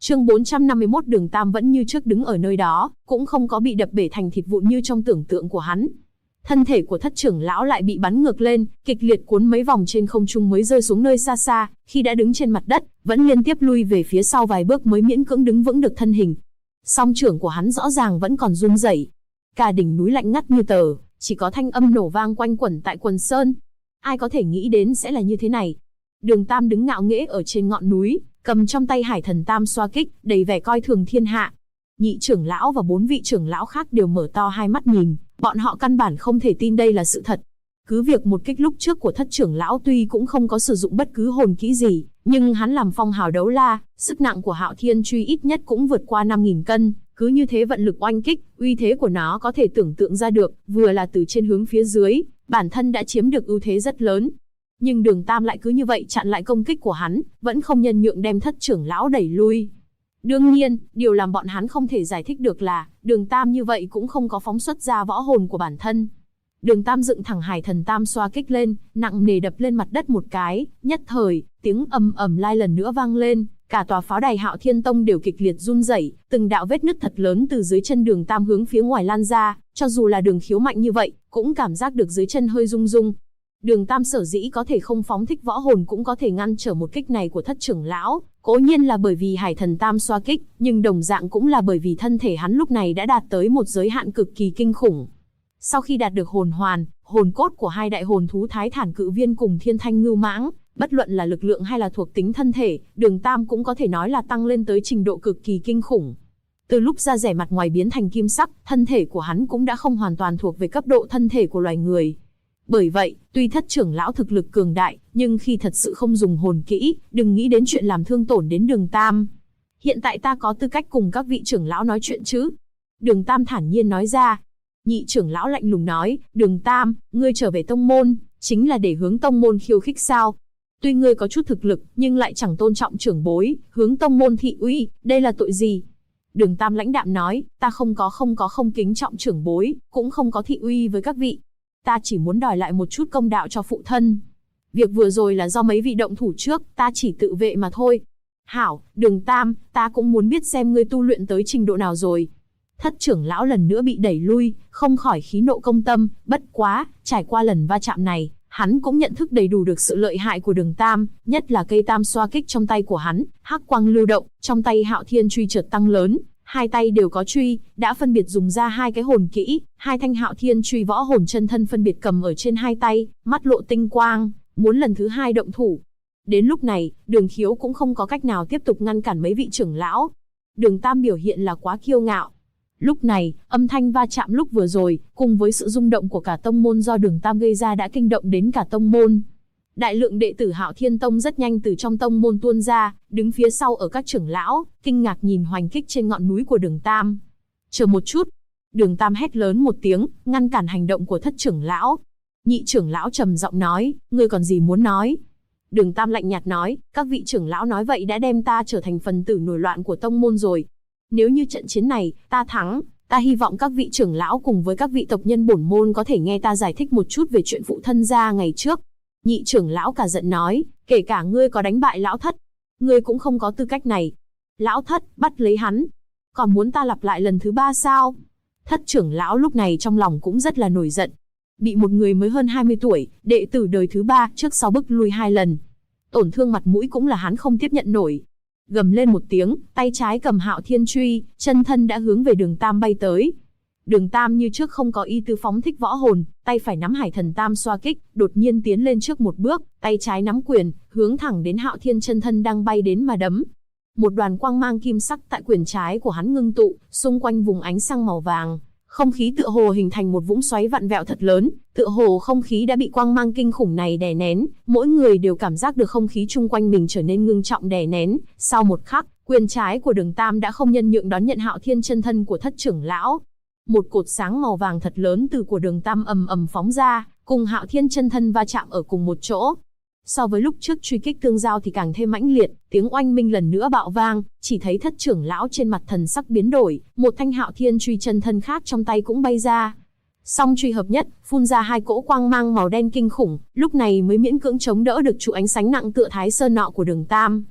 Chương 451 Đường Tam vẫn như trước đứng ở nơi đó, cũng không có bị đập bể thành thịt vụn như trong tưởng tượng của hắn. Thân thể của Thất trưởng lão lại bị bắn ngược lên, kịch liệt cuốn mấy vòng trên không trung mới rơi xuống nơi xa xa, khi đã đứng trên mặt đất, vẫn liên tiếp lui về phía sau vài bước mới miễn cưỡng đứng vững được thân hình. Song trưởng của hắn rõ ràng vẫn còn run rẩy. Cả đỉnh núi lạnh ngắt như tờ, chỉ có thanh âm nổ vang quanh quẩn tại quần sơn. Ai có thể nghĩ đến sẽ là như thế này. Đường Tam đứng ngạo nghễ ở trên ngọn núi, cầm trong tay Hải Thần Tam xoa kích, đầy vẻ coi thường thiên hạ. Nhị trưởng lão và 4 vị trưởng lão khác đều mở to hai mắt nhìn, bọn họ căn bản không thể tin đây là sự thật. Cứ việc một kích lúc trước của Thất trưởng lão tuy cũng không có sử dụng bất cứ hồn kỹ gì, nhưng hắn làm phong hào đấu la, sức nặng của Hạo Thiên truy ít nhất cũng vượt qua 5.000 cân, cứ như thế vận lực oanh kích, uy thế của nó có thể tưởng tượng ra được, vừa là từ trên hướng phía dưới, bản thân đã chiếm được ưu thế rất lớn. Nhưng Đường Tam lại cứ như vậy chặn lại công kích của hắn, vẫn không nhân nhượng đem Thất trưởng lão đẩy lui. Đương nhiên, điều làm bọn hắn không thể giải thích được là, Đường Tam như vậy cũng không có phóng xuất ra võ hồn của bản thân. Đường Tam dựng thẳng Hải Thần Tam xoa kích lên, nặng nề đập lên mặt đất một cái, nhất thời, tiếng ầm ầm lai lần nữa vang lên, cả tòa pháo đài Hạo Thiên Tông đều kịch liệt run rẩy, từng đạo vết nứt thật lớn từ dưới chân Đường Tam hướng phía ngoài lan ra, cho dù là Đường Khiếu mạnh như vậy, cũng cảm giác được dưới chân hơi rung rung. Đường Tam sở dĩ có thể không phóng thích võ hồn cũng có thể ngăn trở một kích này của Thất trưởng lão, cố nhiên là bởi vì Hải Thần Tam xoa kích, nhưng đồng dạng cũng là bởi vì thân thể hắn lúc này đã đạt tới một giới hạn cực kỳ kinh khủng. Sau khi đạt được hồn hoàn, hồn cốt của hai đại hồn thú Thái Thản Cự Viên cùng Thiên Thanh Ngưu Mãng, bất luận là lực lượng hay là thuộc tính thân thể, Đường Tam cũng có thể nói là tăng lên tới trình độ cực kỳ kinh khủng. Từ lúc da rẻ mặt ngoài biến thành kim sắc, thân thể của hắn cũng đã không hoàn toàn thuộc về cấp độ thân thể của loài người. Bởi vậy, tuy Thất trưởng lão thực lực cường đại, nhưng khi thật sự không dùng hồn kỹ, đừng nghĩ đến chuyện làm thương tổn đến Đường Tam. Hiện tại ta có tư cách cùng các vị trưởng lão nói chuyện chứ? Đường Tam thản nhiên nói ra. Nhị trưởng lão lạnh lùng nói, Đường Tam, ngươi trở về tông môn, chính là để hướng tông môn khiêu khích sao? Tuy ngươi có chút thực lực, nhưng lại chẳng tôn trọng trưởng bối, hướng tông môn thị uy, đây là tội gì? Đường Tam lãnh đạm nói, ta không có kính trọng trưởng bối, cũng không có thị uy với các vị. Ta chỉ muốn đòi lại một chút công đạo cho phụ thân. Việc vừa rồi là do mấy vị động thủ trước, ta chỉ tự vệ mà thôi. Hảo, Đường Tam, ta cũng muốn biết xem ngươi tu luyện tới trình độ nào rồi. Thất trưởng lão lần nữa bị đẩy lui, không khỏi khí nộ công tâm, bất quá, trải qua lần va chạm này, hắn cũng nhận thức đầy đủ được sự lợi hại của Đường Tam, nhất là cây tam xoa kích trong tay của hắn, hắc quang lưu động, trong tay Hạo Thiên truy chợt tăng lớn, hai tay đều có truy, đã phân biệt dùng ra hai cái hồn kỹ, hai thanh Hạo Thiên truy võ hồn chân thân phân biệt cầm ở trên hai tay, mắt lộ tinh quang, muốn lần thứ hai động thủ. Đến lúc này, Đường Khiếu cũng không có cách nào tiếp tục ngăn cản mấy vị trưởng lão. Đường Tam biểu hiện là quá kiêu ngạo. Lúc này, âm thanh va chạm lúc vừa rồi, cùng với sự rung động của cả tông môn do Đường Tam gây ra đã kinh động đến cả tông môn. Đại lượng đệ tử Hạo Thiên Tông rất nhanh từ trong tông môn tuôn ra, đứng phía sau ở các trưởng lão, kinh ngạc nhìn hoành kích trên ngọn núi của Đường Tam. Chờ một chút. Đường Tam hét lớn một tiếng, ngăn cản hành động của Thất trưởng lão. Nhị trưởng lão trầm giọng nói, ngươi còn gì muốn nói? Đường Tam lạnh nhạt nói, các vị trưởng lão nói vậy đã đem ta trở thành phần tử nổi loạn của tông môn rồi. Nếu như trận chiến này, ta thắng, ta hy vọng các vị trưởng lão cùng với các vị tộc nhân bổn môn có thể nghe ta giải thích một chút về chuyện phụ thân gia ngày trước. Nhị trưởng lão cả giận nói, kể cả ngươi có đánh bại lão Thất, ngươi cũng không có tư cách này. Lão Thất, bắt lấy hắn. Còn muốn ta lặp lại lần thứ 3 sao? Thất trưởng lão lúc này trong lòng cũng rất là nổi giận. Bị một người mới hơn 20 tuổi, đệ tử đời thứ 3, trước sau bức lui 2 lần. Tổn thương mặt mũi cũng là hắn không tiếp nhận nổi. Gầm lên một tiếng, tay trái cầm Hạo Thiên truy, chân thân đã hướng về Đường Tam bay tới. Đường Tam như trước không có ý tứ phóng thích võ hồn, tay phải nắm Hải Thần Tam xoa kích, đột nhiên tiến lên trước một bước, tay trái nắm quyền, hướng thẳng đến Hạo Thiên chân thân đang bay đến mà đấm. Một đoàn quang mang kim sắc tại quyền trái của hắn ngưng tụ, xung quanh vùng ánh sáng màu vàng, không khí tựa hồ hình thành một vũng xoáy vặn vẹo thật lớn, tựa hồ không khí đã bị quang mang kinh khủng này đè nén, mỗi người đều cảm giác được không khí chung quanh mình trở nên ngưng trọng đè nén. Sau một khắc, quyền trái của Đường Tam đã không nhân nhượng đón nhận Hạo Thiên chân thân của Thất trưởng lão. Một cột sáng màu vàng thật lớn từ của Đường Tam ầm ầm phóng ra, cùng Hạo Thiên chân thân va chạm ở cùng một chỗ. So với lúc trước truy kích tương giao thì càng thêm mãnh liệt, tiếng oanh minh lần nữa bạo vang, chỉ thấy Thất trưởng lão trên mặt thần sắc biến đổi, một thanh Hạo Thiên truy chân thân khác trong tay cũng bay ra. Song truy hợp nhất, phun ra hai cỗ quang mang màu đen kinh khủng, lúc này mới miễn cưỡng chống đỡ được trụ ánh sáng nặng tựa Thái Sơn nọ của Đường Tam.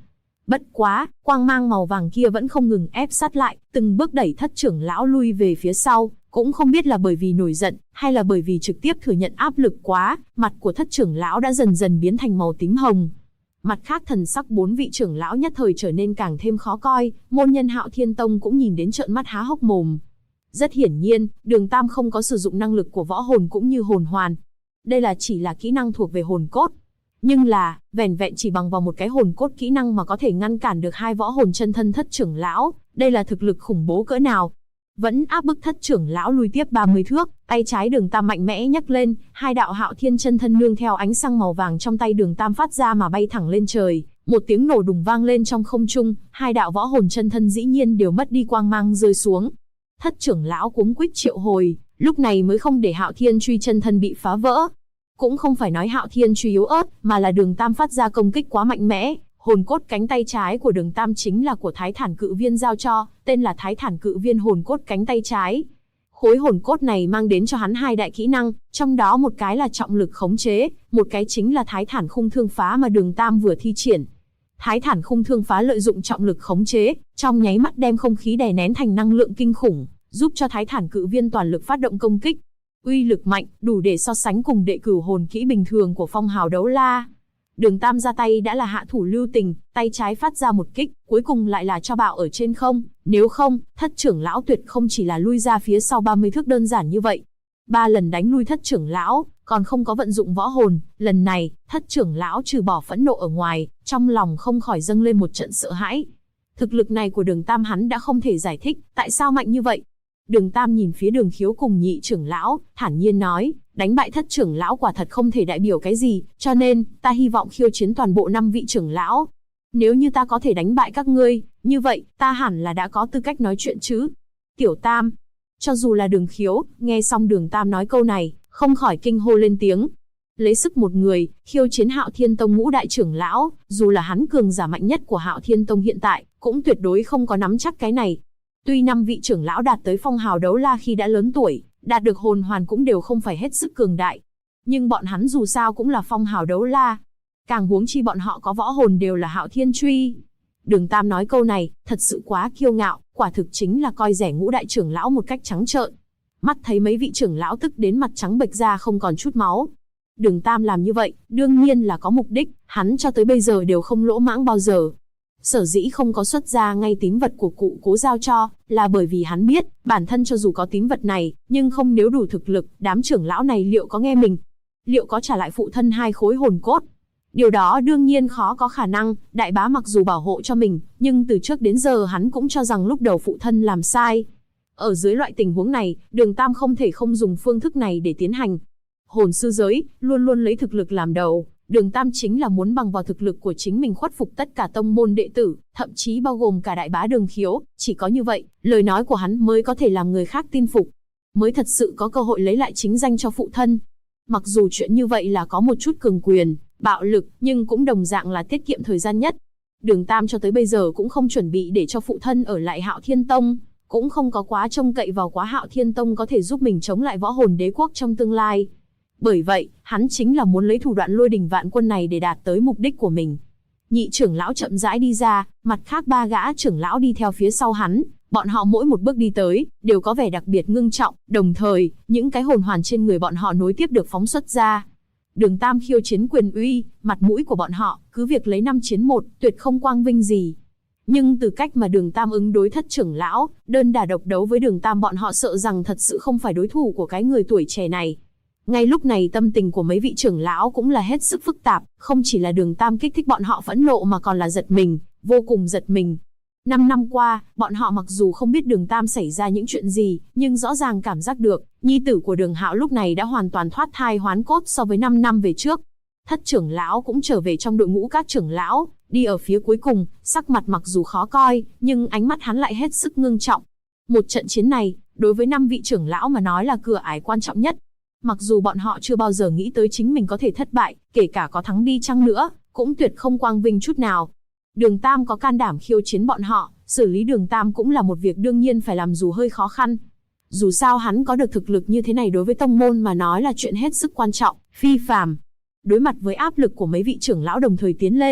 Bất quá, quang mang màu vàng kia vẫn không ngừng ép sát lại, từng bước đẩy thất trưởng lão lui về phía sau, cũng không biết là bởi vì nổi giận, hay là bởi vì trực tiếp thừa nhận áp lực quá, mặt của thất trưởng lão đã dần dần biến thành màu tím hồng. Mặt khác thần sắc 4 vị trưởng lão nhất thời trở nên càng thêm khó coi, môn nhân Hạo Thiên Tông cũng nhìn đến trợn mắt há hốc mồm. Rất hiển nhiên, Đường Tam không có sử dụng năng lực của võ hồn cũng như hồn hoàn. Đây chỉ là kỹ năng thuộc về hồn cốt. Nhưng là, vẻn vẹn chỉ bằng vào một cái hồn cốt kỹ năng mà có thể ngăn cản được 2 võ hồn chân thân thất trưởng lão, đây là thực lực khủng bố cỡ nào. Vẫn áp bức thất trưởng lão lùi tiếp 30 thước, tay trái Đường Tam mạnh mẽ nhấc lên, 2 đạo Hạo Thiên chân thân nương theo ánh sáng màu vàng trong tay Đường Tam phát ra mà bay thẳng lên trời, một tiếng nổ đùng vang lên trong không trung, 2 đạo võ hồn chân thân dĩ nhiên đều mất đi quang mang rơi xuống. Thất trưởng lão cuống quýt triệu hồi, lúc này mới không để Hạo Thiên truy chân thân bị phá vỡ. Cũng không phải nói Hạo Thiên truy yếu ớt, mà là Đường Tam phát ra công kích quá mạnh mẽ. Hồn cốt cánh tay trái của Đường Tam chính là của Thái Thản Cự Viên giao cho, tên là Thái Thản Cự Viên hồn cốt cánh tay trái. Khối hồn cốt này mang đến cho hắn 2 đại kỹ năng, trong đó một cái là trọng lực khống chế, một cái chính là Thái Thản khung thương phá mà Đường Tam vừa thi triển. Thái Thản khung thương phá lợi dụng trọng lực khống chế, trong nháy mắt đem không khí đè nén thành năng lượng kinh khủng, giúp cho Thái Thản Cự Viên toàn lực phát động công kích. Uy lực mạnh, đủ để so sánh cùng đệ cửu hồn kỹ bình thường của Phong Hào Đấu La. Đường Tam ra tay đã là hạ thủ lưu tình, tay trái phát ra một kích, cuối cùng lại là cho bạo ở trên không, nếu không, thất trưởng lão tuyệt không chỉ là lui ra phía sau 30 thước đơn giản như vậy. 3 lần đánh lui thất trưởng lão, còn không có vận dụng võ hồn, lần này, thất trưởng lão trừ bỏ phẫn nộ ở ngoài, trong lòng không khỏi dâng lên một trận sợ hãi. Thực lực này của Đường Tam hắn đã không thể giải thích, tại sao mạnh như vậy? Đường Tam nhìn phía Đường Khiếu cùng nhị trưởng lão, thản nhiên nói, đánh bại thất trưởng lão quả thật không thể đại biểu cái gì, cho nên, ta hy vọng khiêu chiến toàn bộ 5 vị trưởng lão. Nếu như ta có thể đánh bại các ngươi, như vậy, ta hẳn là đã có tư cách nói chuyện chứ. Tiểu Tam, cho dù là Đường Khiếu, nghe xong Đường Tam nói câu này, không khỏi kinh hô lên tiếng. Lấy sức một người, khiêu chiến Hạo Thiên Tông ngũ đại trưởng lão, dù là hắn cường giả mạnh nhất của Hạo Thiên Tông hiện tại, cũng tuyệt đối không có nắm chắc cái này. Tuy 5 vị trưởng lão đạt tới Phong Hào Đấu La khi đã lớn tuổi, đạt được hồn hoàn cũng đều không phải hết sức cường đại. Nhưng bọn hắn dù sao cũng là Phong Hào Đấu La. Càng huống chi bọn họ có võ hồn đều là Hạo Thiên truy. Đường Tam nói câu này, thật sự quá kiêu ngạo, quả thực chính là coi rẻ ngũ đại trưởng lão một cách trắng trợn. Mắt thấy mấy vị trưởng lão tức đến mặt trắng bệch ra không còn chút máu. Đường Tam làm như vậy, đương nhiên là có mục đích, hắn cho tới bây giờ đều không lỗ mãng bao giờ. Sở dĩ không có xuất ra ngay tím vật của cụ Cố giao cho, là bởi vì hắn biết, bản thân cho dù có tím vật này, nhưng không nếu đủ thực lực, đám trưởng lão này liệu có nghe mình? Liệu có trả lại phụ thân 2 khối hồn cốt? Điều đó đương nhiên khó có khả năng, đại bá mặc dù bảo hộ cho mình, nhưng từ trước đến giờ hắn cũng cho rằng lúc đầu phụ thân làm sai. Ở dưới loại tình huống này, Đường Tam không thể không dùng phương thức này để tiến hành. Hồn sư giới, luôn luôn lấy thực lực làm đầu. Đường Tam chính là muốn bằng vào thực lực của chính mình khuất phục tất cả tông môn đệ tử, thậm chí bao gồm cả đại bá Đường Khiếu, chỉ có như vậy, lời nói của hắn mới có thể làm người khác tin phục, mới thật sự có cơ hội lấy lại chính danh cho phụ thân. Mặc dù chuyện như vậy là có một chút cường quyền, bạo lực, nhưng cũng đồng dạng là tiết kiệm thời gian nhất. Đường Tam cho tới bây giờ cũng không chuẩn bị để cho phụ thân ở lại Hạo Thiên Tông, cũng không có quá trông cậy vào quá Hạo Thiên Tông có thể giúp mình chống lại võ hồn đế quốc trong tương lai. Bởi vậy, hắn chính là muốn lấy thủ đoạn lôi đình vạn quân này để đạt tới mục đích của mình. Nhị trưởng lão chậm rãi đi ra, mặt khác 3 gã trưởng lão đi theo phía sau hắn, bọn họ mỗi một bước đi tới, đều có vẻ đặc biệt ngưng trọng, đồng thời, những cái hồn hoàn trên người bọn họ nối tiếp được phóng xuất ra. Đường Tam khiêu chiến quyền uy, mặt mũi của bọn họ, cứ việc lấy 5 chiến 1, tuyệt không quang vinh gì. Nhưng từ cách mà Đường Tam ứng đối thất trưởng lão, đơn đả độc đấu với Đường Tam bọn họ sợ rằng thật sự không phải đối thủ của cái người tuổi trẻ này. Ngay lúc này tâm tình của mấy vị trưởng lão cũng là hết sức phức tạp, không chỉ là Đường Tam kích thích bọn họ phẫn nộ mà còn là giật mình, vô cùng giật mình. 5 năm qua, bọn họ mặc dù không biết Đường Tam xảy ra những chuyện gì, nhưng rõ ràng cảm giác được, nhi tử của Đường Hạo lúc này đã hoàn toàn thoát thai hoán cốt so với 5 năm về trước. Thất trưởng lão cũng trở về trong đội ngũ các trưởng lão, đi ở phía cuối cùng, sắc mặt mặc dù khó coi, nhưng ánh mắt hắn lại hết sức ngưng trọng. Một trận chiến này, đối với 5 vị trưởng lão mà nói là cửa ải quan trọng nhất. Mặc dù bọn họ chưa bao giờ nghĩ tới chính mình có thể thất bại, kể cả có thắng đi chăng nữa, cũng tuyệt không quang vinh chút nào. Đường Tam có can đảm khiêu chiến bọn họ, xử lý Đường Tam cũng là một việc đương nhiên phải làm dù hơi khó khăn. Dù sao hắn có được thực lực như thế này đối với tông môn mà nói là chuyện hết sức quan trọng, phi phàm. Đối mặt với áp lực của mấy vị trưởng lão đồng thời tiến lên,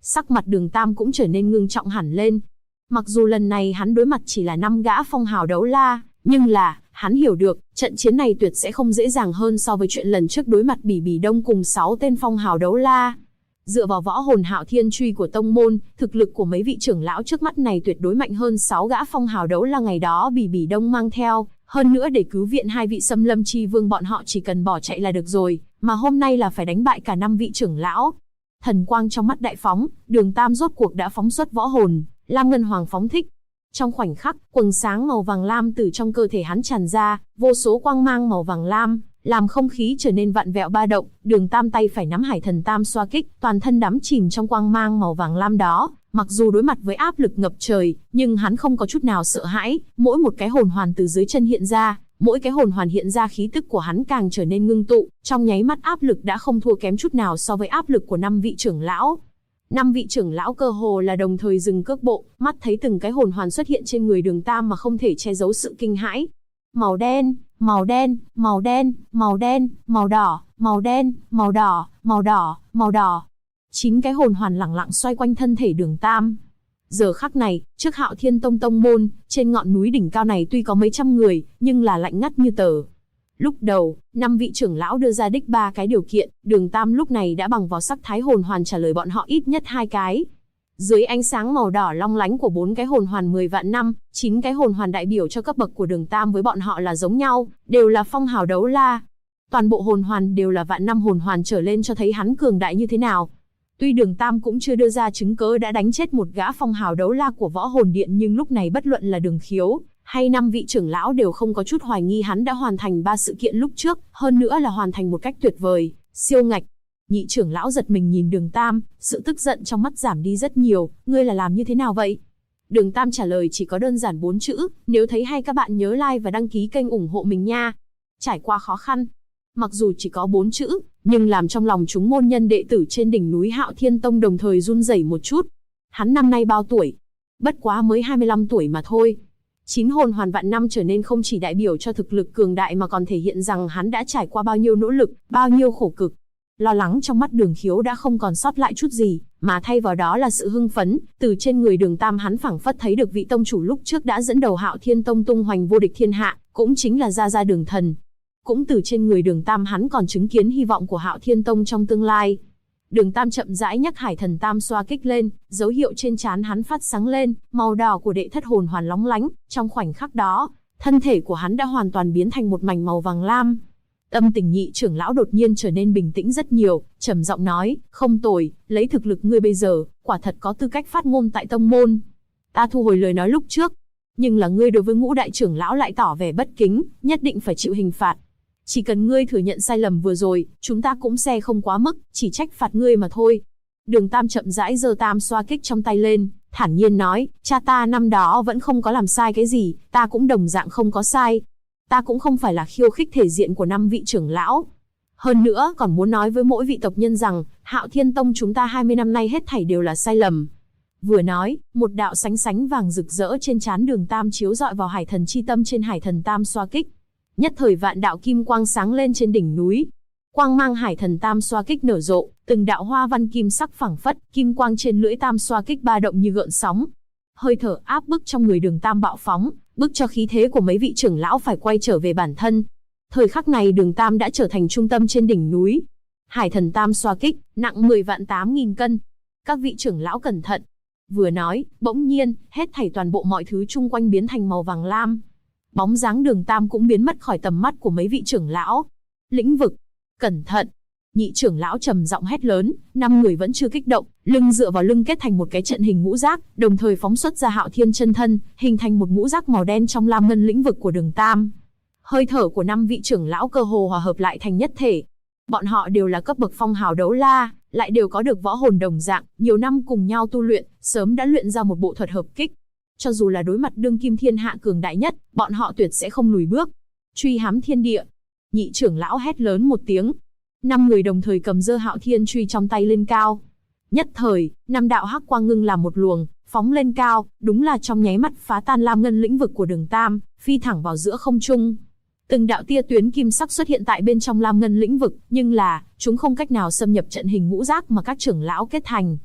Sắc mặt Đường Tam cũng trở nên ngưng trọng hẳn lên. Mặc dù lần này hắn đối mặt chỉ là 5 gã phong hào đấu la, nhưng là, hắn hiểu được, trận chiến này tuyệt sẽ không dễ dàng hơn so với chuyện lần trước đối mặt Bỉ Bỉ Đông cùng 6 tên phong hào đấu la. Dựa vào võ hồn Hạo Thiên Truy của tông môn, thực lực của mấy vị trưởng lão trước mắt này tuyệt đối mạnh hơn 6 gã phong hào đấu la ngày đó Bỉ Bỉ Đông mang theo, hơn nữa để cứu viện 2 vị Xâm Lâm Chi Vương bọn họ chỉ cần bỏ chạy là được rồi, mà hôm nay là phải đánh bại cả 5 vị trưởng lão. Thần quang trong mắt đại phóng, Đường Tam rốt cuộc đã phóng xuất võ hồn, Lam Ngân Hoàng phóng thích. Trong khoảnh khắc, quầng sáng màu vàng lam từ trong cơ thể hắn tràn ra, vô số quang mang màu vàng lam, làm không khí trở nên vặn vẹo ba động. Đường Tam tay phải nắm Hải Thần Tam xoa kích, toàn thân đắm chìm trong quang mang màu vàng lam đó. Mặc dù đối mặt với áp lực ngập trời, nhưng hắn không có chút nào sợ hãi. Mỗi một cái hồn hoàn từ dưới chân hiện ra, mỗi cái hồn hoàn hiện ra khí tức của hắn càng trở nên ngưng tụ. Trong nháy mắt áp lực đã không thua kém chút nào so với áp lực của 5 vị trưởng lão. 5 vị trưởng lão cơ hồ là đồng thời dừng cước bộ, mắt thấy từng cái hồn hoàn xuất hiện trên người Đường Tam mà không thể che giấu sự kinh hãi. Màu đen, màu đen, màu đen, màu đen, màu đỏ, màu đen, màu đỏ, màu đỏ, màu đỏ. 9 cái hồn hoàn lẳng lặng xoay quanh thân thể Đường Tam. Giờ khắc này, trước Hạo Thiên Tông tông môn, trên ngọn núi đỉnh cao này tuy có mấy trăm người, nhưng là lạnh ngắt như tờ. Lúc đầu, 5 vị trưởng lão đưa ra đích 3 cái điều kiện, Đường Tam lúc này đã bằng vào sắc thái hồn hoàn trả lời bọn họ ít nhất 2 cái. Dưới ánh sáng màu đỏ long lánh của 4 cái hồn hoàn 10 vạn năm, 9 cái hồn hoàn đại biểu cho cấp bậc của Đường Tam với bọn họ là giống nhau, đều là phong hào đấu la. Toàn bộ hồn hoàn đều là vạn năm hồn hoàn trở lên cho thấy hắn cường đại như thế nào. Tuy Đường Tam cũng chưa đưa ra chứng cớ đã đánh chết một gã phong hào đấu la của Võ Hồn Điện, nhưng lúc này bất luận là Đường Khiếu hay 5 vị trưởng lão đều không có chút hoài nghi hắn đã hoàn thành 3 sự kiện lúc trước, hơn nữa là hoàn thành một cách tuyệt vời, siêu ngạch. Nhị trưởng lão giật mình nhìn Đường Tam, sự tức giận trong mắt giảm đi rất nhiều. Ngươi là làm như thế nào vậy? Đường Tam trả lời chỉ có đơn giản 4 chữ, nếu thấy hay các bạn nhớ like và đăng ký kênh ủng hộ mình nha. Trải qua khó khăn. Mặc dù chỉ có 4 chữ, nhưng làm trong lòng chúng môn nhân đệ tử trên đỉnh núi Hạo Thiên Tông đồng thời run rẩy một chút. Hắn năm nay bao tuổi? Bất quá mới 25 tuổi mà thôi. 9 hồn hoàn vạn năm trở nên không chỉ đại biểu cho thực lực cường đại mà còn thể hiện rằng hắn đã trải qua bao nhiêu nỗ lực, bao nhiêu khổ cực. Lo lắng trong mắt Đường Khiếu đã không còn sót lại chút gì, mà thay vào đó là sự hưng phấn. Từ trên người Đường Tam hắn phảng phất thấy được vị tông chủ lúc trước đã dẫn đầu Hạo Thiên Tông tung hoành vô địch thiên hạ, cũng chính là Gia Gia Đường Thần. Cũng từ trên người Đường Tam hắn còn chứng kiến hy vọng của Hạo Thiên Tông trong tương lai. Đường Tam chậm rãi nhắc Hải Thần Tam xoa kích lên, dấu hiệu trên trán hắn phát sáng lên, màu đỏ của đệ thất hồn hoàn lóng lánh. Trong khoảnh khắc đó, thân thể của hắn đã hoàn toàn biến thành một mảnh màu vàng lam. Tâm tình nhị trưởng lão đột nhiên trở nên bình tĩnh rất nhiều, trầm giọng nói, không tồi, lấy thực lực ngươi bây giờ, quả thật có tư cách phát ngôn tại tông môn. Ta thu hồi lời nói lúc trước, nhưng là ngươi đối với Ngũ đại trưởng lão lại tỏ vẻ bất kính, nhất định phải chịu hình phạt. Chỉ cần ngươi thừa nhận sai lầm vừa rồi, chúng ta cũng sẽ không quá mức, chỉ trách phạt ngươi mà thôi. Đường Tam chậm rãi giơ tam xoa kích trong tay lên, thản nhiên nói, cha ta năm đó vẫn không có làm sai cái gì, ta cũng đồng dạng không có sai. Ta cũng không phải là khiêu khích thể diện của 5 vị trưởng lão. Hơn nữa còn muốn nói với mỗi vị tộc nhân rằng, Hạo Thiên Tông chúng ta 20 năm nay hết thảy đều là sai lầm. Vừa nói, một đạo sánh sánh vàng rực rỡ trên trán Đường Tam chiếu rọi vào Hải Thần chi tâm trên Hải Thần Tam xoa kích. Nhất thời vạn đạo kim quang sáng lên trên đỉnh núi. Quang mang Hải Thần Tam xoa kích nở rộ, từng đạo hoa văn kim sắc phẳng phất, kim quang trên lưỡi tam xoa kích ba động như gợn sóng. Hơi thở áp bức trong người Đường Tam bạo phóng, bức cho khí thế của mấy vị trưởng lão phải quay trở về bản thân. Thời khắc này Đường Tam đã trở thành trung tâm trên đỉnh núi. Hải Thần Tam xoa kích, nặng 10 vạn 8.000 cân. Các vị trưởng lão cẩn thận. Vừa nói, bỗng nhiên, hết thảy toàn bộ mọi thứ chung quanh biến thành màu vàng lam. Bóng dáng Đường Tam cũng biến mất khỏi tầm mắt của mấy vị trưởng lão. Lĩnh vực, cẩn thận. Nhị trưởng lão trầm giọng hét lớn, 5 người vẫn chưa kích động, lưng dựa vào lưng kết thành một cái trận hình ngũ giác, đồng thời phóng xuất ra Hạo Thiên chân thân, hình thành một ngũ giác màu đen trong lam ngân lĩnh vực của Đường Tam. Hơi thở của 5 vị trưởng lão cơ hồ hòa hợp lại thành nhất thể. Bọn họ đều là cấp bậc phong hào đấu la, lại đều có được võ hồn đồng dạng, nhiều năm cùng nhau tu luyện, sớm đã luyện ra một bộ thuật hợp kích. Cho dù là đối mặt đương kim thiên hạ cường đại nhất, bọn họ tuyệt sẽ không lùi bước. Truy hám thiên địa. Nhị trưởng lão hét lớn một tiếng. 5 người đồng thời cầm giơ Hạo Thiên truy trong tay lên cao. Nhất thời, 5 đạo hắc quang ngưng làm một luồng, phóng lên cao, đúng là trong nháy mắt phá tan lam ngân lĩnh vực của Đường Tam, phi thẳng vào giữa không trung. Từng đạo tia tuyến kim sắc xuất hiện tại bên trong lam ngân lĩnh vực, nhưng là, chúng không cách nào xâm nhập trận hình ngũ giác mà các trưởng lão kết thành.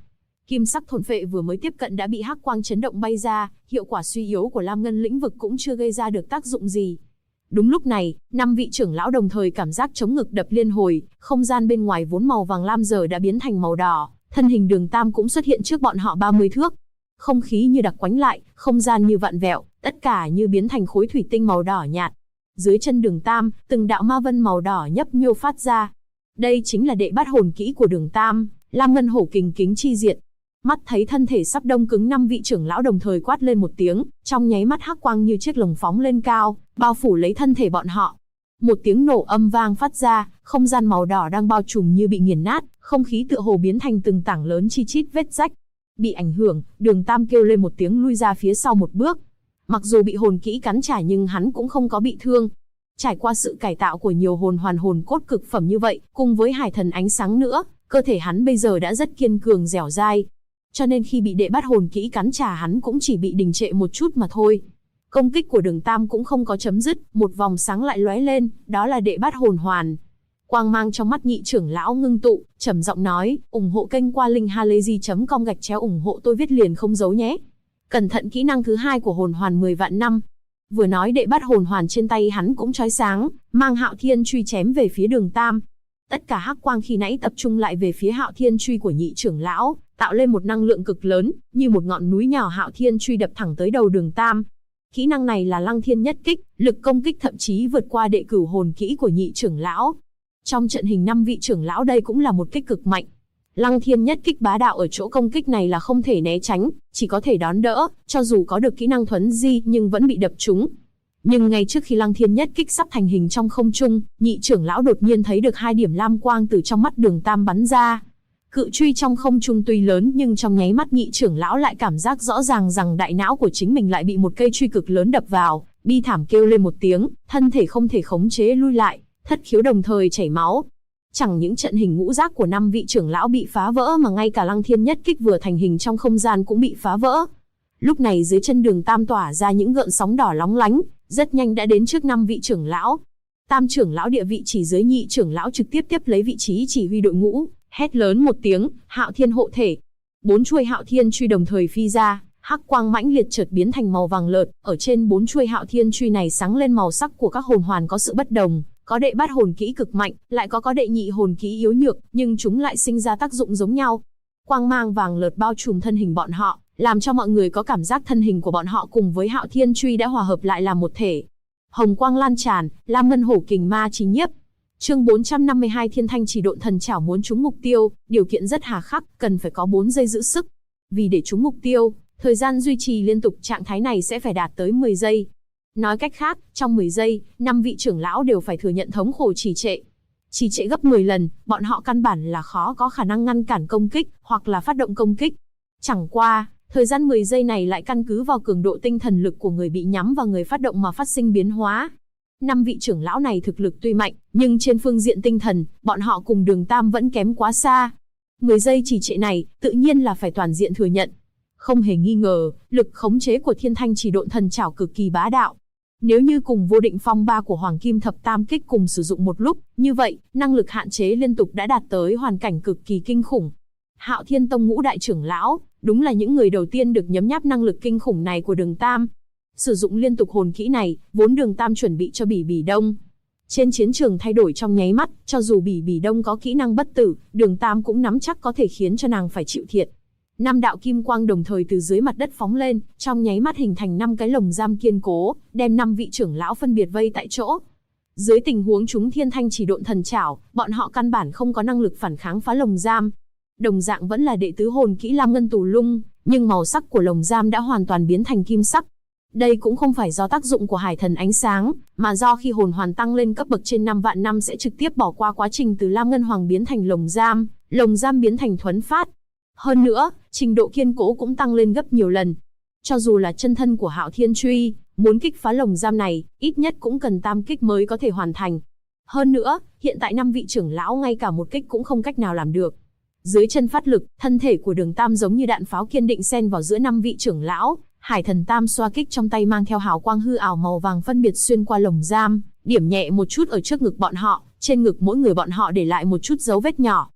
Kim sắc thôn phệ vừa mới tiếp cận đã bị hắc quang chấn động bay ra, hiệu quả suy yếu của Lam Ngân lĩnh vực cũng chưa gây ra được tác dụng gì. Đúng lúc này, 5 vị trưởng lão đồng thời cảm giác chống ngực đập liên hồi, không gian bên ngoài vốn màu vàng lam giờ đã biến thành màu đỏ, thân hình Đường Tam cũng xuất hiện trước bọn họ 30 thước. Không khí như đặc quánh lại, không gian như vặn vẹo, tất cả như biến thành khối thủy tinh màu đỏ nhạt. Dưới chân Đường Tam, từng đạo ma vân màu đỏ nhấp nhô phát ra. Đây chính là đệ bát hồn kỹ của Đường Tam, Lam Ngân hổ kình kính chi diệt. Mắt thấy thân thể sắp đông cứng, 5 vị trưởng lão đồng thời quát lên một tiếng, trong nháy mắt hắc quang như chiếc lồng phóng lên cao, bao phủ lấy thân thể bọn họ. Một tiếng nổ âm vang phát ra, không gian màu đỏ đang bao trùm như bị nghiền nát, không khí tựa hồ biến thành từng tảng lớn chi chít vết rách. Bị ảnh hưởng, Đường Tam kêu lên một tiếng lui ra phía sau một bước. Mặc dù bị hồn kỹ cắn trả nhưng hắn cũng không có bị thương. Trải qua sự cải tạo của nhiều hồn hoàn hồn cốt cực phẩm như vậy, cùng với hải thần ánh sáng nữa, cơ thể hắn bây giờ đã rất kiên cường dẻo dai. Cho nên khi bị đệ bát hồn kỹ cắn trả hắn cũng chỉ bị đình trệ một chút mà thôi. Công kích của Đường Tam cũng không có chấm dứt, một vòng sáng lại lóe lên, đó là đệ bát hồn hoàn. Quang mang trong mắt nhị trưởng lão ngưng tụ, trầm giọng nói, ủng hộ kênh qua link halayzi.com ủng hộ tôi viết liền không giấu nhé. Cẩn thận kỹ năng thứ 2 của hồn hoàn 10 vạn năm. Vừa nói đệ bát hồn hoàn trên tay hắn cũng chói sáng, mang Hạo Thiên truy chém về phía Đường Tam. Tất cả hắc quang khi nãy tập trung lại về phía Hạo Thiên truy của nhị trưởng lão, tạo lên một năng lượng cực lớn, như một ngọn núi nhỏ. Hạo Thiên truy đập thẳng tới đầu Đường Tam. Kỹ năng này là Lăng Thiên nhất kích, lực công kích thậm chí vượt qua đệ cửu hồn kỹ của nhị trưởng lão. Trong trận hình 5 vị trưởng lão đây cũng là một kích cực mạnh. Lăng Thiên nhất kích bá đạo ở chỗ công kích này là không thể né tránh, chỉ có thể đón đỡ, cho dù có được kỹ năng thuấn di nhưng vẫn bị đập trúng. Nhưng ngay trước khi Lăng Thiên nhất kích sắp thành hình trong không trung, nhị trưởng lão đột nhiên thấy được 2 điểm lam quang từ trong mắt Đường Tam bắn ra. Cự truy trong không trung tuy lớn nhưng trong nháy mắt nhị trưởng lão lại cảm giác rõ ràng rằng đại não của chính mình lại bị một cây truy cực lớn đập vào, bi thảm kêu lên một tiếng, thân thể không thể khống chế lui lại, thất khiếu đồng thời chảy máu. Chẳng những trận hình ngũ giác của 5 vị trưởng lão bị phá vỡ mà ngay cả Lăng Thiên nhất kích vừa thành hình trong không gian cũng bị phá vỡ. Lúc này dưới chân Đường Tam tỏa ra những gợn sóng đỏ lóng lánh, rất nhanh đã đến trước 5 vị trưởng lão. Tam trưởng lão địa vị chỉ dưới nhị trưởng lão trực tiếp tiếp lấy vị trí chỉ huy đội ngũ, hét lớn một tiếng, Hạo Thiên hộ thể. 4 chuôi Hạo Thiên truy đồng thời phi ra, hắc quang mãnh liệt chợt biến thành màu vàng lợt, ở trên 4 chuôi Hạo Thiên truy này sáng lên màu sắc của các hồn hoàn có sự bất đồng, có đệ bát hồn kỹ cực mạnh, lại có đệ nhị hồn kỹ yếu nhược, nhưng chúng lại sinh ra tác dụng giống nhau. Quang mang vàng lợt bao trùm thân hình bọn họ, làm cho mọi người có cảm giác thân hình của bọn họ cùng với Hạo Thiên truy đã hòa hợp lại làm một thể. Hồng quang lan tràn, Lam Ngân hổ kình ma chí nhiếp. Chương 452 Thiên Thanh chỉ độn thần chảo muốn trúng mục tiêu, điều kiện rất hà khắc, cần phải có 4 giây giữ sức. Vì để trúng mục tiêu, thời gian duy trì liên tục trạng thái này sẽ phải đạt tới 10 giây. Nói cách khác, trong 10 giây, 5 vị trưởng lão đều phải thừa nhận thống khổ trì trệ. Trì trệ gấp 10 lần, bọn họ căn bản là khó có khả năng ngăn cản công kích, hoặc là phát động công kích. Chẳng qua, thời gian 10 giây này lại căn cứ vào cường độ tinh thần lực của người bị nhắm và người phát động mà phát sinh biến hóa. 5 vị trưởng lão này thực lực tuy mạnh, nhưng trên phương diện tinh thần, bọn họ cùng Đường Tam vẫn kém quá xa. 10 giây trì trệ này, tự nhiên là phải toàn diện thừa nhận. Không hề nghi ngờ, lực khống chế của Thiên Thanh chỉ độn thần chảo cực kỳ bá đạo. Nếu như cùng vô định phong ba của Hoàng Kim Thập Tam Kích cùng sử dụng một lúc, như vậy, năng lực hạn chế liên tục đã đạt tới hoàn cảnh cực kỳ kinh khủng. Hạo Thiên Tông ngũ đại trưởng lão, đúng là những người đầu tiên được nhấm nháp năng lực kinh khủng này của Đường Tam. Sử dụng liên tục hồn kỹ này, vốn Đường Tam chuẩn bị cho Bỉ Bỉ Đông. Trên chiến trường thay đổi trong nháy mắt, cho dù Bỉ Bỉ Đông có kỹ năng bất tử, Đường Tam cũng nắm chắc có thể khiến cho nàng phải chịu thiệt. 5 đạo kim quang đồng thời từ dưới mặt đất phóng lên, trong nháy mắt hình thành 5 cái lồng giam kiên cố, đem 5 vị trưởng lão phân biệt vây tại chỗ. Dưới tình huống chúng Thiên Thanh chỉ độn thần chảo, bọn họ căn bản không có năng lực phản kháng phá lồng giam. Đồng dạng vẫn là đệ tứ hồn kỹ Lam Ngân Tù Lung, nhưng màu sắc của lồng giam đã hoàn toàn biến thành kim sắc. Đây cũng không phải do tác dụng của hải thần ánh sáng, mà do khi hồn hoàn tăng lên cấp bậc trên 5 vạn năm sẽ trực tiếp bỏ qua quá trình từ Lam Ngân Hoàng biến thành lồng giam biến thành thuấn phát. Hơn nữa, trình độ kiên cố cũng tăng lên gấp nhiều lần. Cho dù là chân thân của Hạo Thiên Truy, muốn kích phá lồng giam này, ít nhất cũng cần tam kích mới có thể hoàn thành. Hơn nữa, hiện tại 5 vị trưởng lão ngay cả một kích cũng không cách nào làm được. Dưới chân phát lực, thân thể của Đường Tam giống như đạn pháo kiên định xen vào giữa 5 vị trưởng lão. Hải thần tam xoa kích trong tay mang theo hào quang hư ảo màu vàng phân biệt xuyên qua lồng giam, điểm nhẹ một chút ở trước ngực bọn họ, trên ngực mỗi người bọn họ để lại một chút dấu vết nhỏ.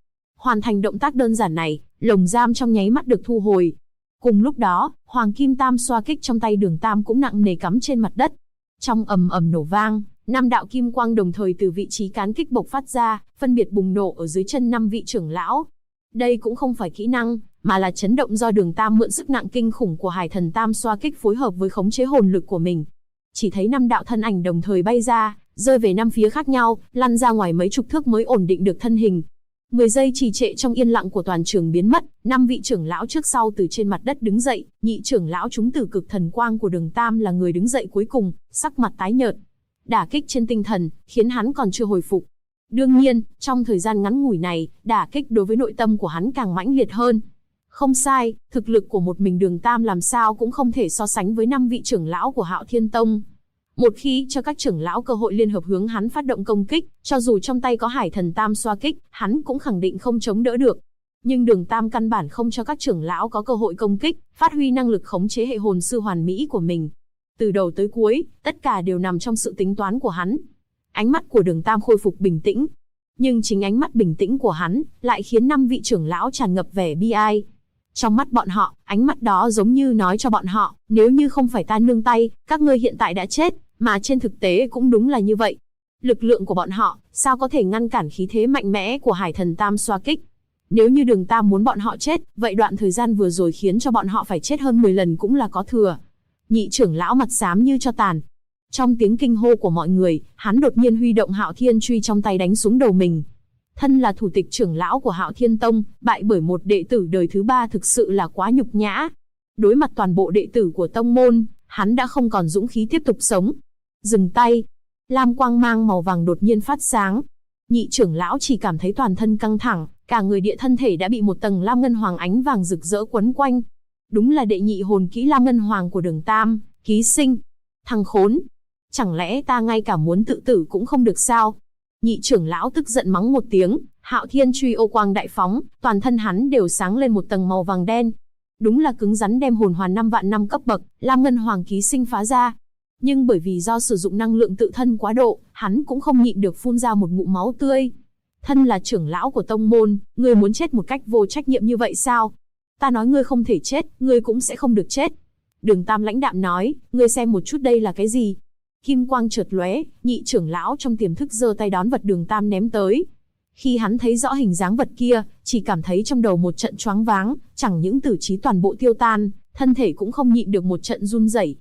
Hoàn thành động tác đơn giản này, lồng giam trong nháy mắt được thu hồi. Cùng lúc đó, Hoàng Kim Tam xoa kích trong tay Đường Tam cũng nặng nề cắm trên mặt đất. Trong ầm ầm nổ vang, 5 đạo kim quang đồng thời từ vị trí cán kích bộc phát ra, phân biệt bùng nổ ở dưới chân 5 vị trưởng lão. Đây cũng không phải kỹ năng, mà là chấn động do Đường Tam mượn sức nặng kinh khủng của Hải Thần Tam xoa kích phối hợp với khống chế hồn lực của mình. Chỉ thấy 5 đạo thân ảnh đồng thời bay ra, rơi về 5 phía khác nhau, lăn ra ngoài mấy chục thước mới ổn định được thân hình. 10 giây trì trệ trong yên lặng của toàn trường biến mất, 5 vị trưởng lão trước sau từ trên mặt đất đứng dậy, nhị trưởng lão chúng tử cực thần quang của Đường Tam là người đứng dậy cuối cùng, sắc mặt tái nhợt. Đả kích trên tinh thần, khiến hắn còn chưa hồi phục. Đương nhiên, trong thời gian ngắn ngủi này, đả kích đối với nội tâm của hắn càng mãnh liệt hơn. Không sai, thực lực của một mình Đường Tam làm sao cũng không thể so sánh với 5 vị trưởng lão của Hạo Thiên Tông. Một khi cho các trưởng lão cơ hội liên hợp hướng hắn phát động công kích, cho dù trong tay có Hải Thần Tam xoa kích, hắn cũng khẳng định không chống đỡ được. Nhưng Đường Tam căn bản không cho các trưởng lão có cơ hội công kích, phát huy năng lực khống chế hệ hồn sư hoàn mỹ của mình. Từ đầu tới cuối, tất cả đều nằm trong sự tính toán của hắn. Ánh mắt của Đường Tam khôi phục bình tĩnh. Nhưng chính ánh mắt bình tĩnh của hắn, lại khiến 5 vị trưởng lão tràn ngập vẻ bi ai. Trong mắt bọn họ, ánh mắt đó giống như nói cho bọn họ, nếu như không phải ta nương tay, các ngươi hiện tại đã chết, mà trên thực tế cũng đúng là như vậy. Lực lượng của bọn họ, sao có thể ngăn cản khí thế mạnh mẽ của Hải Thần Tam xoa kích? Nếu như Đường Tam muốn bọn họ chết, vậy đoạn thời gian vừa rồi khiến cho bọn họ phải chết hơn 10 lần cũng là có thừa. Nhị trưởng lão mặt xám như tro tàn. Trong tiếng kinh hô của mọi người, hắn đột nhiên huy động Hạo Thiên Truy trong tay đánh xuống đầu mình. Thân là thủ tịch trưởng lão của Hạo Thiên Tông, bại bởi một đệ tử đời thứ 3 thực sự là quá nhục nhã. Đối mặt toàn bộ đệ tử của tông môn, hắn đã không còn dũng khí tiếp tục sống. Dừng tay. Lam quang mang màu vàng đột nhiên phát sáng. Nhị trưởng lão chỉ cảm thấy toàn thân căng thẳng, cả người địa thân thể đã bị một tầng lam ngân hoàng ánh vàng rực rỡ quấn quanh. Đúng là đệ nhị hồn kỹ lam ngân hoàng của Đường Tam, ký sinh. Thằng khốn. Chẳng lẽ ta ngay cả muốn tự tử cũng không được sao? Nhị trưởng lão tức giận mắng một tiếng, Hạo Thiên Truy ô quang đại phóng, toàn thân hắn đều sáng lên một tầng màu vàng đen. Đúng là cứng rắn đem hồn hoàn 5 vạn năm cấp bậc, lam ngân hoàng ký sinh phá ra. Nhưng bởi vì do sử dụng năng lượng tự thân quá độ, hắn cũng không nhịn được phun ra một ngụm máu tươi. Thân là trưởng lão của tông môn, ngươi muốn chết một cách vô trách nhiệm như vậy sao? Ta nói ngươi không thể chết, ngươi cũng sẽ không được chết. Đường Tam lãnh đạm nói, ngươi xem một chút đây là cái gì? Kim quang chợt lóe, nhị trưởng lão trong tiềm thức giơ tay đón vật Đường Tam ném tới. Khi hắn thấy rõ hình dáng vật kia, chỉ cảm thấy trong đầu một trận choáng váng, chẳng những tử trí toàn bộ tiêu tan, thân thể cũng không nhịn được một trận run rẩy.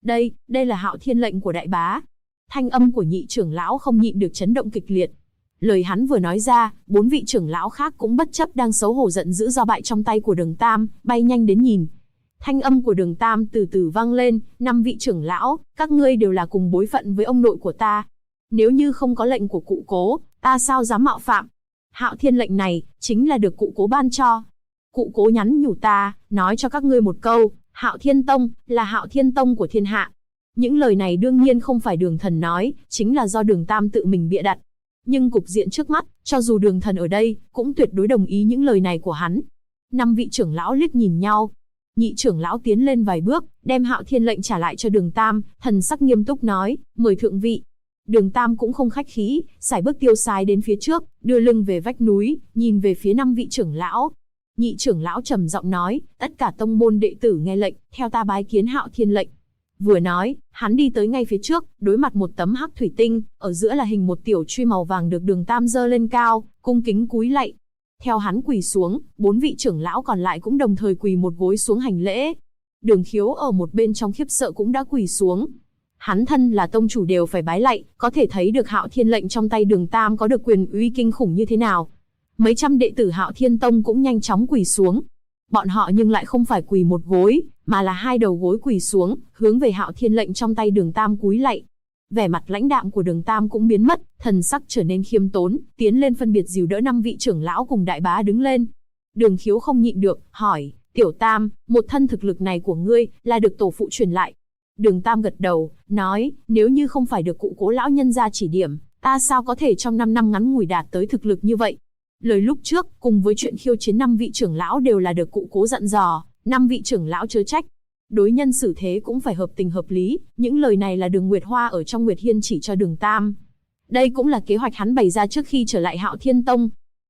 Đây là Hạo Thiên lệnh của đại bá. Thanh âm của nhị trưởng lão không nhịn được chấn động kịch liệt. Lời hắn vừa nói ra, 4 vị trưởng lão khác cũng bất chấp đang xấu hổ giận dữ do bại trong tay của Đường Tam, bay nhanh đến nhìn. Thanh âm của Đường Tam từ từ vang lên, 5 vị trưởng lão, các ngươi đều là cùng bối phận với ông nội của ta. Nếu như không có lệnh của cụ cố, ta sao dám mạo phạm? Hạo Thiên lệnh này, chính là được cụ cố ban cho. Cụ cố nhắn nhủ ta, nói cho các ngươi một câu, Hạo Thiên Tông, là Hạo Thiên Tông của thiên hạ. Những lời này đương nhiên không phải Đường Thần nói, chính là do Đường Tam tự mình bịa đặt. Nhưng cục diện trước mắt, cho dù Đường Thần ở đây, cũng tuyệt đối đồng ý những lời này của hắn. 5 vị trưởng lão liếc nhìn nhau. Nhị trưởng lão tiến lên vài bước, đem Hạo Thiên lệnh trả lại cho Đường Tam, thần sắc nghiêm túc nói, mời thượng vị. Đường Tam cũng không khách khí, sải bước tiêu sái đến phía trước, đưa lưng về vách núi, nhìn về phía 5 vị trưởng lão. Nhị trưởng lão trầm giọng nói, tất cả tông môn đệ tử nghe lệnh, theo ta bái kiến Hạo Thiên lệnh. Vừa nói, hắn đi tới ngay phía trước, đối mặt một tấm hắc thủy tinh, ở giữa là hình một tiểu truy màu vàng được Đường Tam giơ lên cao, cung kính cúi lạy. Theo hắn quỳ xuống, 4 vị trưởng lão còn lại cũng đồng thời quỳ một gối xuống hành lễ. Đường Khiếu ở một bên trong khiếp sợ cũng đã quỳ xuống. Hắn thân là tông chủ đều phải bái lạy, có thể thấy được Hạo Thiên lệnh trong tay Đường Tam có được quyền uy kinh khủng như thế nào. Mấy trăm đệ tử Hạo Thiên Tông cũng nhanh chóng quỳ xuống. Bọn họ nhưng lại không phải quỳ một gối, mà là 2 đầu gối quỳ xuống, hướng về Hạo Thiên lệnh trong tay Đường Tam cúi lạy. Vẻ mặt lãnh đạm của Đường Tam cũng biến mất, thần sắc trở nên khiêm tốn, tiến lên phân biệt dìu đỡ 5 vị trưởng lão cùng đại bá đứng lên. Đường Khiếu không nhịn được, hỏi, Tiểu Tam, một thân thực lực này của ngươi, là được tổ phụ truyền lại. Đường Tam gật đầu, nói, nếu như không phải được cụ cố lão nhân gia chỉ điểm, ta sao có thể trong 5 năm ngắn ngủi đạt tới thực lực như vậy. Lời lúc trước, cùng với chuyện khiêu chiến 5 vị trưởng lão đều là được cụ cố dặn dò, 5 vị trưởng lão chớ trách. Đối nhân xử thế cũng phải hợp tình hợp lý, những lời này là Đường Nguyệt Hoa ở trong Nguyệt Hiên chỉ cho Đường Tam. Đây cũng là kế hoạch hắn bày ra trước khi trở lại Hạo Thiên Tông.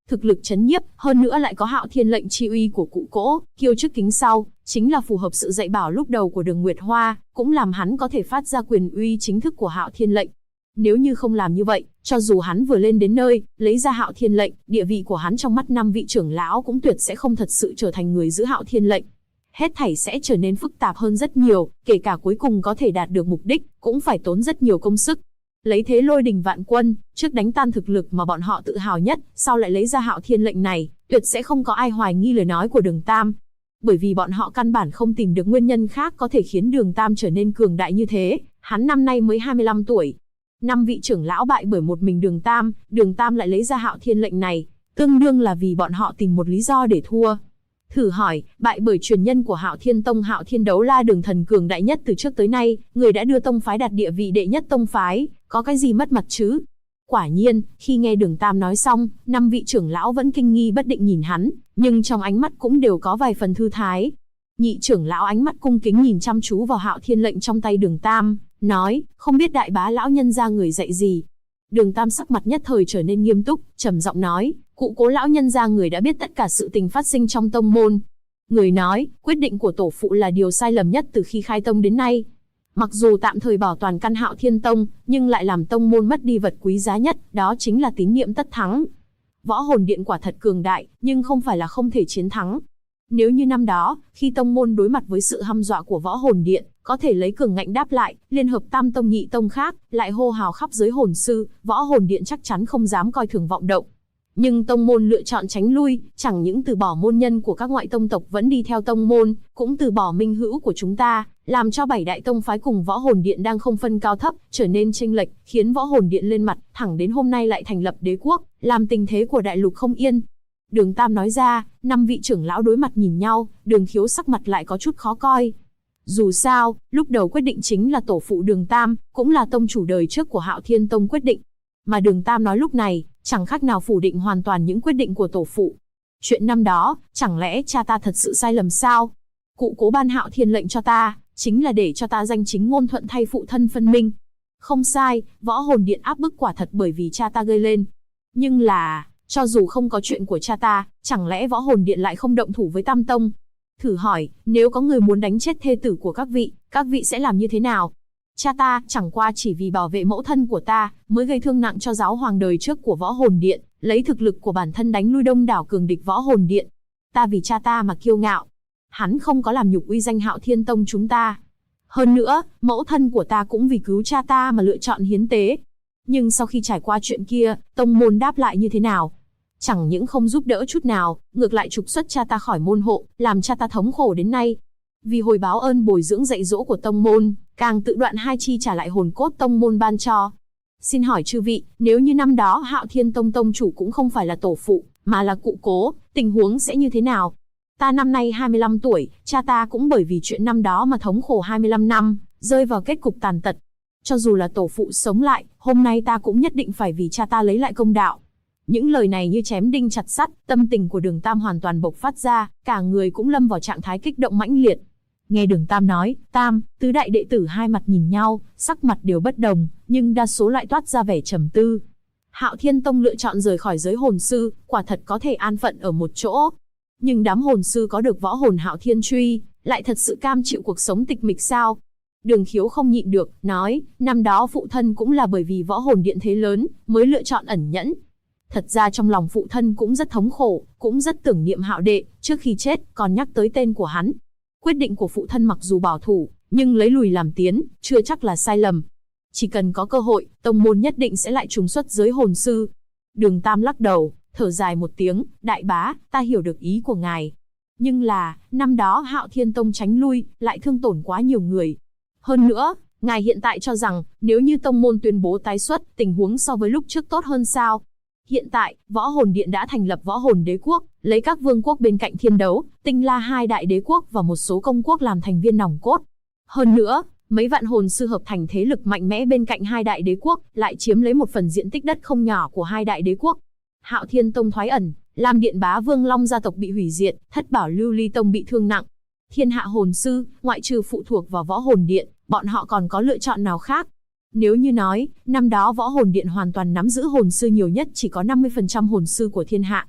Thực lực chấn nhiếp, hơn nữa lại có Hạo Thiên lệnh chi uy của cụ Cố, kiêu trước kính sau, chính là phù hợp sự dạy bảo lúc đầu của Đường Nguyệt Hoa, cũng làm hắn có thể phát ra quyền uy chính thức của Hạo Thiên lệnh. Nếu như không làm như vậy, cho dù hắn vừa lên đến nơi, lấy ra Hạo Thiên lệnh, địa vị của hắn trong mắt 5 vị trưởng lão cũng tuyệt sẽ không thật sự trở thành người giữ Hạo Thiên lệnh. Hết thảy sẽ trở nên phức tạp hơn rất nhiều, kể cả cuối cùng có thể đạt được mục đích, cũng phải tốn rất nhiều công sức. Lấy thế lôi đình vạn quân, trước đánh tan thực lực mà bọn họ tự hào nhất, sau lại lấy ra Hạo Thiên lệnh này, tuyệt sẽ không có ai hoài nghi lời nói của Đường Tam. Bởi vì bọn họ căn bản không tìm được nguyên nhân khác có thể khiến Đường Tam trở nên cường đại như thế, hắn năm nay mới 25 tuổi. 5 vị trưởng lão bại bởi một mình Đường Tam lại lấy ra Hạo Thiên lệnh này, tương đương là vì bọn họ tìm một lý do để thua. Thử hỏi, bại bởi truyền nhân của Hạo Thiên Tông Hạo Thiên Đấu La Đường thần cường đại nhất từ trước tới nay, người đã đưa tông phái đạt địa vị đệ nhất tông phái, có cái gì mất mặt chứ? Quả nhiên, khi nghe Đường Tam nói xong, 5 vị trưởng lão vẫn kinh nghi bất định nhìn hắn, nhưng trong ánh mắt cũng đều có vài phần thư thái. Nhị trưởng lão ánh mắt cung kính nhìn chăm chú vào Hạo Thiên lệnh trong tay Đường Tam, nói, không biết đại bá lão nhân gia người dạy gì. Đường Tam sắc mặt nhất thời trở nên nghiêm túc, trầm giọng nói, cụ Cố lão nhân gia người đã biết tất cả sự tình phát sinh trong tông môn. Người nói, quyết định của tổ phụ là điều sai lầm nhất từ khi khai tông đến nay. Mặc dù tạm thời bảo toàn căn Hạo Thiên Tông, nhưng lại làm tông môn mất đi vật quý giá nhất, đó chính là tín niệm tất thắng. Võ hồn điện quả thật cường đại, nhưng không phải là không thể chiến thắng. Nếu như năm đó, khi tông môn đối mặt với sự hăm dọa của võ hồn điện, có thể lấy cường ngạnh đáp lại, liên hợp tam tông nhị tông khác, lại hô hào khắp giới hồn sư, võ hồn điện chắc chắn không dám coi thường vọng động. Nhưng tông môn lựa chọn tránh lui, chẳng những từ bỏ môn nhân của các ngoại tông tộc vẫn đi theo tông môn, cũng từ bỏ minh hữu của chúng ta, làm cho 7 đại tông phái cùng võ hồn điện đang không phân cao thấp, trở nên chênh lệch, khiến võ hồn điện lên mặt, thẳng đến hôm nay lại thành lập đế quốc, làm tình thế của đại lục không yên. Đường Tam nói ra, 5 vị trưởng lão đối mặt nhìn nhau, Đường Khiếu sắc mặt lại có chút khó coi. Dù sao, lúc đầu quyết định chính là tổ phụ Đường Tam, cũng là tông chủ đời trước của Hạo Thiên Tông quyết định. Mà Đường Tam nói lúc này, chẳng khác nào phủ định hoàn toàn những quyết định của tổ phụ. Chuyện năm đó, chẳng lẽ cha ta thật sự sai lầm sao? Cụ Cố ban Hạo Thiên lệnh cho ta, chính là để cho ta danh chính ngôn thuận thay phụ thân phân minh. Không sai, võ hồn điện áp bức quả thật bởi vì cha ta gây lên. Nhưng là, cho dù không có chuyện của cha ta, chẳng lẽ võ hồn điện lại không động thủ với Tam Tông? Thử hỏi, nếu có người muốn đánh chết thê tử của các vị sẽ làm như thế nào? Cha ta, chẳng qua chỉ vì bảo vệ mẫu thân của ta, mới gây thương nặng cho giáo hoàng đời trước của võ hồn điện, lấy thực lực của bản thân đánh lui đông đảo cường địch võ hồn điện. Ta vì cha ta mà kiêu ngạo. Hắn không có làm nhục uy danh Hạo Thiên Tông chúng ta. Hơn nữa, mẫu thân của ta cũng vì cứu cha ta mà lựa chọn hiến tế. Nhưng sau khi trải qua chuyện kia, tông môn đáp lại như thế nào? Chẳng những không giúp đỡ chút nào, ngược lại trục xuất cha ta khỏi môn hộ, làm cha ta thống khổ đến nay. Vì hồi báo ơn bồi dưỡng dạy dỗ của tông môn, càng tự đoạn hai chi trả lại hồn cốt tông môn ban cho. Xin hỏi chư vị, nếu như năm đó Hạo Thiên Tông tông chủ cũng không phải là tổ phụ, mà là cụ Cố, tình huống sẽ như thế nào? Ta năm nay 25 tuổi, cha ta cũng bởi vì chuyện năm đó mà thống khổ 25 năm, rơi vào kết cục tàn tật. Cho dù là tổ phụ sống lại, hôm nay ta cũng nhất định phải vì cha ta lấy lại công đạo. Những lời này như chém đinh chặt sắt, tâm tình của Đường Tam hoàn toàn bộc phát ra, cả người cũng lâm vào trạng thái kích động mãnh liệt. Nghe Đường Tam nói, tứ đại đệ tử hai mặt nhìn nhau, sắc mặt đều bất đồng, nhưng đa số lại toát ra vẻ trầm tư. Hạo Thiên Tông lựa chọn rời khỏi giới hồn sư, quả thật có thể an phận ở một chỗ. Nhưng đám hồn sư có được võ hồn Hạo Thiên truy, lại thật sự cam chịu cuộc sống tịch mịch sao? Đường Khiếu không nhịn được, nói, năm đó phụ thân cũng là bởi vì võ hồn điện thế lớn, mới lựa chọn ẩn nhẫn. Thật ra trong lòng phụ thân cũng rất thống khổ, cũng rất tưởng niệm Hạo đệ, trước khi chết, còn nhắc tới tên của hắn. Quyết định của phụ thân mặc dù bảo thủ, nhưng lấy lùi làm tiến, chưa chắc là sai lầm. Chỉ cần có cơ hội, tông môn nhất định sẽ lại trùng xuất giới hồn sư. Đường Tam lắc đầu, thở dài một tiếng, đại bá, ta hiểu được ý của ngài. Nhưng là, năm đó Hạo Thiên Tông tránh lui, lại thương tổn quá nhiều người. Hơn nữa, ngài hiện tại cho rằng, nếu như tông môn tuyên bố tái xuất, tình huống so với lúc trước tốt hơn sao? Hiện tại, Võ Hồn Điện đã thành lập Võ Hồn Đế Quốc, lấy các vương quốc bên cạnh Thiên Đấu, Tinh La hai đại đế quốc và một số công quốc làm thành viên nòng cốt. Hơn nữa, mấy vạn hồn sư hợp thành thế lực mạnh mẽ bên cạnh hai đại đế quốc, lại chiếm lấy một phần diện tích đất không nhỏ của hai đại đế quốc. Hạo Thiên Tông thoái ẩn, Lam Điện Bá Vương Long gia tộc bị hủy diệt, Thất Bảo Lưu Ly Tông bị thương nặng. Thiên hạ hồn sư, ngoại trừ phụ thuộc vào Võ Hồn Điện, bọn họ còn có lựa chọn nào khác? Nếu như nói, năm đó Võ Hồn Điện hoàn toàn nắm giữ hồn sư nhiều nhất chỉ có 50% hồn sư của thiên hạ,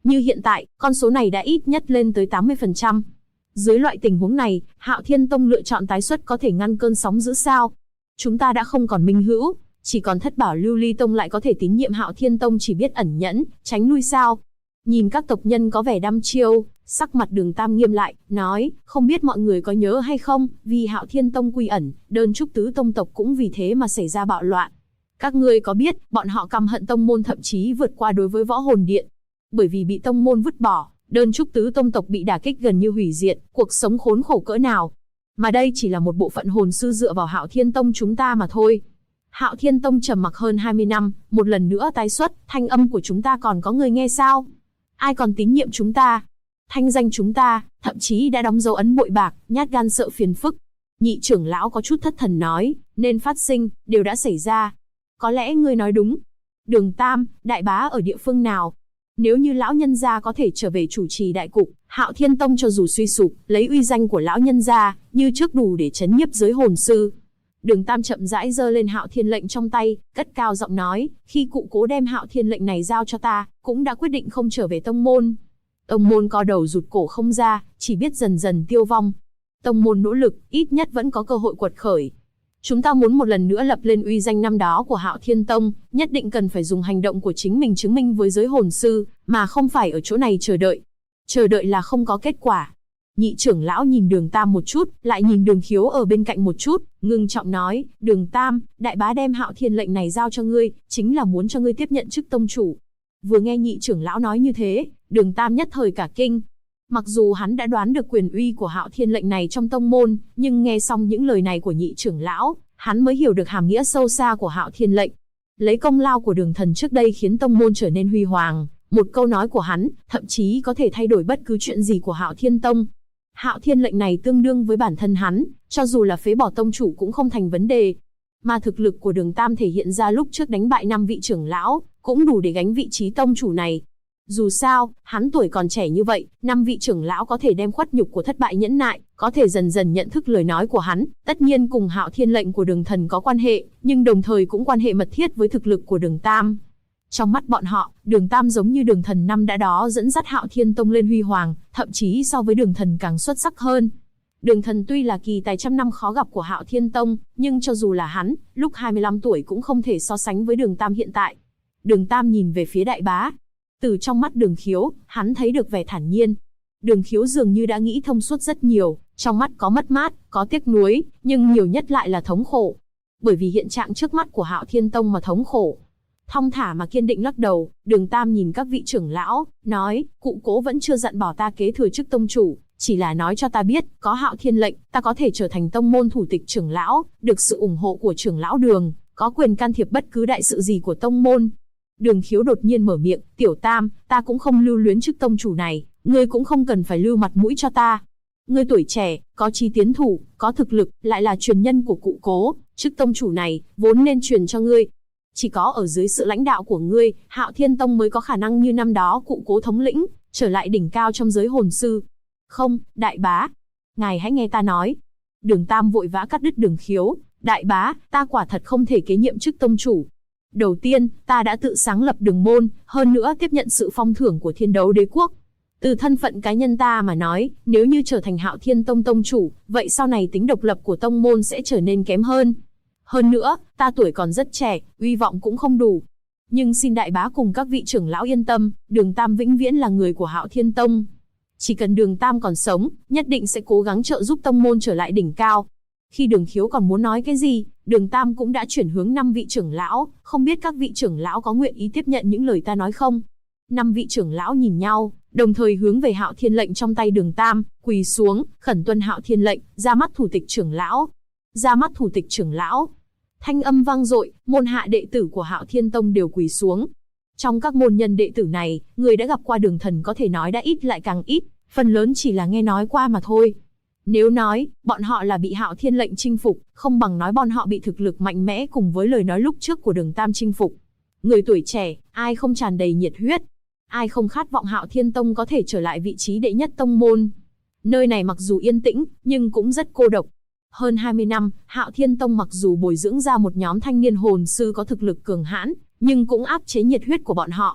Như hiện tại, con số này đã ít nhất lên tới 80%. Dưới loại tình huống này, Hạo Thiên Tông lựa chọn tái xuất có thể ngăn cơn sóng dữ sao? Chúng ta đã không còn minh hữu, chỉ còn Thất Bảo Lưu Ly Tông lại có thể tín nhiệm Hạo Thiên Tông chỉ biết ẩn nhẫn, tránh lui sao? Nhìn các tộc nhân có vẻ đăm chiêu, sắc mặt Đường Tam nghiêm lại, nói, không biết mọi người có nhớ hay không, vì Hạo Thiên Tông quy ẩn, đơn trúc tứ tông tộc cũng vì thế mà xảy ra bạo loạn. Các ngươi có biết, bọn họ căm hận tông môn thậm chí vượt qua đối với Võ Hồn Điện. Bởi vì bị tông môn vứt bỏ, đơn trúc tứ tông tộc bị đả kích gần như hủy diệt, cuộc sống khốn khổ cỡ nào. Mà đây chỉ là một bộ phận hồn sư dựa vào Hạo Thiên Tông chúng ta mà thôi. Hạo Thiên Tông trầm mặc hơn 20 năm, một lần nữa tái xuất, thanh âm của chúng ta còn có người nghe sao? Ai còn tín nhiệm chúng ta? Thanh danh chúng ta, thậm chí đã đóng dấu ấn bội bạc, nhát gan sợ phiền phức. Nhị trưởng lão có chút thất thần nói, nên phát sinh, đều đã xảy ra. Có lẽ ngươi nói đúng. Đường Tam, đại bá ở địa phương nào? Nếu như lão nhân gia có thể trở về chủ trì đại cục, Hạo Thiên Tông cho dù suy sụp, lấy uy danh của lão nhân gia, như trước đủ để chấn nhiếp giới hồn sư. Đường Tam chậm rãi giơ lên Hạo Thiên lệnh trong tay, cất cao giọng nói, khi cụ cố đem Hạo Thiên lệnh này giao cho ta, cũng đã quyết định không trở về tông môn. Tông môn co đầu rụt cổ không ra, chỉ biết dần dần tiêu vong. Tông môn nỗ lực, ít nhất vẫn có cơ hội quật khởi. Chúng ta muốn một lần nữa lập lên uy danh năm đó của Hạo Thiên Tông, nhất định cần phải dùng hành động của chính mình chứng minh với giới hồn sư, mà không phải ở chỗ này chờ đợi. Chờ đợi là không có kết quả. Nhị trưởng lão nhìn Đường Tam một chút, lại nhìn Đường Khiếu ở bên cạnh một chút, ngưng trọng nói, Đường Tam, đại bá đem Hạo Thiên lệnh này giao cho ngươi, chính là muốn cho ngươi tiếp nhận chức tông chủ. Vừa nghe nhị trưởng lão nói như thế, Đường Tam nhất thời cả kinh. Mặc dù hắn đã đoán được quyền uy của Hạo Thiên lệnh này trong tông môn, nhưng nghe xong những lời này của nhị trưởng lão, hắn mới hiểu được hàm nghĩa sâu xa của Hạo Thiên lệnh. Lấy công lao của Đường Thần trước đây khiến tông môn trở nên huy hoàng, một câu nói của hắn, thậm chí có thể thay đổi bất cứ chuyện gì của Hạo Thiên Tông. Hạo Thiên lệnh này tương đương với bản thân hắn, cho dù là phế bỏ tông chủ cũng không thành vấn đề. Mà thực lực của Đường Tam thể hiện ra lúc trước đánh bại 5 vị trưởng lão, cũng đủ để gánh vị trí tông chủ này. Dù sao, hắn tuổi còn trẻ như vậy, 5 vị trưởng lão có thể đem khuất nhục của thất bại nhẫn nại, có thể dần dần nhận thức lời nói của hắn, tất nhiên cùng Hạo Thiên lệnh của Đường Thần có quan hệ, nhưng đồng thời cũng quan hệ mật thiết với thực lực của Đường Tam. Trong mắt bọn họ, Đường Tam giống như Đường Thần năm đã đó dẫn dắt Hạo Thiên Tông lên huy hoàng, thậm chí so với Đường Thần càng xuất sắc hơn. Đường Thần tuy là kỳ tài trăm năm khó gặp của Hạo Thiên Tông, nhưng cho dù là hắn, lúc 25 tuổi cũng không thể so sánh với Đường Tam hiện tại. Đường Tam nhìn về phía đại bá. Từ trong mắt Đường Khiếu, hắn thấy được vẻ thản nhiên. Đường Khiếu dường như đã nghĩ thông suốt rất nhiều, trong mắt có mất mát, có tiếc nuối, nhưng nhiều nhất lại là thống khổ. Bởi vì hiện trạng trước mắt của Hạo Thiên Tông mà thống khổ. Thong thả mà kiên định lắc đầu, Đường Tam nhìn các vị trưởng lão, nói, cụ cố vẫn chưa dặn bảo ta kế thừa chức tông chủ, chỉ là nói cho ta biết, có Hạo Thiên lệnh, ta có thể trở thành tông môn thủ tịch trưởng lão, được sự ủng hộ của trưởng lão Đường, có quyền can thiệp bất cứ đại sự gì của tông môn. Đường Khiếu đột nhiên mở miệng, Tiểu Tam, ta cũng không lưu luyến chức tông chủ này, ngươi cũng không cần phải lưu mặt mũi cho ta. Ngươi tuổi trẻ, có chí tiến thủ, có thực lực, lại là truyền nhân của cụ cố, chức tông chủ này, vốn nên truyền cho ngươi. Chỉ có ở dưới sự lãnh đạo của ngươi, Hạo Thiên Tông mới có khả năng như năm đó cụ cố thống lĩnh, trở lại đỉnh cao trong giới hồn sư. Không, đại bá, ngài hãy nghe ta nói. Đường Tam vội vã cắt đứt Đường Khiếu, đại bá, ta quả thật không thể kế nhiệm chức tông chủ. Đầu tiên, ta đã tự sáng lập đường môn, hơn nữa tiếp nhận sự phong thưởng của Thiên Đấu Đế Quốc. Từ thân phận cá nhân ta mà nói, nếu như trở thành Hạo Thiên Tông tông chủ, vậy sau này tính độc lập của tông môn sẽ trở nên kém hơn. Hơn nữa, ta tuổi còn rất trẻ, uy vọng cũng không đủ. Nhưng xin đại bá cùng các vị trưởng lão yên tâm, Đường Tam vĩnh viễn là người của Hạo Thiên Tông. Chỉ cần Đường Tam còn sống, nhất định sẽ cố gắng trợ giúp tông môn trở lại đỉnh cao. Khi Đường Khiếu còn muốn nói cái gì, Đường Tam cũng đã chuyển hướng 5 vị trưởng lão, không biết các vị trưởng lão có nguyện ý tiếp nhận những lời ta nói không? 5 vị trưởng lão nhìn nhau, đồng thời hướng về Hạo Thiên lệnh trong tay Đường Tam, quỳ xuống, khẩn tuân Hạo Thiên lệnh, ra mắt thủ tịch trưởng lão. Ra mắt thủ tịch trưởng lão. Thanh âm vang dội, môn hạ đệ tử của Hạo Thiên Tông đều quỳ xuống. Trong các môn nhân đệ tử này, người đã gặp qua Đường Thần có thể nói đã ít lại càng ít, phần lớn chỉ là nghe nói qua mà thôi. Nếu nói, bọn họ là bị Hạo Thiên lệnh chinh phục, không bằng nói bọn họ bị thực lực mạnh mẽ cùng với lời nói lúc trước của Đường Tam chinh phục. Người tuổi trẻ, ai không tràn đầy nhiệt huyết? Ai không khát vọng Hạo Thiên Tông có thể trở lại vị trí đệ nhất tông môn? Nơi này mặc dù yên tĩnh, nhưng cũng rất cô độc. Hơn 20 năm, Hạo Thiên Tông mặc dù bồi dưỡng ra một nhóm thanh niên hồn sư có thực lực cường hãn, nhưng cũng áp chế nhiệt huyết của bọn họ.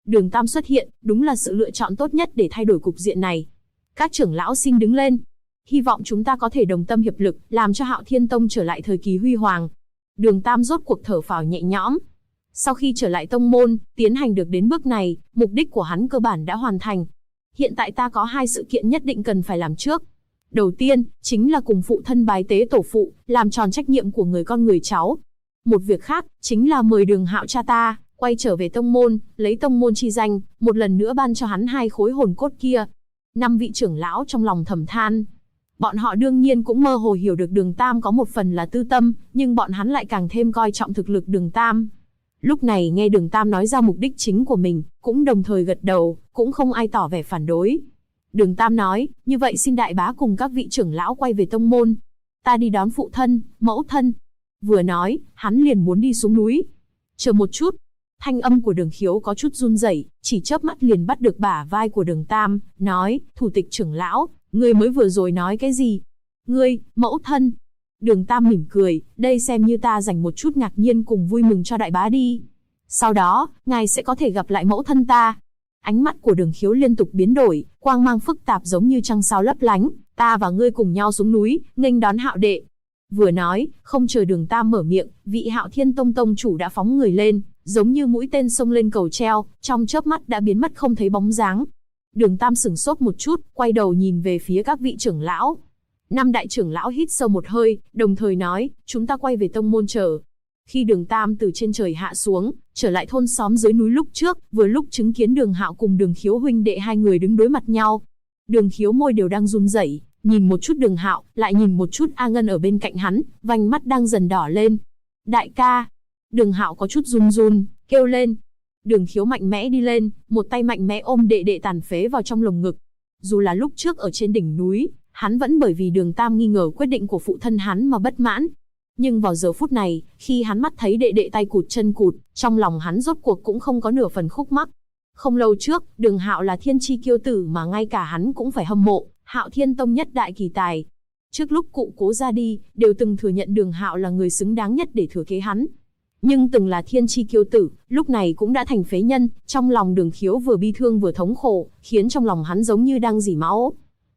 Đường Tam xuất hiện, đúng là sự lựa chọn tốt nhất để thay đổi cục diện này. Các trưởng lão xin đứng lên. Hy vọng chúng ta có thể đồng tâm hiệp lực, làm cho Hạo Thiên Tông trở lại thời kỳ huy hoàng. Đường Tam rốt cuộc thở phào nhẹ nhõm. Sau khi trở lại tông môn, tiến hành được đến bước này, mục đích của hắn cơ bản đã hoàn thành. Hiện tại ta có 2 sự kiện nhất định cần phải làm trước. Đầu tiên, chính là cùng phụ thân bái tế tổ phụ, làm tròn trách nhiệm của người con người cháu. Một việc khác, chính là mời Đường Hạo cha ta, quay trở về tông môn, lấy tông môn chi danh, một lần nữa ban cho hắn 2 khối hồn cốt kia. 5 vị trưởng lão trong lòng thầm than. Bọn họ đương nhiên cũng mơ hồ hiểu được Đường Tam có một phần là tư tâm, nhưng bọn hắn lại càng thêm coi trọng thực lực Đường Tam. Lúc này nghe Đường Tam nói ra mục đích chính của mình, cũng đồng thời gật đầu, cũng không ai tỏ vẻ phản đối. Đường Tam nói, như vậy xin đại bá cùng các vị trưởng lão quay về tông môn. Ta đi đón phụ thân, mẫu thân. Vừa nói, hắn liền muốn đi xuống núi. Chờ một chút. Thanh âm của Đường Khiếu có chút run rẩy, chỉ chớp mắt liền bắt được bả vai của Đường Tam, nói, thủ tịch trưởng lão, ngươi mới vừa rồi nói cái gì? Ngươi, mẫu thân. Đường Tam mỉm cười, đây xem như ta dành một chút ngạc nhiên cùng vui mừng cho đại bá đi. Sau đó, ngài sẽ có thể gặp lại mẫu thân ta. Ánh mắt của Đường Khiếu liên tục biến đổi, quang mang phức tạp giống như trăng sao lấp lánh, ta và ngươi cùng nhau xuống núi, nghênh đón Hạo đệ. Vừa nói, không chờ Đường Tam mở miệng, vị Hạo Thiên Tông tông chủ đã phóng người lên, giống như mũi tên xông lên cầu treo, trong chớp mắt đã biến mất không thấy bóng dáng. Đường Tam sửng sốt một chút, quay đầu nhìn về phía các vị trưởng lão. 5 đại trưởng lão hít sâu một hơi, đồng thời nói, chúng ta quay về tông môn chờ. Khi Đường Tam từ trên trời hạ xuống, trở lại thôn xóm dưới núi lúc trước, vừa lúc chứng kiến Đường Hạo cùng Đường Khiếu huynh đệ 2 người đứng đối mặt nhau. Đường Khiếu môi đều đang run rẩy, nhìn một chút Đường Hạo, lại nhìn một chút A Ngân ở bên cạnh hắn, vành mắt đang dần đỏ lên. Đại ca. Đường Hạo có chút run run, kêu lên. Đường Khiếu mạnh mẽ đi lên, một tay mạnh mẽ ôm đệ đệ tàn phế vào trong lồng ngực. Dù là lúc trước ở trên đỉnh núi, hắn vẫn bởi vì Đường Tam nghi ngờ quyết định của phụ thân hắn mà bất mãn. Nhưng vào giờ phút này, khi hắn mắt thấy đệ đệ tay cụt chân cụt, trong lòng hắn rốt cuộc cũng không có nửa phần khúc mắc. Không lâu trước, Đường Hạo là thiên chi kiêu tử mà ngay cả hắn cũng phải hâm mộ, Hạo Thiên Tông nhất đại kỳ tài. Trước lúc cụ cố ra đi, đều từng thừa nhận Đường Hạo là người xứng đáng nhất để thừa kế hắn. Nhưng từng là thiên chi kiêu tử, lúc này cũng đã thành phế nhân, trong lòng Đường Khiếu vừa bi thương vừa thống khổ, khiến trong lòng hắn giống như đang rỉ máu.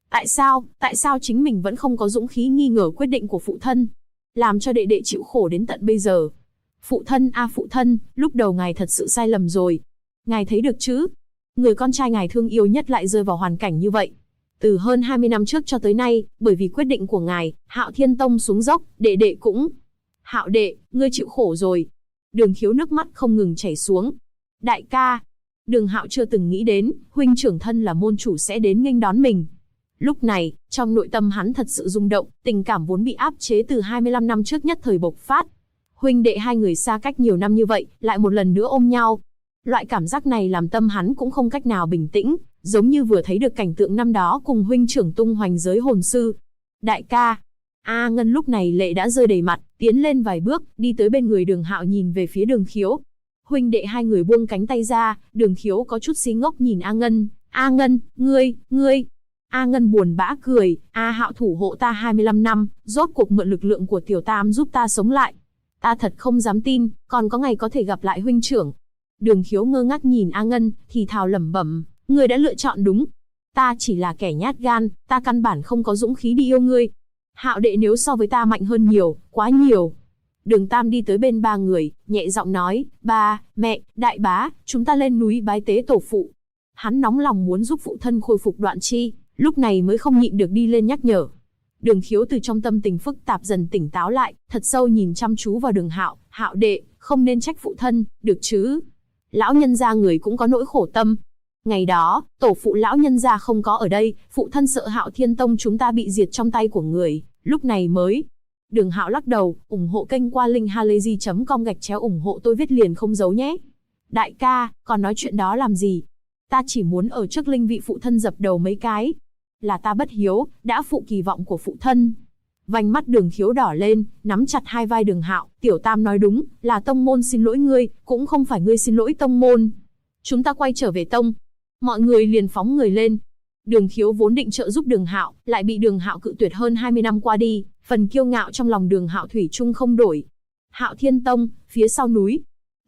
Tại sao chính mình vẫn không có dũng khí nghi ngờ quyết định của phụ thân, làm cho đệ đệ chịu khổ đến tận bây giờ. Phụ thân phụ thân, lúc đầu ngài thật sự sai lầm rồi. Ngài thấy được chứ? Người con trai ngài thương yêu nhất lại rơi vào hoàn cảnh như vậy. Từ hơn 20 năm trước cho tới nay, bởi vì quyết định của ngài, Hạo Thiên Tông xuống dốc, đệ đệ cũng... Hạo đệ, ngươi chịu khổ rồi. Đường Khiếu nước mắt không ngừng chảy xuống. Đại ca. Đường Hạo chưa từng nghĩ đến, huynh trưởng thân là môn chủ sẽ đến nghênh đón mình. Lúc này, trong nội tâm hắn thật sự rung động, tình cảm vốn bị áp chế từ 25 năm trước nhất thời bộc phát. Huynh đệ 2 người xa cách nhiều năm như vậy, lại một lần nữa ôm nhau. Loại cảm giác này làm tâm hắn cũng không cách nào bình tĩnh, giống như vừa thấy được cảnh tượng năm đó cùng huynh trưởng tung hoành giới hồn sư. Đại ca. A Ngân lúc này lệ đã rơi đầy mặt, tiến lên vài bước, đi tới bên người Đường Hạo nhìn về phía Đường Khiếu. Huynh đệ 2 người buông cánh tay ra, Đường Khiếu có chút si ngốc nhìn A Ngân. A Ngân, ngươi. A Ngân buồn bã cười, A Hạo thủ hộ ta 25 năm, rốt cuộc mượn lực lượng của Tiểu Tam giúp ta sống lại. Ta thật không dám tin, còn có ngày có thể gặp lại huynh trưởng. Đường Khiếu ngơ ngác nhìn A Ngân, thì thào lẩm bẩm, ngươi đã lựa chọn đúng. Ta chỉ là kẻ nhát gan, ta căn bản không có dũng khí đi yêu ngươi. Hạo đệ nếu so với ta mạnh hơn nhiều, quá nhiều. Đường Tam đi tới bên 3 người, nhẹ giọng nói, ba, mẹ, đại bá, chúng ta lên núi bái tế tổ phụ. Hắn nóng lòng muốn giúp phụ thân khôi phục đoạn chi, lúc này mới không nhịn được đi lên nhắc nhở. Đường Khiếu từ trong tâm tình phức tạp dần tỉnh táo lại, thật sâu nhìn chăm chú vào Đường Hạo, Hạo đệ, không nên trách phụ thân, được chứ? Lão nhân gia người cũng có nỗi khổ tâm. Ngày đó, tổ phụ lão nhân gia không có ở đây, phụ thân sợ Hạo Thiên Tông chúng ta bị diệt trong tay của người, lúc này mới. Đường Hạo lắc đầu, ủng hộ kênh qua link halayzi.com ủng hộ tôi viết liền không giấu nhé. Đại ca, còn nói chuyện đó làm gì? Ta chỉ muốn ở trước linh vị phụ thân dập đầu mấy cái. Là ta bất hiếu, đã phụ kỳ vọng của phụ thân. Vành mắt Đường Khiếu đỏ lên, nắm chặt hai vai Đường Hạo, Tiểu Tam nói đúng, là tông môn xin lỗi ngươi, cũng không phải ngươi xin lỗi tông môn. Chúng ta quay trở về tông. Mọi người liền phóng người lên. Đường Khiếu vốn định trợ giúp Đường Hạo, lại bị Đường Hạo cự tuyệt hơn 20 năm qua đi, phần kiêu ngạo trong lòng Đường Hạo thủy chung không đổi. Hạo Thiên Tông, phía sau núi.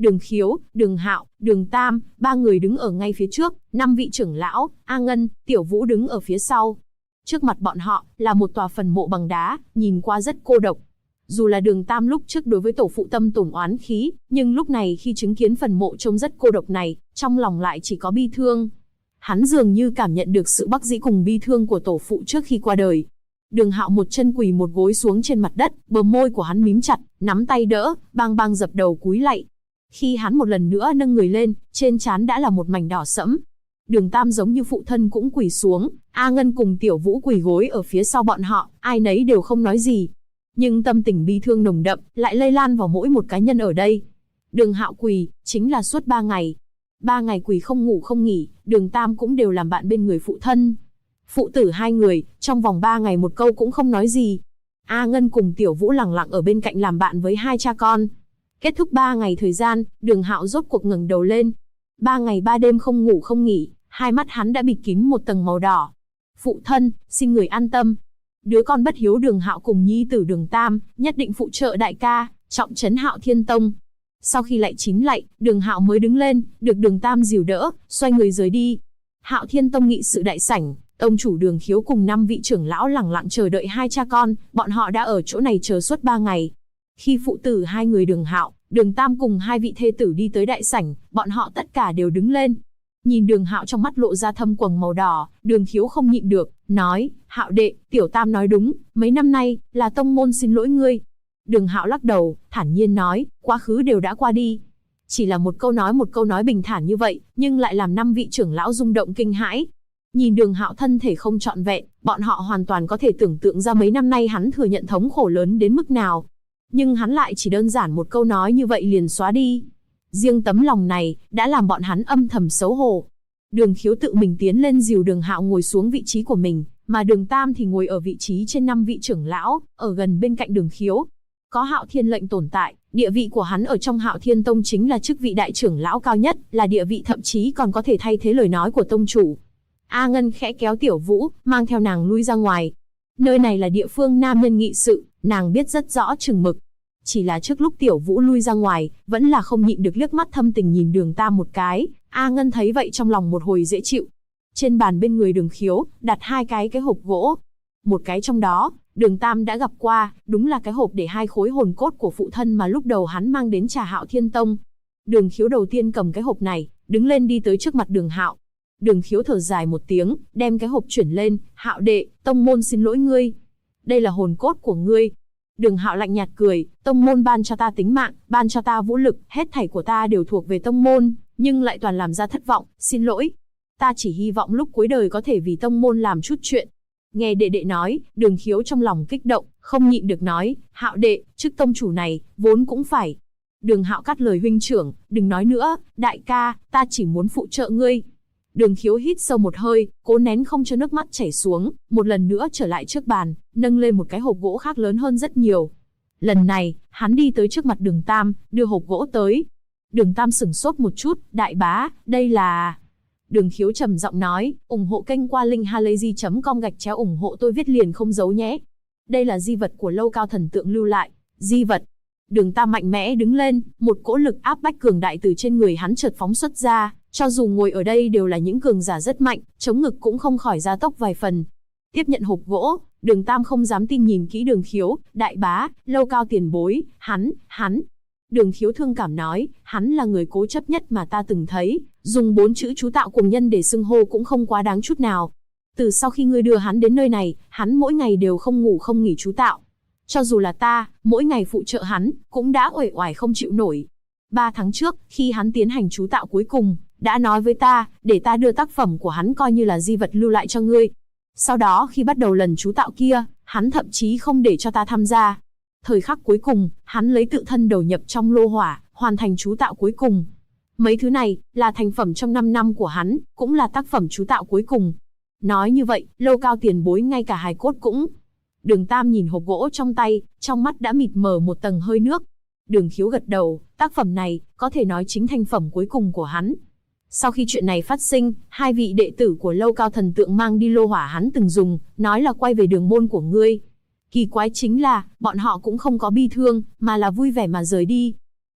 Đường Khiếu, Đường Hạo, Đường Tam, ba người đứng ở ngay phía trước, 5 vị trưởng lão, A Ngân, Tiểu Vũ đứng ở phía sau. Trước mặt bọn họ là một tòa phần mộ bằng đá, nhìn qua rất cô độc. Dù là Đường Tam lúc trước đối với tổ phụ tâm tổn oán khí, nhưng lúc này khi chứng kiến phần mộ trông rất cô độc này, trong lòng lại chỉ có bi thương. Hắn dường như cảm nhận được sự bất dĩ cùng bi thương của tổ phụ trước khi qua đời. Đường Hạo một chân quỳ một gối xuống trên mặt đất, bờ môi của hắn mím chặt, nắm tay đỡ, bang bang dập đầu cúi lạy. Khi hắn một lần nữa nâng người lên, trên trán đã là một mảnh đỏ sẫm. Đường Tam giống như phụ thân cũng quỳ xuống, A Ngân cùng Tiểu Vũ quỳ gối ở phía sau bọn họ, ai nấy đều không nói gì. Nhưng tâm tình bi thương nồng đậm lại lây lan vào mỗi một cá nhân ở đây. Đường Hạo quỳ, chính là suốt 3 ngày. 3 ngày quỳ không ngủ không nghỉ, Đường Tam cũng đều làm bạn bên người phụ thân. Phụ tử hai người, trong vòng 3 ngày một câu cũng không nói gì. A Ngân cùng Tiểu Vũ lặng lặng ở bên cạnh làm bạn với hai cha con. Kết thúc 3 ngày thời gian, Đường Hạo rốt cuộc ngẩng đầu lên. 3 ngày 3 đêm không ngủ không nghỉ, hai mắt hắn đã bịt kín một tầng màu đỏ. Phụ thân, xin người an tâm. Đứa con bất hiếu Đường Hạo cùng nhi tử Đường Tam, nhất định phụ trợ đại ca, trọng trấn Hạo Thiên Tông. Sau khi lạy 9 lạy, Đường Hạo mới đứng lên, được Đường Tam dìu đỡ, xoay người rời đi. Hạo Thiên Tông nghị sự đại sảnh, tông chủ Đường Khiếu cùng 5 vị trưởng lão lẳng lặng chờ đợi hai cha con, bọn họ đã ở chỗ này chờ suốt 3 ngày. Khi phụ tử hai người Đường Hạo, Đường Tam cùng hai vị thê tử đi tới đại sảnh, bọn họ tất cả đều đứng lên. Nhìn Đường Hạo trong mắt lộ ra thâm quầng màu đỏ, Đường Khiếu không nhịn được, nói, Hạo đệ, Tiểu Tam nói đúng, mấy năm nay, là tông môn xin lỗi ngươi. Đường Hạo lắc đầu, thản nhiên nói, quá khứ đều đã qua đi. Chỉ là một câu nói bình thản như vậy, nhưng lại làm 5 vị trưởng lão rung động kinh hãi. Nhìn Đường Hạo thân thể không trọn vẹn, bọn họ hoàn toàn có thể tưởng tượng ra mấy năm nay hắn thừa nhận thống khổ lớn đến mức nào. Nhưng hắn lại chỉ đơn giản một câu nói như vậy liền xóa đi. Riêng tấm lòng này, đã làm bọn hắn âm thầm xấu hổ. Đường Khiếu tự mình tiến lên dìu Đường Hạo ngồi xuống vị trí của mình, mà Đường Tam thì ngồi ở vị trí trên 5 vị trưởng lão, ở gần bên cạnh Đường Khiếu. Có Hạo Thiên lệnh tồn tại, địa vị của hắn ở trong Hạo Thiên Tông chính là chức vị đại trưởng lão cao nhất, là địa vị thậm chí còn có thể thay thế lời nói của tông chủ. A Ngân khẽ kéo Tiểu Vũ, mang theo nàng lui ra ngoài. Nơi này là địa phương nam nhân nghị sự, nàng biết rất rõ chừng mực. Chỉ là trước lúc Tiểu Vũ lui ra ngoài, vẫn là không nhịn được liếc mắt thâm tình nhìn Đường Tam một cái. A Ngân thấy vậy trong lòng một hồi dễ chịu. Trên bàn bên người Đường Khiếu, đặt 2 cái hộp gỗ. Một cái trong đó, Đường Tam đã gặp qua, đúng là cái hộp để 2 khối hồn cốt của phụ thân mà lúc đầu hắn mang đến trả Hạo Thiên Tông. Đường Khiếu đầu tiên cầm cái hộp này, đứng lên đi tới trước mặt Đường Hạo. Đường Khiếu thở dài một tiếng, đem cái hộp chuyển lên, Hạo đệ, tông môn xin lỗi ngươi. Đây là hồn cốt của ngươi. Đường Hạo lạnh nhạt cười, tông môn ban cho ta tính mạng, ban cho ta vũ lực, hết thảy của ta đều thuộc về tông môn, nhưng lại toàn làm ra thất vọng, xin lỗi. Ta chỉ hy vọng lúc cuối đời có thể vì tông môn làm chút chuyện. Nghe đệ đệ nói, Đường Khiếu trong lòng kích động, không nhịn được nói, Hạo đệ, chức tông chủ này, vốn cũng phải. Đường Hạo cắt lời huynh trưởng, đừng nói nữa, đại ca, ta chỉ muốn phụ trợ ngươi. Đường Khiếu hít sâu một hơi, cố nén không cho nước mắt chảy xuống, một lần nữa trở lại trước bàn, nâng lên một cái hộp gỗ khác lớn hơn rất nhiều. Lần này, hắn đi tới trước mặt Đường Tam, đưa hộp gỗ tới. Đường Tam sửng sốt một chút, đại bá, đây là... Đường Khiếu trầm giọng nói, ủng hộ kênh qua link halayzi.com/ ủng hộ tôi viết liền không giấu nhé. Đây là di vật của Lâu Cao thần tượng lưu lại. Di vật. Đường Tam mạnh mẽ đứng lên, một cỗ lực áp bách cường đại từ trên người hắn chợt phóng xuất ra, cho dù ngồi ở đây đều là những cường giả rất mạnh, chống ngực cũng không khỏi gia tốc vài phần. Tiếp nhận hộp gỗ, Đường Tam không dám tin nhìn kỹ Đường Khiếu, đại bá, Lâu Cao tiền bối, hắn. Đường Khiếu thương cảm nói, hắn là người cố chấp nhất mà ta từng thấy, dùng 4 chữ chú tạo cùng nhân để xưng hô cũng không quá đáng chút nào. Từ sau khi ngươi đưa hắn đến nơi này, hắn mỗi ngày đều không ngủ không nghỉ chú tạo. Cho dù là ta, mỗi ngày phụ trợ hắn, cũng đã uể oải không chịu nổi. 3 tháng trước, khi hắn tiến hành chú tạo cuối cùng, đã nói với ta, để ta đưa tác phẩm của hắn coi như là di vật lưu lại cho ngươi. Sau đó khi bắt đầu lần chú tạo kia, hắn thậm chí không để cho ta tham gia. Thời khắc cuối cùng, hắn lấy tự thân đầu nhập trong lô hỏa, hoàn thành chú tạo cuối cùng. Mấy thứ này, là thành phẩm trong 5 năm của hắn, cũng là tác phẩm chú tạo cuối cùng. Nói như vậy, Lâu Cao tiền bối ngay cả hài cốt cũng... Đường Tam nhìn hộp gỗ trong tay, trong mắt đã mịt mờ một tầng hơi nước. Đường Khiếu gật đầu, tác phẩm này, có thể nói chính thành phẩm cuối cùng của hắn. Sau khi chuyện này phát sinh, 2 vị đệ tử của Lâu Cao thần tượng mang đi lô hỏa hắn từng dùng, nói là quay về đường môn của ngươi. Kỳ quái chính là, bọn họ cũng không có bi thương, mà là vui vẻ mà rời đi.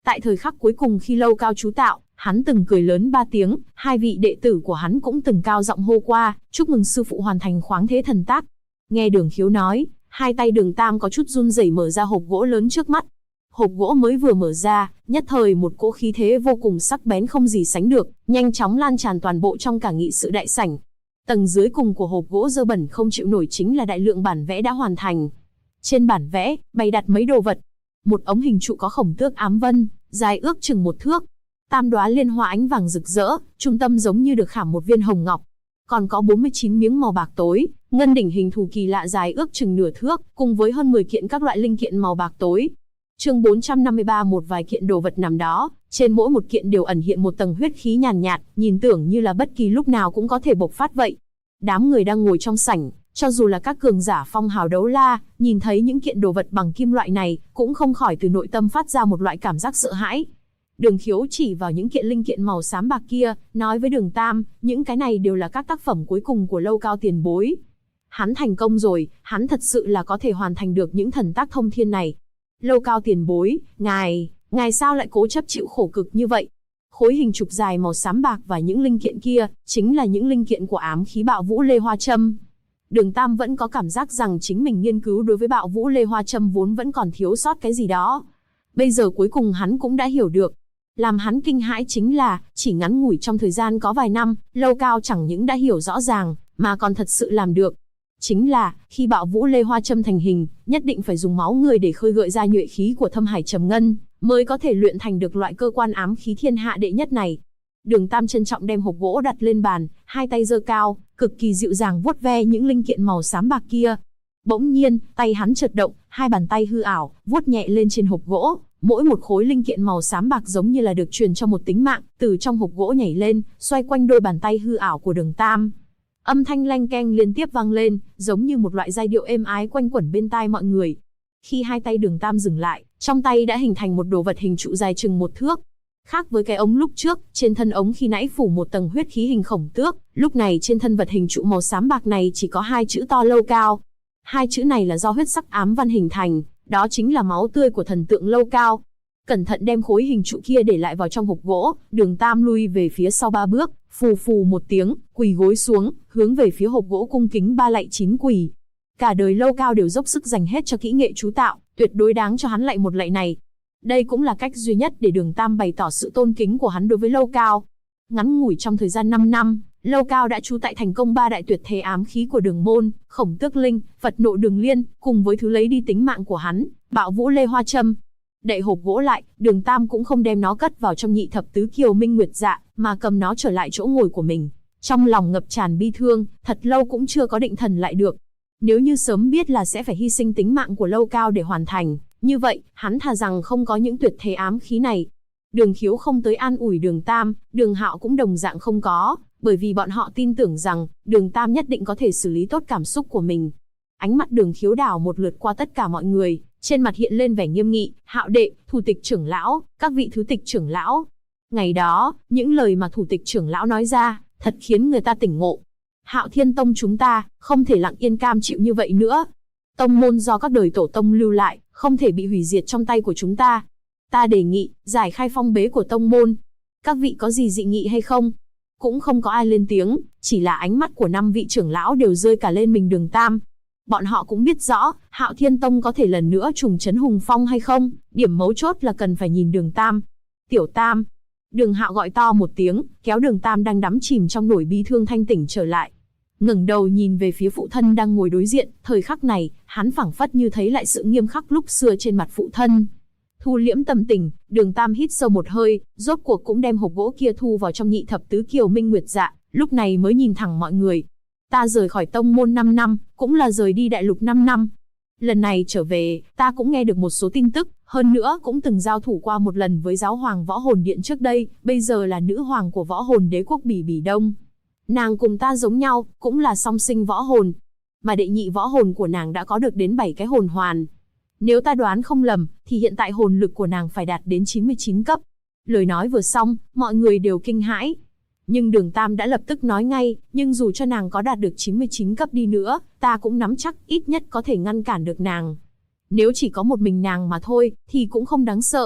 Tại thời khắc cuối cùng khi Lâu Cao chú tạo, hắn từng cười lớn 3 tiếng, hai vị đệ tử của hắn cũng từng cao giọng hô qua, chúc mừng sư phụ hoàn thành khoáng thế thần tác. Nghe Đường Khiếu nói, hai tay Đường Tam có chút run rẩy mở ra hộp gỗ lớn trước mắt. Hộp gỗ mới vừa mở ra, nhất thời một cỗ khí thế vô cùng sắc bén không gì sánh được, nhanh chóng lan tràn toàn bộ trong cả nghị sự đại sảnh. Tầng dưới cùng của hộp gỗ dơ bẩn không chịu nổi chính là đại lượng bản vẽ đã hoàn thành. Trên bản vẽ, bày đặt mấy đồ vật. Một ống hình trụ có khổng tước ám vân, dài ước chừng 1 thước. Tam đóa liên hoa ánh vàng rực rỡ, trung tâm giống như được khảm một viên hồng ngọc. Còn có 49 miếng màu bạc tối, ngân đỉnh hình thù kỳ lạ dài ước chừng nửa thước, cùng với hơn 10 kiện các loại linh kiện màu bạc tối. Chương 453 một vài kiện đồ vật nằm đó, trên mỗi một kiện đều ẩn hiện một tầng huyết khí nhàn nhạt, nhìn tưởng như là bất kỳ lúc nào cũng có thể bộc phát vậy. Đám người đang ngồi trong sảnh, cho dù là các cường giả phong hào đấu la, nhìn thấy những kiện đồ vật bằng kim loại này, cũng không khỏi từ nội tâm phát ra một loại cảm giác sợ hãi. Đường Khiếu chỉ vào những kiện linh kiện màu xám bạc kia, nói với Đường Tam, những cái này đều là các tác phẩm cuối cùng của Lâu Cao tiền bối. Hắn thành công rồi, hắn thật sự là có thể hoàn thành được những thần tác thông thiên này. Lâu Cao tiền bối, ngài sao lại cố chấp chịu khổ cực như vậy? Khối hình trục dài màu xám bạc và những linh kiện kia, chính là những linh kiện của ám khí Bạo Vũ Lê Hoa Châm. Đường Tam vẫn có cảm giác rằng chính mình nghiên cứu đối với Bạo Vũ Lê Hoa Châm vốn vẫn còn thiếu sót cái gì đó. Bây giờ cuối cùng hắn cũng đã hiểu được. Làm hắn kinh hãi chính là, chỉ ngắn ngủi trong thời gian có vài năm, Lâu Cao chẳng những đã hiểu rõ ràng, mà còn thật sự làm được. Chính là, khi Bạo Vũ Lê Hoa Châm thành hình, nhất định phải dùng máu người để khơi gợi ra nhuệ khí của Thâm Hải Trầm Ngân, mới có thể luyện thành được loại cơ quan ám khí thiên hạ đệ nhất này. Đường Tam trân trọng đem hộp gỗ đặt lên bàn, hai tay giơ cao, cực kỳ dịu dàng vuốt ve những linh kiện màu xám bạc kia. Bỗng nhiên, tay hắn chợt động, hai bàn tay hư ảo, vuốt nhẹ lên trên hộp gỗ, mỗi một khối linh kiện màu xám bạc giống như là được truyền cho một tính mạng, từ trong hộp gỗ nhảy lên, xoay quanh đôi bàn tay hư ảo của Đường Tam. Âm thanh leng keng liên tiếp vang lên, giống như một loại giai điệu êm ái quanh quẩn bên tai mọi người. Khi hai tay Đường Tam dừng lại, trong tay đã hình thành một đồ vật hình trụ dài chừng 1 thước. Khác với cái ống lúc trước, trên thân ống khi nãy phủ một tầng huyết khí hình khổng tước, lúc này trên thân vật hình trụ màu xám bạc này chỉ có 2 chữ to Lâu Cao. 2 chữ này là do huyết sắc ám văn hình thành, đó chính là máu tươi của thần tượng Lâu Cao. Cẩn thận đem khối hình trụ kia để lại vào trong hộp gỗ, Đường Tam lui về phía sau 3 bước, phù phù một tiếng, quỳ gối xuống, hướng về phía hộp gỗ cung kính 3 lạy 9 quỳ. Cả đời Lâu Cao đều dốc sức dành hết cho kỹ nghệ chú tạo, tuyệt đối đáng cho hắn lạy một lạy này. Đây cũng là cách duy nhất để Đường Tam bày tỏ sự tôn kính của hắn đối với Lâu Cao. Ngắn ngủi trong thời gian 5 năm, Lâu Cao đã trú tại thành công 3 đại tuyệt thế ám khí của Đường Môn, Khổng Tước Linh, Phật Nộ Đường Liên, cùng với thứ lấy đi tính mạng của hắn, Bạo Vũ Lê Hoa Châm. Đậy hộp gỗ lại, Đường Tam cũng không đem nó cất vào trong nhị thập tứ kiều minh nguyệt dạ, mà cầm nó trở lại chỗ ngồi của mình. Trong lòng ngập tràn bi thương, thật lâu cũng chưa có định thần lại được. Nếu như sớm biết là sẽ phải hy sinh tính mạng của Lâu Cao để hoàn thành, như vậy, hắn thà rằng không có những tuyệt thế ám khí này. Đường Khiếu không tới an ủi Đường Tam, Đường Hạo cũng đồng dạng không có, bởi vì bọn họ tin tưởng rằng, Đường Tam nhất định có thể xử lý tốt cảm xúc của mình. Ánh mắt Đường Khiếu đảo một lượt qua tất cả mọi người, trên mặt hiện lên vẻ nghiêm nghị, Hạo đệ, thủ tịch trưởng lão, các vị thứ tịch trưởng lão. Ngày đó, những lời mà thủ tịch trưởng lão nói ra, thật khiến người ta tỉnh ngộ. Hạo Thiên Tông chúng ta, không thể lặng yên cam chịu như vậy nữa. Tông môn do các đời tổ tông lưu lại, không thể bị hủy diệt trong tay của chúng ta. Ta đề nghị, giải khai phong bế của tông môn. Các vị có gì dị nghị hay không? Cũng không có ai lên tiếng, chỉ là ánh mắt của 5 vị trưởng lão đều rơi cả lên mình Đường Tam. Bọn họ cũng biết rõ, Hạo Thiên Tông có thể lần nữa trùng trấn hùng phong hay không, điểm mấu chốt là cần phải nhìn Đường Tam. Tiểu Tam. Đường Hạo gọi to một tiếng, kéo Đường Tam đang đắm chìm trong nỗi bi thương thanh tỉnh trở lại. Ngẩng đầu nhìn về phía phụ thân đang ngồi đối diện, thời khắc này, hắn phảng phất như thấy lại sự nghiêm khắc lúc xưa trên mặt phụ thân. Thu liễm tâm tình, Đường Tam hít sâu một hơi, rốt cuộc cũng đem hộp gỗ kia thu vào trong nhị thập tứ kiều minh nguyệt dạ, lúc này mới nhìn thẳng mọi người. Ta rời khỏi tông môn 5 năm, cũng là rời đi đại lục 5 năm. Lần này trở về, ta cũng nghe được một số tin tức, hơn nữa cũng từng giao thủ qua một lần với giáo hoàng võ hồn điện trước đây, bây giờ là nữ hoàng của võ hồn đế quốc Bỉ Bỉ Đông. Nàng cùng ta giống nhau, cũng là song sinh võ hồn. Mà đệ nhị võ hồn của nàng đã có được đến 7 cái hồn hoàn. Nếu ta đoán không lầm, thì hiện tại hồn lực của nàng phải đạt đến 99 cấp. Lời nói vừa xong, mọi người đều kinh hãi. Nhưng Đường Tam đã lập tức nói ngay, nhưng dù cho nàng có đạt được 99 cấp đi nữa, ta cũng nắm chắc ít nhất có thể ngăn cản được nàng. Nếu chỉ có một mình nàng mà thôi, thì cũng không đáng sợ.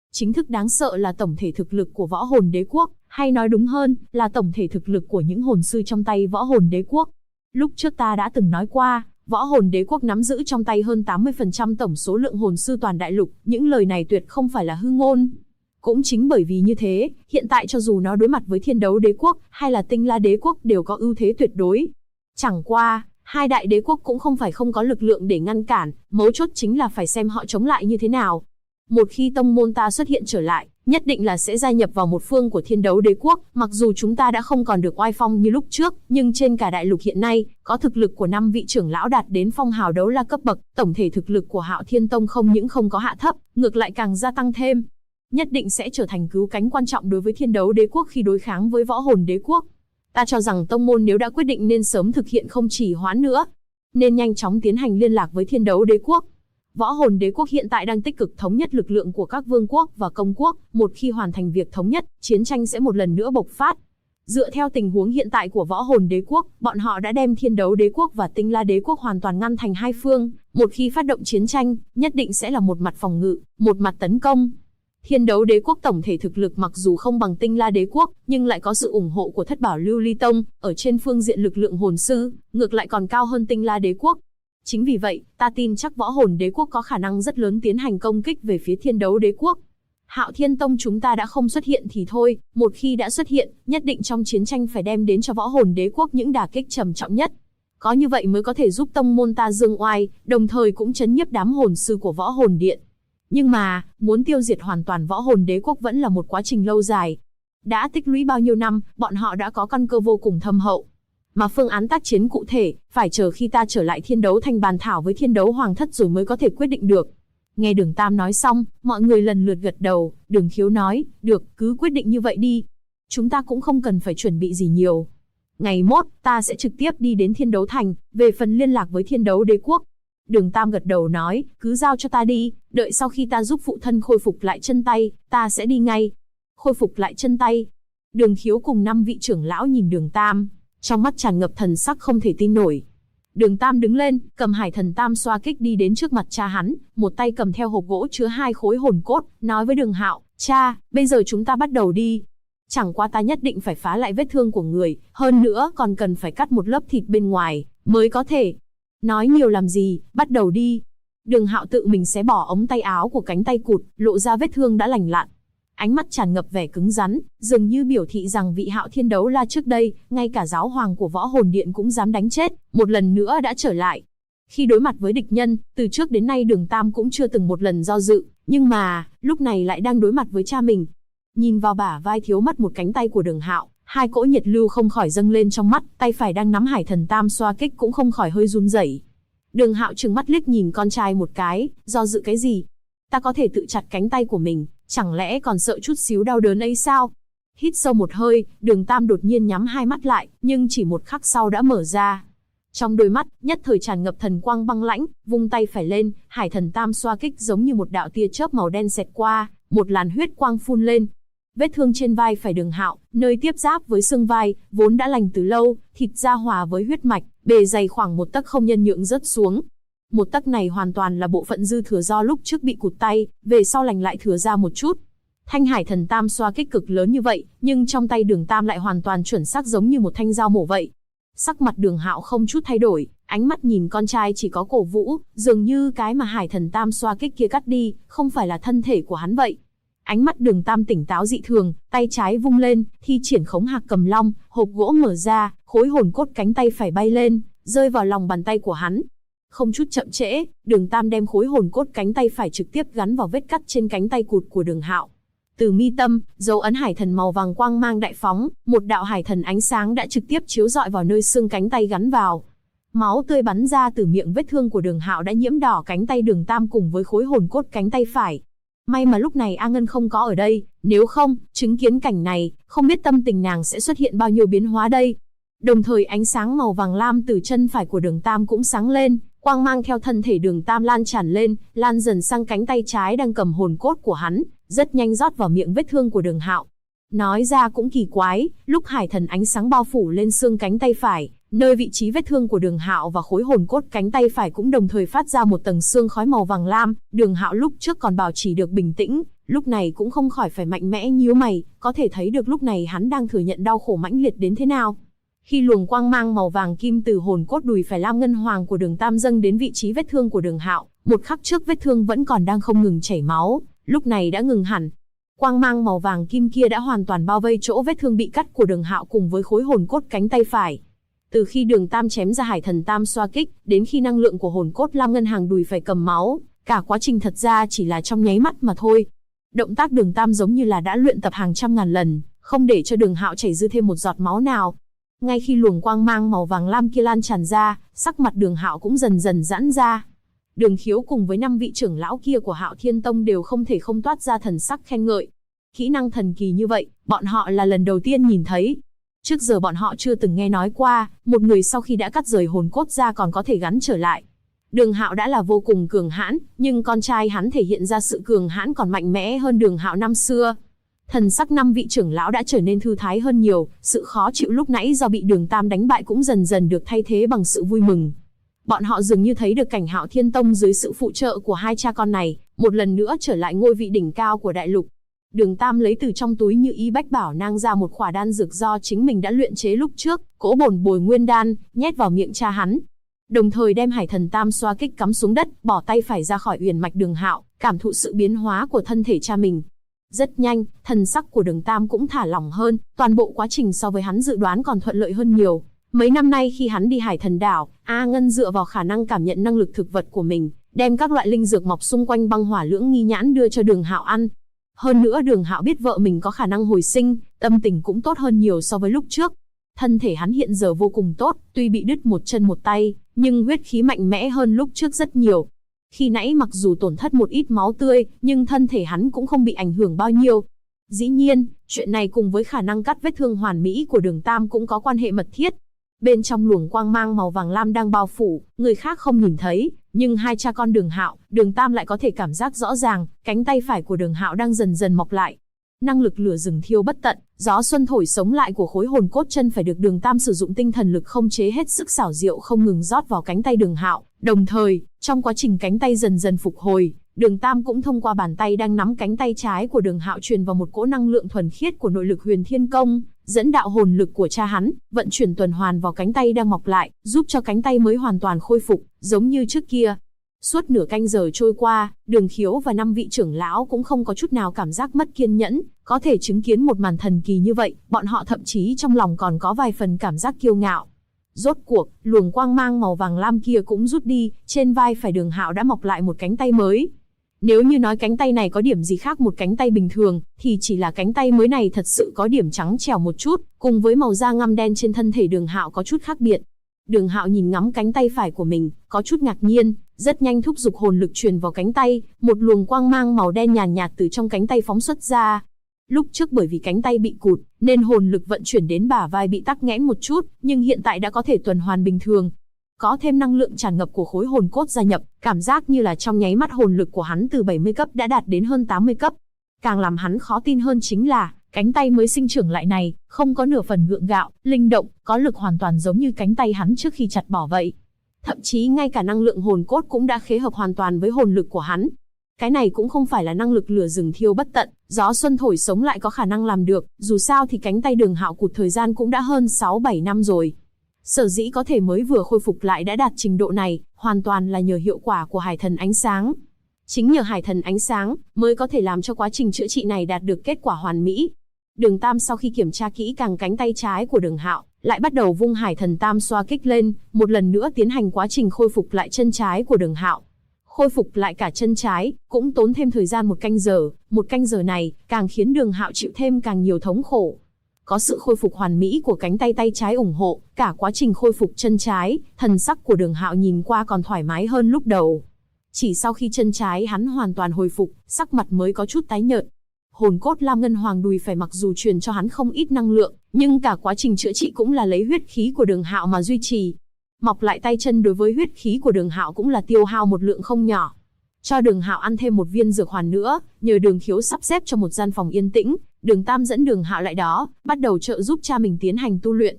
Chính thức đáng sợ là tổng thể thực lực của võ hồn đế quốc, hay nói đúng hơn, là tổng thể thực lực của những hồn sư trong tay võ hồn đế quốc. Lúc trước ta đã từng nói qua, võ hồn đế quốc nắm giữ trong tay hơn 80% tổng số lượng hồn sư toàn đại lục, những lời này tuyệt không phải là hư ngôn. Cũng chính bởi vì như thế, hiện tại cho dù nó đối mặt với Thiên Đấu đế quốc, hay là Tinh La đế quốc đều có ưu thế tuyệt đối. Chẳng qua, hai đại đế quốc cũng không phải không có lực lượng để ngăn cản, mấu chốt chính là phải xem họ chống lại như thế nào. Một khi tông môn ta xuất hiện trở lại, nhất định là sẽ gia nhập vào một phương của Thiên Đấu đế quốc, mặc dù chúng ta đã không còn được oai phong như lúc trước, nhưng trên cả đại lục hiện nay, có thực lực của 5 vị trưởng lão đạt đến phong hào đấu la cấp bậc, tổng thể thực lực của Hạo Thiên Tông không những không có hạ thấp, ngược lại càng gia tăng thêm. Nhất định sẽ trở thành cứu cánh quan trọng đối với Thiên Đấu đế quốc khi đối kháng với võ hồn đế quốc. Ta cho rằng tông môn nếu đã quyết định nên sớm thực hiện không chỉ hoãn nữa, nên nhanh chóng tiến hành liên lạc với Thiên Đấu đế quốc. Võ hồn đế quốc hiện tại đang tích cực thống nhất lực lượng của các vương quốc và công quốc, một khi hoàn thành việc thống nhất, chiến tranh sẽ một lần nữa bộc phát. Dựa theo tình huống hiện tại của võ hồn đế quốc, bọn họ đã đem Thiên Đấu đế quốc và Tinh La đế quốc hoàn toàn ngăn thành hai phương, một khi phát động chiến tranh, nhất định sẽ là một mặt phòng ngự, một mặt tấn công. Thiên Đấu đế quốc tổng thể thực lực mặc dù không bằng Tinh La đế quốc, nhưng lại có sự ủng hộ của Thất Bảo Lưu Ly Tông, ở trên phương diện lực lượng hồn sư, ngược lại còn cao hơn Tinh La đế quốc. Chính vì vậy, ta tin chắc võ hồn đế quốc có khả năng rất lớn tiến hành công kích về phía Thiên Đấu đế quốc. Hạo Thiên Tông chúng ta đã không xuất hiện thì thôi, một khi đã xuất hiện, nhất định trong chiến tranh phải đem đến cho võ hồn đế quốc những đả kích trầm trọng nhất. Có như vậy mới có thể giúp tông môn ta dương oai, đồng thời cũng trấn nhiếp đám hồn sư của võ hồn điện. Nhưng mà, muốn tiêu diệt hoàn toàn võ hồn đế quốc vẫn là một quá trình lâu dài. Đã tích lũy bao nhiêu năm, bọn họ đã có căn cơ vô cùng thâm hậu. Mà phương án tác chiến cụ thể, phải chờ khi ta trở lại Thiên Đấu Thành bàn thảo với Thiên Đấu Hoàng thất rồi mới có thể quyết định được. Nghe Đường Tam nói xong, mọi người lần lượt gật đầu. Đường Khiếu nói, được, cứ quyết định như vậy đi. Chúng ta cũng không cần phải chuẩn bị gì nhiều. Ngày mốt, ta sẽ trực tiếp đi đến Thiên Đấu Thành, về phần liên lạc với Thiên Đấu đế quốc. Đường Tam gật đầu nói, cứ giao cho ta đi, đợi sau khi ta giúp phụ thân khôi phục lại chân tay, ta sẽ đi ngay. Khôi phục lại chân tay. Đường Khiếu cùng 5 vị trưởng lão nhìn Đường Tam, trong mắt tràn ngập thần sắc không thể tin nổi. Đường Tam đứng lên, cầm Hải Thần Tam xoa kích đi đến trước mặt cha hắn, một tay cầm theo hộp gỗ chứa 2 khối hồn cốt, nói với Đường Hạo, cha, bây giờ chúng ta bắt đầu đi. Chẳng qua ta nhất định phải phá lại vết thương của người, hơn nữa còn cần phải cắt một lớp thịt bên ngoài, mới có thể. Nói nhiều làm gì, bắt đầu đi. Đường Hạo tự mình xé bỏ ống tay áo của cánh tay cụt, lộ ra vết thương đã lành lặn. Ánh mắt tràn ngập vẻ cứng rắn, dường như biểu thị rằng vị Hạo Thiên Đấu La trước đây, ngay cả giáo hoàng của võ hồn điện cũng dám đánh chết, một lần nữa đã trở lại. Khi đối mặt với địch nhân, từ trước đến nay Đường Tam cũng chưa từng một lần do dự, nhưng mà, lúc này lại đang đối mặt với cha mình. Nhìn vào bả vai thiếu mất một cánh tay của Đường Hạo, 2 cỗ nhiệt lưu không khỏi dâng lên trong mắt, tay phải đang nắm Hải Thần Tam xoa kích cũng không khỏi hơi run rẩy. Đường Hạo trừng mắt liếc nhìn con trai một cái, do dự cái gì? Ta có thể tự chặt cánh tay của mình, chẳng lẽ còn sợ chút xíu đau đớn ấy sao? Hít sâu một hơi, Đường Tam đột nhiên nhắm 2 mắt lại, nhưng chỉ một khắc sau đã mở ra. Trong đôi mắt, nhất thời tràn ngập thần quang băng lãnh, vung tay phải lên, Hải Thần Tam xoa kích giống như một đạo tia chớp màu đen xẹt qua, một làn huyết quang phun lên. Vết thương trên vai phải Đường Hạo, nơi tiếp giáp với xương vai, vốn đã lành từ lâu, thịt da hòa với huyết mạch, bề dày khoảng 1 tấc không nhân nhượng rớt xuống. 1 tấc này hoàn toàn là bộ phận dư thừa do lúc trước bị cụt tay, về sau lành lại thừa ra một chút. Thanh Hải Thần Tam xoa kích cực lớn như vậy, nhưng trong tay Đường Tam lại hoàn toàn chuẩn xác giống như một thanh dao mổ vậy. Sắc mặt Đường Hạo không chút thay đổi, ánh mắt nhìn con trai chỉ có cổ vũ, dường như cái mà Hải Thần Tam xoa kích kia cắt đi, không phải là thân thể của hắn vậy. Ánh mắt Đường Tam tỉnh táo dị thường, tay trái vung lên, thi triển Khống Hạc Cầm Long, hộp gỗ mở ra, khối hồn cốt cánh tay phải bay lên, rơi vào lòng bàn tay của hắn. Không chút chậm trễ, Đường Tam đem khối hồn cốt cánh tay phải trực tiếp gắn vào vết cắt trên cánh tay cụt của Đường Hạo. Từ mi tâm, dấu ấn hải thần màu vàng quang mang đại phóng, một đạo hải thần ánh sáng đã trực tiếp chiếu rọi vào nơi xương cánh tay gắn vào. Máu tươi bắn ra từ miệng vết thương của Đường Hạo đã nhiễm đỏ cánh tay Đường Tam cùng với khối hồn cốt cánh tay phải. May mà lúc này A Ngân không có ở đây, nếu không, chứng kiến cảnh này, không biết tâm tình nàng sẽ xuất hiện bao nhiêu biến hóa đây. Đồng thời ánh sáng màu vàng lam từ chân phải của Đường Tam cũng sáng lên, quang mang theo thân thể Đường Tam lan tràn lên, lan dần sang cánh tay trái đang cầm hồn cốt của hắn, rất nhanh rót vào miệng vết thương của Đường Hạo. Nói ra cũng kỳ quái, lúc hải thần ánh sáng bao phủ lên xương cánh tay phải, Nơi vị trí vết thương của Đường Hạo và khối hồn cốt cánh tay phải cũng đồng thời phát ra một tầng sương khói màu vàng lam. Đường Hạo lúc trước còn bảo trì được bình tĩnh, lúc này cũng không khỏi phải mạnh mẽ nhíu mày, có thể thấy được lúc này hắn đang thừa nhận đau khổ mãnh liệt đến thế nào. Khi luồng quang mang màu vàng kim từ hồn cốt đùi phải lam ngân hoàng của Đường Tam dâng đến vị trí vết thương của Đường Hạo, một khắc trước vết thương vẫn còn đang không ngừng chảy máu, lúc này đã ngừng hẳn. Quang mang màu vàng kim kia đã hoàn toàn bao vây chỗ vết thương bị cắt của Đường Hạo cùng với khối hồn cốt cánh tay phải. Từ khi Đường Tam chém ra Hải Thần Tam xoa kích, đến khi năng lượng của hồn cốt lam ngân hàng đùi phải cầm máu, cả quá trình thật ra chỉ là trong nháy mắt mà thôi. Động tác Đường Tam giống như là đã luyện tập hàng trăm ngàn lần, không để cho Đường Hạo chảy dư thêm một giọt máu nào. Ngay khi luồng quang mang màu vàng lam kia lan tràn ra, sắc mặt Đường Hạo cũng dần dần giãn ra. Đường Khiếu cùng với 5 vị trưởng lão kia của Hạo Thiên Tông đều không thể không toát ra thần sắc khen ngợi. Kỹ năng thần kỳ như vậy, bọn họ là lần đầu tiên nhìn thấy. Trước giờ bọn họ chưa từng nghe nói qua, một người sau khi đã cắt rời hồn cốt ra còn có thể gắn trở lại. Đường Hạo đã là vô cùng cường hãn, nhưng con trai hắn thể hiện ra sự cường hãn còn mạnh mẽ hơn Đường Hạo năm xưa. Thần sắc 5 vị trưởng lão đã trở nên thư thái hơn nhiều, sự khó chịu lúc nãy do bị Đường Tam đánh bại cũng dần dần được thay thế bằng sự vui mừng. Bọn họ dường như thấy được cảnh Hạo Thiên Tông dưới sự phụ trợ của hai cha con này, một lần nữa trở lại ngôi vị đỉnh cao của đại lục. Đường Tam lấy từ trong túi Như Ý Bách Bảo Nang ra một khỏa đan dược do chính mình đã luyện chế lúc trước, cỗ bổn bồi nguyên đan, nhét vào miệng cha hắn. Đồng thời đem Hải Thần Tam xoa kích cắm xuống đất, bỏ tay phải ra khỏi uyển mạch Đường Hạo, cảm thụ sự biến hóa của thân thể cha mình. Rất nhanh, thần sắc của Đường Tam cũng thả lỏng hơn, toàn bộ quá trình so với hắn dự đoán còn thuận lợi hơn nhiều. Mấy năm nay khi hắn đi Hải Thần Đảo, A Ngân dựa vào khả năng cảm nhận năng lực thực vật của mình, đem các loại linh dược mọc xung quanh băng hỏa lưỡng nghi nhãn đưa cho Đường Hạo ăn. Hơn nữa Đường Hạo biết vợ mình có khả năng hồi sinh, tâm tình cũng tốt hơn nhiều so với lúc trước. Thân thể hắn hiện giờ vô cùng tốt, tuy bị đứt một chân một tay, nhưng huyết khí mạnh mẽ hơn lúc trước rất nhiều. Khi nãy mặc dù tổn thất một ít máu tươi, nhưng thân thể hắn cũng không bị ảnh hưởng bao nhiêu. Dĩ nhiên, chuyện này cùng với khả năng cắt vết thương hoàn mỹ của Đường Tam cũng có quan hệ mật thiết. Bên trong luồng quang mang màu vàng lam đang bao phủ, người khác không nhìn thấy, nhưng hai cha con Đường Hạo, Đường Tam lại có thể cảm giác rõ ràng, cánh tay phải của Đường Hạo đang dần dần mọc lại. Năng lực lửa rừng thiêu bất tận, gió xuân thổi sống lại của khối hồn cốt chân phải được Đường Tam sử dụng tinh thần lực không chế hết sức xảo diệu không ngừng rót vào cánh tay Đường Hạo. Đồng thời, trong quá trình cánh tay dần dần phục hồi, Đường Tam cũng thông qua bàn tay đang nắm cánh tay trái của Đường Hạo truyền vào một cỗ năng lượng thuần khiết của nội lực Huyền Thiên Công, dẫn đạo hồn lực của cha hắn, vận chuyển tuần hoàn vào cánh tay đang mọc lại, giúp cho cánh tay mới hoàn toàn khôi phục, giống như trước kia. Suốt nửa canh giờ trôi qua, Đường Khiếu và 5 vị trưởng lão cũng không có chút nào cảm giác mất kiên nhẫn, có thể chứng kiến một màn thần kỳ như vậy, bọn họ thậm chí trong lòng còn có vài phần cảm giác kiêu ngạo. Rốt cuộc, luồng quang mang màu vàng lam kia cũng rút đi, trên vai phải Đường Hạo đã mọc lại một cánh tay mới. Nếu như nói cánh tay này có điểm gì khác một cánh tay bình thường, thì chỉ là cánh tay mới này thật sự có điểm trắng trẻo một chút, cùng với màu da ngăm đen trên thân thể Đường Hạo có chút khác biệt. Đường Hạo nhìn ngắm cánh tay phải của mình, có chút ngạc nhiên, rất nhanh thúc giục hồn lực truyền vào cánh tay, một luồng quang mang màu đen nhàn nhạt từ trong cánh tay phóng xuất ra. Lúc trước bởi vì cánh tay bị cụt, nên hồn lực vận chuyển đến bả vai bị tắc nghẽn một chút, nhưng hiện tại đã có thể tuần hoàn bình thường. Có thêm năng lượng tràn ngập của khối hồn cốt gia nhập, cảm giác như là trong nháy mắt hồn lực của hắn từ 70 cấp đã đạt đến hơn 80 cấp. Càng làm hắn khó tin hơn chính là, cánh tay mới sinh trưởng lại này, không có nửa phần gượng gạo, linh động, có lực hoàn toàn giống như cánh tay hắn trước khi chặt bỏ vậy. Thậm chí ngay cả năng lượng hồn cốt cũng đã khế hợp hoàn toàn với hồn lực của hắn. Cái này cũng không phải là năng lực lửa rừng thiêu bất tận, gió xuân thổi sống lại có khả năng làm được, dù sao thì cánh tay Đường Hạo cụt thời gian cũng đã hơn 6-7 năm rồi. Sở dĩ có thể mới vừa khôi phục lại đã đạt trình độ này, hoàn toàn là nhờ hiệu quả của Hải Thần Ánh Sáng. Chính nhờ Hải Thần Ánh Sáng, mới có thể làm cho quá trình chữa trị này đạt được kết quả hoàn mỹ. Đường Tam sau khi kiểm tra kỹ càng cánh tay trái của Đường Hạo, lại bắt đầu vung Hải Thần Tam xoa kích lên, một lần nữa tiến hành quá trình khôi phục lại chân trái của Đường Hạo. Khôi phục lại cả chân trái, cũng tốn thêm thời gian một canh giờ này, càng khiến Đường Hạo chịu thêm càng nhiều thống khổ. Có sự khôi phục hoàn mỹ của cánh tay trái ủng hộ, cả quá trình khôi phục chân trái, thần sắc của Đường Hạo nhìn qua còn thoải mái hơn lúc đầu. Chỉ sau khi chân trái hắn hoàn toàn hồi phục, sắc mặt mới có chút tái nhợt. Hồn cốt lam ngân hoàng đùi phải mặc dù truyền cho hắn không ít năng lượng, nhưng cả quá trình chữa trị cũng là lấy huyết khí của Đường Hạo mà duy trì. Mọc lại tay chân đối với huyết khí của Đường Hạo cũng là tiêu hao một lượng không nhỏ. Cho Đường Hạo ăn thêm một viên dược hoàn nữa, nhờ Đường Khiếu sắp xếp cho một gian phòng yên tĩnh, Đường Tam dẫn Đường Hạo lại đó, bắt đầu trợ giúp cha mình tiến hành tu luyện.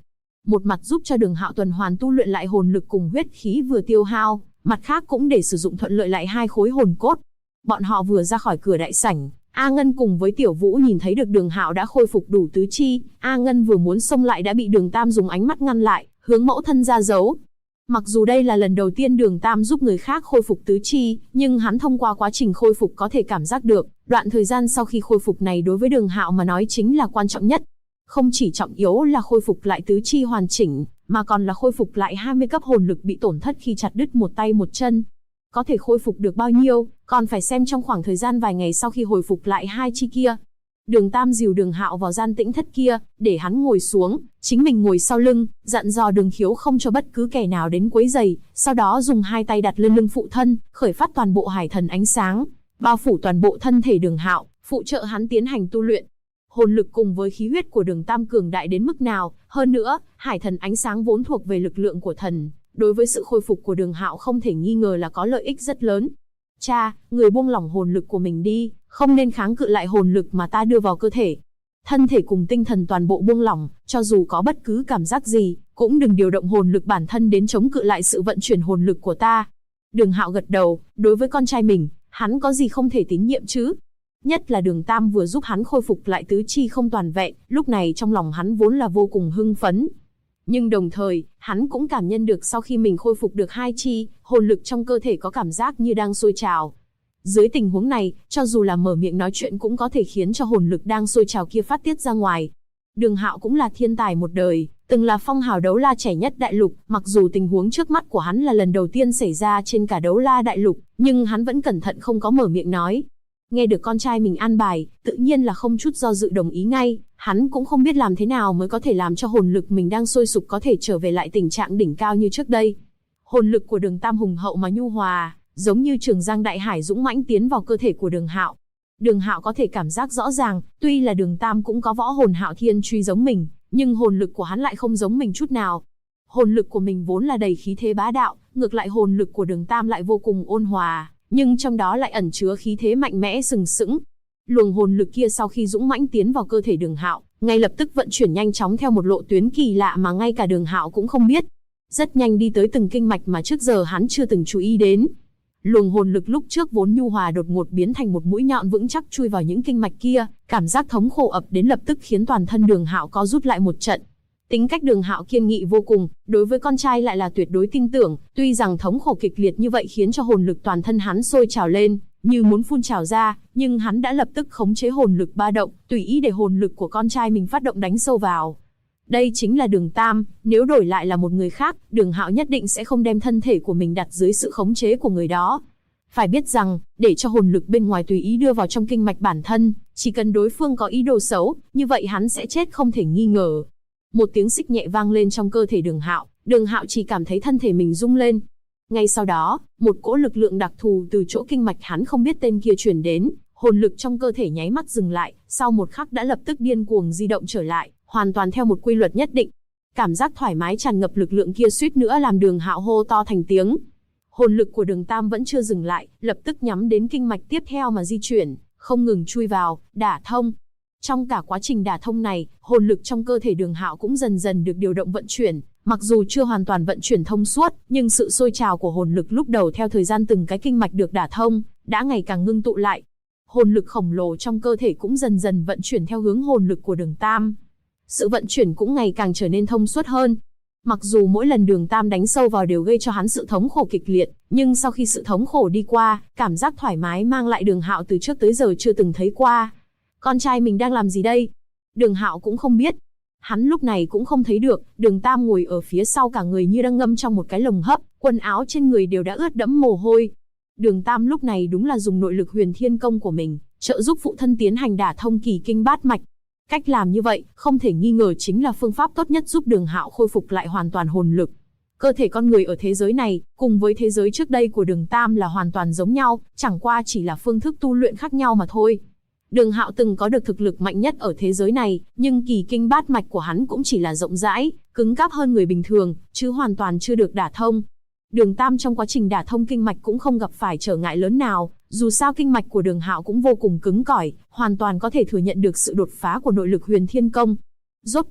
một mặt giúp cho Đường Hạo tuần hoàn tu luyện lại hồn lực cùng huyết khí vừa tiêu hao, mặt khác cũng để sử dụng thuận lợi lại hai khối hồn cốt. Bọn họ vừa ra khỏi cửa đại sảnh, A Ngân cùng với Tiểu Vũ nhìn thấy được Đường Hạo đã khôi phục đủ tứ chi, A Ngân vừa muốn xông lại đã bị Đường Tam dùng ánh mắt ngăn lại, hướng mẫu thân ra dấu. Mặc dù đây là lần đầu tiên Đường Tam giúp người khác khôi phục tứ chi, nhưng hắn thông qua quá trình khôi phục có thể cảm giác được, đoạn thời gian sau khi khôi phục này đối với Đường Hạo mà nói chính là quan trọng nhất. Không chỉ trọng yếu là khôi phục lại tứ chi hoàn chỉnh, mà còn là khôi phục lại 20 cấp hồn lực bị tổn thất khi chặt đứt một tay một chân. Có thể khôi phục được bao nhiêu, còn phải xem trong khoảng thời gian vài ngày sau khi hồi phục lại hai chi kia. Đường Tam dìu Đường Hạo vào gian tĩnh thất kia, để hắn ngồi xuống, chính mình ngồi sau lưng, dặn dò Đường Khiếu không cho bất cứ kẻ nào đến quấy rầy, sau đó dùng hai tay đặt lên lưng phụ thân, khởi phát toàn bộ hải thần ánh sáng, bao phủ toàn bộ thân thể Đường Hạo, phụ trợ hắn tiến hành tu luyện. Hồn lực cùng với khí huyết của Đường Tam cường đại đến mức nào, hơn nữa, hải thần ánh sáng vốn thuộc về lực lượng của thần, đối với sự khôi phục của Đường Hạo không thể nghi ngờ là có lợi ích rất lớn. Cha, người buông lỏng hồn lực của mình đi, không nên kháng cự lại hồn lực mà ta đưa vào cơ thể. Thân thể cùng tinh thần toàn bộ buông lỏng, cho dù có bất cứ cảm giác gì, cũng đừng điều động hồn lực bản thân đến chống cự lại sự vận chuyển hồn lực của ta. Đường Hạo gật đầu, đối với con trai mình, hắn có gì không thể tín nhiệm chứ? Nhất là Đường Tam vừa giúp hắn khôi phục lại tứ chi không toàn vẹn, lúc này trong lòng hắn vốn là vô cùng hưng phấn. Nhưng đồng thời, hắn cũng cảm nhận được sau khi mình khôi phục được hai chi, hồn lực trong cơ thể có cảm giác như đang sôi trào. Dưới tình huống này, cho dù là mở miệng nói chuyện cũng có thể khiến cho hồn lực đang sôi trào kia phát tiết ra ngoài. Đường Hạo cũng là thiên tài một đời, từng là phong hào đấu la trẻ nhất đại lục, mặc dù tình huống trước mắt của hắn là lần đầu tiên xảy ra trên cả đấu la đại lục, nhưng hắn vẫn cẩn thận không có mở miệng nói. Nghe được con trai mình an bài, tự nhiên là không chút do dự đồng ý ngay, hắn cũng không biết làm thế nào mới có thể làm cho hồn lực mình đang sôi sục có thể trở về lại tình trạng đỉnh cao như trước đây. Hồn lực của Đường Tam hùng hậu mà nhu hòa, giống như trường giang đại hải dũng mãnh tiến vào cơ thể của Đường Hạo. Đường Hạo có thể cảm giác rõ ràng, tuy là Đường Tam cũng có võ hồn Hạo Thiên truy giống mình, nhưng hồn lực của hắn lại không giống mình chút nào. Hồn lực của mình vốn là đầy khí thế bá đạo, ngược lại hồn lực của Đường Tam lại vô cùng ôn hòa, nhưng trong đó lại ẩn chứa khí thế mạnh mẽ sừng sững. Luồng hồn lực kia sau khi dũng mãnh tiến vào cơ thể Đường Hạo, ngay lập tức vận chuyển nhanh chóng theo một lộ tuyến kỳ lạ mà ngay cả Đường Hạo cũng không biết. Rất nhanh đi tới từng kinh mạch mà trước giờ hắn chưa từng chú ý đến. Luồng hồn lực lúc trước vốn nhu hòa đột ngột biến thành một mũi nhọn vững chắc chui vào những kinh mạch kia, cảm giác thống khổ ập đến lập tức khiến toàn thân Đường Hạo co rút lại một trận. Tính cách Đường Hạo kiên nghị vô cùng, đối với con trai lại là tuyệt đối tin tưởng, tuy rằng thống khổ kịch liệt như vậy khiến cho hồn lực toàn thân hắn sôi trào lên, như muốn phun trào ra, nhưng hắn đã lập tức khống chế hồn lực ba động, tùy ý để hồn lực của con trai mình phát động đánh sâu vào. Đây chính là Đường Tam, nếu đổi lại là một người khác, Đường Hạo nhất định sẽ không đem thân thể của mình đặt dưới sự khống chế của người đó. Phải biết rằng, để cho hồn lực bên ngoài tùy ý đưa vào trong kinh mạch bản thân, chỉ cần đối phương có ý đồ xấu, như vậy hắn sẽ chết không thể nghi ngờ. Một tiếng xích nhẹ vang lên trong cơ thể Đường Hạo chỉ cảm thấy thân thể mình rung lên. Ngay sau đó, một cỗ lực lượng đặc thù từ chỗ kinh mạch hắn không biết tên kia truyền đến, hồn lực trong cơ thể nháy mắt dừng lại, sau một khắc đã lập tức điên cuồng di động trở lại, hoàn toàn theo một quy luật nhất định. Cảm giác thoải mái tràn ngập lực lượng kia suýt nữa làm Đường Hạo hô to thành tiếng. Hồn lực của Đường Tam vẫn chưa dừng lại, lập tức nhắm đến kinh mạch tiếp theo mà di chuyển, không ngừng chui vào, đả thông. Trong cả quá trình đả thông này, hồn lực trong cơ thể Đường Hạo cũng dần dần được điều động vận chuyển, mặc dù chưa hoàn toàn vận chuyển thông suốt, nhưng sự sôi trào của hồn lực lúc đầu theo thời gian từng cái kinh mạch được đả thông, đã ngày càng ngưng tụ lại. Hồn lực khổng lồ trong cơ thể cũng dần dần vận chuyển theo hướng hồn lực của Đường Tam. Sự vận chuyển cũng ngày càng trở nên thông suốt hơn. Mặc dù mỗi lần Đường Tam đánh sâu vào đều gây cho hắn sự thống khổ kịch liệt, nhưng sau khi sự thống khổ đi qua, cảm giác thoải mái mang lại Đường Hạo từ trước tới giờ chưa từng thấy qua. Con trai mình đang làm gì đây? Đường Hạo cũng không biết. Hắn lúc này cũng không thấy được, Đường Tam ngồi ở phía sau cả người như đang ngâm trong một cái lồng hấp, quần áo trên người đều đã ướt đẫm mồ hôi. Đường Tam lúc này đúng là dùng nội lực huyền thiên công của mình, trợ giúp phụ thân tiến hành đả thông kỳ kinh bát mạch. Cách làm như vậy, không thể nghi ngờ chính là phương pháp tốt nhất giúp Đường Hạo khôi phục lại hoàn toàn hồn lực. Cơ thể con người ở thế giới này, cùng với thế giới trước đây của Đường Tam là hoàn toàn giống nhau, chẳng qua chỉ là phương thức tu luyện khác nhau mà thôi. Đường Hạo từng có được thực lực mạnh nhất ở thế giới này, nhưng kỳ kinh bát mạch của hắn cũng chỉ là rộng rãi, cứng cáp hơn người bình thường, chứ hoàn toàn chưa được đả thông. Đường Tam trong quá trình đả thông kinh mạch cũng không gặp phải trở ngại lớn nào, dù sao kinh mạch của Đường Hạo cũng vô cùng cứng cỏi, hoàn toàn có thể thừa nhận được sự đột phá của nội lực huyền thiên công. Rốt cuộc,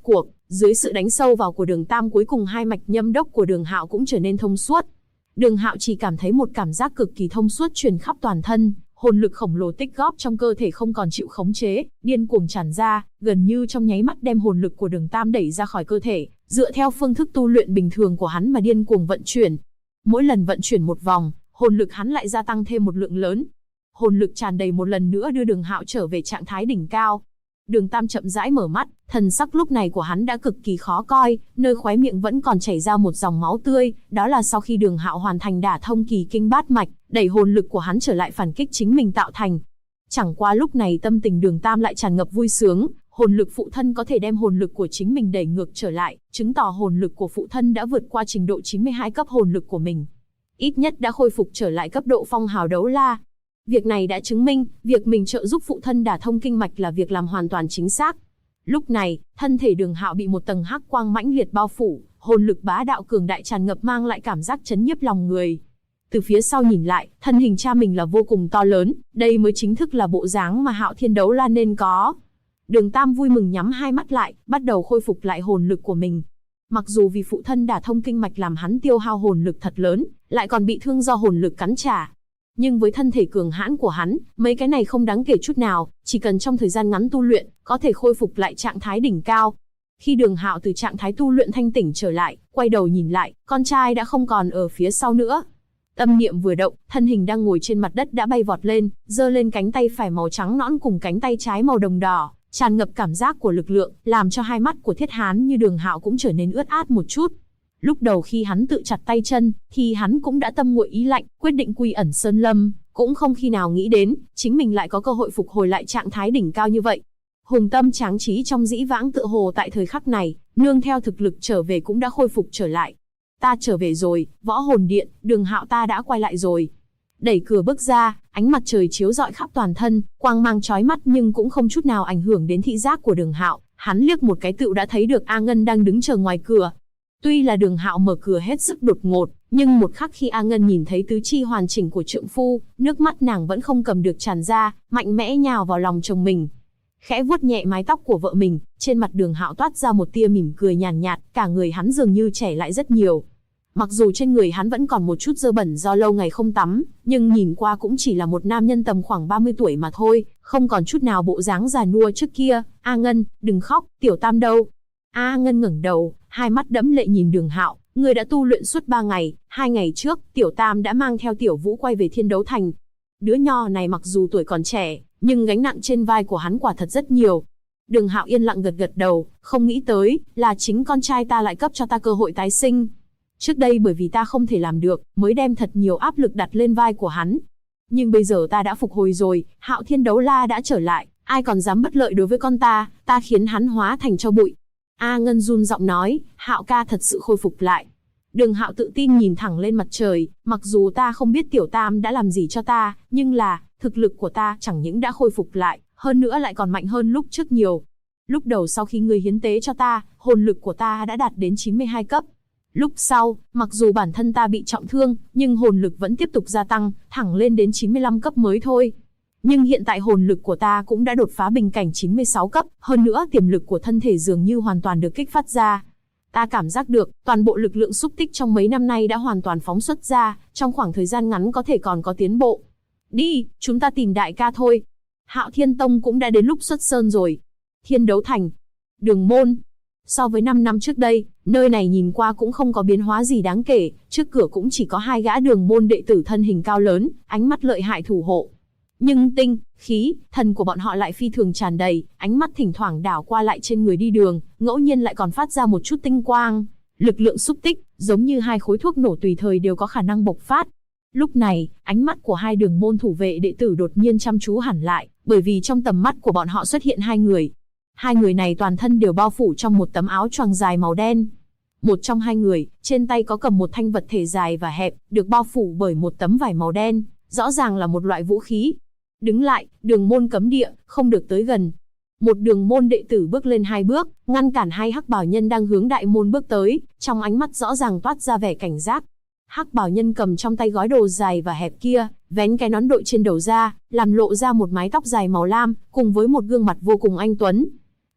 Dưới sự đánh sâu vào của Đường Tam, cuối cùng hai mạch nhâm đốc của Đường Hạo cũng trở nên thông suốt. Đường Hạo chỉ cảm thấy một cảm giác cực kỳ thông suốt truyền khắp toàn thân, hồn lực khổng lồ tích góp trong cơ thể không còn chịu khống chế, điên cuồng tràn ra, gần như trong nháy mắt đem hồn lực của Đường Tam đẩy ra khỏi cơ thể, dựa theo phương thức tu luyện bình thường của hắn mà điên cuồng vận chuyển. Mỗi lần vận chuyển một vòng, hồn lực hắn lại gia tăng thêm một lượng lớn. Hồn lực tràn đầy một lần nữa đưa Đường Hạo trở về trạng thái đỉnh cao. Đường Tam chậm rãi mở mắt, thần sắc lúc này của hắn đã cực kỳ khó coi, nơi khóe miệng vẫn còn chảy ra một dòng máu tươi, đó là sau khi Đường Hạo hoàn thành đả thông kỳ kinh bát mạch, đẩy hồn lực của hắn trở lại phản kích chính mình tạo thành. Chẳng qua lúc này tâm tình Đường Tam lại tràn ngập vui sướng, hồn lực phụ thân có thể đem hồn lực của chính mình đẩy ngược trở lại, chứng tỏ hồn lực của phụ thân đã vượt qua trình độ 92 cấp hồn lực của mình. Ít nhất đã khôi phục trở lại cấp độ phong hào đấu la. Việc này đã chứng minh, việc mình trợ giúp phụ thân đả thông kinh mạch là việc làm hoàn toàn chính xác. Lúc này, thân thể Đường Hạo bị một tầng hắc quang mãnh liệt bao phủ, hồn lực bá đạo cường đại tràn ngập mang lại cảm giác chấn nhiếp lòng người. Từ phía sau nhìn lại, thân hình cha mình là vô cùng to lớn, đây mới chính thức là bộ dáng mà Hạo Thiên Đấu La nên có. Đường Tam vui mừng nhắm hai mắt lại, bắt đầu khôi phục lại hồn lực của mình. Mặc dù vì phụ thân đả thông kinh mạch làm hắn tiêu hao hồn lực thật lớn, lại còn bị thương do hồn lực cắn trả. Nhưng với thân thể cường hãn của hắn, mấy cái này không đáng kể chút nào, chỉ cần trong thời gian ngắn tu luyện, có thể khôi phục lại trạng thái đỉnh cao. Khi Đường Hạo từ trạng thái tu luyện thanh tỉnh trở lại, quay đầu nhìn lại, con trai đã không còn ở phía sau nữa. Tâm niệm vừa động, thân hình đang ngồi trên mặt đất đã bay vọt lên, giơ lên cánh tay phải màu trắng nõn cùng cánh tay trái màu đồng đỏ, tràn ngập cảm giác của lực lượng, làm cho hai mắt của Thiết Hán như Đường Hạo cũng trở nên ướt át một chút. Lúc đầu khi hắn tự chặt tay chân, thì hắn cũng đã tâm nguội ý lạnh, quyết định quy ẩn sơn lâm, cũng không khi nào nghĩ đến, chính mình lại có cơ hội phục hồi lại trạng thái đỉnh cao như vậy. Hùng tâm tráng trí trong dĩ vãng tựa hồ tại thời khắc này, nương theo thực lực trở về cũng đã khôi phục trở lại. Ta trở về rồi, Võ Hồn Điện, Đường Hạo ta đã quay lại rồi. Đẩy cửa bước ra, ánh mặt trời chiếu rọi khắp toàn thân, quang mang chói mắt nhưng cũng không chút nào ảnh hưởng đến thị giác của Đường Hạo. Hắn liếc một cái tựu đã thấy được A Ngân đang đứng chờ ngoài cửa. Tuy là Đường Hạo mở cửa hết sức đột ngột, nhưng một khắc khi A Ngân nhìn thấy tứ chi hoàn chỉnh của trượng phu, nước mắt nàng vẫn không cầm được tràn ra, mạnh mẽ nhào vào lòng chồng mình. Khẽ vuốt nhẹ mái tóc của vợ mình, trên mặt Đường Hạo toát ra một tia mỉm cười nhàn nhạt, cả người hắn dường như trẻ lại rất nhiều. Mặc dù trên người hắn vẫn còn một chút dơ bẩn do lâu ngày không tắm, nhưng nhìn qua cũng chỉ là một nam nhân tầm khoảng 30 tuổi mà thôi, không còn chút nào bộ dáng già nua trước kia. A Ngân, đừng khóc, Tiểu Tam đâu? A Ngân ngẩng đầu, hai mắt đẫm lệ nhìn Đường Hạo, người đã tu luyện suốt 3 ngày, 2 ngày trước, Tiểu Tam đã mang theo Tiểu Vũ quay về Thiên Đấu Thành. Đứa nho này mặc dù tuổi còn trẻ, nhưng gánh nặng trên vai của hắn quả thật rất nhiều. Đường Hạo yên lặng gật gật đầu, không nghĩ tới, là chính con trai ta lại cấp cho ta cơ hội tái sinh. Trước đây bởi vì ta không thể làm được, mới đem thật nhiều áp lực đặt lên vai của hắn. Nhưng bây giờ ta đã phục hồi rồi, Hạo Thiên Đấu La đã trở lại, ai còn dám bất lợi đối với con ta khiến hắn hóa thành tro bụi. A Ngân run giọng nói, Hạo ca thật sự khôi phục lại. Đường Hạo tự tin nhìn thẳng lên mặt trời, mặc dù ta không biết Tiểu Tam đã làm gì cho ta, nhưng là, thực lực của ta chẳng những đã khôi phục lại, hơn nữa lại còn mạnh hơn lúc trước nhiều. Lúc đầu sau khi ngươi hiến tế cho ta, hồn lực của ta đã đạt đến 92 cấp. Lúc sau, mặc dù bản thân ta bị trọng thương, nhưng hồn lực vẫn tiếp tục gia tăng, thẳng lên đến 95 cấp mới thôi. Nhưng hiện tại hồn lực của ta cũng đã đột phá bình cảnh 96 cấp, hơn nữa tiềm lực của thân thể dường như hoàn toàn được kích phát ra. Ta cảm giác được, toàn bộ lực lượng xúc tích trong mấy năm nay đã hoàn toàn phóng xuất ra, trong khoảng thời gian ngắn có thể còn có tiến bộ. Đi, chúng ta tìm đại ca thôi. Hạo Thiên Tông cũng đã đến lúc xuất sơn rồi. Thiên Đấu Thành, Đường Môn. So với 5 năm trước đây, nơi này nhìn qua cũng không có biến hóa gì đáng kể, trước cửa cũng chỉ có 2 gã Đường Môn đệ tử thân hình cao lớn, ánh mắt lợi hại thủ hộ. Nhưng tinh, khí, thần của bọn họ lại phi thường tràn đầy, ánh mắt thỉnh thoảng đảo qua lại trên người đi đường, ngẫu nhiên lại còn phát ra một chút tinh quang. Lực lượng xúc tích, giống như 2 khối thuốc nổ tùy thời đều có khả năng bộc phát. Lúc này, ánh mắt của 2 Đường Môn thủ vệ đệ tử đột nhiên chăm chú hẳn lại, bởi vì trong tầm mắt của bọn họ xuất hiện 2 người. 2 người này toàn thân đều bao phủ trong một tấm áo choàng dài màu đen. Một trong 2 người, trên tay có cầm một thanh vật thể dài và hẹp, được bao phủ bởi một tấm vải màu đen, rõ ràng là một loại vũ khí. Đứng lại, Đường Môn cấm địa, không được tới gần. Một Đường Môn đệ tử bước lên 2 bước, ngăn cản 2 hắc bào nhân đang hướng đại môn bước tới, trong ánh mắt rõ ràng toát ra vẻ cảnh giác. Hắc bào nhân cầm trong tay gói đồ dài và hẹp kia, vén cái nón đội trên đầu ra, làm lộ ra một mái tóc dài màu lam, cùng với một gương mặt vô cùng anh tuấn.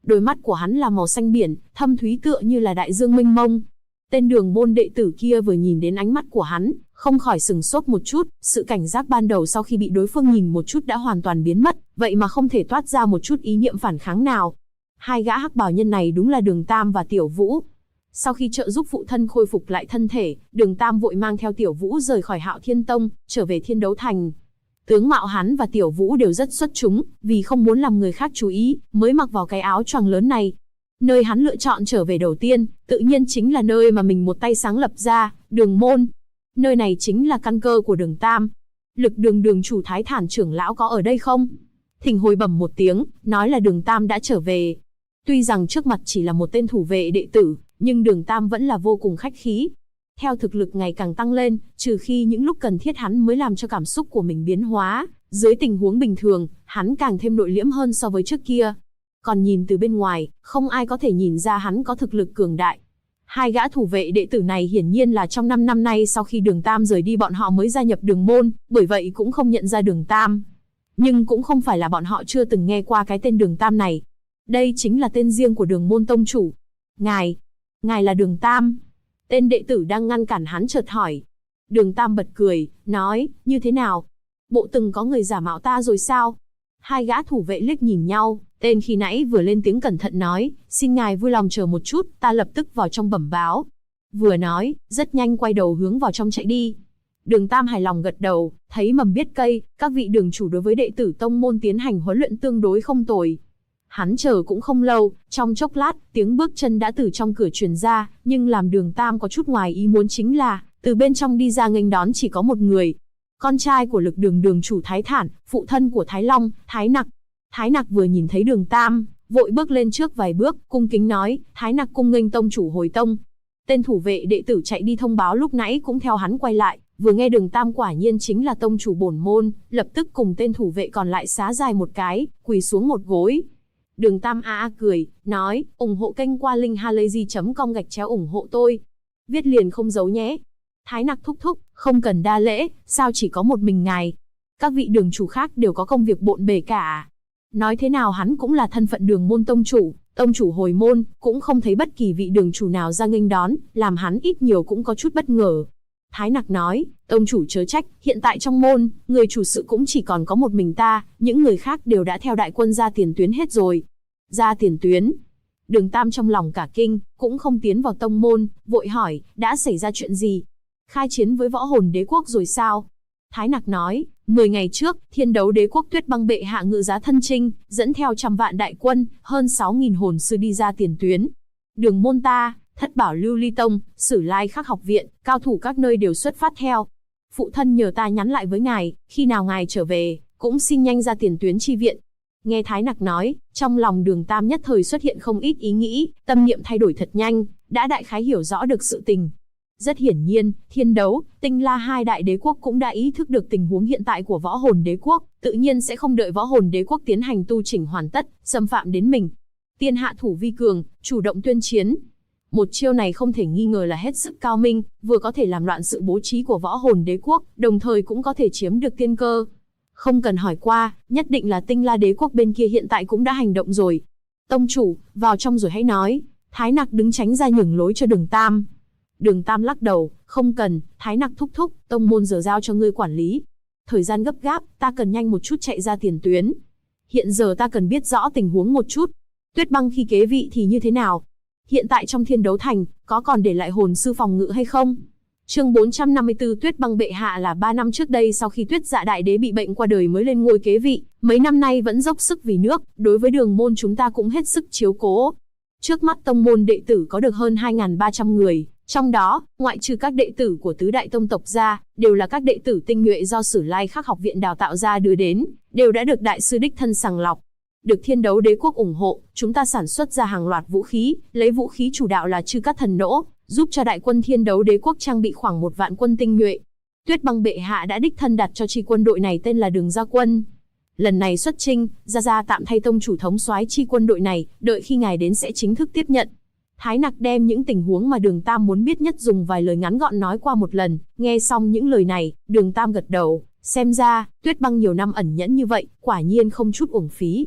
Đôi mắt của hắn là màu xanh biển, thâm thúy tựa như là đại dương mênh mông. Tên đường môn đệ tử kia vừa nhìn đến ánh mắt của hắn, không khỏi sừng sốt một chút, sự cảnh giác ban đầu sau khi bị đối phương nhìn một chút đã hoàn toàn biến mất, vậy mà không thể toát ra một chút ý niệm phản kháng nào. Hai gã hắc bào nhân này đúng là Đường Tam và Tiểu Vũ. Sau khi trợ giúp phụ thân khôi phục lại thân thể, Đường Tam vội mang theo Tiểu Vũ rời khỏi Hạo Thiên Tông, trở về Thiên Đấu Thành. Tướng mạo hắn và Tiểu Vũ đều rất xuất chúng, vì không muốn làm người khác chú ý, mới mặc vào cái áo choàng lớn này. Nơi hắn lựa chọn trở về đầu tiên, tự nhiên chính là nơi mà mình một tay sáng lập ra, Đường Môn. Nơi này chính là căn cơ của Đường Tam. Lực Đường đường chủ Thái Thản trưởng lão có ở đây không? Thỉnh hồi bẩm một tiếng, nói là Đường Tam đã trở về. Tuy rằng trước mặt chỉ là một tên thủ vệ đệ tử, nhưng Đường Tam vẫn là vô cùng khách khí. Theo thực lực ngày càng tăng lên, trừ khi những lúc cần thiết hắn mới làm cho cảm xúc của mình biến hóa, dưới tình huống bình thường, hắn càng thêm nội liễm hơn so với trước kia. Còn nhìn từ bên ngoài, không ai có thể nhìn ra hắn có thực lực cường đại. Hai gã thủ vệ đệ tử này hiển nhiên là trong 5 năm nay sau khi Đường Tam rời đi bọn họ mới gia nhập Đường Môn, bởi vậy cũng không nhận ra Đường Tam. Nhưng cũng không phải là bọn họ chưa từng nghe qua cái tên Đường Tam này. Đây chính là tên riêng của Đường Môn tông chủ. Ngài là Đường Tam. Tên đệ tử đang ngăn cản hắn chợt hỏi. Đường Tam bật cười, nói, như thế nào? Bộ từng có người giả mạo ta rồi sao? Hai gã thủ vệ liếc nhìn nhau, tên khi nãy vừa lên tiếng cẩn thận nói, xin ngài vui lòng chờ một chút, ta lập tức vào trong bẩm báo. Vừa nói, rất nhanh quay đầu hướng vào trong chạy đi. Đường Tam hài lòng gật đầu, thấy mầm biết cây, các vị đường chủ đối với đệ tử tông môn tiến hành huấn luyện tương đối không tồi. Hắn chờ cũng không lâu, trong chốc lát, tiếng bước chân đã từ trong cửa truyền ra, nhưng làm Đường Tam có chút ngoài ý muốn chính là, từ bên trong đi ra nghênh đón chỉ có một người. Con trai của Lực Đường đường chủ Thái Thản, phụ thân của Thái Long, Thái Nặc. Thái Nặc vừa nhìn thấy Đường Tam, vội bước lên trước vài bước, cung kính nói, Thái Nặc cung nghênh tông chủ hồi tông. Tên thủ vệ đệ tử chạy đi thông báo lúc nãy cũng theo hắn quay lại, vừa nghe Đường Tam quả nhiên chính là tông chủ bổn môn, lập tức cùng tên thủ vệ còn lại xá dài một cái, quỳ xuống một gối. Đường Tam cười, nói, ủng hộ kênh qua link halayzi.com ủng hộ tôi. Viết liền không giấu nhé. Thái Nặc thúc thúc, không cần đa lễ, sao chỉ có một mình ngài? Các vị đường chủ khác đều có công việc bộn bề cả. Nói thế nào hắn cũng là thân phận Đường Môn tông chủ hồi môn, cũng không thấy bất kỳ vị đường chủ nào ra nghênh đón, làm hắn ít nhiều cũng có chút bất ngờ. Thái Nặc nói, tông chủ chớ trách, hiện tại trong môn, người chủ sự cũng chỉ còn có một mình ta, những người khác đều đã theo đại quân ra tiền tuyến hết rồi. Ra tiền tuyến? Đường Tam trong lòng cả kinh, cũng không tiến vào tông môn, vội hỏi, đã xảy ra chuyện gì? Khai chiến với Võ Hồn Đế quốc rồi sao? Thái Nặc nói, 10 ngày trước, Thiên Đấu Đế quốc Tuyết Băng bệ hạ ngự giá thân chinh, dẫn theo trăm vạn đại quân, hơn 6.000 hồn sư đi ra tiền tuyến. Đường môn ta, Thất Bảo Lưu Ly Tông, Sử Lai Khắc học viện, cao thủ các nơi đều xuất phát theo. Phụ thân nhờ ta nhắn lại với ngài, khi nào ngài trở về, cũng xin nhanh ra tiền tuyến chi viện. Nghe Thái Nặc nói, trong lòng Đường Tam nhất thời xuất hiện không ít ý nghĩ, tâm niệm thay đổi thật nhanh, đã đại khái hiểu rõ được sự tình. Rất hiển nhiên, Thiên Đấu, Tinh La hai đại đế quốc cũng đã ý thức được tình huống hiện tại của Võ Hồn Đế quốc, tự nhiên sẽ không đợi Võ Hồn Đế quốc tiến hành tu chỉnh hoàn tất, xâm phạm đến mình. Tiên hạ thủ vi cường, chủ động tuyên chiến. Một chiêu này không thể nghi ngờ là hết sức cao minh, vừa có thể làm loạn sự bố trí của Võ Hồn Đế quốc, đồng thời cũng có thể chiếm được tiên cơ. Không cần hỏi qua, nhất định là Tinh La Đế quốc bên kia hiện tại cũng đã hành động rồi. Tông chủ, vào trong rồi hãy nói. Thái Nặc đứng tránh ra nhường lối cho Đường Tam. Đường Tam lắc đầu, không cần, Thái Nặc thúc thúc, tông môn giờ giao cho ngươi quản lý. Thời gian gấp gáp, ta cần nhanh một chút chạy ra tiền tuyến. Hiện giờ ta cần biết rõ tình huống một chút. Tuyết Băng khi kế vị thì như thế nào? Hiện tại trong Thiên Đấu Thành, có còn để lại hồn sư phòng ngự hay không? Chương 454 Tuyết Băng bệ hạ là 3 năm trước đây sau khi Tuyết Dạ đại đế bị bệnh qua đời mới lên ngôi kế vị, mấy năm nay vẫn dốc sức vì nước, đối với Đường môn chúng ta cũng hết sức chiếu cố. Trước mắt tông môn đệ tử có được hơn 2.300 người, trong đó, ngoại trừ các đệ tử của tứ đại tông tộc ra, đều là các đệ tử tinh nhuệ do Sử Lai Khắc học viện đào tạo ra đưa đến, đều đã được đại sư đích thân sàng lọc. Được Thiên Đấu Đế quốc ủng hộ, chúng ta sản xuất ra hàng loạt vũ khí, lấy vũ khí chủ đạo là Chư Cát Thần Nỗ, giúp cho đại quân Thiên Đấu Đế quốc trang bị khoảng 1 vạn quân tinh nhuệ. Tuyết Băng bệ hạ đã đích thân đặt cho chi quân đội này tên là Đường Gia Quân. Lần này xuất chinh, Gia tạm thay tông chủ thống soái chi quân đội này, đợi khi ngài đến sẽ chính thức tiếp nhận. Thái Nặc đem những tình huống mà Đường Tam muốn biết nhất dùng vài lời ngắn gọn nói qua một lần, nghe xong những lời này, Đường Tam gật đầu, xem ra, Tuyết Băng nhiều năm ẩn nhẫn như vậy, quả nhiên không chút uổng phí.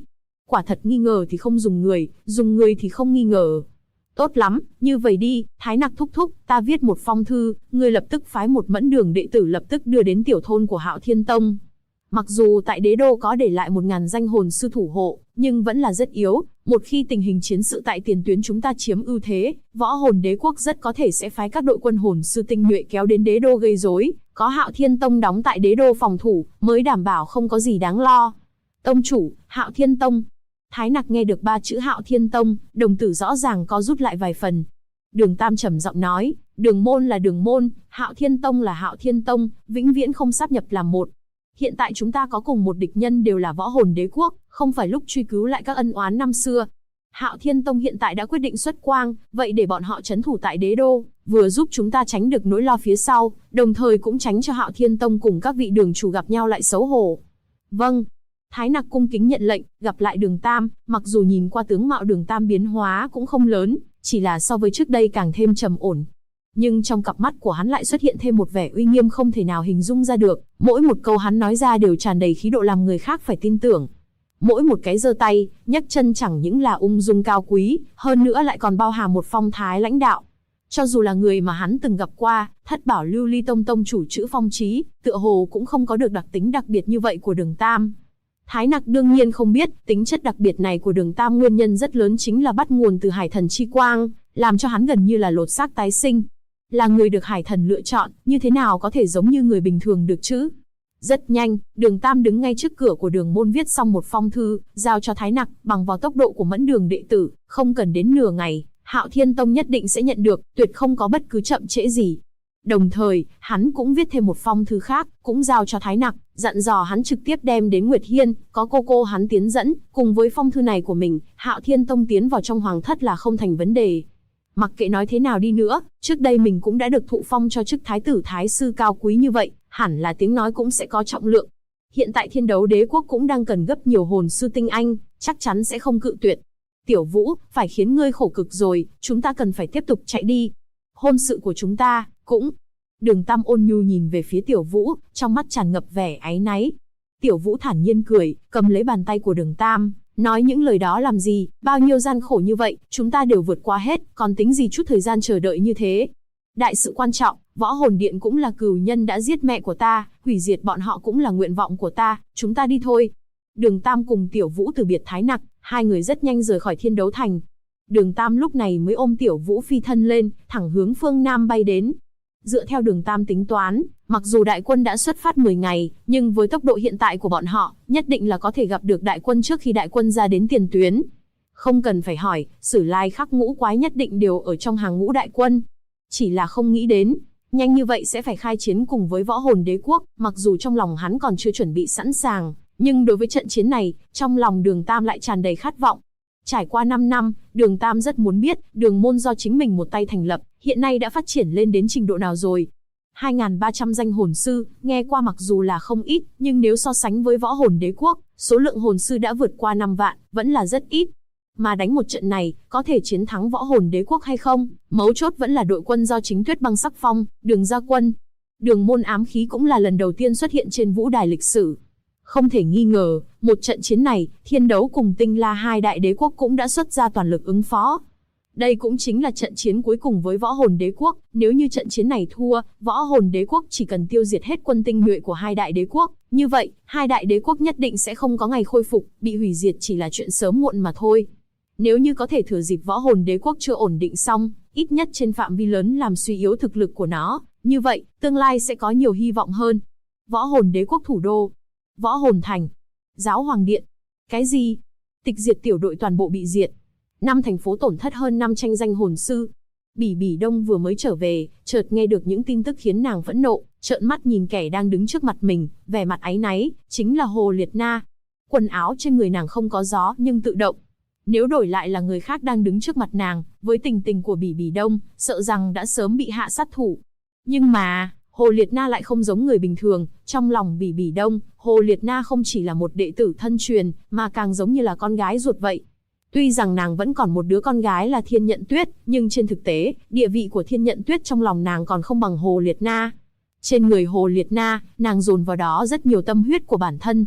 Quả thật nghi ngờ thì không dùng người thì không nghi ngờ. Tốt lắm, như vậy đi, Thái Nặc thúc thúc, ta viết một phong thư, ngươi lập tức phái một Mẫn Đường đệ tử lập tức đưa đến tiểu thôn của Hạo Thiên Tông. Mặc dù tại đế đô có để lại 1000 danh hồn sư thủ hộ, nhưng vẫn là rất yếu, một khi tình hình chiến sự tại tiền tuyến chúng ta chiếm ưu thế, Võ Hồn Đế quốc rất có thể sẽ phái các đội quân hồn sư tinh nhuệ kéo đến đế đô gây rối, có Hạo Thiên Tông đóng tại đế đô phòng thủ, mới đảm bảo không có gì đáng lo. Tông chủ, Hạo Thiên Tông. Thái Nặc nghe được 3 chữ Hạo Thiên Tông, đồng tử rõ ràng có rút lại vài phần. Đường Tam trầm giọng nói, Đường môn là Đường môn, Hạo Thiên Tông là Hạo Thiên Tông, vĩnh viễn không sáp nhập làm một. Hiện tại chúng ta có cùng một địch nhân đều là Võ Hồn Đế quốc, không phải lúc truy cứu lại các ân oán năm xưa. Hạo Thiên Tông hiện tại đã quyết định xuất quang, vậy để bọn họ trấn thủ tại đế đô, vừa giúp chúng ta tránh được nỗi lo phía sau, đồng thời cũng tránh cho Hạo Thiên Tông cùng các vị đường chủ gặp nhau lại xấu hổ. Vâng. Thái Nặc cung kính nhận lệnh, gặp lại Đường Tam, mặc dù nhìn qua tướng mạo Đường Tam biến hóa cũng không lớn, chỉ là so với trước đây càng thêm trầm ổn. Nhưng trong cặp mắt của hắn lại xuất hiện thêm một vẻ uy nghiêm không thể nào hình dung ra được, mỗi một câu hắn nói ra đều tràn đầy khí độ làm người khác phải tin tưởng. Mỗi một cái giơ tay, nhấc chân chẳng những là ung dung cao quý, hơn nữa lại còn bao hàm một phong thái lãnh đạo. Cho dù là người mà hắn từng gặp qua, Thất Bảo Lưu Ly Tông tông chủ chữ Phong Chí, tựa hồ cũng không có được đặc tính đặc biệt như vậy của Đường Tam. Thái Nặc đương nhiên không biết, tính chất đặc biệt này của Đường Tam nguyên nhân rất lớn chính là bắt nguồn từ Hải Thần Chi Quang, làm cho hắn gần như là lột xác tái sinh. Là người được Hải Thần lựa chọn, như thế nào có thể giống như người bình thường được chứ? Rất nhanh, Đường Tam đứng ngay trước cửa của Đường môn viết xong một phong thư, giao cho Thái Nặc, bằng vào tốc độ của Mẫn Đường đệ tử, không cần đến nửa ngày, Hạo Thiên Tông nhất định sẽ nhận được, tuyệt không có bất cứ chậm trễ gì. Đồng thời, hắn cũng viết thêm một phong thư khác, cũng giao cho Thái Nặc, dặn dò hắn trực tiếp đem đến Nguyệt Hiên, có cô hắn tiến dẫn, cùng với phong thư này của mình, Hạo Thiên Tông tiến vào trong hoàng thất là không thành vấn đề. Mặc kệ nói thế nào đi nữa, trước đây mình cũng đã được thụ phong cho chức thái tử thái sư cao quý như vậy, hẳn là tiếng nói cũng sẽ có trọng lượng. Hiện tại Thiên Đấu Đế quốc cũng đang cần gấp nhiều hồn sư tinh anh, chắc chắn sẽ không cự tuyệt. Tiểu Vũ, phải khiến ngươi khổ cực rồi, chúng ta cần phải tiếp tục chạy đi. Hôn sự của chúng ta, cũng... Đường Tam ôn nhu nhìn về phía Tiểu Vũ, trong mắt tràn ngập vẻ áy náy. Tiểu Vũ thản nhiên cười, cầm lấy bàn tay của Đường Tam, nói những lời đó làm gì, bao nhiêu gian khổ như vậy, chúng ta đều vượt qua hết, còn tính gì chút thời gian chờ đợi như thế. Đại sự quan trọng, Võ Hồn Điện cũng là cừu nhân đã giết mẹ của ta, hủy diệt bọn họ cũng là nguyện vọng của ta, chúng ta đi thôi. Đường Tam cùng Tiểu Vũ từ biệt Thái Nặc, hai người rất nhanh rời khỏi Thiên Đấu Thành. Đường Tam lúc này mới ôm Tiểu Vũ phi thân lên, thẳng hướng phương Nam bay đến. Dựa theo Đường Tam tính toán, mặc dù đại quân đã xuất phát 10 ngày, nhưng với tốc độ hiện tại của bọn họ, nhất định là có thể gặp được đại quân trước khi đại quân ra đến tiền tuyến. Không cần phải hỏi, Sử Lai Khắc ngũ quái nhất định đều ở trong hàng ngũ đại quân. Chỉ là không nghĩ đến, nhanh như vậy sẽ phải khai chiến cùng với Võ Hồn Đế quốc, mặc dù trong lòng hắn còn chưa chuẩn bị sẵn sàng, nhưng đối với trận chiến này, trong lòng Đường Tam lại tràn đầy khát vọng. Trải qua 5 năm, Đường Tam rất muốn biết, Đường môn do chính mình một tay thành lập, hiện nay đã phát triển lên đến trình độ nào rồi. 2.300 danh hồn sư, nghe qua mặc dù là không ít, nhưng nếu so sánh với Võ Hồn Đế quốc, số lượng hồn sư đã vượt qua 5 vạn, vẫn là rất ít. Mà đánh một trận này, có thể chiến thắng Võ Hồn Đế quốc hay không, mấu chốt vẫn là đội quân do chính Tuyết Băng sắc phong, Đường ra quân. Đường môn ám khí cũng là lần đầu tiên xuất hiện trên vũ đài lịch sử. Không thể nghi ngờ, một trận chiến này, Thiên Đấu cùng Tinh La hai đại đế quốc cũng đã xuất ra toàn lực ứng phó. Đây cũng chính là trận chiến cuối cùng với Võ Hồn Đế quốc, nếu như trận chiến này thua, Võ Hồn Đế quốc chỉ cần tiêu diệt hết quân tinh nhuệ của hai đại đế quốc, như vậy, hai đại đế quốc nhất định sẽ không có ngày khôi phục, bị hủy diệt chỉ là chuyện sớm muộn mà thôi. Nếu như có thể thừa dịp Võ Hồn Đế quốc chưa ổn định xong, ít nhất trên phạm vi lớn làm suy yếu thực lực của nó, như vậy, tương lai sẽ có nhiều hy vọng hơn. Võ Hồn Đế quốc thủ đô, Võ Hồn Thành, Giáo Hoàng Điện. Cái gì? Tịch diệt tiểu đội toàn bộ bị diệt. 5 thành phố tổn thất hơn 500 danh hồn sư. Bỉ Bỉ Đông vừa mới trở về, chợt nghe được những tin tức khiến nàng phẫn nộ, trợn mắt nhìn kẻ đang đứng trước mặt mình, vẻ mặt áy náy, chính là Hồ Liệt Na. Quần áo trên người nàng không có gió nhưng tự động. Nếu đổi lại là người khác đang đứng trước mặt nàng, với tình tình của Bỉ Bỉ Đông, sợ rằng đã sớm bị hạ sát thủ. Nhưng mà, Hồ Liệt Na lại không giống người bình thường, trong lòng Bỉ Bỉ Đông, Hồ Liệt Na không chỉ là một đệ tử thân truyền, mà càng giống như là con gái ruột vậy. Tuy rằng nàng vẫn còn một đứa con gái là Thiên Nhận Tuyết, nhưng trên thực tế, địa vị của Thiên Nhận Tuyết trong lòng nàng còn không bằng Hồ Liệt Na. Trên người Hồ Liệt Na, nàng dồn vào đó rất nhiều tâm huyết của bản thân.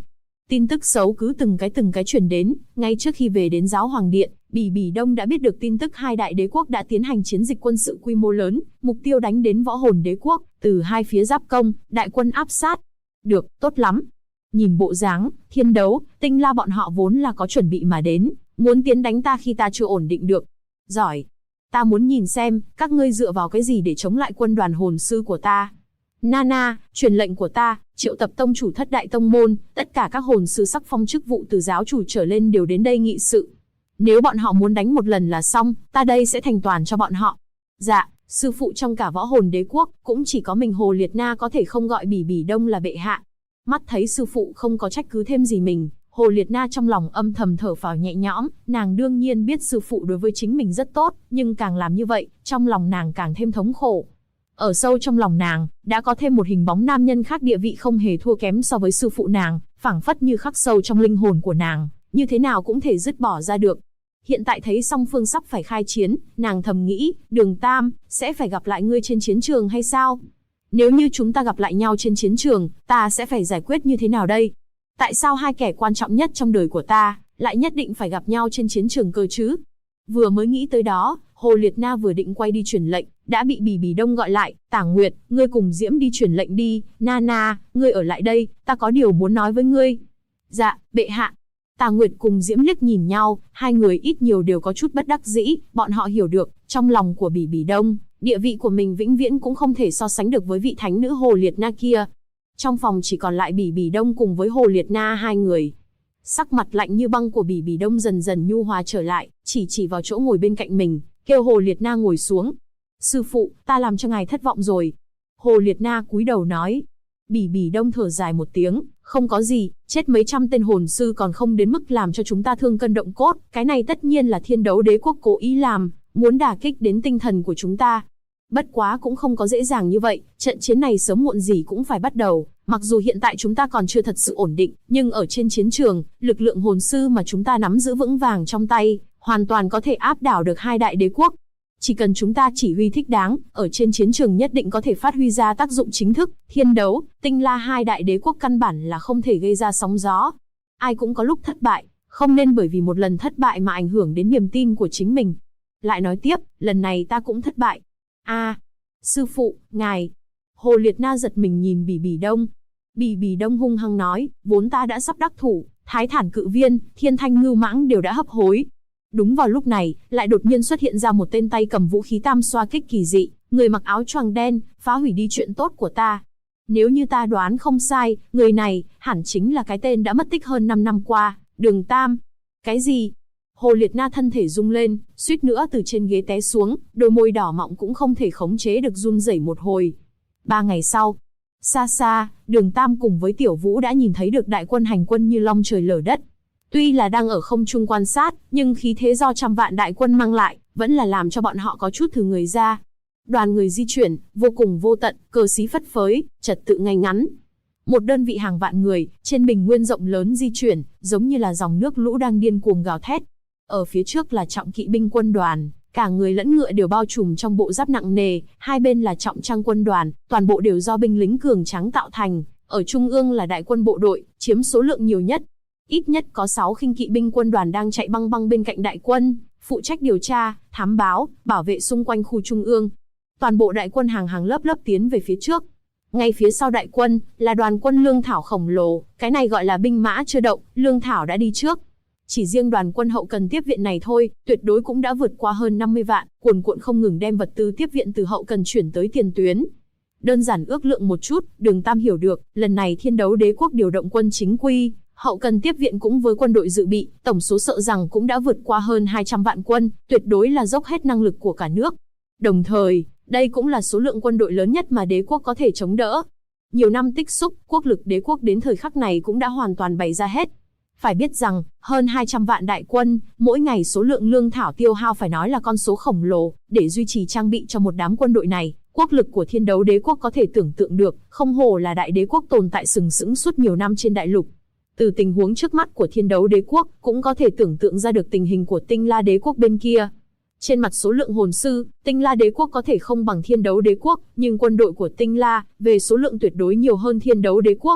Tin tức xấu cứ từng cái truyền đến, ngay trước khi về đến Giáo Hoàng Điện, Bỉ Bỉ Đông đã biết được tin tức hai đại đế quốc đã tiến hành chiến dịch quân sự quy mô lớn, mục tiêu đánh đến Võ Hồn Đế quốc, từ hai phía giáp công, đại quân áp sát. Được, tốt lắm. Nhìn bộ dáng, Thiên Đấu, Tinh La bọn họ vốn là có chuẩn bị mà đến, muốn tiến đánh ta khi ta chưa ổn định được. Giỏi. Ta muốn nhìn xem, các ngươi dựa vào cái gì để chống lại quân đoàn hồn sư của ta. Nana, truyền lệnh của ta, triệu tập tông chủ thất đại tông môn, tất cả các hồn sư sắc phong chức vụ từ giáo chủ trở lên đều đến đây nghị sự. Nếu bọn họ muốn đánh một lần là xong, ta đây sẽ thành toàn cho bọn họ. Dạ, sư phụ trong cả Võ Hồn Đế quốc, cũng chỉ có mình Hồ Liệt Na có thể không gọi Bỉ Bỉ Đông là bệ hạ. Mắt thấy sư phụ không có trách cứ thêm gì mình, Hồ Liệt Na trong lòng âm thầm thở phào nhẹ nhõm, nàng đương nhiên biết sư phụ đối với chính mình rất tốt, nhưng càng làm như vậy, trong lòng nàng càng thêm thống khổ. Ở sâu trong lòng nàng, đã có thêm một hình bóng nam nhân khác địa vị không hề thua kém so với sư phụ nàng, phảng phất như khắc sâu trong linh hồn của nàng, như thế nào cũng thể dứt bỏ ra được. Hiện tại thấy song phương sắp phải khai chiến, nàng thầm nghĩ, Đường Tam, sẽ phải gặp lại ngươi trên chiến trường hay sao? Nếu như chúng ta gặp lại nhau trên chiến trường, ta sẽ phải giải quyết như thế nào đây? Tại sao hai kẻ quan trọng nhất trong đời của ta, lại nhất định phải gặp nhau trên chiến trường cơ chứ? Vừa mới nghĩ tới đó, Hồ Liệt Na vừa định quay đi truyền lệnh, đã bị Bỉ Bỉ Đông gọi lại. Tả Nguyệt, ngươi cùng Diễm đi truyền lệnh đi. Nana, ngươi ở lại đây, ta có điều muốn nói với ngươi. Dạ, bệ hạ. Tả Nguyệt cùng Diễm liếc nhìn nhau, hai người ít nhiều đều có chút bất đắc dĩ, bọn họ hiểu được, trong lòng của Bỉ Bỉ Đông, địa vị của mình vĩnh viễn cũng không thể so sánh được với vị thánh nữ Hồ Liệt Na kia. Trong phòng chỉ còn lại Bỉ Bỉ Đông cùng với Hồ Liệt Na hai người. Sắc mặt lạnh như băng của Bỉ Bỉ Đông dần dần nhu hòa trở lại, chỉ vào chỗ ngồi bên cạnh mình, kêu Hồ Liệt Na ngồi xuống. Sư phụ, ta làm cho ngài thất vọng rồi. Hồ Liệt Na cúi đầu nói. Bỉ Bỉ Đông thở dài một tiếng, không có gì, chết mấy trăm tên hồn sư còn không đến mức làm cho chúng ta thương cân động cốt, cái này tất nhiên là Thiên Đấu Đế quốc cố ý làm, muốn đả kích đến tinh thần của chúng ta. Bất quá cũng không có dễ dàng như vậy, trận chiến này sớm muộn gì cũng phải bắt đầu, mặc dù hiện tại chúng ta còn chưa thật sự ổn định, nhưng ở trên chiến trường, lực lượng hồn sư mà chúng ta nắm giữ vững vàng trong tay, hoàn toàn có thể áp đảo được hai đại đế quốc. Chỉ cần chúng ta chỉ huy thích đáng, ở trên chiến trường nhất định có thể phát huy ra tác dụng chính thức. Thiên Đấu, Tinh La hai đại đế quốc căn bản là không thể gây ra sóng gió. Ai cũng có lúc thất bại, không nên bởi vì một lần thất bại mà ảnh hưởng đến niềm tin của chính mình. Lại nói tiếp, lần này ta cũng thất bại. Sư phụ, ngài. Hồ Liệt Na giật mình nhìn Bỉ Bỉ Đông. Bỉ Bỉ Đông hung hăng nói, vốn ta đã sắp đắc thủ, Thái Thản Cự Viên, Thiên Thanh Ngưu Mãng đều đã hấp hối. Đúng vào lúc này, lại đột nhiên xuất hiện ra một tên tay cầm vũ khí tam xoa kích kỳ dị, người mặc áo choàng đen, phá hủy đi chuyện tốt của ta. Nếu như ta đoán không sai, người này, hẳn chính là cái tên đã mất tích hơn 5 năm qua, Đường Tam. Cái gì? Hồ Liệt Na thân thể rung lên, suýt nữa từ trên ghế té xuống, đôi môi đỏ mọng cũng không thể khống chế được run rẩy một hồi. 3 ngày sau, xa xa, Đường Tam cùng với Tiểu Vũ đã nhìn thấy được đại quân hành quân như long trời lở đất. Tuy là đang ở không trung quan sát, nhưng khí thế do trăm vạn đại quân mang lại, vẫn là làm cho bọn họ có chút thừ người ra. Đoàn người di chuyển, vô cùng vô tận, cờ xí phất phới, trật tự ngay ngắn. Một đơn vị hàng vạn người, trên bình nguyên rộng lớn di chuyển, giống như là dòng nước lũ đang điên cuồng gào thét. Ở phía trước là trọng kỵ binh quân đoàn, cả người lẫn ngựa đều bao trùm trong bộ giáp nặng nề, hai bên là trọng trang quân đoàn, toàn bộ đều do binh lính cường tráng tạo thành. Ở trung ương là đại quân bộ đội, chiếm số lượng nhiều nhất. Ít nhất có 6 khinh kỵ binh quân đoàn đang chạy băng băng bên cạnh đại quân, phụ trách điều tra, thám báo, bảo vệ xung quanh khu trung ương. Toàn bộ đại quân hàng hàng lớp lớp tiến về phía trước. Ngay phía sau đại quân là đoàn quân lương thảo khổng lồ, cái này gọi là binh mã chưa động, lương thảo đã đi trước. Chỉ riêng đoàn quân hậu cần tiếp viện này thôi, tuyệt đối cũng đã vượt qua hơn 50 vạn, cuồn cuộn không ngừng đem vật tư tiếp viện từ hậu cần chuyển tới tiền tuyến. Đơn giản ước lượng một chút, Đường Tam hiểu được, lần này Thiên Đấu Đế quốc điều động quân chính quy, hậu cần tiếp viện cũng với quân đội dự bị, tổng số sợ rằng cũng đã vượt qua hơn 200 vạn quân, tuyệt đối là dốc hết năng lực của cả nước. Đồng thời, đây cũng là số lượng quân đội lớn nhất mà đế quốc có thể chống đỡ. Nhiều năm tích xúc, quốc lực đế quốc đến thời khắc này cũng đã hoàn toàn bày ra hết. Phải biết rằng, hơn 200 vạn đại quân, mỗi ngày số lượng lương thảo tiêu hao phải nói là con số khổng lồ, để duy trì trang bị cho một đám quân đội này, quốc lực của Thiên Đấu Đế quốc có thể tưởng tượng được, không hổ là đại đế quốc tồn tại sừng sững suốt nhiều năm trên đại lục. Từ tình huống trước mắt của Thiên Đấu Đế quốc, cũng có thể tưởng tượng ra được tình hình của Tinh La Đế quốc bên kia. Trên mặt số lượng hồn sư, Tinh La Đế quốc có thể không bằng Thiên Đấu Đế quốc, nhưng quân đội của Tinh La, về số lượng tuyệt đối nhiều hơn Thiên Đấu Đế quốc.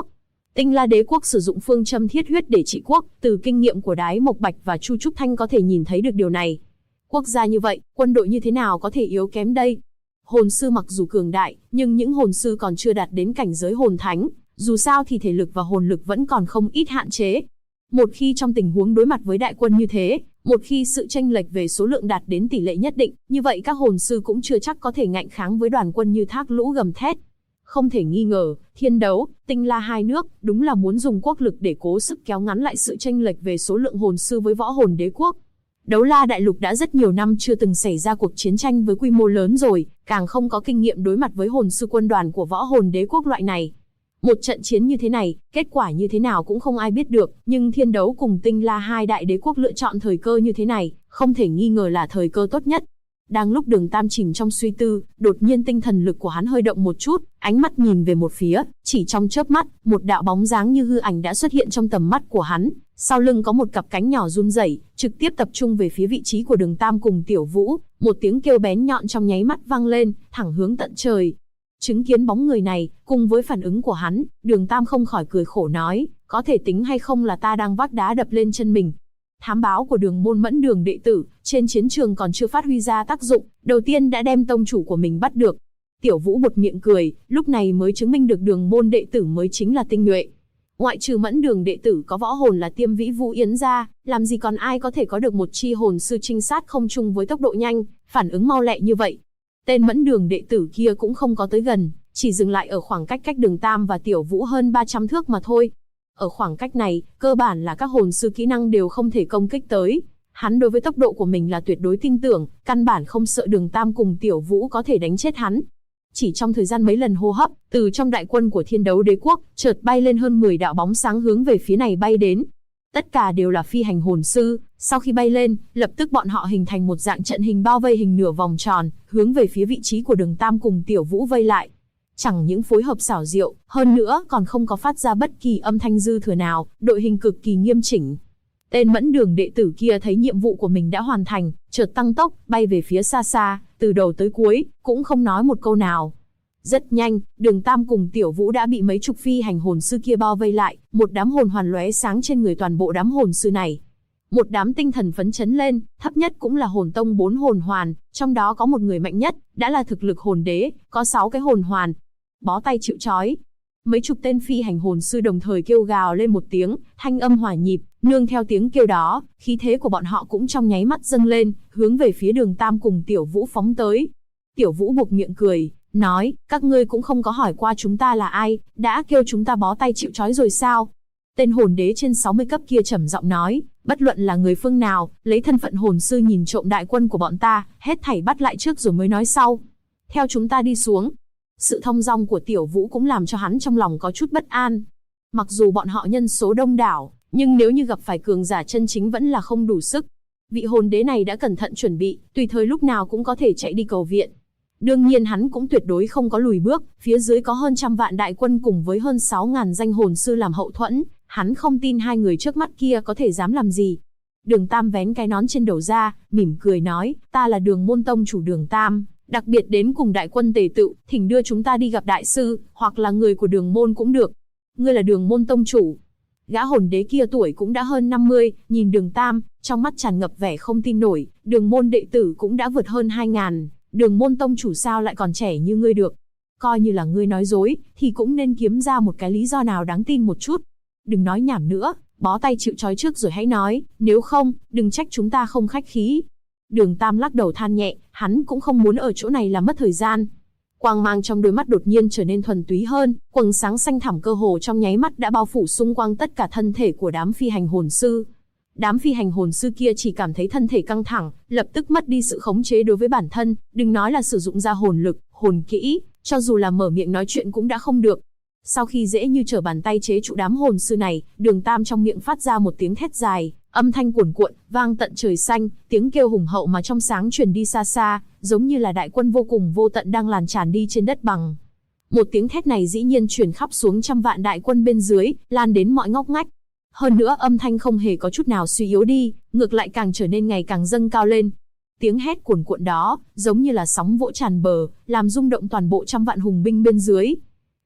Tinh La Đế quốc sử dụng phương châm thiết huyết để trị quốc, từ kinh nghiệm của Đái Mộc Bạch và Chu Trúc Thanh có thể nhìn thấy được điều này. Quốc gia như vậy, quân đội như thế nào có thể yếu kém đây? Hồn sư mặc dù cường đại, nhưng những hồn sư còn chưa đạt đến cảnh giới hồn thánh, dù sao thì thể lực và hồn lực vẫn còn không ít hạn chế. Một khi trong tình huống đối mặt với đại quân như thế, một khi sự chênh lệch về số lượng đạt đến tỷ lệ nhất định, như vậy các hồn sư cũng chưa chắc có thể ngạnh kháng với đoàn quân như thác lũ gầm thét. Không thể nghi ngờ, Thiên Đấu, Tinh La hai nước, đúng là muốn dùng quốc lực để cố sức kéo ngắn lại sự chênh lệch về số lượng hồn sư với Võ Hồn Đế quốc. Đấu La đại lục đã rất nhiều năm chưa từng xảy ra cuộc chiến tranh với quy mô lớn rồi, càng không có kinh nghiệm đối mặt với hồn sư quân đoàn của Võ Hồn Đế quốc loại này. Một trận chiến như thế này, kết quả như thế nào cũng không ai biết được, nhưng Thiên Đấu cùng Tinh La hai đại đế quốc lựa chọn thời cơ như thế này, không thể nghi ngờ là thời cơ tốt nhất. Đang lúc Đường Tam chìm trong suy tư, đột nhiên tinh thần lực của hắn hơi động một chút, ánh mắt nhìn về một phía, chỉ trong chớp mắt, một đạo bóng dáng như hư ảnh đã xuất hiện trong tầm mắt của hắn, sau lưng có một cặp cánh nhỏ run rẩy, trực tiếp tập trung về phía vị trí của Đường Tam cùng Tiểu Vũ, một tiếng kêu bén nhọn trong nháy mắt vang lên, thẳng hướng tận trời. Chứng kiến bóng người này, cùng với phản ứng của hắn, Đường Tam không khỏi cười khổ nói, có thể tính hay không là ta đang vác đá đập lên chân mình. Thám báo của Đường môn Mẫn Đường đệ tử, trên chiến trường còn chưa phát huy ra tác dụng, đầu tiên đã đem tông chủ của mình bắt được. Tiểu Vũ buột miệng cười, lúc này mới chứng minh được Đường môn đệ tử mới chính là tinh nhuệ. Ngoại trừ Mẫn Đường đệ tử có võ hồn là Tiêm Vĩ Vũ Yến ra, làm gì còn ai có thể có được một chi hồn sư trinh sát không chung với tốc độ nhanh, phản ứng mau lẹ như vậy. Tên Mẫn Đường đệ tử kia cũng không có tới gần, chỉ dừng lại ở khoảng cách Đường Tam và Tiểu Vũ hơn 300 thước mà thôi. Ở khoảng cách này, cơ bản là các hồn sư kỹ năng đều không thể công kích tới. Hắn đối với tốc độ của mình là tuyệt đối tin tưởng, căn bản không sợ Đường Tam cùng Tiểu Vũ có thể đánh chết hắn. Chỉ trong thời gian mấy lần hô hấp, từ trong đại quân của Thiên Đấu Đế quốc, chợt bay lên hơn 10 đạo bóng sáng hướng về phía này bay đến. Tất cả đều là phi hành hồn sư, sau khi bay lên, lập tức bọn họ hình thành một dạng trận hình bao vây hình nửa vòng tròn, hướng về phía vị trí của Đường Tam cùng Tiểu Vũ vây lại. Chẳng những phối hợp xảo diệu, hơn nữa còn không có phát ra bất kỳ âm thanh dư thừa nào, đội hình cực kỳ nghiêm chỉnh. Tên Mẫn Đường đệ tử kia thấy nhiệm vụ của mình đã hoàn thành, chợt tăng tốc, bay về phía xa xa, từ đầu tới cuối, cũng không nói một câu nào. Rất nhanh, Đường Tam cùng Tiểu Vũ đã bị mấy chục phi hành hồn sư kia bao vây lại, một đám hồn hoàn lóe sáng trên người toàn bộ đám hồn sư này. Một đám tinh thần phấn chấn lên, thấp nhất cũng là hồn tông 4 hồn hoàn, trong đó có một người mạnh nhất, đã là thực lực hồn đế, có 6 cái hồn hoàn. Bó tay chịu trói. Mấy chục tên phi hành hồn sư đồng thời kêu gào lên một tiếng, thanh âm hòa nhịp, nương theo tiếng kêu đó, khí thế của bọn họ cũng trong nháy mắt dâng lên, hướng về phía Đường Tam cùng Tiểu Vũ phóng tới. Tiểu Vũ buộc miệng cười, nói, các ngươi cũng không có hỏi qua chúng ta là ai, đã kêu chúng ta bó tay chịu trói rồi sao? Tên hồn đế trên 60 cấp kia trầm giọng nói, bất luận là người phương nào, lấy thân phận hồn sư nhìn trộm đại quân của bọn ta, hết thảy bắt lại trước rồi mới nói sau. Theo chúng ta đi xuống. Sự thông dong của Tiểu Vũ cũng làm cho hắn trong lòng có chút bất an. Mặc dù bọn họ nhân số đông đảo, nhưng nếu như gặp phải cường giả chân chính vẫn là không đủ sức. Vị hồn đế này đã cẩn thận chuẩn bị, tùy thời lúc nào cũng có thể chạy đi cầu viện. Đương nhiên hắn cũng tuyệt đối không có lùi bước, phía dưới có hơn 100 vạn đại quân cùng với hơn 6.000 danh hồn sư làm hậu thuẫn, hắn không tin hai người trước mắt kia có thể dám làm gì. Đường Tam vén cái nón trên đầu ra, mỉm cười nói, ta là Đường môn tông chủ Đường Tam, đặc biệt đến cùng đại quân tề tựu, thỉnh đưa chúng ta đi gặp đại sư, hoặc là người của Đường môn cũng được. Ngươi là Đường môn tông chủ. Gã hồn đế kia tuổi cũng đã hơn 50, nhìn Đường Tam, trong mắt tràn ngập vẻ không tin nổi, Đường môn đệ tử cũng đã vượt hơn 2.000, Đường môn tông chủ sao lại còn trẻ như ngươi được. Coi như là ngươi nói dối, thì cũng nên kiếm ra một cái lý do nào đáng tin một chút. Đừng nói nhảm nữa, bó tay chịu trói trước rồi hãy nói, nếu không, đừng trách chúng ta không khách khí. Đường Tam lắc đầu than nhẹ, hắn cũng không muốn ở chỗ này làm mất thời gian. Quang mang trong đôi mắt đột nhiên trở nên thuần túy hơn, quầng sáng xanh thẳm cơ hồ trong nháy mắt đã bao phủ xung quanh tất cả thân thể của đám phi hành hồn sư. Đám phi hành hồn sư kia chỉ cảm thấy thân thể căng thẳng, lập tức mất đi sự khống chế đối với bản thân, đừng nói là sử dụng ra hồn lực, hồn kỹ, cho dù là mở miệng nói chuyện cũng đã không được. Sau khi dễ như trở bàn tay chế trụ đám hồn sư này, Đường Tam trong miệng phát ra một tiếng thét dài, âm thanh cuồn cuộn, vang tận trời xanh, tiếng kêu hùng hậu mà trong sáng truyền đi xa xa, giống như là đại quân vô cùng vô tận đang lan tràn đi trên đất bằng. Một tiếng thét này dĩ nhiên truyền khắp xuống trăm vạn đại quân bên dưới, lan đến mọi ngóc ngách. Hơn nữa âm thanh không hề có chút nào suy yếu đi, ngược lại càng trở nên ngày càng dâng cao lên. Tiếng hét cuồn cuộn đó, giống như là sóng vỗ tràn bờ, làm rung động toàn bộ trăm vạn hùng binh bên dưới.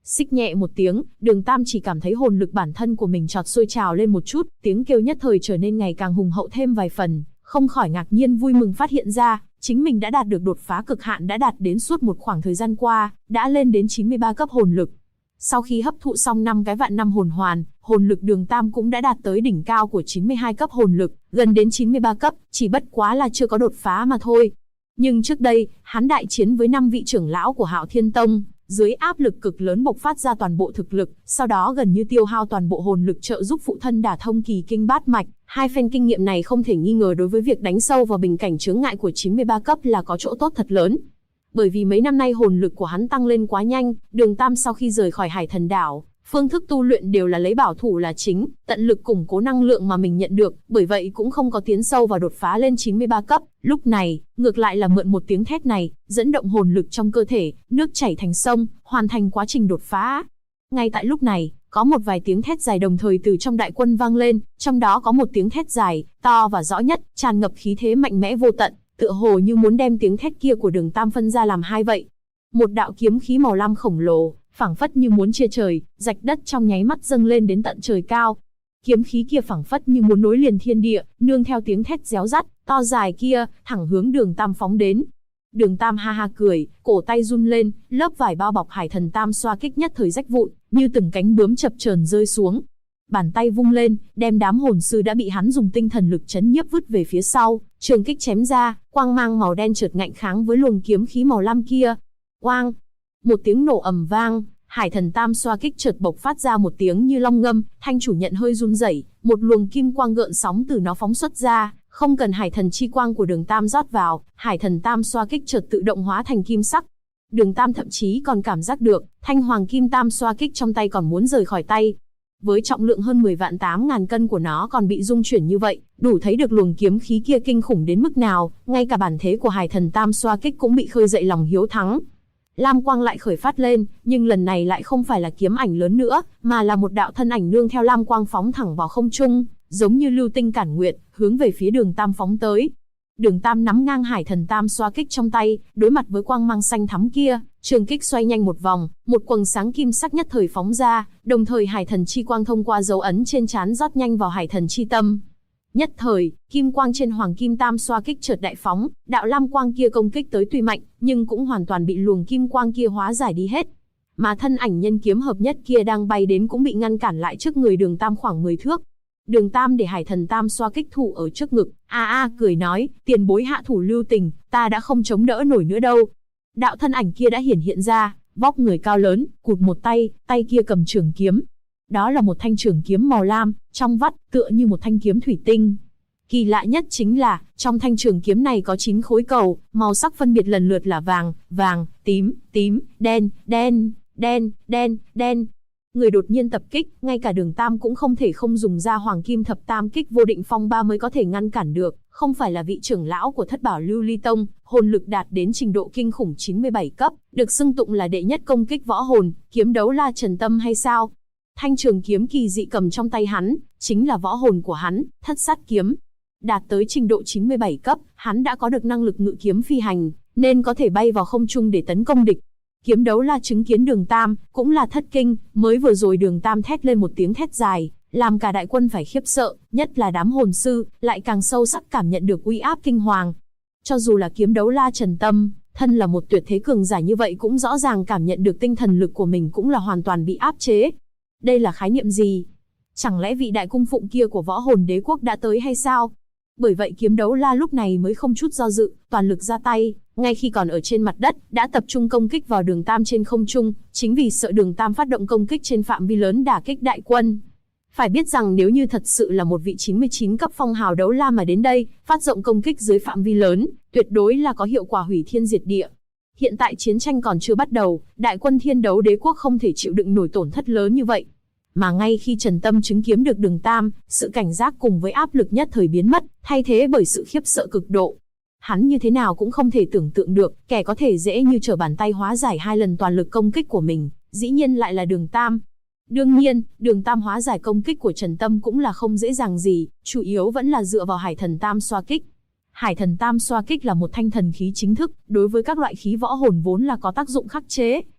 Xích nhẹ một tiếng, Đường Tam chỉ cảm thấy hồn lực bản thân của mình chợt sôi trào lên một chút, tiếng kêu nhất thời trở nên ngày càng hùng hậu thêm vài phần, không khỏi ngạc nhiên vui mừng phát hiện ra, chính mình đã đạt được đột phá cực hạn đã đạt đến suốt một khoảng thời gian qua, đã lên đến 93 cấp hồn lực. Sau khi hấp thụ xong 5 cái vạn năm hồn hoàn, hồn lực Đường Tam cũng đã đạt tới đỉnh cao của 92 cấp hồn lực, gần đến 93 cấp, chỉ bất quá là chưa có đột phá mà thôi. Nhưng trước đây, hắn đại chiến với 5 vị trưởng lão của Hạo Thiên Tông, dưới áp lực cực lớn bộc phát ra toàn bộ thực lực, sau đó gần như tiêu hao toàn bộ hồn lực trợ giúp phụ thân đả thông kỳ kinh bát mạch. Hai phen kinh nghiệm này không thể nghi ngờ đối với việc đánh sâu vào bình cảnh chướng ngại của 93 cấp là có chỗ tốt thật lớn. Bởi vì mấy năm nay hồn lực của hắn tăng lên quá nhanh, Đường Tam sau khi rời khỏi Hải Thần Đảo, phương thức tu luyện đều là lấy bảo thủ là chính, tận lực củng cố năng lượng mà mình nhận được, bởi vậy cũng không có tiến sâu vào đột phá lên 93 cấp. Lúc này, ngược lại là mượn một tiếng thét này, dẫn động hồn lực trong cơ thể, nước chảy thành sông, hoàn thành quá trình đột phá. Ngay tại lúc này, có một vài tiếng thét dài đồng thời từ trong đại quân vang lên, trong đó có một tiếng thét dài, to và rõ nhất, tràn ngập khí thế mạnh mẽ vô tận, tựa hồ như muốn đem tiếng thét kia của Đường Tam phân ra làm hai vậy. Một đạo kiếm khí màu lam khổng lồ, phảng phất như muốn chia trời, rạch đất trong nháy mắt dâng lên đến tận trời cao. Kiếm khí kia phảng phất như muốn nối liền thiên địa, nương theo tiếng thét réo rắt, to dài kia, thẳng hướng Đường Tam phóng đến. Đường Tam ha ha cười, cổ tay run lên, lớp vải bao bọc Hải Thần Tam xoa kích nhất thời rách vụn, như từng cánh bướm chập chờn rơi xuống. Bàn tay vung lên, đem đám hồn sư đã bị hắn dùng tinh thần lực chấn nhiếp vứt về phía sau, trường kích chém ra, quang mang màu đen chợt ngạnh kháng với luồng kiếm khí màu lam kia. Oang! Một tiếng nổ ầm vang, Hải Thần Tam xoa kích chợt bộc phát ra một tiếng như long ngâm, thanh chủ nhận hơi run rẩy, một luồng kim quang gợn sóng từ nó phóng xuất ra, không cần Hải Thần chi quang của Đường Tam rót vào, Hải Thần Tam xoa kích chợt tự động hóa thành kim sắc. Đường Tam thậm chí còn cảm giác được, thanh hoàng kim tam xoa kích trong tay còn muốn rời khỏi tay. Với trọng lượng hơn 10 vạn 8.000 cân của nó còn bị rung chuyển như vậy, đủ thấy được luồng kiếm khí kia kinh khủng đến mức nào, ngay cả bản thế của Hải Thần Tam xoa kích cũng bị khơi dậy lòng hiếu thắng. Lam quang lại khởi phát lên, nhưng lần này lại không phải là kiếm ảnh lớn nữa, mà là một đạo thân ảnh nương theo lam quang phóng thẳng vào không trung, giống như lưu tinh cản nguyệt, hướng về phía Đường Tam phóng tới. Đường Tam nắm ngang Hải Thần Tam xoa kích trong tay, đối mặt với quang mang xanh thắm kia, trường kích xoay nhanh một vòng, một quầng sáng kim sắc nhất thời phóng ra, đồng thời Hải Thần chi quang thông qua dấu ấn trên trán rót nhanh vào Hải Thần chi tâm. Nhất thời, kim quang trên hoàng kim tam xoa kích chợt đại phóng, đạo lam quang kia công kích tới tuy mạnh, nhưng cũng hoàn toàn bị luồng kim quang kia hóa giải đi hết. Mà thân ảnh nhân kiếm hợp nhất kia đang bay đến cũng bị ngăn cản lại trước người Đường Tam khoảng 10 thước. Đường Tam để Hải Thần Tam xoa kích thủ ở trước ngực, cười nói, tiền bối hạ thủ lưu tình, ta đã không chống đỡ nổi nữa đâu. Đạo thân ảnh kia đã hiển hiện ra, vóc người cao lớn, cụt một tay, tay kia cầm trường kiếm. Đó là một thanh trường kiếm màu lam, trong vắt, tựa như một thanh kiếm thủy tinh. Kỳ lạ nhất chính là, trong thanh trường kiếm này có 9 khối cầu, màu sắc phân biệt lần lượt là vàng, vàng, tím, tím, đen, đen, đen, đen, đen. Người đột nhiên tập kích, ngay cả Đường Tam cũng không thể không dùng ra Hoàng Kim Thập Tam Kích Vô Định Phong Ba mới có thể ngăn cản được, không phải là vị trưởng lão của Thất Bảo Lưu Ly Tông, hồn lực đạt đến trình độ kinh khủng 97 cấp, được xưng tụng là đệ nhất công kích võ hồn, kiếm đấu la Trần Tâm hay sao? Thanh trường kiếm kỳ dị cầm trong tay hắn, chính là võ hồn của hắn, Thất Sát Kiếm. Đạt tới trình độ 97 cấp, hắn đã có được năng lực ngự kiếm phi hành, nên có thể bay vào không trung để tấn công địch. Kiếm đấu la chứng kiến Đường Tam, cũng là thất kinh, mới vừa rồi Đường Tam thét lên một tiếng thét dài, làm cả đại quân phải khiếp sợ, nhất là đám hồn sư, lại càng sâu sắc cảm nhận được uy áp kinh hoàng. Cho dù là kiếm đấu la Trần Tâm, thân là một tuyệt thế cường giả như vậy cũng rõ ràng cảm nhận được tinh thần lực của mình cũng là hoàn toàn bị áp chế. Đây là khái niệm gì? Chẳng lẽ vị đại cung phụng kia của võ hồn đế quốc đã tới hay sao? Bởi vậy kiếm đấu la lúc này mới không chút do dự, toàn lực ra tay, ngay khi còn ở trên mặt đất, đã tập trung công kích vào Đường Tam trên không trung, chính vì sợ Đường Tam phát động công kích trên phạm vi lớn đả kích đại quân. Phải biết rằng nếu như thật sự là một vị 99 cấp phong hào đấu la mà đến đây, phát động công kích dưới phạm vi lớn, tuyệt đối là có hiệu quả hủy thiên diệt địa. Hiện tại chiến tranh còn chưa bắt đầu, đại quân Thiên Đấu Đế quốc không thể chịu đựng nổi tổn thất lớn như vậy. Mà ngay khi Trần Tâm chứng kiến được Đường Tam, sự cảnh giác cùng với áp lực nhất thời biến mất, thay thế bởi sự khiếp sợ cực độ. Hắn như thế nào cũng không thể tưởng tượng được, kẻ có thể dễ như trở bàn tay hóa giải 2 lần toàn lực công kích của mình, dĩ nhiên lại là Đường Tam. Đương nhiên, Đường Tam hóa giải công kích của Trần Tâm cũng là không dễ dàng gì, chủ yếu vẫn là dựa vào Hải Thần Tam xoa kích. Hải Thần Tam xoa kích là một thanh thần khí chính thức, đối với các loại khí võ hồn vốn là có tác dụng khắc chế,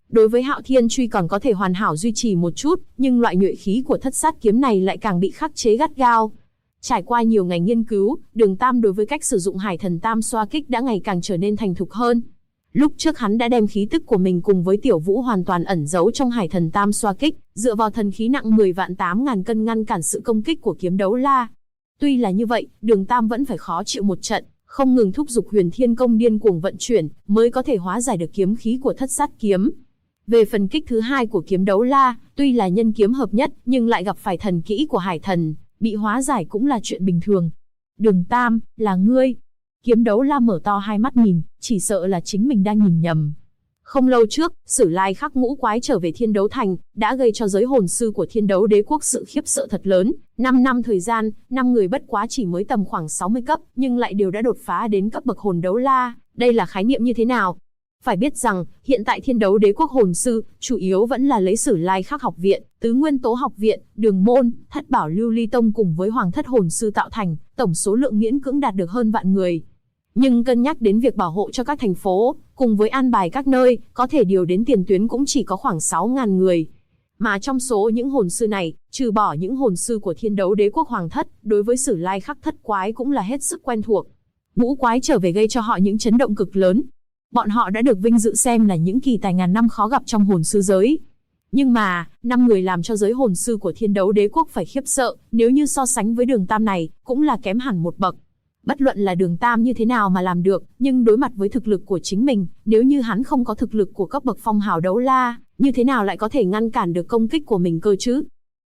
Đối với Hạo Thiên Truy còn có thể hoàn hảo duy trì một chút, nhưng loại nhuệ khí của Thất Sát Kiếm này lại càng bị khắc chế gắt gao. Trải qua nhiều ngày nghiên cứu, Đường Tam đối với cách sử dụng Hải Thần Tam Xoa Kích đã ngày càng trở nên thành thục hơn. Lúc trước hắn đã đem khí tức của mình cùng với Tiểu Vũ hoàn toàn ẩn giấu trong Hải Thần Tam Xoa Kích, dựa vào thần khí nặng 10 vạn 8.000 cân ngăn cản sự công kích của kiếm đấu la. Tuy là như vậy, Đường Tam vẫn phải khó chịu một trận, không ngừng thúc giục Huyền Thiên Công điên cuồng vận chuyển, mới có thể hóa giải được kiếm khí của Thất Sát Kiếm. Về phần kích thứ hai của kiếm đấu la, tuy là nhân kiếm hợp nhất, nhưng lại gặp phải thần kỹ của Hải Thần, bị hóa giải cũng là chuyện bình thường. Đường Tam, là ngươi. Kiếm đấu la mở to hai mắt nhìn, chỉ sợ là chính mình đang nhìn nhầm. Không lâu trước, Sử Lai Khắc Ngũ Quái trở về Thiên Đấu Thành, đã gây cho giới hồn sư của Thiên Đấu Đế quốc sự khiếp sợ thật lớn. 5 năm thời gian, 5 người bất quá chỉ mới tầm khoảng 60 cấp, nhưng lại đều đã đột phá đến cấp bậc hồn đấu la. Đây là khái niệm như thế nào? Phải biết rằng, hiện tại Thiên Đấu Đế quốc hồn sư, chủ yếu vẫn là lấy Sử Lai Khắc học viện, Tứ Nguyên Tố học viện, Đường Môn, Thất Bảo Lưu Ly Tông cùng với Hoàng Thất hồn sư tạo thành, tổng số lượng miễn cưỡng đạt được hơn vạn người. Nhưng cân nhắc đến việc bảo hộ cho các thành phố, cùng với an bài các nơi, có thể điều đến tiền tuyến cũng chỉ có khoảng 6.000 người. Mà trong số những hồn sư này, trừ bỏ những hồn sư của Thiên Đấu Đế quốc Hoàng Thất, đối với Sử Lai Khắc Thất Quái cũng là hết sức quen thuộc. Ngũ Quái trở về gây cho họ những chấn động cực lớn. Bọn họ đã được vinh dự xem là những kỳ tài ngàn năm khó gặp trong hồn sư giới. Nhưng mà, 5 người làm cho giới hồn sư của Thiên Đấu Đế quốc phải khiếp sợ, nếu như so sánh với Đường Tam này, cũng là kém hẳn một bậc. Bất luận là Đường Tam như thế nào mà làm được, nhưng đối mặt với thực lực của chính mình, nếu như hắn không có thực lực của cấp bậc phong hào đấu la, như thế nào lại có thể ngăn cản được công kích của mình cơ chứ?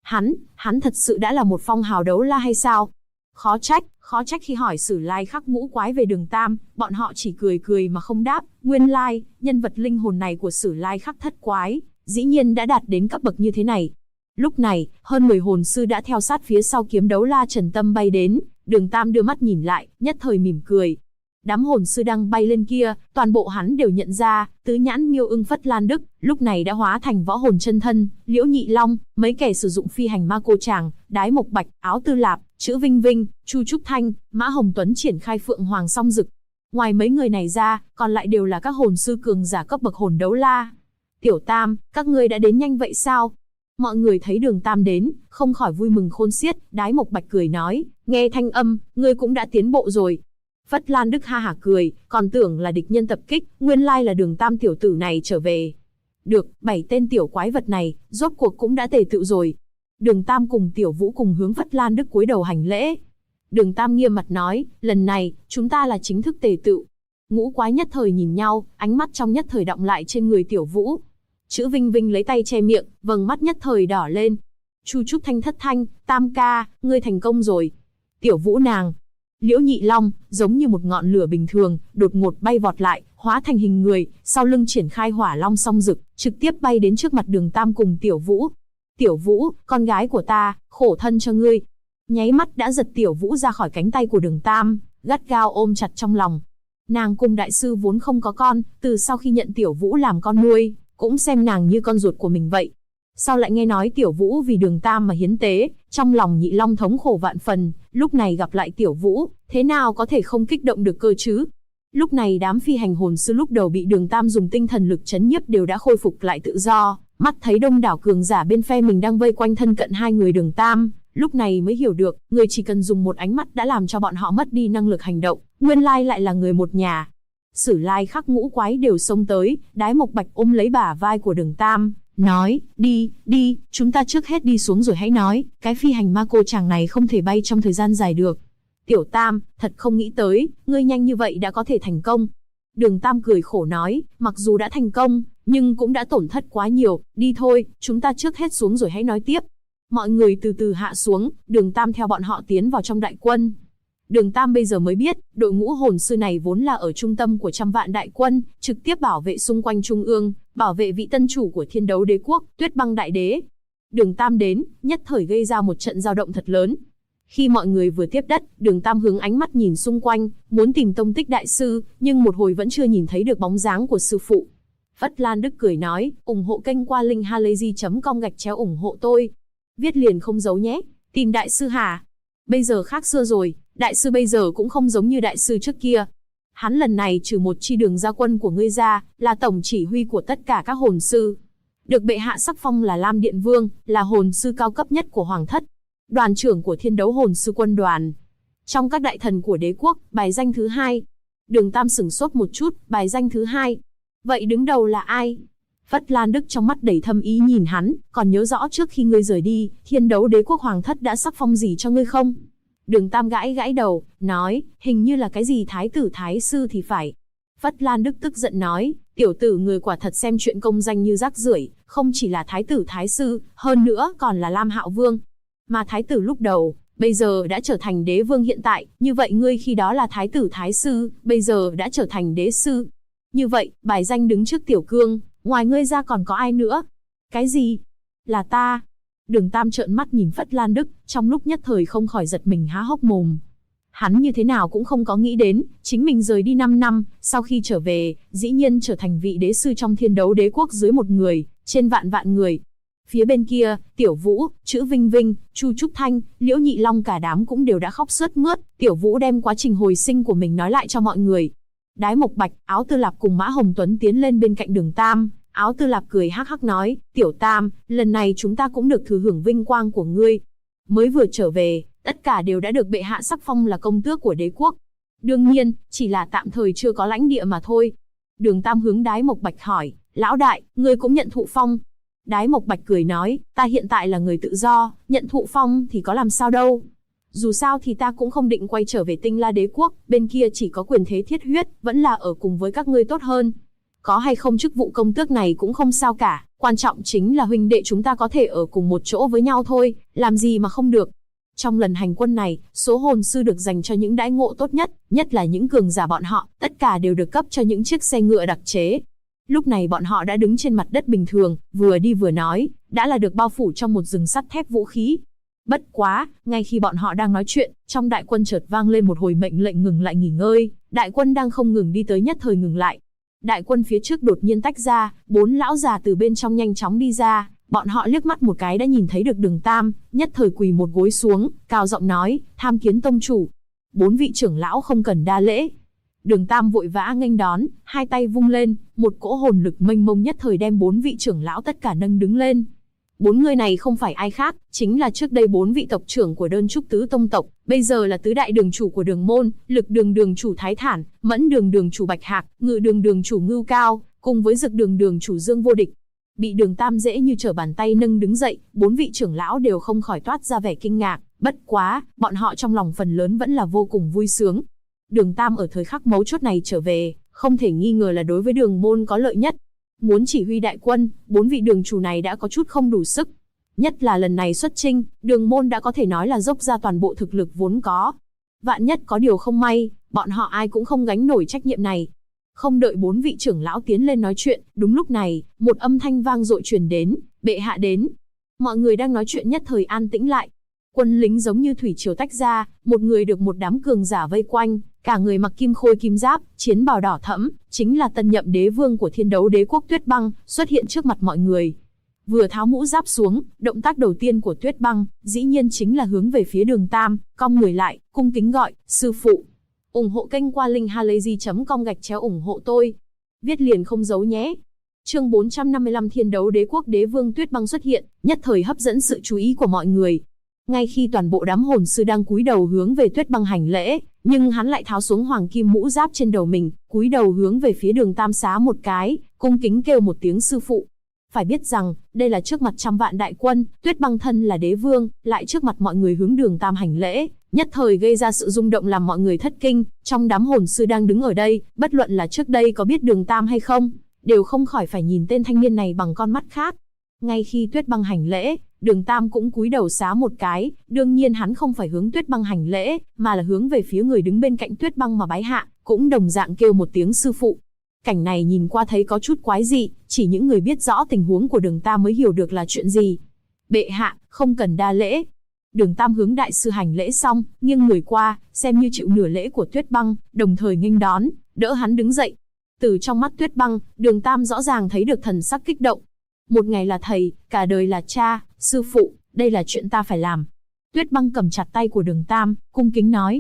Hắn thật sự đã là một phong hào đấu la hay sao? Khó trách khi hỏi Sử Lai Khắc Ngũ Quái về Đường Tam, bọn họ chỉ cười cười mà không đáp. Nguyên lai, nhân vật linh hồn này của Sử Lai Khắc Thất Quái, dĩ nhiên đã đạt đến cấp bậc như thế này. Lúc này, hơn 10 hồn sư đã theo sát phía sau kiếm đấu la Trần Tâm bay đến. Đường Tam đưa mắt nhìn lại, nhất thời mỉm cười. Đám hồn sư đang bay lên kia, toàn bộ hắn đều nhận ra, Tứ Nhãn Miêu Ưng Phất Lan Đức, lúc này đã hóa thành võ hồn chân thân, Liễu Nhị Long, mấy kẻ sử dụng phi hành ma cô tràng, Đái Mộc Bạch, Áo Tư Lạp, Chữ Vinh Vinh, Chu Trúc Thanh, Mã Hồng Tuấn triển khai Phượng Hoàng Song Dực. Ngoài mấy người này ra, còn lại đều là các hồn sư cường giả cấp bậc hồn đấu la. Tiểu Tam, các ngươi đã đến nhanh vậy sao? Mọi người thấy Đường Tam đến, không khỏi vui mừng khôn xiết. Đái Mộc Bạch cười nói, nghe thanh âm, ngươi cũng đã tiến bộ rồi. Phất Lan Đức ha hả cười, còn tưởng là địch nhân tập kích, nguyên lai là Đường Tam tiểu tử này trở về. Được, 7 tên tiểu quái vật này, rốt cuộc cũng đã tề tựu rồi. Đường Tam cùng Tiểu Vũ cùng hướng Phất Lan Đức cúi đầu hành lễ. Đường Tam nghiêm mặt nói, lần này, chúng ta là chính thức tề tựu. Ngũ quái nhất thời nhìn nhau, ánh mắt trong nhất thời đọng lại trên người Tiểu Vũ. Chữ Vinh Vinh lấy tay che miệng, vầng mắt nhất thời đỏ lên. Chu Trúc Thanh thất thanh, Tam ca, ngươi thành công rồi. Tiểu Vũ nàng. Liễu Nhị Long, giống như một ngọn lửa bình thường, đột ngột bay vọt lại, hóa thành hình người, sau lưng triển khai Hỏa Long Song Dực, trực tiếp bay đến trước mặt Đường Tam cùng Tiểu Vũ. Tiểu Vũ, con gái của ta, khổ thân cho ngươi. Nháy mắt đã giật Tiểu Vũ ra khỏi cánh tay của Đường Tam, gắt gao ôm chặt trong lòng. Nàng cùng đại sư vốn không có con, từ sau khi nhận Tiểu Vũ làm con nuôi, cũng xem nàng như con ruột của mình vậy. Sau lại nghe nói Tiểu Vũ vì Đường Tam mà hiến tế, trong lòng Nhị Long thống khổ vạn phần, lúc này gặp lại Tiểu Vũ, thế nào có thể không kích động được cơ chứ? Lúc này đám phi hành hồn sư lúc đầu bị Đường Tam dùng tinh thần lực chấn nhiếp đều đã khôi phục lại tự do, mắt thấy đông đảo cường giả bên phe mình đang vây quanh thân cận hai người Đường Tam, lúc này mới hiểu được, người chỉ cần dùng một ánh mắt đã làm cho bọn họ mất đi năng lực hành động, nguyên lai lại là người một nhà. Sử Lai Khắc Ngũ Quái đều xông tới, Đái Mộc Bạch ôm lấy bả vai của Đường Tam, nói, đi, chúng ta trước hết đi xuống rồi hãy nói, cái phi hành ma cô chàng này không thể bay trong thời gian dài được. Tiểu Tam, thật không nghĩ tới, ngươi nhanh như vậy đã có thể thành công. Đường Tam cười khổ nói, mặc dù đã thành công, nhưng cũng đã tổn thất quá nhiều, đi thôi, chúng ta trước hết xuống rồi hãy nói tiếp. Mọi người từ từ hạ xuống, Đường Tam theo bọn họ tiến vào trong đại quân. Đường Tam bây giờ mới biết, đội ngũ hồn sư này vốn là ở trung tâm của trăm vạn đại quân, trực tiếp bảo vệ xung quanh trung ương, bảo vệ vị tân chủ của Thiên Đấu Đế quốc, Tuyết Băng Đại Đế. Đường Tam đến, nhất thời gây ra một trận dao động thật lớn. Khi mọi người vừa tiếp đất, Đường Tam hướng ánh mắt nhìn xung quanh, muốn tìm tông tích đại sư, nhưng một hồi vẫn chưa nhìn thấy được bóng dáng của sư phụ. Phất Lan Đức cười nói, ủng hộ kênh qua link halayzi.com/ủng hộ tôi. Viết liền không giấu nhé, tìm đại sư hả? Bây giờ khác xưa rồi, đại sư bây giờ cũng không giống như đại sư trước kia. hắn lần này trừ một chi đường gia quân của ngươi ra, là tổng chỉ huy của tất cả các hồn sư. Được bệ hạ sắc phong là Lam Điện Vương, là hồn sư cao cấp nhất của Hoàng thất. Đoàn trưởng của Thiên Đấu Hồn sư quân đoàn. Trong các đại thần của đế quốc, bài danh thứ 2. Đường Tam sửng sốt một chút, bài danh thứ 2. Vậy đứng đầu là ai? Phất Lan Đức trong mắt đầy thâm ý nhìn hắn, còn nhớ rõ trước khi ngươi rời đi, Thiên Đấu Đế quốc Hoàng thất đã sắc phong gì cho ngươi không? Đường Tam gãi gãi đầu, nói, hình như là cái gì thái tử thái sư thì phải. Phất Lan Đức tức giận nói, tiểu tử người quả thật xem chuyện công danh như rác rưởi, không chỉ là thái tử thái sư, hơn nữa còn là Lam Hạo Vương. Mà thái tử lúc đầu, bây giờ đã trở thành đế vương hiện tại, như vậy ngươi khi đó là thái tử thái sư, bây giờ đã trở thành đế sư. Như vậy, bài danh đứng trước Tiểu Cương, ngoài ngươi ra còn có ai nữa? Cái gì? Là ta? Đường Tam trợn mắt nhìn Phất Lan Đức, trong lúc nhất thời không khỏi giật mình há hốc mồm. Hắn như thế nào cũng không có nghĩ đến, chính mình rời đi 5 năm, sau khi trở về, dĩ nhiên trở thành vị đế sư trong Thiên Đấu Đế quốc dưới một người, trên vạn vạn người. Phía bên kia, Tiểu Vũ, Chữ Vinh Vinh, Chu Trúc Thanh, Liễu Nhị Long cả đám cũng đều đã khóc sướt mướt. Tiểu Vũ đem quá trình hồi sinh của mình nói lại cho mọi người. Đái Mộc Bạch, Áo Tư Lạp cùng Mã Hồng Tuấn tiến lên bên cạnh Đường Tam. Áo Tư Lạp cười hắc hắc nói, Tiểu Tam, lần này chúng ta cũng được thừa hưởng vinh quang của ngươi. Mới vừa trở về, tất cả đều đã được bệ hạ sắc phong là công tước của đế quốc. Đương nhiên, chỉ là tạm thời chưa có lãnh địa mà thôi. Đường Tam hướng Đái Mộc Bạch hỏi, lão đại, ngươi cũng nhận thụ phong? Đái Mộc Bạch cười nói, ta hiện tại là người tự do, nhận thụ phong thì có làm sao đâu. Dù sao thì ta cũng không định quay trở về Tinh La Đế quốc, bên kia chỉ có quyền thế thiết huyết, vẫn là ở cùng với các ngươi tốt hơn. Có hay không chức vụ công tước này cũng không sao cả, quan trọng chính là huynh đệ chúng ta có thể ở cùng một chỗ với nhau thôi, làm gì mà không được. Trong lần hành quân này, số hồn sư được dành cho những đãi ngộ tốt nhất, nhất là những cường giả bọn họ, tất cả đều được cấp cho những chiếc xe ngựa đặc chế. Lúc này bọn họ đã đứng trên mặt đất bình thường, vừa đi vừa nói, đã là được bao phủ trong một rừng sắt thép vũ khí. Bất quá, ngay khi bọn họ đang nói chuyện, trong đại quân chợt vang lên một hồi mệnh lệnh ngừng lại nghỉ ngơi, đại quân đang không ngừng đi tới nhất thời ngừng lại. Đại quân phía trước đột nhiên tách ra, 4 lão già từ bên trong nhanh chóng đi ra, bọn họ liếc mắt một cái đã nhìn thấy được Đường Tam, nhất thời quỳ một gối xuống, cao giọng nói, tham kiến tông chủ. 4 vị trưởng lão không cần đa lễ. Đường Tam vội vã nghênh đón, hai tay vung lên, một cỗ hồn lực mênh mông nhất thời đem 4 vị trưởng lão tất cả nâng đứng lên. 4 người này không phải ai khác, chính là trước đây 4 vị tộc trưởng của Đơn Trúc Tứ Tông tộc, bây giờ là tứ đại đường chủ của Đường môn, Lực Đường đường chủ Thái Thản, Mẫn Đường đường chủ Bạch Hạc, Ngự Đường đường chủ Ngưu Cao, cùng với Dực Đường đường chủ Dương Vô Địch. Bị Đường Tam dễ như trở bàn tay nâng đứng dậy, 4 vị trưởng lão đều không khỏi toát ra vẻ kinh ngạc, bất quá, bọn họ trong lòng phần lớn vẫn là vô cùng vui sướng. Đường Tam ở thời khắc mấu chốt này trở về, không thể nghi ngờ là đối với Đường môn có lợi nhất. Muốn chỉ huy đại quân, 4 vị đường chủ này đã có chút không đủ sức. Nhất là lần này xuất chinh, Đường môn đã có thể nói là dốc ra toàn bộ thực lực vốn có. Vạn nhất có điều không may, bọn họ ai cũng không gánh nổi trách nhiệm này. Không đợi 4 vị trưởng lão tiến lên nói chuyện, đúng lúc này, một âm thanh vang dội truyền đến, bệ hạ đến. Mọi người đang nói chuyện nhất thời an tĩnh lại. Quân lính giống như thủy triều tách ra, một người được một đám cường giả vây quanh, cả người mặc kim khôi kim giáp, chiến bào đỏ thẫm, chính là tân nhậm đế vương của Thiên Đấu Đế quốc Tuyết Băng, xuất hiện trước mặt mọi người. Vừa tháo mũ giáp xuống, động tác đầu tiên của Tuyết Băng, dĩ nhiên chính là hướng về phía Đường Tam, cong người lại, cung kính gọi, sư phụ. Ủng hộ kênh qua linkhalazy.com/ủng hộ tôi. Viết liền không giấu nhé. Chương 455 Thiên Đấu Đế quốc Đế vương Tuyết Băng xuất hiện, nhất thời hấp dẫn sự chú ý của mọi người. Ngay khi toàn bộ đám hồn sư đang cúi đầu hướng về Tuyết Băng hành lễ, nhưng hắn lại tháo xuống hoàng kim mũ giáp trên đầu mình, cúi đầu hướng về phía Đường Tam xá một cái, cung kính kêu một tiếng sư phụ. Phải biết rằng, đây là trước mặt trăm vạn đại quân, Tuyết Băng thân là đế vương, lại trước mặt mọi người hướng Đường Tam hành lễ, nhất thời gây ra sự rung động làm mọi người thất kinh. Trong đám hồn sư đang đứng ở đây, bất luận là trước đây có biết Đường Tam hay không, đều không khỏi phải nhìn tên thanh niên này bằng con mắt khác. Ngay khi Tuyết Băng hành lễ, Đường Tam cũng cúi đầu xá một cái, đương nhiên hắn không phải hướng Tuyết Băng hành lễ, mà là hướng về phía người đứng bên cạnh Tuyết Băng mà bái hạ, cũng đồng dạng kêu một tiếng sư phụ. Cảnh này nhìn qua thấy có chút quái dị, chỉ những người biết rõ tình huống của Đường Tam mới hiểu được là chuyện gì. Bệ hạ, không cần đa lễ. Đường Tam hướng đại sư hành lễ xong, nghiêng người qua, xem như chịu nửa lễ của Tuyết Băng, đồng thời nghênh đón, đỡ hắn đứng dậy. Từ trong mắt Tuyết Băng, Đường Tam rõ ràng thấy được thần sắc kích động. Một ngày là thầy, cả đời là cha, sư phụ, đây là chuyện ta phải làm. Tuyết Băng cầm chặt tay của Đường Tam, cung kính nói.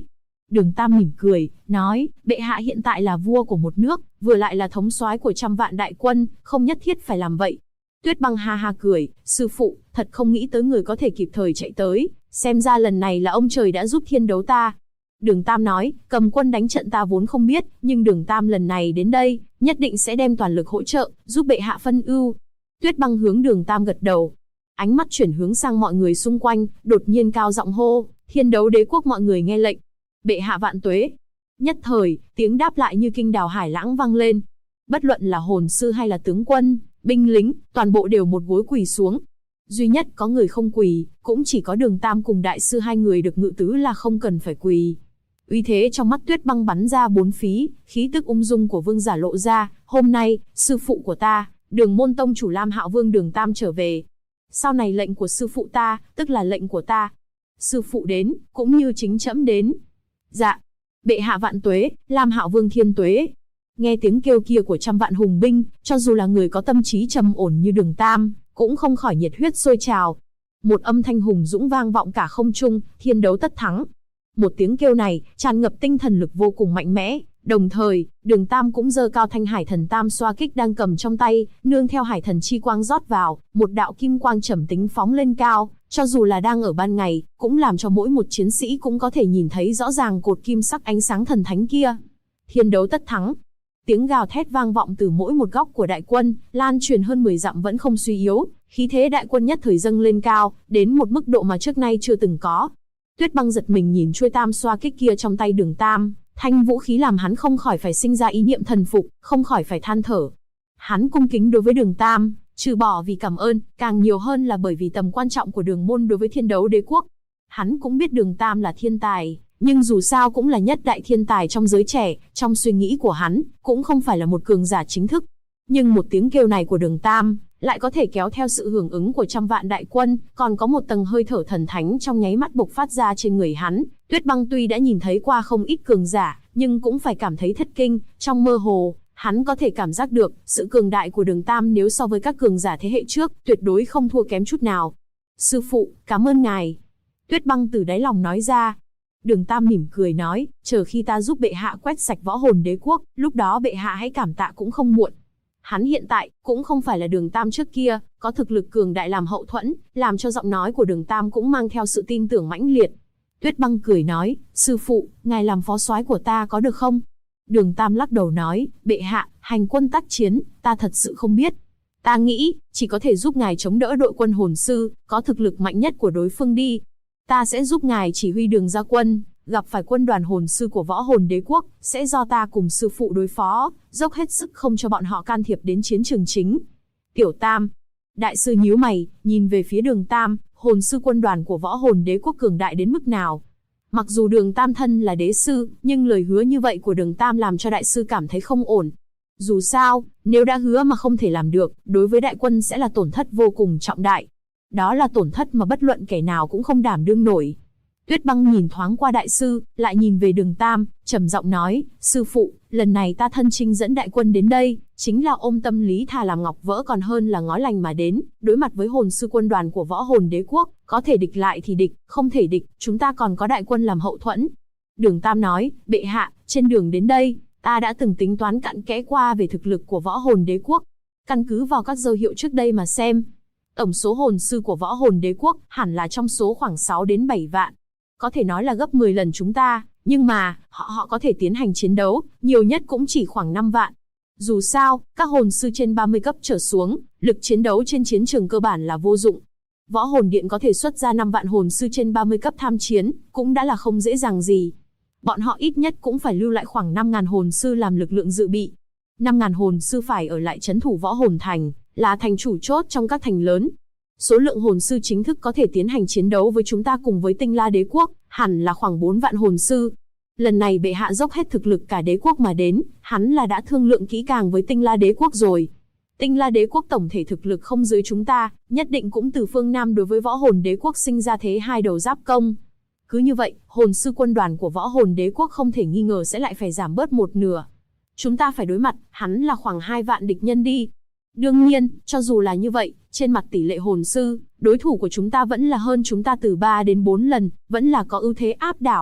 Đường Tam mỉm cười, nói, bệ hạ hiện tại là vua của một nước, vừa lại là thống soái của trăm vạn đại quân, không nhất thiết phải làm vậy. Tuyết Băng ha ha cười, sư phụ, thật không nghĩ tới người có thể kịp thời chạy tới, xem ra lần này là ông trời đã giúp thiên đấu ta. Đường Tam nói, cầm quân đánh trận ta vốn không biết, nhưng Đường Tam lần này đến đây, nhất định sẽ đem toàn lực hỗ trợ, giúp bệ hạ phân ưu. Tuyết Băng hướng Đường Tam gật đầu. Ánh mắt chuyển hướng sang mọi người xung quanh, đột nhiên cao giọng hô, thiên đấu đế quốc mọi người nghe lệnh. Bệ hạ vạn tuế. Nhất thời, tiếng đáp lại như kinh đào hải lãng vang lên. Bất luận là hồn sư hay là tướng quân, binh lính, toàn bộ đều một gối quỳ xuống. Duy nhất có người không quỳ, cũng chỉ có Đường Tam cùng đại sư hai người được ngự tứ là không cần phải quỳ. Uy thế trong mắt Tuyết Băng bắn ra bốn phí, khí tức ung dung của vương giả lộ ra, hôm nay, sư phụ của ta, Đường môn tông chủ Lam Hạo Vương Đường Tam trở về. Sau này lệnh của sư phụ ta, tức là lệnh của ta. Sư phụ đến, cũng như chính trẫm đến. Dạ, bệ hạ vạn tuế, Lam Hạo Vương thiên tuế. Nghe tiếng kêu kia của trăm vạn hùng binh, cho dù là người có tâm trí trầm ổn như Đường Tam, cũng không khỏi nhiệt huyết sôi trào. Một âm thanh hùng dũng vang vọng cả không trung, thiên đấu tất thắng. Một tiếng kêu này, tràn ngập tinh thần lực vô cùng mạnh mẽ, đồng thời, Đường Tam cũng giơ cao thanh hải thần tam xoa kích đang cầm trong tay, nương theo hải thần chi quang rót vào, một đạo kim quang trầm tính phóng lên cao, cho dù là đang ở ban ngày, cũng làm cho mỗi một chiến sĩ cũng có thể nhìn thấy rõ ràng cột kim sắc ánh sáng thần thánh kia. Thiên đấu tất thắng. Tiếng gào thét vang vọng từ mỗi một góc của đại quân, lan truyền hơn 10 dặm vẫn không suy yếu, khí thế đại quân nhất thời dâng lên cao, đến một mức độ mà trước nay chưa từng có. Tuyết Băng giật mình nhìn chuôi tam xoa kích kia trong tay Đường Tam, thanh vũ khí làm hắn không khỏi phải sinh ra ý niệm thần phục, không khỏi phải than thở. Hắn cung kính đối với Đường Tam, trừ bỏ vì cảm ơn, càng nhiều hơn là bởi vì tầm quan trọng của Đường môn đối với thiên đấu đế quốc. Hắn cũng biết Đường Tam là thiên tài, nhưng dù sao cũng là nhất đại thiên tài trong giới trẻ, trong suy nghĩ của hắn, cũng không phải là một cường giả chính thức. Nhưng một tiếng kêu này của Đường Tam, lại có thể kéo theo sự hưởng ứng của trăm vạn đại quân, còn có một tầng hơi thở thần thánh trong nháy mắt bộc phát ra trên người hắn. Tuyết Băng tuy đã nhìn thấy qua không ít cường giả, nhưng cũng phải cảm thấy thất kinh, trong mơ hồ, hắn có thể cảm giác được, sự cường đại của Đường Tam nếu so với các cường giả thế hệ trước, tuyệt đối không thua kém chút nào. Sư phụ, cảm ơn ngài. Tuyết Băng từ đáy lòng nói ra. Đường Tam mỉm cười nói, chờ khi ta giúp bệ hạ quét sạch võ hồn đế quốc, lúc đó bệ hạ hãy cảm tạ cũng không muộn. Hắn hiện tại, cũng không phải là Đường Tam trước kia, có thực lực cường đại làm hậu thuẫn, làm cho giọng nói của Đường Tam cũng mang theo sự tin tưởng mãnh liệt. Tuyết Băng cười nói, sư phụ, ngài làm phó soái của ta có được không? Đường Tam lắc đầu nói, bệ hạ, hành quân tác chiến, ta thật sự không biết. Ta nghĩ, chỉ có thể giúp ngài chống đỡ đội quân hồn sư, có thực lực mạnh nhất của đối phương đi. Ta sẽ giúp ngài chỉ huy đường ra quân, gặp phải quân đoàn hồn sư của võ hồn đế quốc, sẽ do ta cùng sư phụ đối phó, dốc hết sức không cho bọn họ can thiệp đến chiến trường chính. Tiểu Tam. Đại sư nhíu mày, nhìn về phía Đường Tam, hồn sư quân đoàn của võ hồn đế quốc cường đại đến mức nào. Mặc dù Đường Tam thân là đế sư, nhưng lời hứa như vậy của Đường Tam làm cho đại sư cảm thấy không ổn. Dù sao, nếu đã hứa mà không thể làm được, đối với đại quân sẽ là tổn thất vô cùng trọng đại. Đó là tổn thất mà bất luận kẻ nào cũng không đảm đương nổi. Tuyết Băng nhìn thoáng qua đại sư, lại nhìn về Đường Tam, trầm giọng nói, sư phụ, lần này ta thân chinh dẫn đại quân đến đây, chính là ôm tâm lý thà làm ngọc vỡ còn hơn là ngói lành mà đến, đối mặt với hồn sư quân đoàn của võ hồn đế quốc, có thể địch lại thì địch, không thể địch, chúng ta còn có đại quân làm hậu thuẫn. Đường Tam nói, bệ hạ, trên đường đến đây, ta đã từng tính toán cặn kẽ qua về thực lực của võ hồn đế quốc. Căn cứ vào các dấu hiệu trước đây mà xem, tổng số hồn sư của võ hồn đế quốc hẳn là trong số khoảng 6 đến 7 vạn. Có thể nói là gấp 10 lần chúng ta, nhưng mà, họ có thể tiến hành chiến đấu, nhiều nhất cũng chỉ khoảng 5 vạn. Dù sao, các hồn sư trên 30 cấp trở xuống, lực chiến đấu trên chiến trường cơ bản là vô dụng. Võ hồn điện có thể xuất ra 5 vạn hồn sư trên 30 cấp tham chiến, cũng đã là không dễ dàng gì. Bọn họ ít nhất cũng phải lưu lại khoảng 5.000 hồn sư làm lực lượng dự bị. 5.000 hồn sư phải ở lại trấn thủ võ hồn thành, là thành chủ chốt trong các thành lớn. Số lượng hồn sư chính thức có thể tiến hành chiến đấu với chúng ta cùng với Tinh La đế quốc, hẳn là khoảng 4 vạn hồn sư. Lần này bệ hạ dốc hết thực lực cả đế quốc mà đến, hắn là đã thương lượng kỹ càng với Tinh La đế quốc rồi. Tinh La đế quốc tổng thể thực lực không dưới chúng ta, nhất định cũng từ phương Nam đối với võ hồn đế quốc sinh ra thế hai đầu giáp công. Cứ như vậy, hồn sư quân đoàn của võ hồn đế quốc không thể nghi ngờ sẽ lại phải giảm bớt một nửa. Chúng ta phải đối mặt, hắn là khoảng 2 vạn địch nhân đi. Đương nhiên, cho dù là như vậy, trên mặt tỷ lệ hồn sư, đối thủ của chúng ta vẫn là hơn chúng ta từ 3 đến 4 lần, vẫn là có ưu thế áp đảo.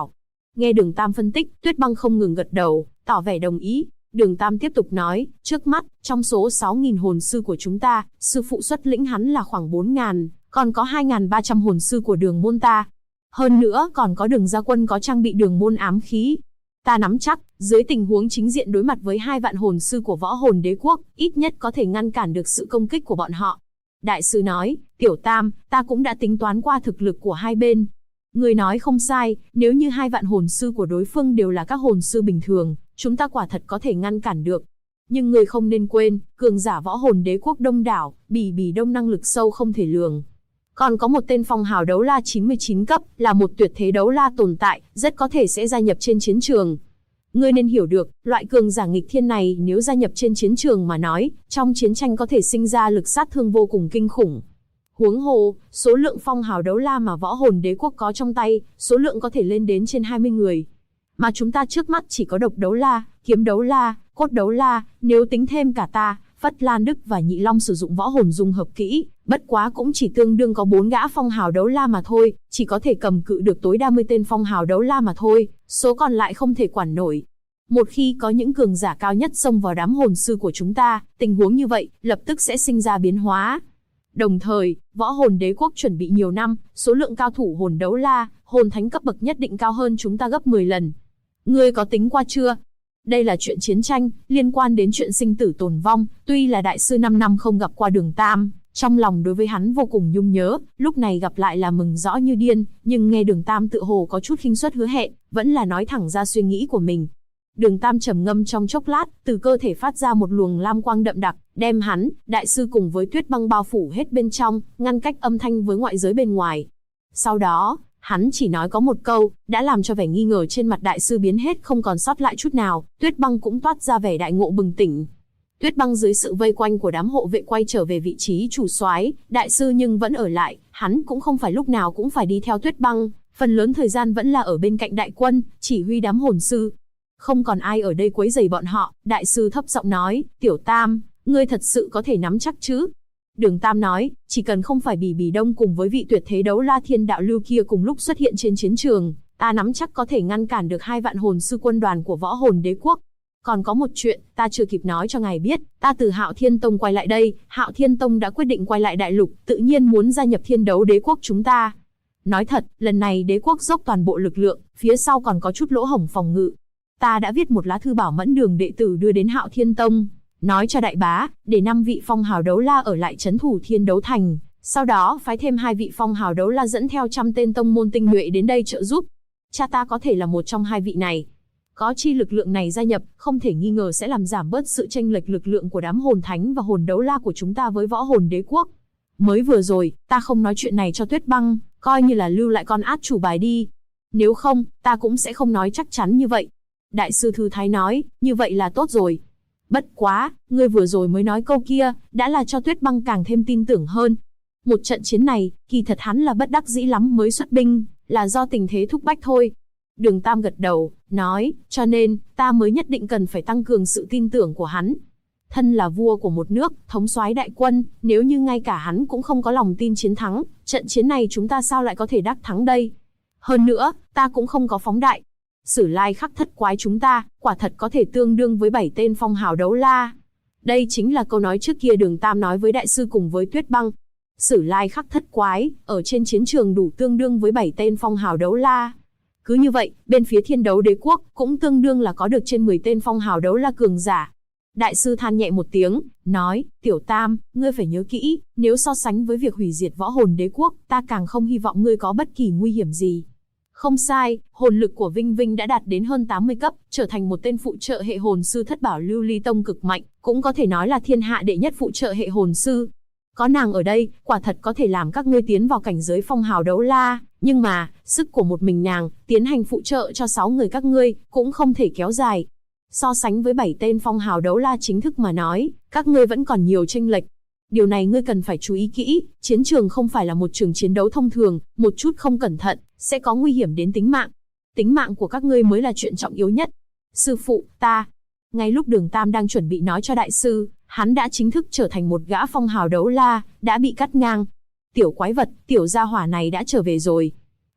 Nghe Đường Tam phân tích, Tuyết Băng không ngừng gật đầu, tỏ vẻ đồng ý. Đường Tam tiếp tục nói, trước mắt, trong số 6.000 hồn sư của chúng ta, sư phụ xuất lĩnh hắn là khoảng 4.000, còn có 2.300 hồn sư của đường môn ta. Hơn nữa còn có Đường gia quân có trang bị đường môn ám khí. Ta nắm chắc, dưới tình huống chính diện đối mặt với 2 vạn hồn sư của võ hồn đế quốc, ít nhất có thể ngăn cản được sự công kích của bọn họ. Đại sư nói, Tiểu Tam, ta cũng đã tính toán qua thực lực của hai bên. Người nói không sai, nếu như 2 vạn hồn sư của đối phương đều là các hồn sư bình thường, chúng ta quả thật có thể ngăn cản được. Nhưng người không nên quên, cường giả võ hồn đế quốc đông đảo, bỉ đông năng lực sâu không thể lường. Còn có một tên phong hào đấu la 99 cấp, là một tuyệt thế đấu la tồn tại, rất có thể sẽ gia nhập trên chiến trường. Ngươi nên hiểu được, loại cường giả nghịch thiên này nếu gia nhập trên chiến trường mà nói, trong chiến tranh có thể sinh ra lực sát thương vô cùng kinh khủng. Huống hồ, số lượng phong hào đấu la mà võ hồn đế quốc có trong tay, số lượng có thể lên đến trên 20 người. Mà chúng ta trước mắt chỉ có độc đấu la, kiếm đấu la, cốt đấu la, nếu tính thêm cả ta, Phất Lan Đức và Nhị Long sử dụng võ hồn dung hợp kỹ, bất quá cũng chỉ tương đương có 4 gã phong hào đấu la mà thôi, chỉ có thể cầm cự được tối đa 10 tên phong hào đấu la mà thôi, số còn lại không thể quản nổi. Một khi có những cường giả cao nhất xông vào đám hồn sư của chúng ta, tình huống như vậy, lập tức sẽ sinh ra biến hóa. Đồng thời, võ hồn đế quốc chuẩn bị nhiều năm, số lượng cao thủ hồn đấu la, hồn thánh cấp bậc nhất định cao hơn chúng ta gấp 10 lần. Ngươi có tính qua chưa? Đây là chuyện chiến tranh, liên quan đến chuyện sinh tử tồn vong, tuy là đại sư 5 năm không gặp qua Đường Tam, trong lòng đối với hắn vô cùng nhung nhớ, lúc này gặp lại là mừng rõ như điên, nhưng nghe Đường Tam tự hồ có chút khinh suất hứa hẹn, vẫn là nói thẳng ra suy nghĩ của mình. Đường Tam trầm ngâm trong chốc lát, từ cơ thể phát ra một luồng lam quang đậm đặc, đem hắn, đại sư cùng với Tuyết Băng bao phủ hết bên trong, ngăn cách âm thanh với ngoại giới bên ngoài. Sau đó, hắn chỉ nói có một câu, đã làm cho vẻ nghi ngờ trên mặt đại sư biến hết không còn sót lại chút nào, Tuyết Băng cũng toát ra vẻ đại ngộ bừng tỉnh. Tuyết Băng dưới sự vây quanh của đám hộ vệ quay trở về vị trí chủ soái, đại sư nhưng vẫn ở lại, hắn cũng không phải lúc nào cũng phải đi theo Tuyết Băng, phần lớn thời gian vẫn là ở bên cạnh đại quân, chỉ huy đám hồn sư. Không còn ai ở đây quấy rầy bọn họ, đại sư thấp giọng nói, Tiểu Tam, ngươi thật sự có thể nắm chắc chứ? Đường Tam nói, chỉ cần không phải Bỉ Đông cùng với vị tuyệt thế đấu la Thiên Đạo Lưu kia cùng lúc xuất hiện trên chiến trường, ta nắm chắc có thể ngăn cản được 2 vạn hồn sư quân đoàn của võ hồn đế quốc. Còn có một chuyện, ta chưa kịp nói cho ngài biết, ta từ Hạo Thiên Tông quay lại đây, Hạo Thiên Tông đã quyết định quay lại đại lục, tự nhiên muốn gia nhập Thiên Đấu Đế quốc chúng ta. Nói thật, lần này đế quốc dốc toàn bộ lực lượng, phía sau còn có chút lỗ hổng phòng ngự. Ta đã viết một lá thư bảo mẫn đường đệ tử đưa đến Hạo Thiên Tông, nói cho đại bá, để 5 vị phong hào đấu la ở lại trấn thủ Thiên Đấu Thành, sau đó phái thêm 2 vị phong hào đấu la dẫn theo 100 tên tông môn tinh nhuệ đến đây trợ giúp. Cha ta có thể là một trong 2 vị này. Có chi lực lượng này gia nhập, không thể nghi ngờ sẽ làm giảm bớt sự chênh lệch lực lượng của đám hồn thánh và hồn đấu la của chúng ta với võ hồn đế quốc. Mới vừa rồi, ta không nói chuyện này cho Tuyết Băng, coi như là lưu lại con át chủ bài đi. Nếu không, ta cũng sẽ không nói chắc chắn như vậy. Đại sư Thư Thái nói, như vậy là tốt rồi. Bất quá, ngươi vừa rồi mới nói câu kia, đã là cho Tuyết Băng càng thêm tin tưởng hơn. Một trận chiến này, kỳ thật hắn là bất đắc dĩ lắm mới xuất binh, là do tình thế thúc bách thôi. Đường Tam gật đầu, nói, cho nên, ta mới nhất định cần phải tăng cường sự tin tưởng của hắn. Thân là vua của một nước, thống soái đại quân, nếu như ngay cả hắn cũng không có lòng tin chiến thắng, trận chiến này chúng ta sao lại có thể đắc thắng đây? Hơn nữa, ta cũng không có phóng đại. Sử Lai Khắc Thất Quái chúng ta, quả thật có thể tương đương với 7 tên phong hào đấu la. Đây chính là câu nói trước kia Đường Tam nói với đại sư cùng với Tuyết Băng. Sử Lai Khắc Thất Quái, ở trên chiến trường đủ tương đương với 7 tên phong hào đấu la. Cứ như vậy, bên phía Thiên Đấu Đế quốc, cũng tương đương là có được trên 10 tên phong hào đấu la cường giả. Đại sư than nhẹ một tiếng, nói, Tiểu Tam, ngươi phải nhớ kỹ, nếu so sánh với việc hủy diệt võ hồn đế quốc, ta càng không hy vọng ngươi có bất kỳ nguy hiểm gì. Không sai, hồn lực của Vinh Vinh đã đạt đến hơn 80 cấp, trở thành một tên phụ trợ hệ hồn sư thất bảo lưu ly tông cực mạnh, cũng có thể nói là thiên hạ đệ nhất phụ trợ hệ hồn sư. Có nàng ở đây, quả thật có thể làm các ngươi tiến vào cảnh giới phong hào đấu la, nhưng mà, sức của một mình nàng, tiến hành phụ trợ cho 6 người các ngươi, cũng không thể kéo dài. So sánh với 7 tên phong hào đấu la chính thức mà nói, các ngươi vẫn còn nhiều chênh lệch. Điều này ngươi cần phải chú ý kỹ, chiến trường không phải là một trường chiến đấu thông thường, một chút không cẩn thận, sẽ có nguy hiểm đến tính mạng. Tính mạng của các ngươi mới là chuyện trọng yếu nhất. Sư phụ, ta. Ngay lúc Đường Tam đang chuẩn bị nói cho đại sư, hắn đã chính thức trở thành một gã phong hào đấu la, đã bị cắt ngang. Tiểu quái vật, tiểu gia hỏa này đã trở về rồi.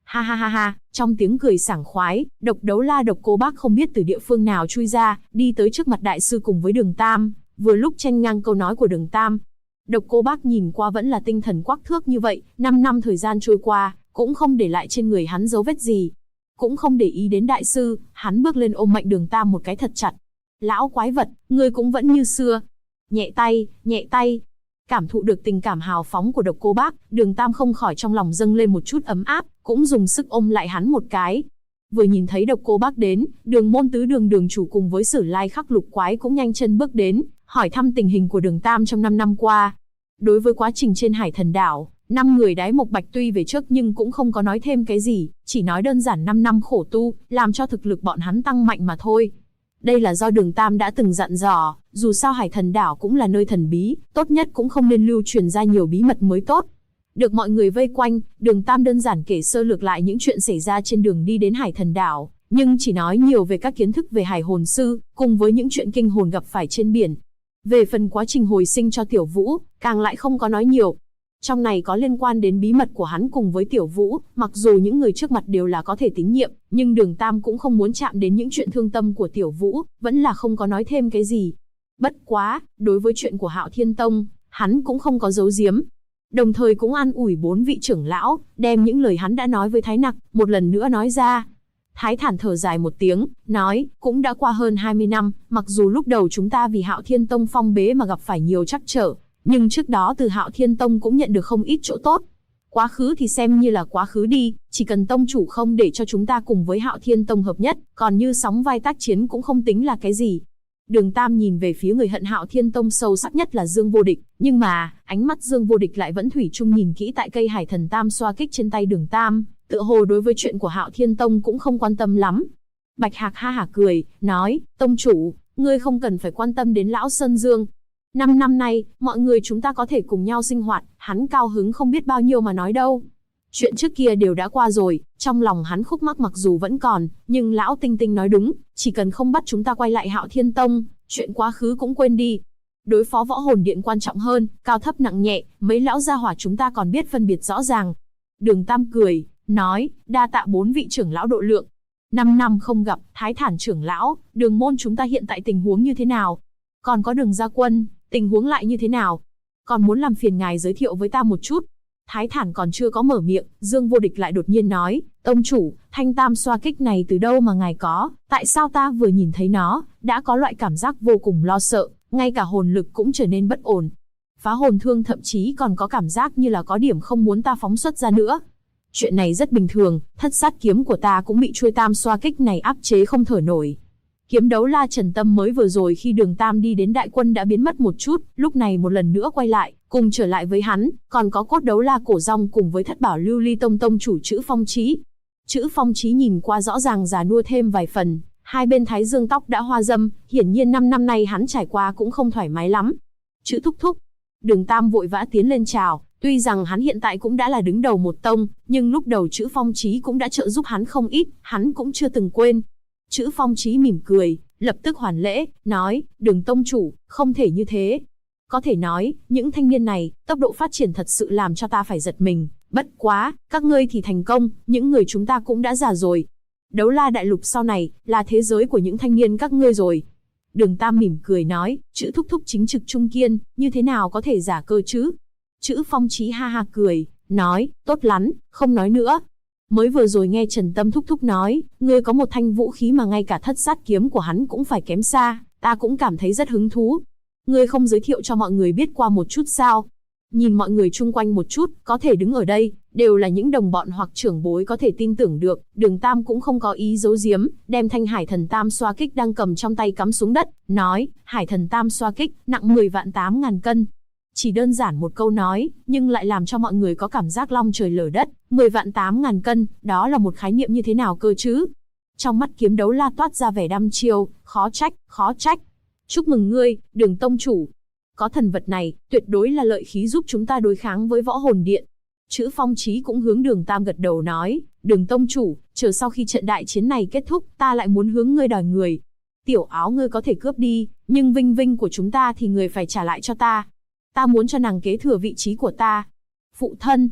Ha ha ha ha, trong tiếng cười sảng khoái, Độc Đấu La Độc Cô Bác không biết từ địa phương nào chui ra, đi tới trước mặt đại sư cùng với Đường Tam, vừa lúc chen ngang câu nói của Đường Tam. Độc Cô Bác nhìn qua vẫn là tinh thần quắc thước như vậy, 5 năm thời gian trôi qua, cũng không để lại trên người hắn dấu vết gì. Cũng không để ý đến đại sư, hắn bước lên ôm mạnh Đường Tam một cái thật chặt. Lão quái vật, ngươi cũng vẫn như xưa. Nhẹ tay, nhẹ tay. Cảm thụ được tình cảm hào phóng của Độc Cô Bác, Đường Tam không khỏi trong lòng dâng lên một chút ấm áp, cũng dùng sức ôm lại hắn một cái. Vừa nhìn thấy Độc Cô Bác đến, Đường Môn Tứ Đường đường chủ cùng với Sử Lai Khắc Lục Quái cũng nhanh chân bước đến, hỏi thăm tình hình của Đường Tam trong 5 năm qua. Đối với quá trình trên Hải Thần Đảo, 5 người Đái Mộc Bạch tuy về trước nhưng cũng không có nói thêm cái gì, chỉ nói đơn giản 5 năm khổ tu, làm cho thực lực bọn hắn tăng mạnh mà thôi. Đây là do Đường Tam đã từng dặn dò, dù sao Hải Thần Đảo cũng là nơi thần bí, tốt nhất cũng không nên lưu truyền ra nhiều bí mật mới tốt. Được mọi người vây quanh, Đường Tam đơn giản kể sơ lược lại những chuyện xảy ra trên đường đi đến Hải Thần Đảo, nhưng chỉ nói nhiều về các kiến thức về Hải Hồn Sư, cùng với những chuyện kinh hồn gặp phải trên biển. Về phần quá trình hồi sinh cho Tiểu Vũ, càng lại không có nói nhiều. Trong này có liên quan đến bí mật của hắn cùng với Tiểu Vũ, mặc dù những người trước mặt đều là có thể tín nhiệm, nhưng Đường Tam cũng không muốn chạm đến những chuyện thương tâm của Tiểu Vũ, vẫn là không có nói thêm cái gì. Bất quá, đối với chuyện của Hạo Thiên Tông, hắn cũng không có giấu giếm. Đồng thời cũng an ủi 4 vị trưởng lão, đem những lời hắn đã nói với Thái Nặc, một lần nữa nói ra. Thái Thản thở dài một tiếng, nói, cũng đã qua hơn 20 năm, mặc dù lúc đầu chúng ta vì Hạo Thiên Tông phong bế mà gặp phải nhiều trắc trở, nhưng trước đó từ Hạo Thiên Tông cũng nhận được không ít chỗ tốt. Quá khứ thì xem như là quá khứ đi, chỉ cần tông chủ không để cho chúng ta cùng với Hạo Thiên Tông hợp nhất, còn như sóng vai tác chiến cũng không tính là cái gì. Đường Tam nhìn về phía người hận Hạo Thiên Tông sâu sắc nhất là Dương Vô Địch, nhưng mà, ánh mắt Dương Vô Địch lại vẫn thủy chung nhìn kỹ tại cây Hải Thần Tam xoa kích trên tay Đường Tam, tựa hồ đối với chuyện của Hạo Thiên Tông cũng không quan tâm lắm. Bạch Hạc ha hả cười, nói, tông chủ, ngươi không cần phải quan tâm đến lão Sơn Dương. 5 năm nay, mọi người chúng ta có thể cùng nhau sinh hoạt, hắn cao hứng không biết bao nhiêu mà nói đâu. Chuyện trước kia đều đã qua rồi, trong lòng hắn khúc mắc mặc dù vẫn còn, nhưng lão Tinh Tinh nói đúng, chỉ cần không bắt chúng ta quay lại Hạo Thiên Tông, chuyện quá khứ cũng quên đi. Đối phó Võ Hồn Điện quan trọng hơn, cao thấp nặng nhẹ, mấy lão gia hỏa chúng ta còn biết phân biệt rõ ràng. Đường Tam cười, nói, đa tạ 4 vị trưởng lão độ lượng. 5 năm không gặp, Thái Thản trưởng lão, Đường môn chúng ta hiện tại tình huống như thế nào? Còn có Đường gia quân, tình huống lại như thế nào? Còn muốn làm phiền ngài giới thiệu với ta một chút. Thái Thản còn chưa có mở miệng, Dương Vô Địch lại đột nhiên nói, tông chủ, thanh tam xoa kích này từ đâu mà ngài có, tại sao ta vừa nhìn thấy nó, đã có loại cảm giác vô cùng lo sợ, ngay cả hồn lực cũng trở nên bất ổn. Phá hồn thương thậm chí còn có cảm giác như là có điểm không muốn ta phóng xuất ra nữa. Chuyện này rất bình thường, thất sát kiếm của ta cũng bị chuôi tam xoa kích này áp chế không thở nổi. Kiếm đấu la Trần Tâm mới vừa rồi khi Đường Tam đi đến đại quân đã biến mất một chút, lúc này một lần nữa quay lại, cùng trở lại với hắn, còn có cốt đấu la Cổ Rong cùng với thất bảo lưu ly tông tông chủ Chữ Phong Chí. Chữ Phong Chí nhìn qua rõ ràng già nua thêm vài phần, hai bên thái dương tóc đã hoa râm, hiển nhiên 5 năm nay hắn trải qua cũng không thoải mái lắm. Chữ thúc thúc. Đường Tam vội vã tiến lên chào, tuy rằng hắn hiện tại cũng đã là đứng đầu một tông, nhưng lúc đầu Chữ Phong Chí cũng đã trợ giúp hắn không ít, hắn cũng chưa từng quên. Chữ Phong Chí mỉm cười, lập tức hoàn lễ, nói, Đường tông chủ, không thể như thế. Có thể nói, những thanh niên này, tốc độ phát triển thật sự làm cho ta phải giật mình, bất quá, các ngươi thì thành công, những người chúng ta cũng đã già rồi. Đấu la đại lục sau này, là thế giới của những thanh niên các ngươi rồi. Đường Tam mỉm cười nói, Chữ thúc thúc chính trực trung kiên, như thế nào có thể giả cơ chứ? Chữ Phong Chí ha ha cười, nói, tốt lắm, không nói nữa. Mới vừa rồi nghe Trần Tâm thúc thúc nói, ngươi có một thanh vũ khí mà ngay cả thất sát kiếm của hắn cũng phải kém xa, ta cũng cảm thấy rất hứng thú. Ngươi không giới thiệu cho mọi người biết qua một chút sao? Nhìn mọi người chung quanh một chút, có thể đứng ở đây, đều là những đồng bọn hoặc trưởng bối có thể tin tưởng được, Đường Tam cũng không có ý giấu giếm, đem thanh Hải Thần Tam xoa kích đang cầm trong tay cắm xuống đất, nói, Hải Thần Tam xoa kích, nặng 10.800.000 cân. Chỉ đơn giản một câu nói, nhưng lại làm cho mọi người có cảm giác long trời lở đất, 10.800.000 cân, đó là một khái niệm như thế nào cơ chứ? Trong mắt kiếm đấu la toát ra vẻ đăm chiêu, khó trách, khó trách. Chúc mừng ngươi, Đường tông chủ. Có thần vật này, tuyệt đối là lợi khí giúp chúng ta đối kháng với Võ Hồn Điện. Chữ Phong Chí cũng hướng Đường Tam gật đầu nói, Đường tông chủ, chờ sau khi trận đại chiến này kết thúc, ta lại muốn hướng ngươi đòi người. Tiểu áo ngươi có thể cướp đi, nhưng Vinh Vinh của chúng ta thì người phải trả lại cho ta. Ta muốn cho nàng kế thừa vị trí của ta. Phụ thân.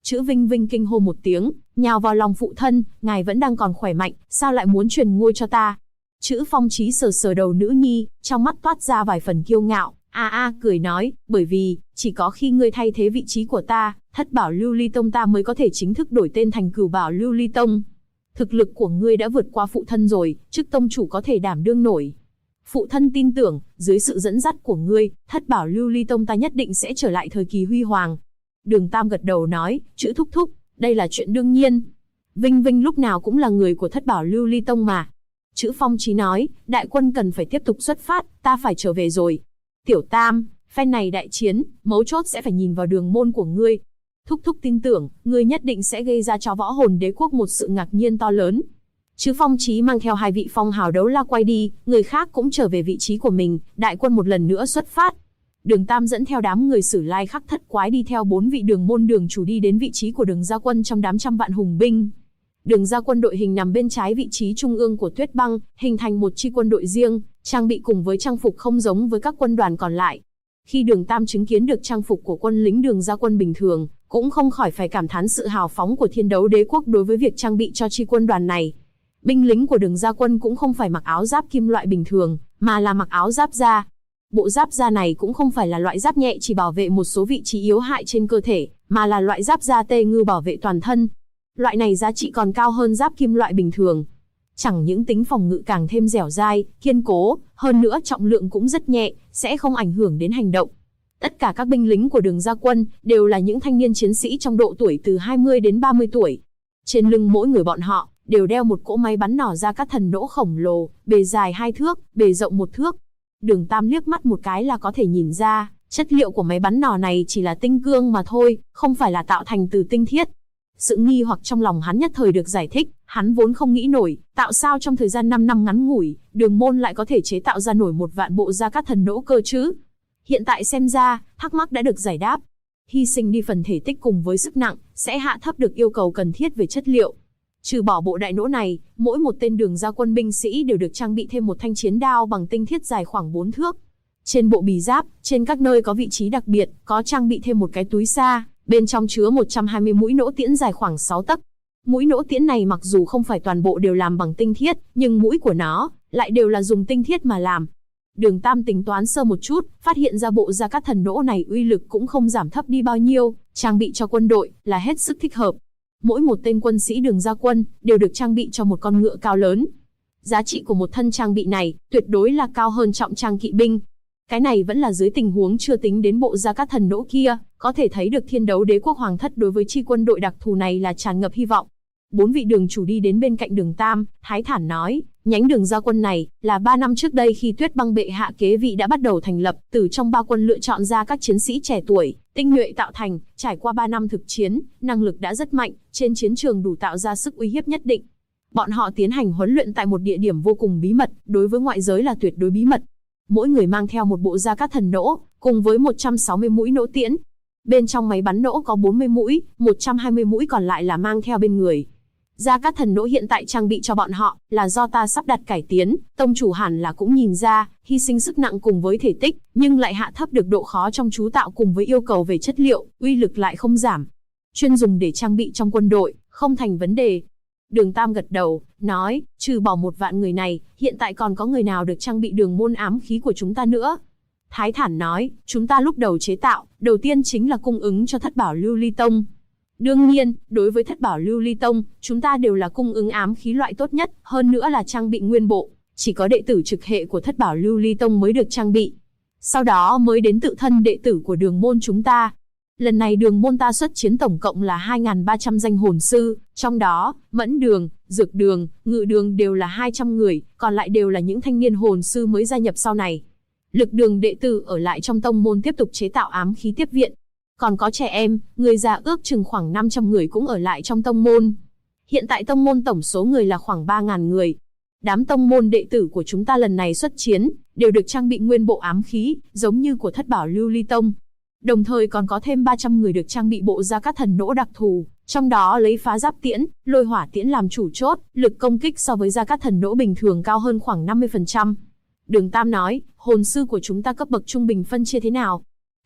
Chữ Vinh Vinh kinh hô một tiếng, nhào vào lòng phụ thân, ngài vẫn đang còn khỏe mạnh, sao lại muốn truyền ngôi cho ta? Chữ Phong Chí sờ sờ đầu nữ nhi, trong mắt toát ra vài phần kiêu ngạo, cười nói, bởi vì, chỉ có khi ngươi thay thế vị trí của ta, Thất Bảo Lưu Ly Tông ta mới có thể chính thức đổi tên thành Cửu Bảo Lưu Ly Tông. Thực lực của ngươi đã vượt qua phụ thân rồi, chức tông chủ có thể đảm đương nổi. Phụ thân tin tưởng, dưới sự dẫn dắt của ngươi, Thất Bảo Lưu Ly Tông ta nhất định sẽ trở lại thời kỳ huy hoàng. Đường Tam gật đầu nói, chữ thúc thúc, đây là chuyện đương nhiên. Vinh Vinh lúc nào cũng là người của Thất Bảo Lưu Ly Tông mà. Chữ Phong Chí nói, đại quân cần phải tiếp tục xuất phát, ta phải trở về rồi. Tiểu Tam, phen này đại chiến, mấu chốt sẽ phải nhìn vào đường môn của ngươi. Thúc thúc tin tưởng, ngươi nhất định sẽ gây ra cho Võ Hồn Đế quốc một sự ngạc nhiên to lớn. Chữ Phong Chí mang theo 2 vị phong hào đấu la quay đi, người khác cũng trở về vị trí của mình, đại quân một lần nữa xuất phát. Đường Tam dẫn theo đám người Sử Lai Khắc Thất Quái đi theo 4 vị đường môn đường chủ đi đến vị trí của Đường Gia Quân trong đám trăm vạn hùng binh. Đường Gia Quân đội hình nằm bên trái vị trí trung ương của Tuyết Băng, hình thành một chi quân đội riêng, trang bị cùng với trang phục không giống với các quân đoàn còn lại. Khi Đường Tam chứng kiến được trang phục của quân lính Đường Gia Quân bình thường, cũng không khỏi phải cảm thán sự hào phóng của Thiên Đấu Đế quốc đối với việc trang bị cho chi quân đoàn này. Binh lính của Đường Gia Quân cũng không phải mặc áo giáp kim loại bình thường, mà là mặc áo giáp da. Bộ giáp da này cũng không phải là loại giáp nhẹ chỉ bảo vệ một số vị trí yếu hại trên cơ thể, mà là loại giáp da tê ngư bảo vệ toàn thân. Loại này giá trị còn cao hơn giáp kim loại bình thường. Chẳng những tính phòng ngự càng thêm dẻo dai, kiên cố, hơn nữa trọng lượng cũng rất nhẹ, sẽ không ảnh hưởng đến hành động. Tất cả các binh lính của Đường Gia Quân đều là những thanh niên chiến sĩ trong độ tuổi từ 20 đến 30 tuổi. Trên lưng mỗi người bọn họ đều đeo một cỗ máy bắn nỏ Gia Cát Thần Nỗ khổng lồ, bề dài 2 thước, bề rộng 1 thước. Đường Tam liếc mắt một cái là có thể nhìn ra, chất liệu của máy bắn nỏ này chỉ là tinh cương mà thôi, không phải là tạo thành từ tinh thiết. Sự nghi hoặc trong lòng hắn nhất thời được giải thích, hắn vốn không nghĩ nổi, tạo sao trong thời gian 5 năm ngắn ngủi, Đường môn lại có thể chế tạo ra nổi 1 vạn bộ Gia Cát Thần Nỗ cơ chứ. Hiện tại xem ra, thắc mắc đã được giải đáp. Hy sinh đi phần thể tích cùng với sức nặng, sẽ hạ thấp được yêu cầu cần thiết về chất liệu. Trừ bỏ bộ đại nỗ này, mỗi một tên Đường Gia Quân binh sĩ đều được trang bị thêm một thanh chiến đao bằng tinh thiết dài khoảng 4 thước. Trên bộ bì giáp, trên các nơi có vị trí đặc biệt, có trang bị thêm một cái túi xa, bên trong chứa 120 mũi nỗ tiễn dài khoảng 6 tấc. Mũi nỗ tiễn này mặc dù không phải toàn bộ đều làm bằng tinh thiết, nhưng mũi của nó lại đều là dùng tinh thiết mà làm. Đường Tam tính toán sơ một chút, phát hiện ra bộ Gia Cát Thần Nỗ này uy lực cũng không giảm thấp đi bao nhiêu, trang bị cho quân đội là hết sức thích hợp. Mỗi một tên quân sĩ Đường Gia Quân đều được trang bị cho một con ngựa cao lớn. Giá trị của một thân trang bị này tuyệt đối là cao hơn trọng trang kỵ binh. Cái này vẫn là dưới tình huống chưa tính đến bộ Gia Cát Thần Nỗ kia, có thể thấy được Thiên Đấu Đế quốc Hoàng thất đối với chi quân đội đặc thù này là tràn ngập hy vọng. 4 vị đường chủ đi đến bên cạnh Đường Tam, thái thản nói, nhánh Đường Gia Quân này là 3 năm trước đây khi Tuyết Băng bệ hạ kế vị đã bắt đầu thành lập, từ trong 3 quân lựa chọn ra các chiến sĩ trẻ tuổi, tinh nhuệ tạo thành, trải qua 3 năm thực chiến, năng lực đã rất mạnh, trên chiến trường đủ tạo ra sức uy hiếp nhất định. Bọn họ tiến hành huấn luyện tại một địa điểm vô cùng bí mật, đối với ngoại giới là tuyệt đối bí mật. Mỗi người mang theo một bộ Gia Cát Thần Nỗ, cùng với 160 mũi nỗ tiễn. Bên trong máy bắn nỗ có 40 mũi, 120 mũi còn lại là mang theo bên người. Gia Cát Thần Nỗ hiện tại trang bị cho bọn họ là do ta sắp đặt cải tiến, tông chủ hẳn là cũng nhìn ra, hy sinh sức nặng cùng với thể tích, nhưng lại hạ thấp được độ khó trong chú tạo cùng với yêu cầu về chất liệu, uy lực lại không giảm. Chuyên dùng để trang bị trong quân đội, không thành vấn đề. Đường Tam gật đầu, nói, trừ bỏ 1 vạn người này, hiện tại còn có người nào được trang bị đường môn ám khí của chúng ta nữa? Thái thản nói, chúng ta lúc đầu chế tạo, đầu tiên chính là cung ứng cho Thất Bảo Lưu Ly Tông. Đương nhiên, đối với Thất Bảo Lưu Ly Tông, chúng ta đều là cung ứng ám khí loại tốt nhất, hơn nữa là trang bị nguyên bộ. Chỉ có đệ tử trực hệ của Thất Bảo Lưu Ly Tông mới được trang bị. Sau đó mới đến tự thân đệ tử của đường môn chúng ta. Lần này đường môn ta xuất chiến tổng cộng là 2.300 danh hồn sư, trong đó, mẫn đường, dược đường, ngự đường đều là 200 người, còn lại đều là những thanh niên hồn sư mới gia nhập sau này. Lực đường đệ tử ở lại trong tông môn tiếp tục chế tạo ám khí tiếp viện. Còn có trẻ em, người già ước chừng khoảng 500 người cũng ở lại trong tông môn. Hiện tại tông môn tổng số người là khoảng 3.000 người. Đám tông môn đệ tử của chúng ta lần này xuất chiến, đều được trang bị nguyên bộ ám khí, giống như của Thất Bảo Lưu Ly Tông. Đồng thời còn có thêm 300 người được trang bị bộ Gia Cát Thần Nỗ đặc thù, trong đó lấy phá giáp tiễn, lôi hỏa tiễn làm chủ chốt, lực công kích so với Gia Cát Thần Nỗ bình thường cao hơn khoảng 50%. Đường Tam nói, hồn sư của chúng ta cấp bậc trung bình phân chia thế nào?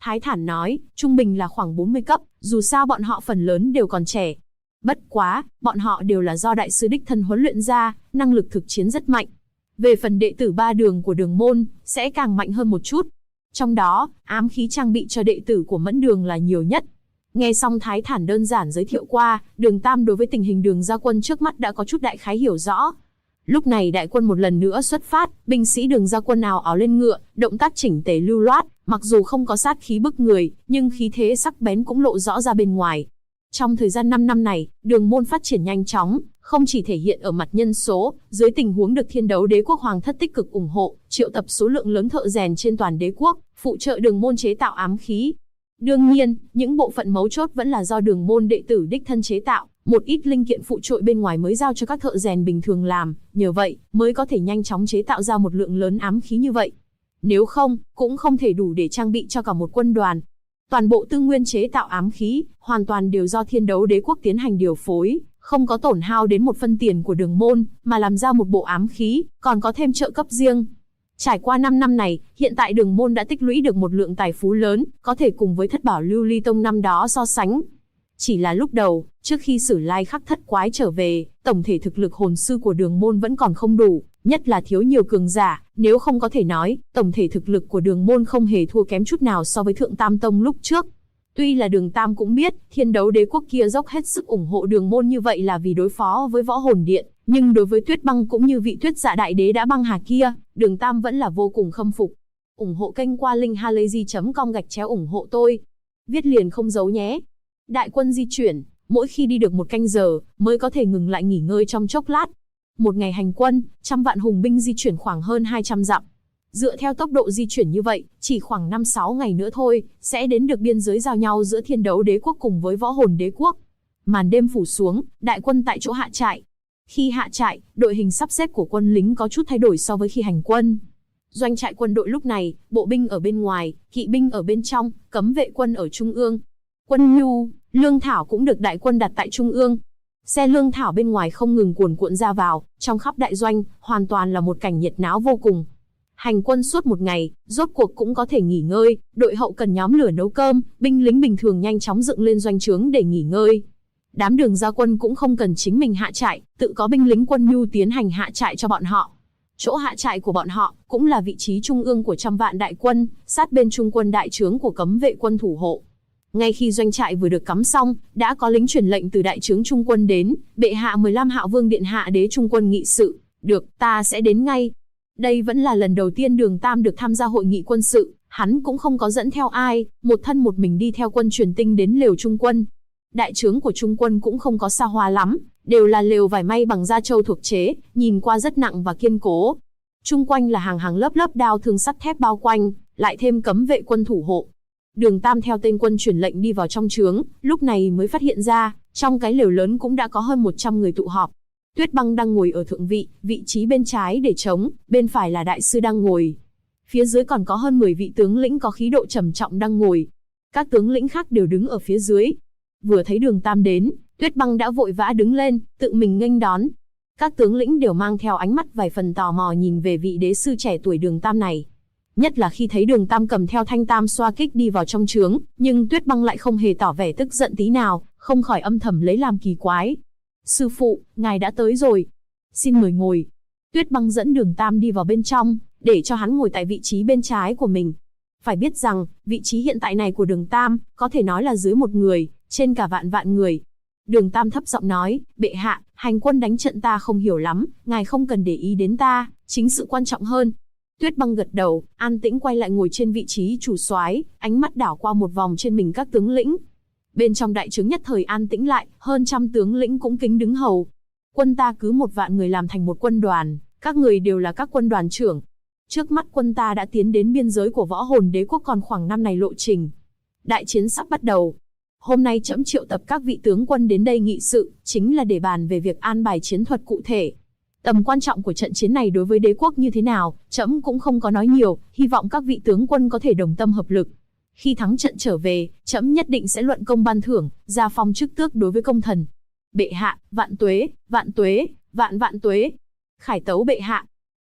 Thái Thản nói, trung bình là khoảng 40 cấp, dù sao bọn họ phần lớn đều còn trẻ. Bất quá, bọn họ đều là do đại sư đích thân huấn luyện ra, năng lực thực chiến rất mạnh. Về phần đệ tử 3 đường của đường môn, sẽ càng mạnh hơn một chút. Trong đó, ám khí trang bị cho đệ tử của Mẫn Đường là nhiều nhất. Nghe xong Thái Thản đơn giản giới thiệu qua, Đường Tam đối với tình hình Đường gia quân trước mắt đã có chút đại khái hiểu rõ. Lúc này đại quân một lần nữa xuất phát, binh sĩ Đường gia quân ào ào lên ngựa, động tác chỉnh tề lưu loát, mặc dù không có sát khí bức người, nhưng khí thế sắc bén cũng lộ rõ ra bên ngoài. Trong thời gian 5 năm này, Đường môn phát triển nhanh chóng, không chỉ thể hiện ở mặt nhân số, dưới tình huống được Thiên Đấu Đế quốc hoàng thất tích cực ủng hộ, triệu tập số lượng lớn thợ rèn trên toàn đế quốc, phụ trợ Đường môn chế tạo ám khí. Đương nhiên, những bộ phận mấu chốt vẫn là do Đường môn đệ tử đích thân chế tạo, một ít linh kiện phụ trội bên ngoài mới giao cho các thợ rèn bình thường làm, nhờ vậy mới có thể nhanh chóng chế tạo ra một lượng lớn ám khí như vậy. Nếu không, cũng không thể đủ để trang bị cho cả một quân đoàn. Toàn bộ tư nguyên chế tạo ám khí, hoàn toàn đều do Thiên Đấu Đế quốc tiến hành điều phối, không có tổn hao đến một phân tiền của Đường môn, mà làm ra một bộ ám khí, còn có thêm trợ cấp riêng. Trải qua 5 năm này, hiện tại Đường môn đã tích lũy được một lượng tài phú lớn, có thể cùng với Thất Bảo Lưu Ly Tông năm đó so sánh. Chỉ là lúc đầu, trước khi Sử Lai Khắc Thất Quái trở về, tổng thể thực lực hồn sư của Đường môn vẫn còn không đủ, nhất là thiếu nhiều cường giả, nếu không có thể nói, tổng thể thực lực của Đường môn không hề thua kém chút nào so với Thượng Tam Tông lúc trước. Tuy là Đường Tam cũng biết, Thiên Đấu Đế quốc kia dốc hết sức ủng hộ Đường môn như vậy là vì đối phó với Võ Hồn Điện, nhưng đối với Tuyết Băng cũng như vị Tuyết Dạ Đại Đế đã băng hà kia, Đường Tam vẫn là vô cùng khâm phục. Ủng hộ kênh qua linkhalazy.com/ủng hộ tôi. Viết liền không giấu nhé. Đại quân di chuyển, mỗi khi đi được một canh giờ, mới có thể ngừng lại nghỉ ngơi trong chốc lát. Một ngày hành quân, 100 vạn hùng binh di chuyển khoảng hơn 200 dặm. Dựa theo tốc độ di chuyển như vậy, chỉ khoảng 5-6 ngày nữa thôi, sẽ đến được biên giới giao nhau giữa Thiên Đấu Đế quốc cùng với Võ Hồn Đế quốc. Màn đêm phủ xuống, đại quân tại chỗ hạ trại. Khi hạ trại, đội hình sắp xếp của quân lính có chút thay đổi so với khi hành quân. Doanh trại quân đội lúc này, bộ binh ở bên ngoài, kỵ binh ở bên trong, cấm vệ quân ở trung ương. Quân nhu, lương thảo cũng được đại quân đặt tại trung ương. Xe lương thảo bên ngoài không ngừng cuồn cuộn ra vào, trong khắp đại doanh, hoàn toàn là một cảnh nhiệt náo vô cùng. Hành quân suốt một ngày, rốt cuộc cũng có thể nghỉ ngơi, đội hậu cần nhóm lửa nấu cơm, binh lính bình thường nhanh chóng dựng lên doanh trướng để nghỉ ngơi. Đám Đường gia quân cũng không cần chính mình hạ trại, tự có binh lính quân nhu tiến hành hạ trại cho bọn họ. Chỗ hạ trại của bọn họ cũng là vị trí trung ương của 100 vạn đại quân, sát bên trung quân đại trướng của cấm vệ quân thủ hộ. Ngay khi doanh trại vừa được cắm xong, đã có lính truyền lệnh từ đại trướng trung quân đến, bệ hạ 15 Hạo Vương điện hạ đế trung quân nghị sự, được, ta sẽ đến ngay. Đây vẫn là lần đầu tiên Đường Tam được tham gia hội nghị quân sự, hắn cũng không có dẫn theo ai, một thân một mình đi theo quân truyền tinh đến lều trung quân. Đại trướng của trung quân cũng không có xa hoa lắm, đều là lều vải may bằng da trâu thuộc chế, nhìn qua rất nặng và kiên cố. Chung quanh là hàng hàng lớp lớp đao thương sắt thép bao quanh, lại thêm cấm vệ quân thủ hộ. Đường Tam theo tên quân truyền lệnh đi vào trong trướng, lúc này mới phát hiện ra, trong cái lều lớn cũng đã có hơn 100 người tụ họp. Tuyết Băng đang ngồi ở thượng vị, vị trí bên trái để trống, bên phải là đại sư đang ngồi. Phía dưới còn có hơn 10 vị tướng lĩnh có khí độ trầm trọng đang ngồi. Các tướng lĩnh khác đều đứng ở phía dưới. Vừa thấy Đường Tam đến, Tuyết Băng đã vội vã đứng lên, tự mình nghênh đón. Các tướng lĩnh đều mang theo ánh mắt vài phần tò mò nhìn về vị đế sư trẻ tuổi Đường Tam này. Nhất là khi thấy Đường Tam cầm theo thanh tam xoa kích đi vào trong trướng, nhưng Tuyết Băng lại không hề tỏ vẻ tức giận tí nào, không khỏi âm thầm lấy làm kỳ quái. Sư phụ, ngài đã tới rồi. Xin mời ngồi. Tuyết Băng dẫn Đường Tam đi vào bên trong, để cho hắn ngồi tại vị trí bên trái của mình. Phải biết rằng, vị trí hiện tại này của Đường Tam, có thể nói là dưới một người, trên cả vạn vạn người. Đường Tam thấp giọng nói, bệ hạ, hành quân đánh trận ta không hiểu lắm, ngài không cần để ý đến ta, chính sự quan trọng hơn. Tuyết Băng gật đầu, an tĩnh quay lại ngồi trên vị trí chủ soái, ánh mắt đảo qua một vòng trên mình các tướng lĩnh. Bên trong đại trướng nhất thời an tĩnh lại, hơn 100 tướng lĩnh cũng kính đứng hầu. Quân ta cứ 1 vạn người làm thành một quân đoàn, các người đều là các quân đoàn trưởng. Trước mắt quân ta đã tiến đến biên giới của Võ Hồn Đế quốc còn khoảng năm này lộ trình. Đại chiến sắp bắt đầu. Hôm nay trẫm triệu tập các vị tướng quân đến đây nghị sự, chính là để bàn về việc an bài chiến thuật cụ thể. Tầm quan trọng của trận chiến này đối với đế quốc như thế nào, trẫm cũng không có nói nhiều, hy vọng các vị tướng quân có thể đồng tâm hợp lực. Khi thắng trận trở về, trẫm nhất định sẽ luận công ban thưởng, gia phong chức tước đối với công thần. Bệ hạ, vạn tuế, vạn tuế, vạn vạn tuế. Khải tấu bệ hạ.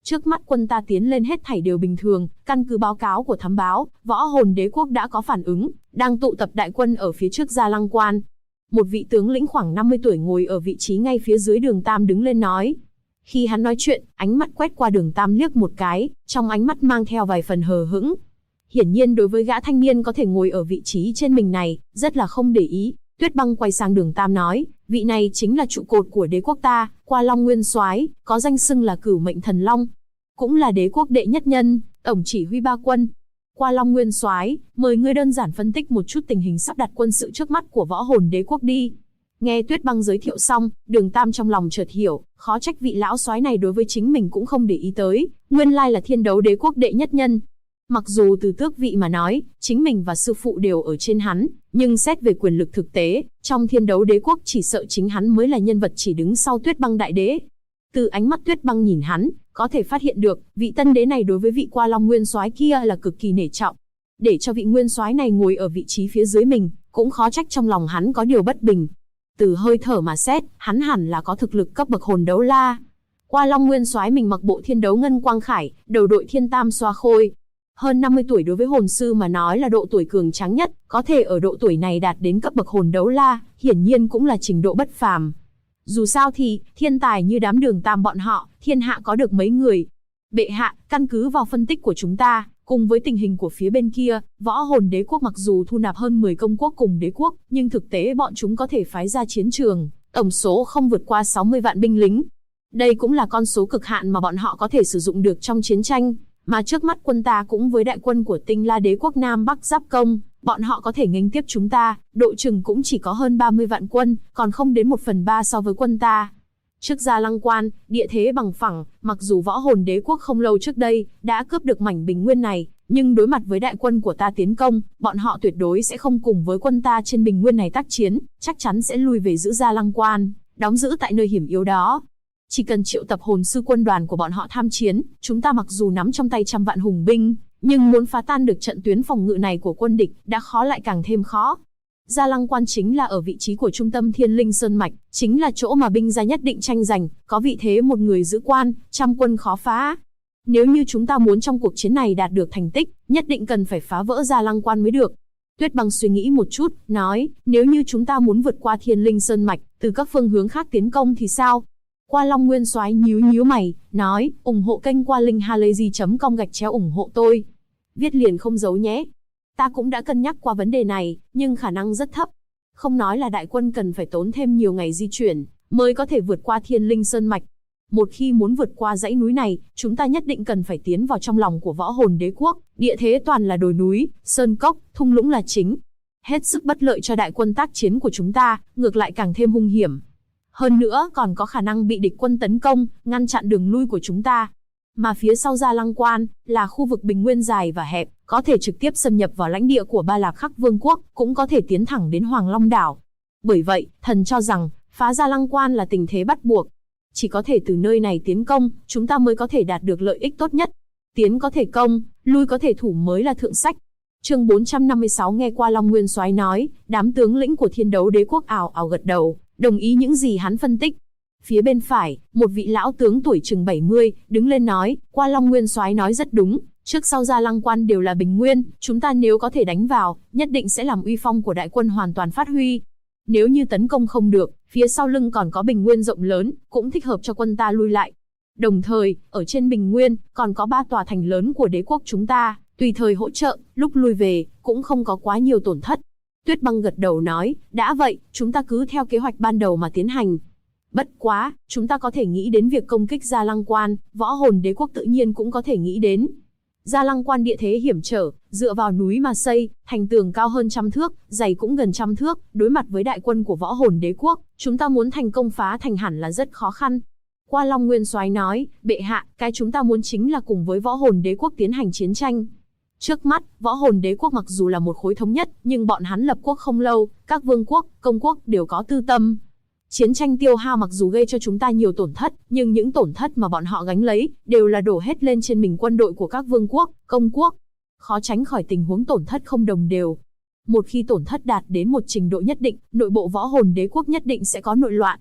Trước mắt quân ta tiến lên hết thảy đều bình thường, căn cứ báo cáo của thám báo, võ hồn đế quốc đã có phản ứng, đang tụ tập đại quân ở phía trước Gia Lăng Quan. Một vị tướng lĩnh khoảng 50 tuổi ngồi ở vị trí ngay phía dưới Đường Tam đứng lên nói. Khi hắn nói chuyện, ánh mắt quét qua Đường Tam liếc một cái, trong ánh mắt mang theo vài phần hờ hững. Hiển nhiên đối với gã thanh niên có thể ngồi ở vị trí trên mình này, rất là không để ý. Tuyết Băng quay sang Đường Tam nói, vị này chính là trụ cột của đế quốc ta, Qua Long Nguyên Soái, có danh xưng là Cửu Mệnh Thần Long, cũng là đế quốc đệ nhất nhân, tổng chỉ huy ba quân. Qua Long Nguyên Soái, mời ngươi đơn giản phân tích một chút tình hình sắp đặt quân sự trước mắt của võ hồn đế quốc đi. Nghe Tuyết Băng giới thiệu xong, Đường Tam trong lòng chợt hiểu, khó trách vị lão soái này đối với chính mình cũng không để ý tới, nguyên lai là thiên đấu đế quốc đệ nhất nhân. Mặc dù từ tước vị mà nói, chính mình và sư phụ đều ở trên hắn, nhưng xét về quyền lực thực tế, trong thiên đấu đế quốc chỉ sợ chính hắn mới là nhân vật chỉ đứng sau Tuyết Băng đại đế. Từ ánh mắt Tuyết Băng nhìn hắn, có thể phát hiện được, vị tân đế này đối với vị Qua Long Nguyên Soái kia là cực kỳ nể trọng. Để cho vị nguyên soái này ngồi ở vị trí phía dưới mình, cũng khó trách trong lòng hắn có điều bất bình. Từ hơi thở mà xét, hắn hẳn là có thực lực cấp bậc hồn đấu la. Qua Long Nguyên Soái mình mặc bộ thiên đấu ngân quang khải, đầu đội thiên tam xoa khôi. Hơn 50 tuổi đối với hồn sư mà nói là độ tuổi cường tráng nhất, có thể ở độ tuổi này đạt đến cấp bậc hồn đấu la, hiển nhiên cũng là trình độ bất phàm. Dù sao thì, thiên tài như đám Đường Tam bọn họ, thiên hạ có được mấy người. Bệ hạ, căn cứ vào phân tích của chúng ta, cùng với tình hình của phía bên kia, võ hồn đế quốc mặc dù thu nạp hơn 10 công quốc cùng đế quốc, nhưng thực tế bọn chúng có thể phái ra chiến trường, tổng số không vượt qua 60 vạn binh lính. Đây cũng là con số cực hạn mà bọn họ có thể sử dụng được trong chiến tranh. Mà trước mắt quân ta cũng với đại quân của Tinh La đế quốc Nam Bắc giáp công, bọn họ có thể nghênh tiếp chúng ta, độ chừng cũng chỉ có hơn 30 vạn quân, còn không đến 1/3 so với quân ta. Trước Gia Lăng Quan, địa thế bằng phẳng, mặc dù võ hồn đế quốc không lâu trước đây đã cướp được mảnh bình nguyên này, nhưng đối mặt với đại quân của ta tiến công, bọn họ tuyệt đối sẽ không cùng với quân ta trên bình nguyên này tác chiến, chắc chắn sẽ lui về giữ Gia Lăng Quan, đóng giữ tại nơi hiểm yếu đó. Chỉ cần triệu tập hồn sư quân đoàn của bọn họ tham chiến, chúng ta mặc dù nắm trong tay trăm vạn hùng binh, nhưng muốn phá tan được trận tuyến phòng ngự này của quân địch đã khó lại càng thêm khó. Gia Lăng Quan chính là ở vị trí của trung tâm Thiên Linh Sơn Mạch, chính là chỗ mà binh gia nhất định tranh giành, có vị thế một người giữ quan, trăm quân khó phá. Nếu như chúng ta muốn trong cuộc chiến này đạt được thành tích, nhất định cần phải phá vỡ Gia Lăng Quan mới được. Tuyết Băng suy nghĩ một chút, nói, nếu như chúng ta muốn vượt qua Thiên Linh Sơn Mạch, từ các phương hướng khác tiến công thì sao? Qua Long Nguyên Soái nhíu nhíu mày, nói, ủng hộ kênh Qua Linh Halazy.com ủng hộ tôi. Viết liền không giấu nhé. Ta cũng đã cân nhắc qua vấn đề này, nhưng khả năng rất thấp. Không nói là đại quân cần phải tốn thêm nhiều ngày di chuyển, mới có thể vượt qua Thiên Linh Sơn Mạch. Một khi muốn vượt qua dãy núi này, chúng ta nhất định cần phải tiến vào trong lòng của võ hồn đế quốc, địa thế toàn là đồi núi, sơn cốc, thung lũng là chính. Hết sức bất lợi cho đại quân tác chiến của chúng ta, ngược lại càng thêm hung hiểm. Hơn nữa còn có khả năng bị địch quân tấn công, ngăn chặn đường lui của chúng ta. Mà phía sau Gia Lăng Quan, là khu vực bình nguyên dài và hẹp, có thể trực tiếp xâm nhập vào lãnh địa của Ba Lạc Khắc Vương quốc, cũng có thể tiến thẳng đến Hoàng Long Đảo. Bởi vậy, thần cho rằng, phá Gia Lăng Quan là tình thế bắt buộc. Chỉ có thể từ nơi này tiến công, chúng ta mới có thể đạt được lợi ích tốt nhất. Tiến có thể công, lui có thể thủ mới là thượng sách. Chương 456 nghe Qua Long Nguyên Soái nói, đám tướng lĩnh của Thiên Đấu đế quốc ào ào gật đầu, đồng ý những gì hắn phân tích. Phía bên phải, một vị lão tướng tuổi chừng 70, đứng lên nói, Qua Long Nguyên Soái nói rất đúng, trước sau Gia Lăng Quan đều là bình nguyên, chúng ta nếu có thể đánh vào, nhất định sẽ làm uy phong của đại quân hoàn toàn phát huy. Nếu như tấn công không được, phía sau lưng còn có bình nguyên rộng lớn, cũng thích hợp cho quân ta lui lại. Đồng thời, ở trên bình nguyên, còn có 3 tòa thành lớn của đế quốc chúng ta, tùy thời hỗ trợ, lúc lui về, cũng không có quá nhiều tổn thất. Tuyết Băng gật đầu nói, đã vậy, chúng ta cứ theo kế hoạch ban đầu mà tiến hành. Bất quá, chúng ta có thể nghĩ đến việc công kích Gia Lăng Quan, võ hồn đế quốc tự nhiên cũng có thể nghĩ đến. Gia Lăng Quan địa thế hiểm trở, dựa vào núi mà xây, thành tường cao hơn 100 thước, dày cũng gần 100 thước, đối mặt với đại quân của võ hồn đế quốc, chúng ta muốn thành công phá thành hẳn là rất khó khăn. Qua Long Nguyên Soái nói, bệ hạ, cái chúng ta muốn chính là cùng với võ hồn đế quốc tiến hành chiến tranh. Trước mắt, võ hồn đế quốc mặc dù là một khối thống nhất, nhưng bọn hắn lập quốc không lâu, các vương quốc, công quốc đều có tư tâm. Chiến tranh tiêu hao mặc dù gây cho chúng ta nhiều tổn thất, nhưng những tổn thất mà bọn họ gánh lấy, đều là đổ hết lên trên mình quân đội của các vương quốc, công quốc. Khó tránh khỏi tình huống tổn thất không đồng đều. Một khi tổn thất đạt đến một trình độ nhất định, nội bộ võ hồn đế quốc nhất định sẽ có nội loạn.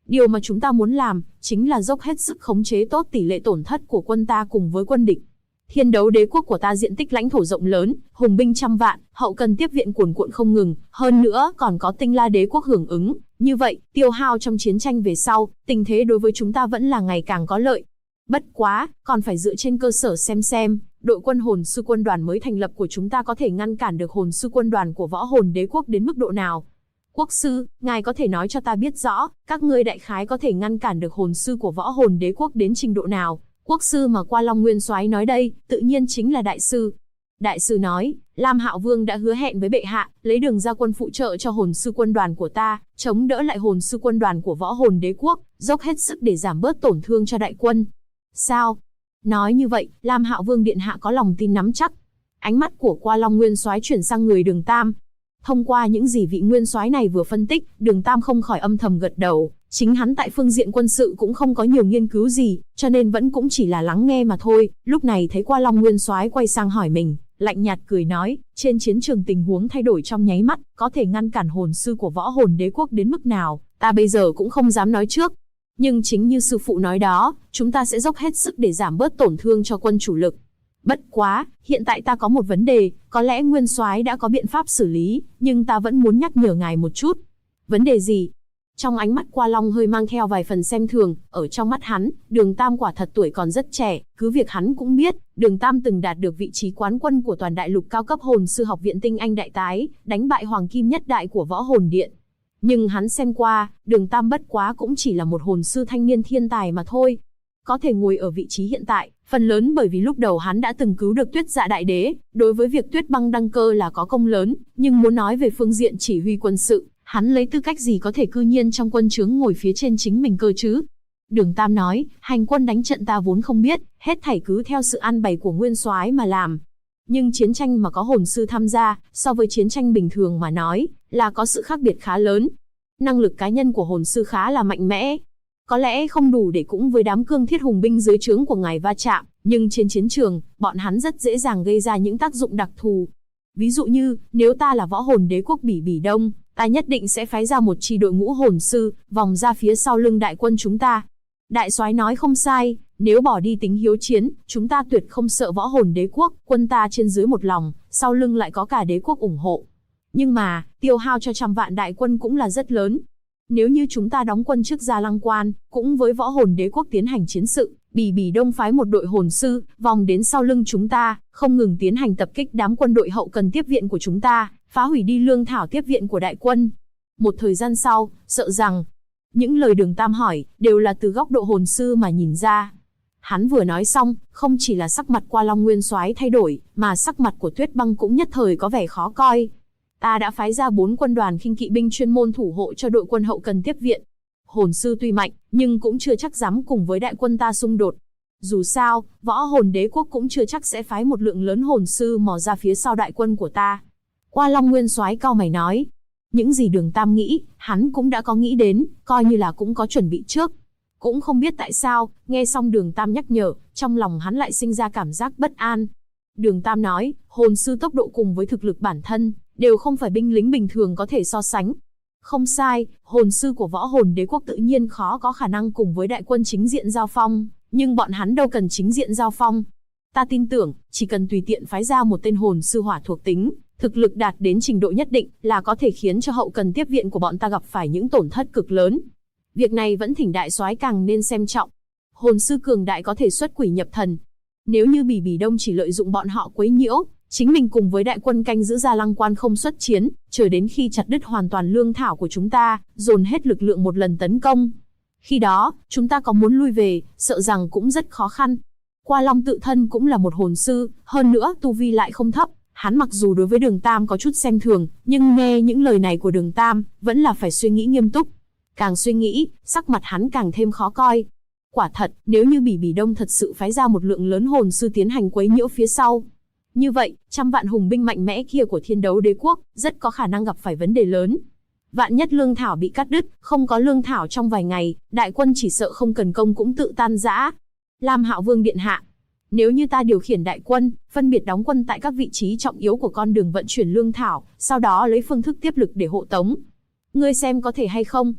Điều mà chúng ta muốn làm, chính là dốc hết sức khống chế tốt tỷ lệ tổn thất của quân ta cùng với quân địch. Thiên Đấu Đế quốc của ta diện tích lãnh thổ rộng lớn, hùng binh trăm vạn, hậu cần tiếp viện cuồn cuộn không ngừng, hơn nữa còn có Tinh La Đế quốc hưởng ứng. Như vậy, tiêu hao trong chiến tranh về sau, tình thế đối với chúng ta vẫn là ngày càng có lợi. Bất quá, còn phải dựa trên cơ sở xem, đội quân hồn sư quân đoàn mới thành lập của chúng ta có thể ngăn cản được hồn sư quân đoàn của Võ Hồn Đế quốc đến mức độ nào. Quốc sư, ngài có thể nói cho ta biết rõ, các ngươi đại khái có thể ngăn cản được hồn sư của Võ Hồn Đế quốc đến trình độ nào? Quốc sư mà Qua Long Nguyên Soái nói đây, tự nhiên chính là đại sư. Đại sư nói, Lam Hạo Vương đã hứa hẹn với bệ hạ, lấy đường ra quân phụ trợ cho hồn sư quân đoàn của ta, chống đỡ lại hồn sư quân đoàn của Võ Hồn Đế quốc, dốc hết sức để giảm bớt tổn thương cho đại quân. Sao? Nói như vậy, Lam Hạo Vương điện hạ có lòng tin nắm chắc. Ánh mắt của Qua Long Nguyên Soái chuyển sang người Đường Tam. Thông qua những gì vị nguyên soái này vừa phân tích, Đường Tam không khỏi âm thầm gật đầu. Chính hắn tại phương diện quân sự cũng không có nhiều nghiên cứu gì, cho nên vẫn cũng chỉ là lắng nghe mà thôi. Lúc này thấy Qua Long Nguyên Soái quay sang hỏi mình, lạnh nhạt cười nói, trên chiến trường tình huống thay đổi trong nháy mắt, có thể ngăn cản hồn sư của Võ Hồn Đế quốc đến mức nào, ta bây giờ cũng không dám nói trước. Nhưng chính như sư phụ nói đó, chúng ta sẽ dốc hết sức để giảm bớt tổn thương cho quân chủ lực. Bất quá, hiện tại ta có một vấn đề, có lẽ Nguyên Soái đã có biện pháp xử lý, nhưng ta vẫn muốn nhắc nhở ngài một chút. Vấn đề gì? Trong ánh mắt Qua Long hơi mang theo vài phần xem thường, ở trong mắt hắn, Đường Tam quả thật tuổi còn rất trẻ, cứ việc hắn cũng biết, Đường Tam từng đạt được vị trí quán quân của toàn đại lục cao cấp hồn sư học viện tinh anh đại tái, đánh bại Hoàng Kim Nhất Đại của Võ Hồn Điện. Nhưng hắn xem qua, Đường Tam bất quá cũng chỉ là một hồn sư thanh niên thiên tài mà thôi. Có thể ngồi ở vị trí hiện tại, phần lớn bởi vì lúc đầu hắn đã từng cứu được Tuyết Dạ Đại Đế, đối với việc Tuyết Băng đăng cơ là có công lớn, nhưng muốn nói về phương diện chỉ huy quân sự, hắn lấy tư cách gì có thể cư nhiên trong quân trướng ngồi phía trên chính mình cơ chứ? Đường Tam nói, hành quân đánh trận ta vốn không biết, hết thảy cứ theo sự an bày của Nguyên Soái mà làm. Nhưng chiến tranh mà có hồn sư tham gia, so với chiến tranh bình thường mà nói, là có sự khác biệt khá lớn. Năng lực cá nhân của hồn sư khá là mạnh mẽ. Có lẽ không đủ để cũng với đám cương thiết hùng binh dưới trướng của ngài va chạm, nhưng trên chiến trường, bọn hắn rất dễ dàng gây ra những tác dụng đặc thù. Ví dụ như, nếu ta là Võ Hồn Đế quốc Bỉ Đông, ta nhất định sẽ phái ra một chi đội ngũ hồn sư, vòng ra phía sau lưng đại quân chúng ta. Đại soái nói không sai, nếu bỏ đi tính hiếu chiến, chúng ta tuyệt không sợ Võ Hồn Đế quốc, quân ta trên dưới một lòng, sau lưng lại có cả đế quốc ủng hộ. Nhưng mà, tiêu hao cho trăm vạn đại quân cũng là rất lớn. Nếu như chúng ta đóng quân trước Gia Lăng Quan, cũng với Võ Hồn Đế quốc tiến hành chiến sự, Bỉ Đông phái một đội hồn sư, vòng đến sau lưng chúng ta, không ngừng tiến hành tập kích đám quân đội hậu cần tiếp viện của chúng ta, phá hủy đi lương thảo tiếp viện của đại quân. Một thời gian sau, sợ rằng, những lời Đường Tam hỏi, đều là từ góc độ hồn sư mà nhìn ra. Hắn vừa nói xong, không chỉ là sắc mặt Qua Long Nguyên Soái thay đổi, mà sắc mặt của Tuyết Băng cũng nhất thời có vẻ khó coi. Ta đã phái ra 4 quân đoàn khinh kỵ binh chuyên môn thủ hộ cho đội quân hậu cần tiếp viện. Hồn sư tuy mạnh, nhưng cũng chưa chắc dám cùng với đại quân ta xung đột. Dù sao, Võ Hồn Đế quốc cũng chưa chắc sẽ phái một lượng lớn hồn sư mò ra phía sau đại quân của ta. Qua Long Nguyên Soái cau mày nói. Những gì Đường Tam nghĩ, hắn cũng đã có nghĩ đến, coi như là cũng có chuẩn bị trước. Cũng không biết tại sao, nghe xong Đường Tam nhắc nhở, trong lòng hắn lại sinh ra cảm giác bất an. Đường Tam nói, hồn sư tốc độ cùng với thực lực bản thân, đều không phải binh lính bình thường có thể so sánh. Không sai, hồn sư của Võ Hồn Đế quốc tự nhiên khó có khả năng cùng với đại quân chính diện giao phong, nhưng bọn hắn đâu cần chính diện giao phong. Ta tin tưởng, chỉ cần tùy tiện phái ra một tên hồn sư hỏa thuộc tính, thực lực đạt đến trình độ nhất định là có thể khiến cho hậu cần tiếp viện của bọn ta gặp phải những tổn thất cực lớn. Việc này vẫn thỉnh đại soái càng nên xem trọng. Hồn sư cường đại có thể xuất quỷ nhập thần. Nếu như Bỉ Đông chỉ lợi dụng bọn họ quấy nhiễu, chính mình cùng với đại quân canh giữ Gia Lăng Quan không xuất chiến, chờ đến khi chặt đứt hoàn toàn lương thảo của chúng ta, dồn hết lực lượng một lần tấn công. Khi đó, chúng ta có muốn lui về, sợ rằng cũng rất khó khăn. Qua Long tự thân cũng là một hồn sư, hơn nữa tu vi lại không thấp. Hắn mặc dù đối với Đường Tam có chút xem thường, nhưng nghe những lời này của Đường Tam, vẫn là phải suy nghĩ nghiêm túc. Càng suy nghĩ, sắc mặt hắn càng thêm khó coi. Quả thật, nếu như Bỉ Đông thật sự phái ra một lượng lớn hồn sư tiến hành quấy nhiễu phía sau, như vậy, trăm vạn hùng binh mạnh mẽ kia của Thiên Đấu Đế quốc, rất có khả năng gặp phải vấn đề lớn. Vạn nhất lương thảo bị cắt đứt, không có lương thảo trong vài ngày, đại quân chỉ sợ không cần công cũng tự tan rã. Lam Hạo Vương điện hạ, nếu như ta điều khiển đại quân, phân biệt đóng quân tại các vị trí trọng yếu của con đường vận chuyển lương thảo, sau đó lấy phương thức tiếp lực để hộ tống, ngươi xem có thể hay không?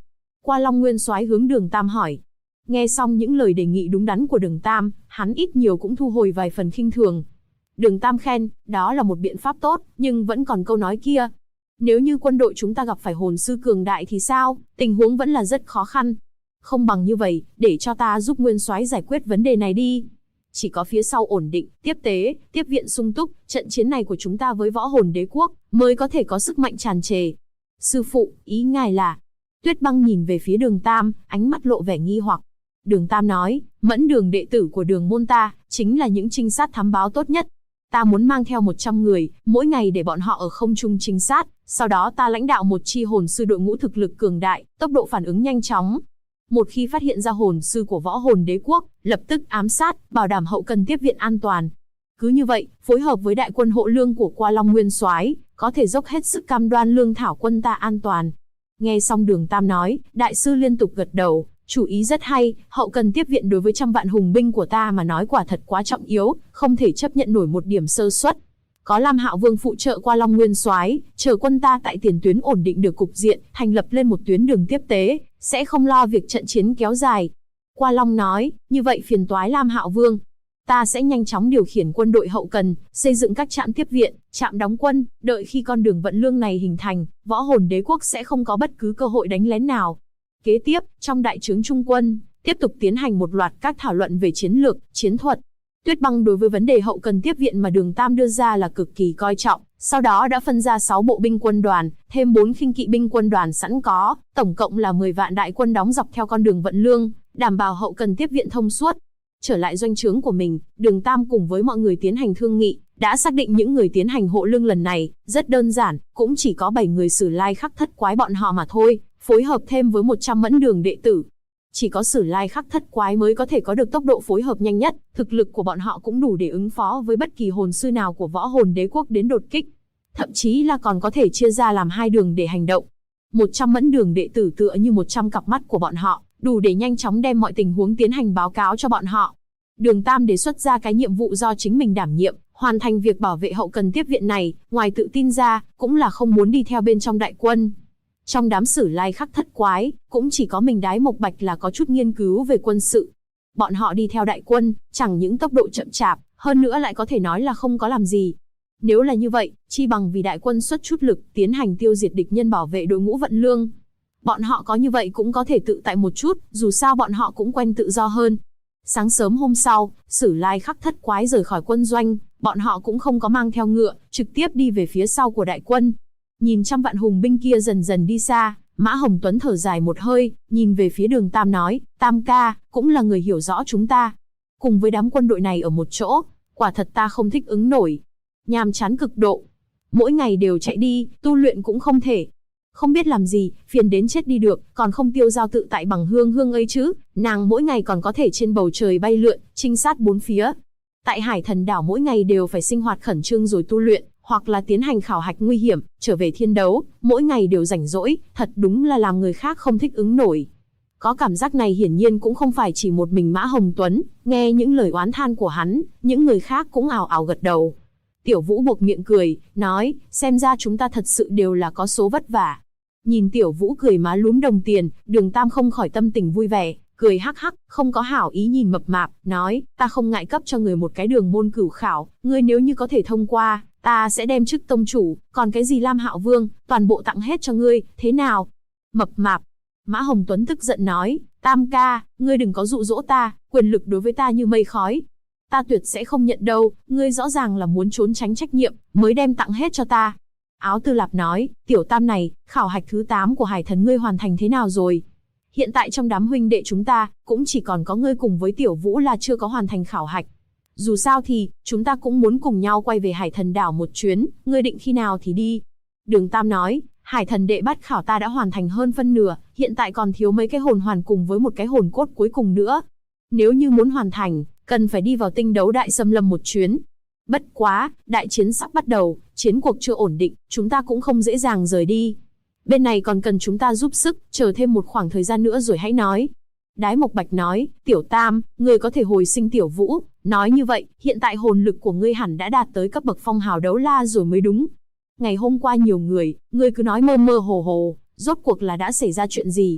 Qua Long Nguyên Soái hướng Đường Tam hỏi. Nghe xong những lời đề nghị đúng đắn của Đường Tam, hắn ít nhiều cũng thu hồi vài phần khinh thường. Đường Tam khen, đó là một biện pháp tốt, nhưng vẫn còn câu nói kia. Nếu như quân đội chúng ta gặp phải hồn sư cường đại thì sao, tình huống vẫn là rất khó khăn. Không bằng như vậy, để cho ta giúp Nguyên Soái giải quyết vấn đề này đi. Chỉ có phía sau ổn định, tiếp tế, tiếp viện sung túc, trận chiến này của chúng ta với võ hồn đế quốc, mới có thể có sức mạnh tràn trề. Sư phụ, ý ngài là... Tuyết Băng nhìn về phía Đường Tam, ánh mắt lộ vẻ nghi hoặc. Đường Tam nói, Mẫn Đường đệ tử của Đường môn ta, chính là những trinh sát thám báo tốt nhất. Ta muốn mang theo 100 người, mỗi ngày để bọn họ ở không trung trinh sát, sau đó ta lãnh đạo một chi hồn sư đội ngũ thực lực cường đại, tốc độ phản ứng nhanh chóng. Một khi phát hiện ra hồn sư của võ hồn đế quốc, lập tức ám sát, bảo đảm hậu cần tiếp viện an toàn. Cứ như vậy, phối hợp với đại quân hộ lương của Qua Long Nguyên Soái, có thể dốc hết sức cam đoan lương thảo quân ta an toàn. Nghe xong Đường Tam nói, đại sư liên tục gật đầu, chủ ý rất hay, hậu cần tiếp viện đối với trăm vạn hùng binh của ta mà nói quả thật quá trọng yếu, không thể chấp nhận nổi một điểm sơ suất. Có Lam Hạo Vương phụ trợ Qua Long Nguyên Soái, chờ quân ta tại tiền tuyến ổn định được cục diện, thành lập lên một tuyến đường tiếp tế, sẽ không lo việc trận chiến kéo dài. Qua Long nói, như vậy phiền toái Lam Hạo Vương. Ta sẽ nhanh chóng điều khiển quân đội hậu cần, xây dựng các trạm tiếp viện, trạm đóng quân, đợi khi con đường vận lương này hình thành, võ hồn đế quốc sẽ không có bất cứ cơ hội đánh lén nào. Kế tiếp, trong đại trướng trung quân, tiếp tục tiến hành một loạt các thảo luận về chiến lược, chiến thuật. Tuyết Băng đối với vấn đề hậu cần tiếp viện mà Đường Tam đưa ra là cực kỳ coi trọng, sau đó đã phân ra 6 bộ binh quân đoàn, thêm 4 khinh kỵ binh quân đoàn sẵn có, tổng cộng là 10 vạn đại quân đóng dọc theo con đường vận lương, đảm bảo hậu cần tiếp viện thông suốt. Trở lại doanh trướng của mình, Đường Tam cùng với mọi người tiến hành thương nghị, đã xác định những người tiến hành hộ lương lần này, rất đơn giản, cũng chỉ có 7 người Sử Lai Khắc Thất Quái bọn họ mà thôi, phối hợp thêm với 100 Mẫn Đường đệ tử. Chỉ có Sử Lai Khắc Thất Quái mới có thể có được tốc độ phối hợp nhanh nhất, thực lực của bọn họ cũng đủ để ứng phó với bất kỳ hồn sư nào của võ hồn đế quốc đến đột kích. Thậm chí là còn có thể chia ra làm 2 đường để hành động. 100 Mẫn Đường đệ tử tựa như 100 cặp mắt của bọn họ, đủ để nhanh chóng đem mọi tình huống tiến hành báo cáo cho bọn họ. Đường Tam đề xuất ra cái nhiệm vụ do chính mình đảm nhiệm, hoàn thành việc bảo vệ hậu cần tiếp viện này, ngoài tự tin ra, cũng là không muốn đi theo bên trong đại quân. Trong đám Sử Lai Khắc Thất Quái, cũng chỉ có mình Đái Mộc Bạch là có chút nghiên cứu về quân sự. Bọn họ đi theo đại quân, chẳng những tốc độ chậm chạp, hơn nữa lại có thể nói là không có làm gì. Nếu là như vậy, chi bằng vì đại quân xuất chút lực, tiến hành tiêu diệt địch nhân bảo vệ đội ngũ vận lương. Bọn họ có như vậy cũng có thể tự tại một chút, dù sao bọn họ cũng quen tự do hơn. Sáng sớm hôm sau, Sử Lai Khắc Thất Quái rời khỏi quân doanh, bọn họ cũng không có mang theo ngựa, trực tiếp đi về phía sau của đại quân. Nhìn trăm vạn hùng binh kia dần dần đi xa, Mã Hồng Tuấn thở dài một hơi, nhìn về phía Đường Tam nói, Tam ca, cũng là người hiểu rõ chúng ta. Cùng với đám quân đội này ở một chỗ, quả thật ta không thích ứng nổi. Nhàm chán cực độ. Mỗi ngày đều chạy đi, tu luyện cũng không thể. Không biết làm gì, phiền đến chết đi được, còn không tiêu dao tự tại bằng Hương Hương ấy chứ. Nàng mỗi ngày còn có thể trên bầu trời bay lượn, trinh sát bốn phía. Tại Hải Thần Đảo mỗi ngày đều phải sinh hoạt khẩn trương rồi tu luyện, hoặc là tiến hành khảo hạch nguy hiểm, trở về thiên đấu, mỗi ngày đều rảnh rỗi, thật đúng là làm người khác không thích ứng nổi. Có cảm giác này hiển nhiên cũng không phải chỉ một mình Mã Hồng Tuấn, nghe những lời oán than của hắn, những người khác cũng ào ào gật đầu. Tiểu Vũ buộc miệng cười, nói, xem ra chúng ta thật sự đều là có số vất vả. Nhìn Tiểu Vũ cười má lúm đồng tiền, Đường Tam không khỏi tâm tình vui vẻ, cười hắc hắc, không có hảo ý nhìn mập mạp, nói, ta không ngại cấp cho người một cái đường môn cửu khảo, ngươi nếu như có thể thông qua, ta sẽ đem chức tông chủ, còn cái gì Lam Hạo Vương, toàn bộ tặng hết cho ngươi, thế nào? Mập mạp. Mã Hồng Tuấn tức giận nói, Tam ca, ngươi đừng có dụ dỗ ta, quyền lực đối với ta như mây khói. Ta tuyệt sẽ không nhận đâu, ngươi rõ ràng là muốn trốn tránh trách nhiệm, mới đem tặng hết cho ta. Áo Tư Lạp nói, Tiểu Tam này, khảo hạch thứ 8 của Hải Thần ngươi hoàn thành thế nào rồi? Hiện tại trong đám huynh đệ chúng ta, cũng chỉ còn có ngươi cùng với Tiểu Vũ là chưa có hoàn thành khảo hạch. Dù sao thì, chúng ta cũng muốn cùng nhau quay về Hải Thần Đảo một chuyến, ngươi định khi nào thì đi. Đường Tam nói, Hải Thần đệ bắt khảo ta đã hoàn thành hơn phân nửa, hiện tại còn thiếu mấy cái hồn hoàn cùng với một cái hồn cốt cuối cùng nữa. Nếu như muốn hoàn thành, cần phải đi vào tinh đấu đại xâm lâm một chuyến. Bất quá, đại chiến sắp bắt đầu, chiến cuộc chưa ổn định, chúng ta cũng không dễ dàng rời đi. Bên này còn cần chúng ta giúp sức, chờ thêm một khoảng thời gian nữa rồi hãy nói. Đái Mộc Bạch nói, Tiểu Tam, ngươi có thể hồi sinh Tiểu Vũ. Nói như vậy, hiện tại hồn lực của ngươi hẳn đã đạt tới cấp bậc phong hào đấu la rồi mới đúng. Ngày hôm qua nhiều người, ngươi cứ nói mơ mơ hồ hồ, rốt cuộc là đã xảy ra chuyện gì?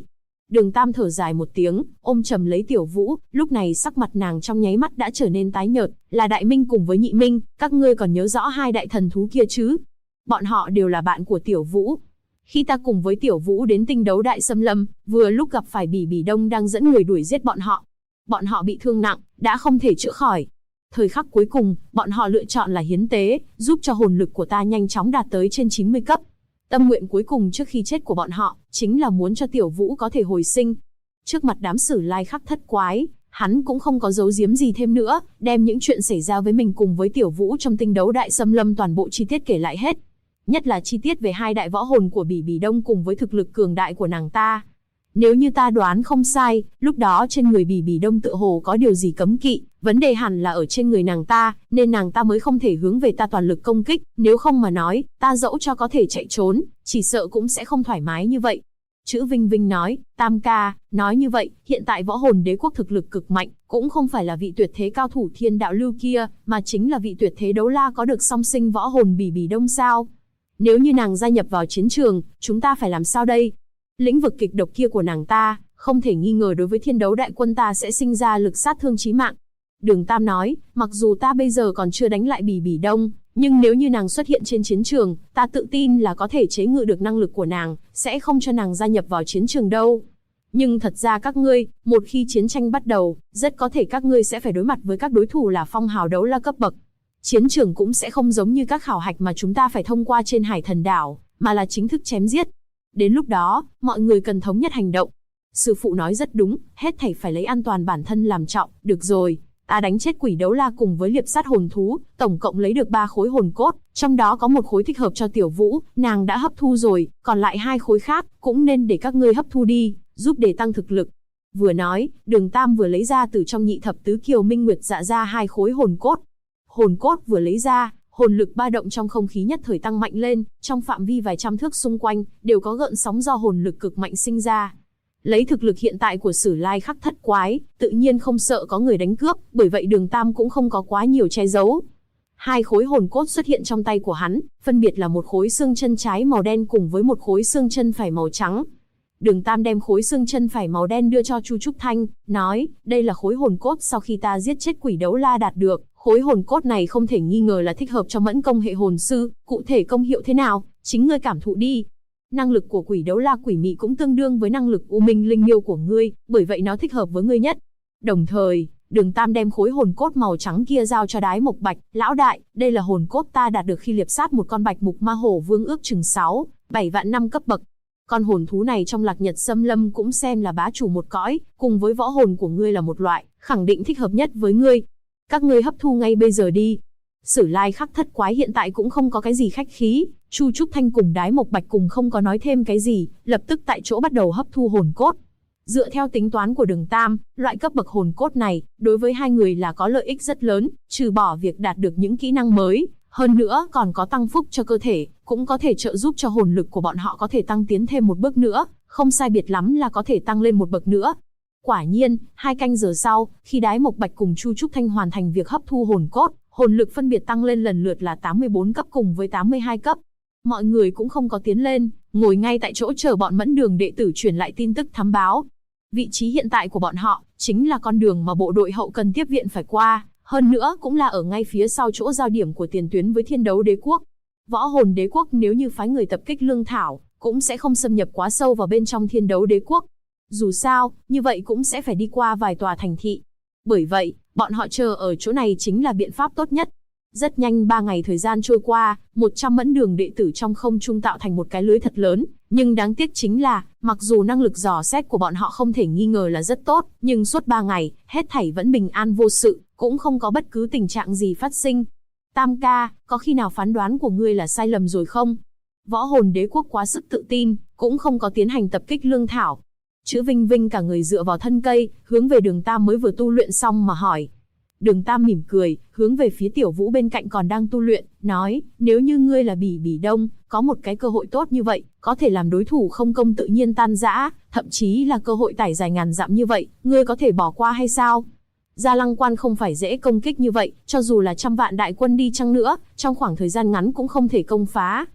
Đường Tam thở dài một tiếng, ôm chầm lấy Tiểu Vũ, lúc này sắc mặt nàng trong nháy mắt đã trở nên tái nhợt, là Đại Minh cùng với Nhị Minh, các ngươi còn nhớ rõ hai đại thần thú kia chứ? Bọn họ đều là bạn của Tiểu Vũ. Khi ta cùng với Tiểu Vũ đến Tinh Đấu Đại Xâm Lâm, vừa lúc gặp phải Bỉ Bỉ Đông đang dẫn người đuổi giết bọn họ. Bọn họ bị thương nặng, đã không thể chữa khỏi. Thời khắc cuối cùng, bọn họ lựa chọn là hiến tế, giúp cho hồn lực của ta nhanh chóng đạt tới trên 90 cấp. Tâm nguyện cuối cùng trước khi chết của bọn họ, chính là muốn cho Tiểu Vũ có thể hồi sinh. Trước mặt đám Sử Lai Khắc thất quái, hắn cũng không có giấu giếm gì thêm nữa, đem những chuyện xảy ra với mình cùng với Tiểu Vũ trong Tinh Đấu Đại Xâm Lâm toàn bộ chi tiết kể lại hết. Nhất là chi tiết về hai đại võ hồn của Bỉ Bỉ Đông cùng với thực lực cường đại của nàng ta. Nếu như ta đoán không sai, lúc đó trên người Bỉ Bỉ Đông tựa hồ có điều gì cấm kỵ, vấn đề hẳn là ở trên người nàng ta, nên nàng ta mới không thể hướng về ta toàn lực công kích, nếu không mà nói, ta dẫu cho có thể chạy trốn, chỉ sợ cũng sẽ không thoải mái như vậy. Chữ Vinh Vinh nói, Tam ca, nói như vậy, hiện tại võ hồn đế quốc thực lực cực mạnh, cũng không phải là vị tuyệt thế cao thủ thiên đạo lưu kia, mà chính là vị tuyệt thế đấu la có được song sinh võ hồn Bỉ Bỉ Đông sao? Nếu như nàng gia nhập vào chiến trường, chúng ta phải làm sao đây? Lĩnh vực kịch độc kia của nàng ta, không thể nghi ngờ đối với thiên đấu đại quân ta sẽ sinh ra lực sát thương chí mạng. Đường Tam nói, mặc dù ta bây giờ còn chưa đánh lại Bỉ Bỉ Đông, nhưng nếu như nàng xuất hiện trên chiến trường, ta tự tin là có thể chế ngự được năng lực của nàng, sẽ không cho nàng gia nhập vào chiến trường đâu. Nhưng thật ra các ngươi, một khi chiến tranh bắt đầu, rất có thể các ngươi sẽ phải đối mặt với các đối thủ là phong hào đấu la cấp bậc. Chiến trường cũng sẽ không giống như các khảo hạch mà chúng ta phải thông qua trên Hải Thần Đảo, mà là chính thức chém giết. Đến lúc đó, mọi người cần thống nhất hành động. Sư phụ nói rất đúng, hết thảy phải lấy an toàn bản thân làm trọng. Được rồi, ta đánh chết quỷ đấu la cùng với liệp sát hồn thú, tổng cộng lấy được 3 khối hồn cốt, trong đó có một khối thích hợp cho Tiểu Vũ, nàng đã hấp thu rồi, còn lại 2 khối khác, cũng nên để các ngươi hấp thu đi, giúp để tăng thực lực. Vừa nói, Đường Tam vừa lấy ra từ trong nhị thập tứ kiều minh nguyệt dạ ra 2 khối hồn cốt. Hồn cốt vừa lấy ra, hồn lực ba động trong không khí nhất thời tăng mạnh lên, trong phạm vi vài trăm thước xung quanh, đều có gợn sóng do hồn lực cực mạnh sinh ra. Lấy thực lực hiện tại của Sử Lai Khắc thất quái, tự nhiên không sợ có người đánh cướp, bởi vậy Đường Tam cũng không có quá nhiều che giấu. 2 khối hồn cốt xuất hiện trong tay của hắn, phân biệt là một khối xương chân trái màu đen cùng với một khối xương chân phải màu trắng. Đường Tam đem khối xương chân phải màu đen đưa cho Chu Trúc Thanh, nói, đây là khối hồn cốt sau khi ta giết chết quỷ đấu la đạt được. Khối hồn cốt này không thể nghi ngờ là thích hợp cho mẫn công hệ hồn sư, cụ thể công hiệu thế nào, chính ngươi cảm thụ đi. Năng lực của quỷ đấu la quỷ mị cũng tương đương với năng lực u minh linh miêu của ngươi, bởi vậy nó thích hợp với ngươi nhất. Đồng thời, Đường Tam đem khối hồn cốt màu trắng kia giao cho Đái Mộc Bạch, lão đại, đây là hồn cốt ta đạt được khi liệp sát một con bạch mục ma hổ vương ước chừng 6-7 vạn năm cấp bậc. Con hồn thú này trong Lạc Nhật Xâm Lâm cũng xem là bá chủ một cõi, cùng với võ hồn của ngươi là một loại, khẳng định thích hợp nhất với ngươi. Các ngươi hấp thu ngay bây giờ đi. Sử Lai Khắc thất quái hiện tại cũng không có cái gì khách khí, Chu Trúc Thanh cùng Đái Mộc Bạch cùng không có nói thêm cái gì, lập tức tại chỗ bắt đầu hấp thu hồn cốt. Dựa theo tính toán của Đường Tam, loại cấp bậc hồn cốt này, đối với hai người là có lợi ích rất lớn, trừ bỏ việc đạt được những kỹ năng mới, hơn nữa còn có tăng phúc cho cơ thể, cũng có thể trợ giúp cho hồn lực của bọn họ có thể tăng tiến thêm một bước nữa, không sai biệt lắm là có thể tăng lên một bậc nữa. Quả nhiên, 2 canh giờ sau, khi Đái Mộc Bạch cùng Chu Trúc Thanh hoàn thành việc hấp thu hồn cốt, hồn lực phân biệt tăng lên lần lượt là 84 cấp cùng với 82 cấp. Mọi người cũng không có tiến lên, ngồi ngay tại chỗ chờ bọn Mẫn Đường đệ tử truyền lại tin tức thám báo. Vị trí hiện tại của bọn họ, chính là con đường mà bộ đội hậu cần tiếp viện phải qua, hơn nữa cũng là ở ngay phía sau chỗ giao điểm của tiền tuyến với Thiên Đấu Đế quốc. Võ Hồn Đế quốc nếu như phái người tập kích Lương Thảo, cũng sẽ không xâm nhập quá sâu vào bên trong Thiên Đấu Đế quốc. Dù sao, như vậy cũng sẽ phải đi qua vài tòa thành thị. Bởi vậy, bọn họ chờ ở chỗ này chính là biện pháp tốt nhất. Rất nhanh 3 ngày thời gian trôi qua, 100 Mẫn Đường đệ tử trong không trung tạo thành một cái lưới thật lớn, nhưng đáng tiếc chính là, mặc dù năng lực dò xét của bọn họ không thể nghi ngờ là rất tốt, nhưng suốt 3 ngày, hết thảy vẫn bình an vô sự, cũng không có bất cứ tình trạng gì phát sinh. Tam ca, có khi nào phán đoán của ngươi là sai lầm rồi không? Võ Hồn Đế quốc quá sức tự tin, cũng không có tiến hành tập kích Lương Thảo. Chữ Vinh Vinh cả người dựa vào thân cây, hướng về Đường Tam mới vừa tu luyện xong mà hỏi. Đường Tam mỉm cười, hướng về phía Tiểu Vũ bên cạnh còn đang tu luyện, nói, nếu như ngươi là Bỉ Bỉ Đông, có một cái cơ hội tốt như vậy, có thể làm đối thủ không công tự nhiên tan rã, thậm chí là cơ hội tải dài ngàn dặm như vậy, ngươi có thể bỏ qua hay sao? Gia Lăng Quan không phải dễ công kích như vậy, cho dù là trăm vạn đại quân đi chăng nữa, trong khoảng thời gian ngắn cũng không thể công phá.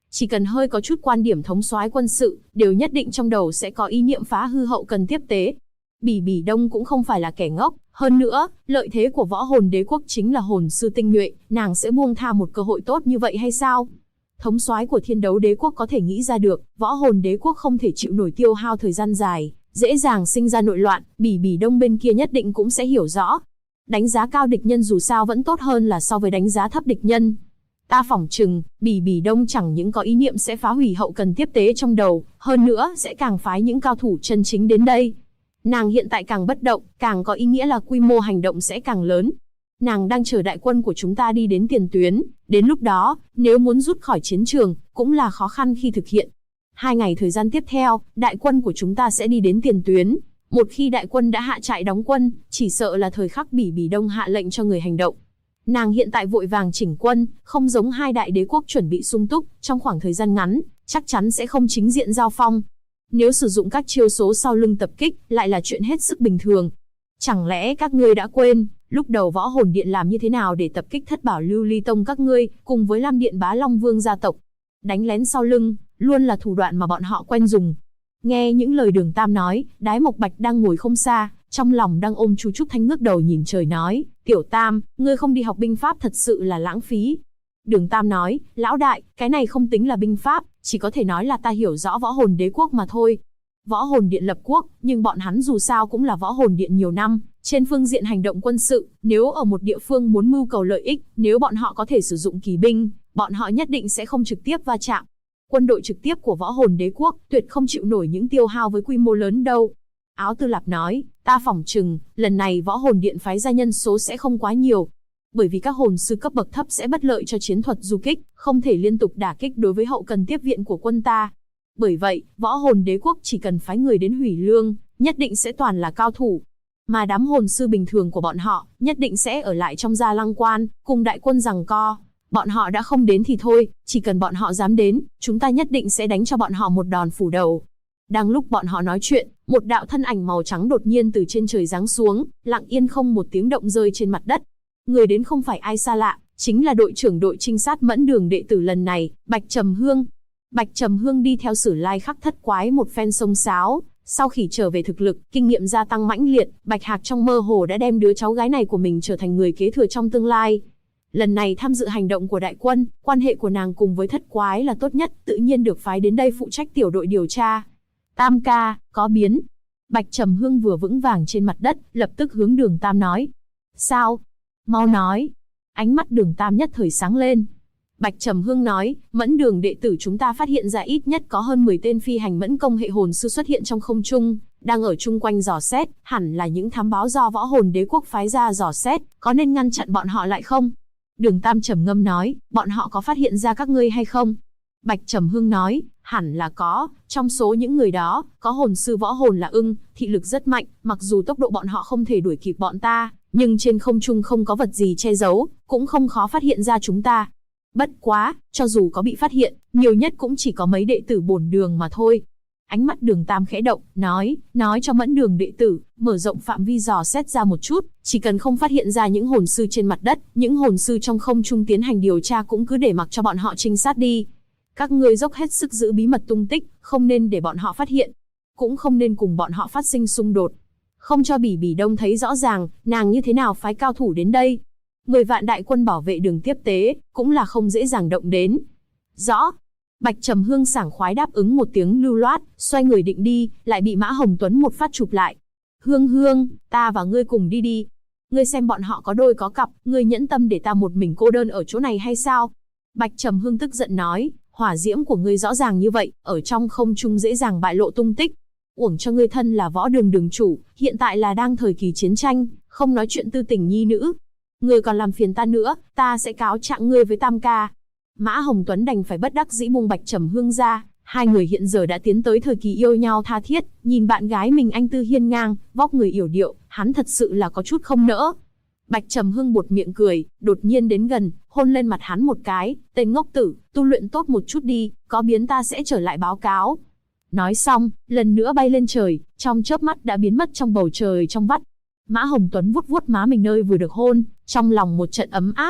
Chỉ cần hơi có chút quan điểm thống soái quân sự, đều nhất định trong đầu sẽ có ý niệm phá hư hậu cần tiếp tế. Bỉ Bỉ Đông cũng không phải là kẻ ngốc, hơn nữa, lợi thế của võ hồn đế quốc chính là hồn sư tinh nhuệ, nàng sẽ buông tha một cơ hội tốt như vậy hay sao? Thống soái của Thiên Đấu đế quốc có thể nghĩ ra được, võ hồn đế quốc không thể chịu nổi tiêu hao thời gian dài, dễ dàng sinh ra nội loạn, Bỉ Bỉ Đông bên kia nhất định cũng sẽ hiểu rõ. Đánh giá cao địch nhân dù sao vẫn tốt hơn là so với đánh giá thấp địch nhân. Ta phỏng chừng, Bỉ Bỉ Đông chẳng những có ý niệm sẽ phá hủy hậu cần tiếp tế trong đầu, hơn nữa sẽ càng phái những cao thủ chân chính đến đây. Nàng hiện tại càng bất động, càng có ý nghĩa là quy mô hành động sẽ càng lớn. Nàng đang chờ đại quân của chúng ta đi đến tiền tuyến, đến lúc đó, nếu muốn rút khỏi chiến trường, cũng là khó khăn khi thực hiện. 2 ngày thời gian tiếp theo, đại quân của chúng ta sẽ đi đến tiền tuyến. Một khi đại quân đã hạ trại đóng quân, chỉ sợ là thời khắc Bỉ Bỉ Đông hạ lệnh cho người hành động. Nàng hiện tại vội vàng chỉnh quân, không giống hai đại đế quốc chuẩn bị sung túc, trong khoảng thời gian ngắn, chắc chắn sẽ không chính diện giao phong. Nếu sử dụng các chiêu số sau lưng tập kích, lại là chuyện hết sức bình thường. Chẳng lẽ các ngươi đã quên, lúc đầu Võ Hồn Điện làm như thế nào để tập kích Thất Bảo Lưu Ly Tông các ngươi, cùng với Lam Điện Bá Long Vương gia tộc? Đánh lén sau lưng, luôn là thủ đoạn mà bọn họ quen dùng. Nghe những lời Đường Tam nói, Đái Mộc Bạch đang ngồi không xa, trong lòng đang ôm Chu Trúc Thanh ngước đầu nhìn trời nói, Tiểu Tam, ngươi không đi học binh pháp thật sự là lãng phí. Đường Tam nói, lão đại, cái này không tính là binh pháp, chỉ có thể nói là ta hiểu rõ Võ Hồn Đế quốc mà thôi. Võ Hồn Điện lập quốc, nhưng bọn hắn dù sao cũng là Võ Hồn Điện nhiều năm, trên phương diện hành động quân sự, nếu ở một địa phương muốn mưu cầu lợi ích, nếu bọn họ có thể sử dụng kỳ binh, bọn họ nhất định sẽ không trực tiếp va chạm. Quân đội trực tiếp của Võ Hồn Đế quốc tuyệt không chịu nổi những tiêu hao với quy mô lớn đâu. Áo Tư Lạp nói, ta phỏng chừng, lần này Võ Hồn Điện phái ra nhân số sẽ không quá nhiều. Bởi vì các hồn sư cấp bậc thấp sẽ bất lợi cho chiến thuật du kích, không thể liên tục đả kích đối với hậu cần tiếp viện của quân ta. Bởi vậy, Võ Hồn Đế quốc chỉ cần phái người đến hủy lương, nhất định sẽ toàn là cao thủ. Mà đám hồn sư bình thường của bọn họ, nhất định sẽ ở lại trong Gia Lăng Quan, cùng đại quân giằng co. Bọn họ đã không đến thì thôi, chỉ cần bọn họ dám đến, chúng ta nhất định sẽ đánh cho bọn họ một đòn phủ đầu. Đang lúc bọn họ nói chuyện, một đạo thân ảnh màu trắng đột nhiên từ trên trời giáng xuống, lặng yên không một tiếng động rơi trên mặt đất. Người đến không phải ai xa lạ, chính là đội trưởng đội trinh sát Mẫn Đường đệ tử lần này, Bạch Trầm Hương. Bạch Trầm Hương đi theo Sử Lai Khắc Thất Quái một phen xông xáo, sau khi trở về thực lực, kinh nghiệm gia tăng mãnh liệt, Bạch Hạc trong mơ hồ đã đem đứa cháu gái này của mình trở thành người kế thừa trong tương lai. Lần này tham dự hành động của đại quân, quan hệ của nàng cùng với Thất Quái là tốt nhất, tự nhiên được phái đến đây phụ trách tiểu đội điều tra. Tam ca, có biến. Bạch Trầm Hương vừa vững vàng trên mặt đất, lập tức hướng Đường Tam nói. Sao? Mau nói. Ánh mắt Đường Tam nhất thời sáng lên. Bạch Trầm Hương nói, Mẫn Đường đệ tử chúng ta phát hiện ra ít nhất có hơn 10 tên phi hành mẫn công hệ hồn sư xuất hiện trong không trung, đang ở chung quanh dò xét, hẳn là những thám báo do Võ Hồn Đế quốc phái ra dò xét, có nên ngăn chặn bọn họ lại không? Đường Tam trầm ngâm nói, bọn họ có phát hiện ra các ngươi hay không? Bạch Trầm Hương nói, hẳn là có, trong số những người đó, có hồn sư võ hồn là ưng, thị lực rất mạnh, mặc dù tốc độ bọn họ không thể đuổi kịp bọn ta, nhưng trên không trung không có vật gì che giấu, cũng không khó phát hiện ra chúng ta. Bất quá, cho dù có bị phát hiện, nhiều nhất cũng chỉ có mấy đệ tử bổn đường mà thôi. Ánh mắt Đường Tam khẽ động, nói cho Mẫn Đường đệ tử, mở rộng phạm vi dò xét ra một chút, chỉ cần không phát hiện ra những hồn sư trên mặt đất, những hồn sư trong không trung tiến hành điều tra cũng cứ để mặc cho bọn họ trinh sát đi. Các ngươi dốc hết sức giữ bí mật tung tích, không nên để bọn họ phát hiện, cũng không nên cùng bọn họ phát sinh xung đột. Không cho Bỉ Bỉ Đông thấy rõ ràng, nàng như thế nào phái cao thủ đến đây. 10 vạn đại quân bảo vệ đường tiếp tế, cũng là không dễ dàng động đến. Rõ. Bạch Trầm Hương sảng khoái đáp ứng một tiếng lưu loát, xoay người định đi, lại bị Mã Hồng Tuấn một phát chụp lại. Hương, ta và ngươi cùng đi đi. Ngươi xem bọn họ có đôi có cặp, ngươi nhẫn tâm để ta một mình cô đơn ở chỗ này hay sao? Bạch Trầm Hương tức giận nói, hỏa diễm của ngươi rõ ràng như vậy, ở trong không trung dễ dàng bại lộ tung tích. Uổng cho ngươi thân là võ đường đường chủ, hiện tại là đang thời kỳ chiến tranh, không nói chuyện tư tình nhi nữ. Ngươi còn làm phiền ta nữa, ta sẽ cáo trạng ngươi với Tam ca. Mã Hồng Tuấn đành phải bất đắc dĩ buông Bạch Trầm Hương ra, hai người hiện giờ đã tiến tới thời kỳ yêu nhau tha thiết, nhìn bạn gái mình anh tư hiên ngang, vóc người yểu điệu, hắn thật sự là có chút không nỡ. Bạch Trầm Hương buột miệng cười, đột nhiên đến gần, hôn lên mặt hắn một cái, tên ngốc tử, tu luyện tốt một chút đi, có biến ta sẽ trở lại báo cáo. Nói xong, lần nữa bay lên trời, trong chớp mắt đã biến mất trong bầu trời trong vắt. Mã Hồng Tuấn vuốt vuốt má mình nơi vừa được hôn, trong lòng một trận ấm áp.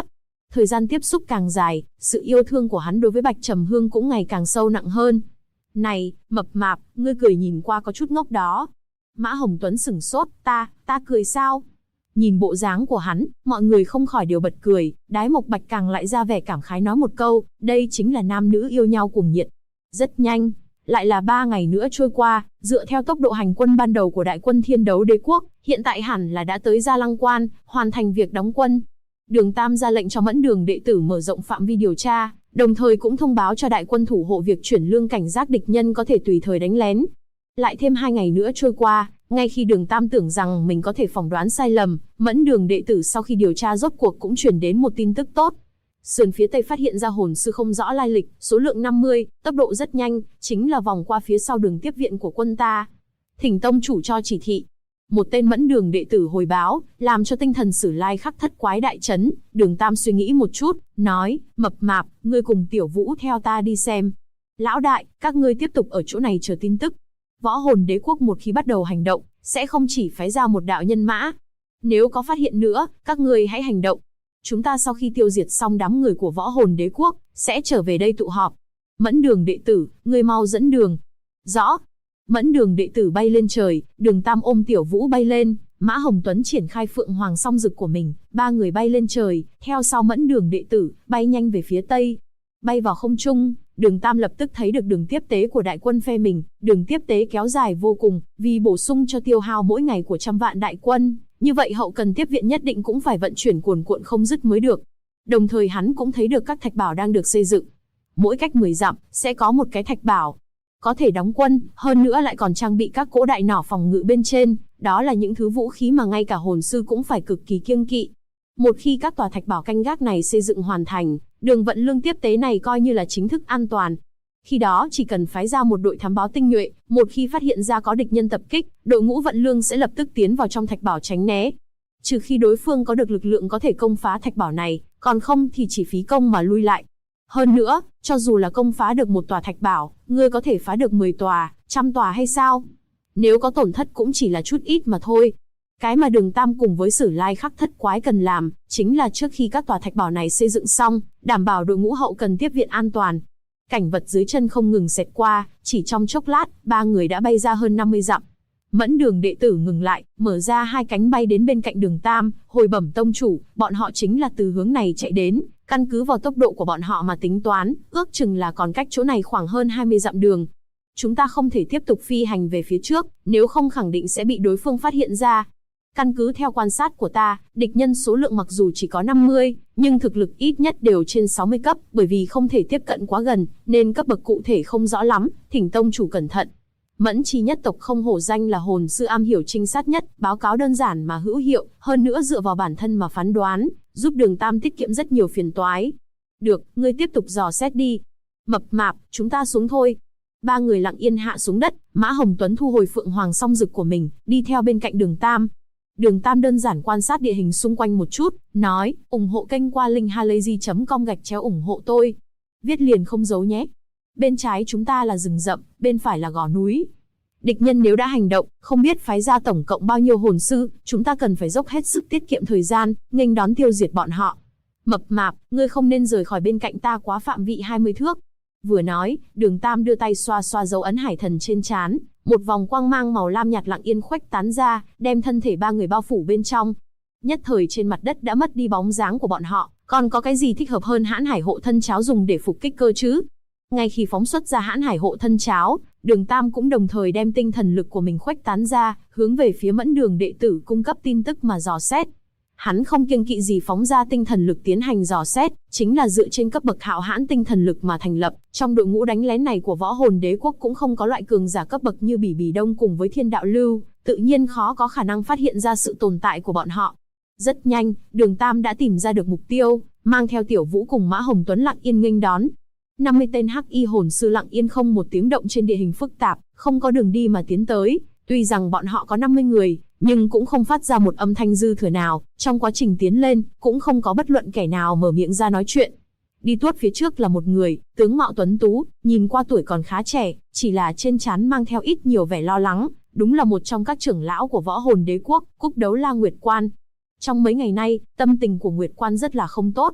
Thời gian tiếp xúc càng dài, sự yêu thương của hắn đối với Bạch Trầm Hương cũng ngày càng sâu nặng hơn. Này, mập mạp, ngươi cười nhìn qua có chút ngốc đó. Mã Hồng Tuấn sửng sốt, ta cười sao? Nhìn bộ dáng của hắn, mọi người không khỏi đều bật cười, Đái Mộc Bạch càng lại ra vẻ cảm khái nói một câu, đây chính là nam nữ yêu nhau cuồng nhiệt. Rất nhanh, lại là 3 ngày nữa trôi qua, dựa theo tốc độ hành quân ban đầu của đại quân Thiên Đấu Đế quốc, hiện tại hẳn là đã tới Gia Lăng Quan, hoàn thành việc đóng quân. Đường Tam ra lệnh cho Mẫn Đường đệ tử mở rộng phạm vi điều tra, đồng thời cũng thông báo cho đại quân thủ hộ việc chuyển lương cảnh giác địch nhân có thể tùy thời đánh lén. Lại thêm 2 ngày nữa trôi qua, ngay khi Đường Tam tưởng rằng mình có thể phỏng đoán sai lầm, Mẫn Đường đệ tử sau khi điều tra rốt cuộc cũng truyền đến một tin tức tốt. Sườn phía tây phát hiện ra hồn sư không rõ lai lịch, số lượng 50, tốc độ rất nhanh, chính là vòng qua phía sau đường tiếp viện của quân ta. Thỉnh tông chủ cho chỉ thị. Một tên Mẫn Đường đệ tử hồi báo, làm cho tinh thần Sử Lai Khắc thất quái đại chấn. Đường Tam suy nghĩ một chút, nói, mập mạp, ngươi cùng Tiểu Vũ theo ta đi xem. Lão đại, các ngươi tiếp tục ở chỗ này chờ tin tức. Võ Hồn Đế quốc một khi bắt đầu hành động, sẽ không chỉ phái ra một đạo nhân mã. Nếu có phát hiện nữa, các ngươi hãy hành động. Chúng ta sau khi tiêu diệt xong đám người của Võ Hồn Đế quốc, sẽ trở về đây tụ họp. Mẫn Đường đệ tử, ngươi mau dẫn đường. Rõ. Mẫn Đường đệ tử bay lên trời, Đường Tam ôm Tiểu Vũ bay lên, Mã Hồng Tuấn triển khai Phượng Hoàng song dực của mình, 3 người bay lên trời, theo sau Mẫn Đường đệ tử, bay nhanh về phía tây. Bay vào không trung, Đường Tam lập tức thấy được đường tiếp tế của đại quân phe mình, đường tiếp tế kéo dài vô cùng, vì bổ sung cho tiêu hao mỗi ngày của trăm vạn đại quân, như vậy hậu cần tiếp viện nhất định cũng phải vận chuyển cuồn cuộn không dứt mới được. Đồng thời hắn cũng thấy được các thạch bảo đang được xây dựng. Mỗi cách 10 dặm, sẽ có một cái thạch bảo. Có thể đóng quân, hơn nữa lại còn trang bị các cỗ đại nỏ phòng ngự bên trên, đó là những thứ vũ khí mà ngay cả hồn sư cũng phải cực kỳ kiêng kỵ. Một khi các tòa thạch bảo canh gác này xây dựng hoàn thành, đường vận lương tiếp tế này coi như là chính thức an toàn. Khi đó chỉ cần phái ra một đội thám báo tinh nhuệ, một khi phát hiện ra có địch nhân tập kích, đội ngũ vận lương sẽ lập tức tiến vào trong thạch bảo tránh né. Trừ khi đối phương có được lực lượng có thể công phá thạch bảo này, còn không thì chỉ phí công mà lui lại. Hơn nữa, cho dù là công phá được một tòa thạch bảo, ngươi có thể phá được 10 tòa, 100 tòa hay sao? Nếu có tổn thất cũng chỉ là chút ít mà thôi. Cái mà Đường Tam cùng với Sử Lai Khắc thất quái cần làm, chính là trước khi các tòa thạch bảo này xây dựng xong, đảm bảo đội ngũ hậu cần tiếp viện an toàn. Cảnh vật dưới chân không ngừng xẹt qua, chỉ trong chốc lát, 3 người đã bay ra hơn 50 dặm. Mẫn Đường đệ tử ngừng lại, mở ra 2 cánh bay đến bên cạnh Đường Tam, hồi bẩm tông chủ, bọn họ chính là từ hướng này chạy đến, căn cứ vào tốc độ của bọn họ mà tính toán, ước chừng là còn cách chỗ này khoảng hơn 20 dặm đường. Chúng ta không thể tiếp tục phi hành về phía trước, nếu không khẳng định sẽ bị đối phương phát hiện ra. Căn cứ theo quan sát của ta, địch nhân số lượng mặc dù chỉ có 50, nhưng thực lực ít nhất đều trên 60 cấp, bởi vì không thể tiếp cận quá gần, nên cấp bậc cụ thể không rõ lắm, thỉnh tông chủ cẩn thận. Mẫn Chi nhất tộc không hổ danh là hồn sư am hiểu trinh sát nhất, báo cáo đơn giản mà hữu hiệu, hơn nữa dựa vào bản thân mà phán đoán, giúp Đường Tam tiết kiệm rất nhiều phiền toái. Được, ngươi tiếp tục dò xét đi. Mập mạp, chúng ta xuống thôi. 3 người lặng yên hạ xuống đất, Mã Hồng Tuấn thu hồi Phượng Hoàng song dực của mình, đi theo bên cạnh Đường Tam. Đường Tam đơn giản quan sát địa hình xung quanh một chút, nói, ủng hộ kênh qua link halayzi.com ủng hộ tôi. Viết liền không giấu nhé. Bên trái chúng ta là rừng rậm, bên phải là gò núi. Địch nhân nếu đã hành động, không biết phái ra tổng cộng bao nhiêu hồn sư, chúng ta cần phải dốc hết sức tiết kiệm thời gian, nghênh đón tiêu diệt bọn họ. Mập mạp, ngươi không nên rời khỏi bên cạnh ta quá phạm vị 20 thước. Vừa nói, Đường Tam đưa tay xoa xoa dấu ấn hải thần trên trán, một vòng quang mang màu lam nhạt lặng yên khuếch tán ra, đem thân thể 3 người bao phủ bên trong. Nhất thời trên mặt đất đã mất đi bóng dáng của bọn họ, còn có cái gì thích hợp hơn Hãn Hải hộ thân cháo dùng để phục kích cơ chứ? Ngay khi phóng xuất ra Hãn Hải hộ thân cháo, Đường Tam cũng đồng thời đem tinh thần lực của mình khuếch tán ra, hướng về phía Mẫn Đường đệ tử cung cấp tin tức mà dò xét. Hắn không kiêng kỵ gì phóng ra tinh thần lực tiến hành dò xét, chính là dựa trên cấp bậc hạo hãn tinh thần lực mà thành lập. Trong đội ngũ đánh lén này của Võ Hồn Đế quốc cũng không có loại cường giả cấp bậc như Bỉ Bỉ Đông cùng với Thiên Đạo Lưu, tự nhiên khó có khả năng phát hiện ra sự tồn tại của bọn họ. Rất nhanh, Đường Tam đã tìm ra được mục tiêu, mang theo Tiểu Vũ cùng Mã Hồng Tuấn lặng yên nghênh đón. 50 tên hắc y hồn sư lặng yên không một tiếng động trên địa hình phức tạp, không có đường đi mà tiến tới. Tuy rằng bọn họ có 50 người, nhưng cũng không phát ra một âm thanh dư thừa nào, trong quá trình tiến lên, cũng không có bất luận kẻ nào mở miệng ra nói chuyện. Đi tuốt phía trước là một người, tướng mạo tuấn tú, nhìn qua tuổi còn khá trẻ, chỉ là trên trán mang theo ít nhiều vẻ lo lắng, đúng là một trong các trưởng lão của Võ Hồn Đế quốc, Cúc Đấu La Nguyệt Quan. Trong mấy ngày nay, tâm tình của Nguyệt Quan rất là không tốt.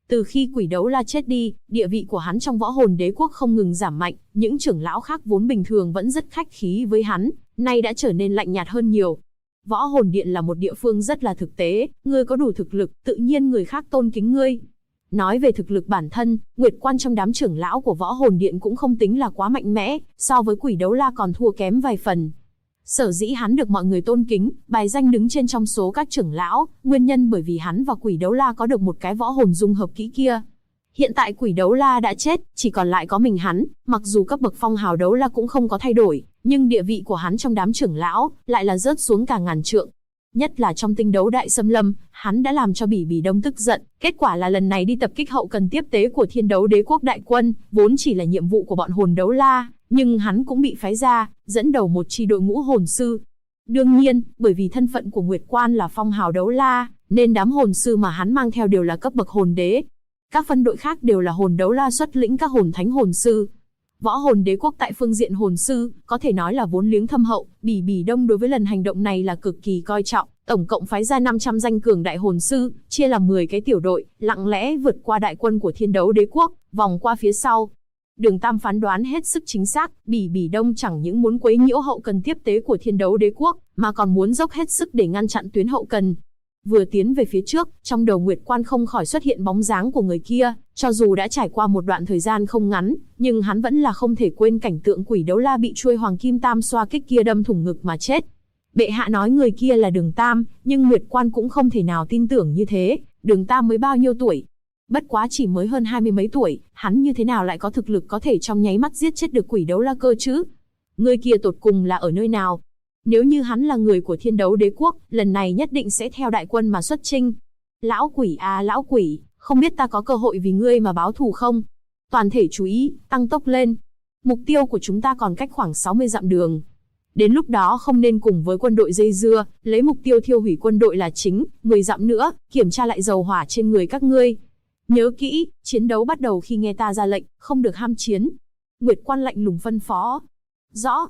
Từ khi Quỷ Đấu La chết đi, địa vị của hắn trong Võ Hồn Đế Quốc không ngừng giảm mạnh, những trưởng lão khác vốn bình thường vẫn rất khách khí với hắn, nay đã trở nên lạnh nhạt hơn nhiều. Võ Hồn Điện là một địa phương rất là thực tế, ngươi có đủ thực lực, tự nhiên người khác tôn kính ngươi. Nói về thực lực bản thân, Nguyệt Quan trong đám trưởng lão của Võ Hồn Điện cũng không tính là quá mạnh mẽ, so với Quỷ Đấu La còn thua kém vài phần. Sở dĩ hắn được mọi người tôn kính, bài danh đứng trên trong số các trưởng lão, nguyên nhân bởi vì hắn và Quỷ Đấu La có được một cái võ hồn dung hợp kỹ kia. Hiện tại Quỷ Đấu La đã chết, chỉ còn lại có mình hắn, mặc dù cấp bậc phong hào đấu la cũng không có thay đổi, nhưng địa vị của hắn trong đám trưởng lão lại là rớt xuống cả ngàn trượng. Nhất là trong tinh đấu đại xâm lâm, hắn đã làm cho Bỉ Bỉ Đông tức giận, kết quả là lần này đi tập kích hậu cần tiếp tế của Thiên Đấu Đế Quốc đại quân, vốn chỉ là nhiệm vụ của bọn hồn đấu la, nhưng hắn cũng bị phái ra, dẫn đầu một chi đội ngũ hồn sư. Đương nhiên, bởi vì thân phận của Nguyệt Quan là phong hào đấu la, nên đám hồn sư mà hắn mang theo đều là cấp bậc hồn đế. Các phân đội khác đều là hồn đấu la xuất lĩnh các hồn thánh hồn sư. Võ Hồn Đế Quốc tại phương diện hồn sư, có thể nói là vốn liếng thâm hậu, Bỉ Bỉ Đông đối với lần hành động này là cực kỳ coi trọng, tổng cộng phái ra 500 danh cường đại hồn sư, chia làm 10 cái tiểu đội, lặng lẽ vượt qua đại quân của Thiên Đấu Đế Quốc, vòng qua phía sau. Đường Tam phán đoán hết sức chính xác, Bỉ Bỉ Đông chẳng những muốn quấy nhiễu hậu cần tiếp tế của Thiên Đấu Đế Quốc, mà còn muốn dốc hết sức để ngăn chặn tuyến hậu cần. Vừa tiến về phía trước, trong đầu Nguyệt Quan không khỏi xuất hiện bóng dáng của người kia, cho dù đã trải qua một đoạn thời gian không ngắn, nhưng hắn vẫn là không thể quên cảnh tượng Quỷ Đấu La bị chuôi hoàng kim tam xoa kích kia đâm thủng ngực mà chết. Bệ hạ nói người kia là Đường Tam, nhưng Nguyệt Quan cũng không thể nào tin tưởng như thế, Đường Tam mới bao nhiêu tuổi? Bất quá chỉ mới hơn 20 mấy tuổi, hắn như thế nào lại có thực lực có thể trong nháy mắt giết chết được Quỷ Đấu La cơ chứ? Người kia tột cùng là ở nơi nào? Nếu như hắn là người của Thiên Đấu Đế Quốc, lần này nhất định sẽ theo đại quân mà xuất chinh. Lão quỷ à lão quỷ, không biết ta có cơ hội vì ngươi mà báo thù không? Toàn thể chú ý, tăng tốc lên. Mục tiêu của chúng ta còn cách khoảng 60 dặm đường. Đến lúc đó không nên cùng với quân đội dây dưa, lấy mục tiêu thiêu hủy quân đội là chính, 10 dặm nữa, kiểm tra lại dầu hỏa trên người các ngươi. Nhớ kỹ, chiến đấu bắt đầu khi nghe ta ra lệnh, không được ham chiến. Nguyệt Quan lạnh lùng phân phó. Rõ.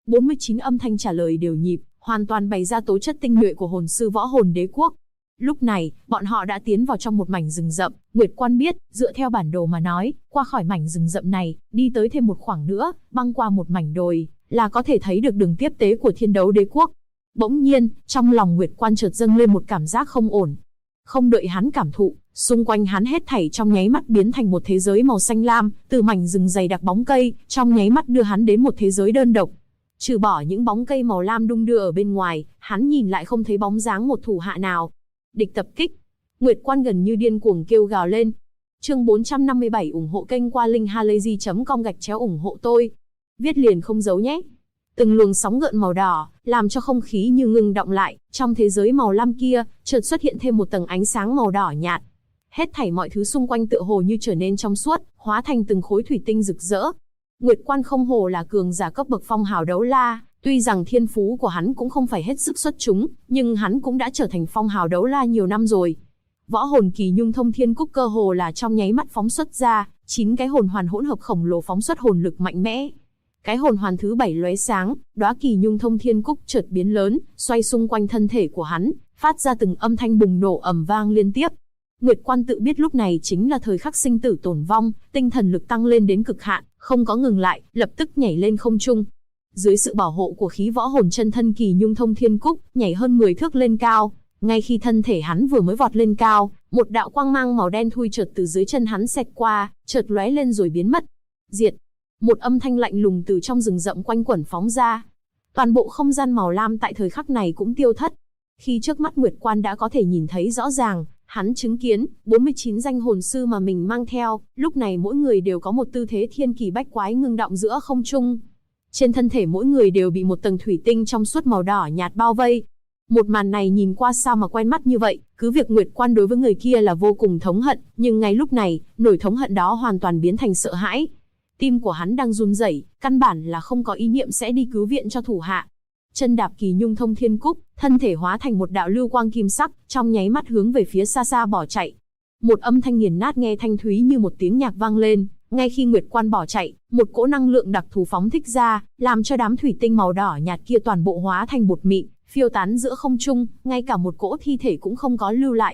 49 âm thanh trả lời đều nhịp, hoàn toàn bày ra tố chất tinh nhuệ của hồn sư Võ Hồn Đế Quốc. Lúc này, bọn họ đã tiến vào trong một mảnh rừng rậm, Nguyệt Quan biết, dựa theo bản đồ mà nói, qua khỏi mảnh rừng rậm này, đi tới thêm một khoảng nữa, băng qua một mảnh đồi, là có thể thấy được đường tiếp tế của Thiên Đấu Đế Quốc. Bỗng nhiên, trong lòng Nguyệt Quan chợt dâng lên một cảm giác không ổn. Không đợi hắn cảm thụ, xung quanh hắn hết thảy trong nháy mắt biến thành một thế giới màu xanh lam, từ mảnh rừng dày đặc bóng cây, trong nháy mắt đưa hắn đến một thế giới đơn độc. Trừ bỏ những bóng cây màu lam đung đưa ở bên ngoài, hắn nhìn lại không thấy bóng dáng một thủ hạ nào. Địch tập kích. Nguyệt Quan gần như điên cuồng kêu gào lên. Chương 457 ủng hộ kênh qua linkhalazy.com/ủng hộ tôi. Viết liền không giấu nhé. Từng luồng sóng gợn màu đỏ, làm cho không khí như ngừng động lại, trong thế giới màu lam kia, chợt xuất hiện thêm một tầng ánh sáng màu đỏ nhạt. Hết thảy mọi thứ xung quanh tựa hồ như trở nên trong suốt, hóa thành từng khối thủy tinh rực rỡ. Nguyệt Quan không hồ là cường giả cấp bậc phong hào đấu la, tuy rằng thiên phú của hắn cũng không phải hết sức xuất chúng, nhưng hắn cũng đã trở thành phong hào đấu la nhiều năm rồi. Võ hồn kỳ nhung thông thiên cúc cơ hồ là trong nháy mắt phóng xuất ra, 9 cái hồn hoàn hỗn hợp khổng lồ phóng xuất hồn lực mạnh mẽ. Cái hồn hoàn thứ 7 lóe sáng, đóa kỳ nhung thông thiên cúc chợt biến lớn, xoay xung quanh thân thể của hắn, phát ra từng âm thanh bùng nổ ầm vang liên tiếp. Nguyệt Quan tự biết lúc này chính là thời khắc sinh tử tồn vong, tinh thần lực tăng lên đến cực hạn, không có ngừng lại, lập tức nhảy lên không trung. Dưới sự bảo hộ của khí võ hồn chân thân kỳ nhung thông thiên cúc, nhảy hơn 10 thước lên cao. Ngay khi thân thể hắn vừa mới vọt lên cao, một đạo quang mang màu đen thui chợt từ dưới chân hắn xẹt qua, chợt lóe lên rồi biến mất. Diệt. Một âm thanh lạnh lùng từ trong rừng rậm quanh quẩn phóng ra. Toàn bộ không gian màu lam tại thời khắc này cũng tiêu thất. Khi trước mắt Nguyệt Quan đã có thể nhìn thấy rõ ràng, hắn chứng kiến 49 danh hồn sư mà mình mang theo, lúc này mỗi người đều có một tư thế thiên kỳ bách quái ngưng động giữa không trung. Trên thân thể mỗi người đều bị một tầng thủy tinh trong suốt màu đỏ nhạt bao vây. Một màn này nhìn qua sao mà quen mắt như vậy, cứ việc Nguyệt Quan đối với người kia là vô cùng thống hận, nhưng ngay lúc này, nỗi thống hận đó hoàn toàn biến thành sợ hãi. Tim của hắn đang run rẩy, căn bản là không có ý niệm sẽ đi cứu viện cho thủ hạ. Chân đạp kỳ nhung thông thiên cúc, thân thể hóa thành một đạo lưu quang kim sắc, trong nháy mắt hướng về phía xa xa bỏ chạy. Một âm thanh nghiền nát nghe thanh thúy như một tiếng nhạc vang lên, ngay khi Nguyệt Quan bỏ chạy, một cỗ năng lượng đặc thù phóng thích ra, làm cho đám thủy tinh màu đỏ nhạt kia toàn bộ hóa thành bột mịn, phiêu tán giữa không trung, ngay cả một cỗ thi thể cũng không có lưu lại.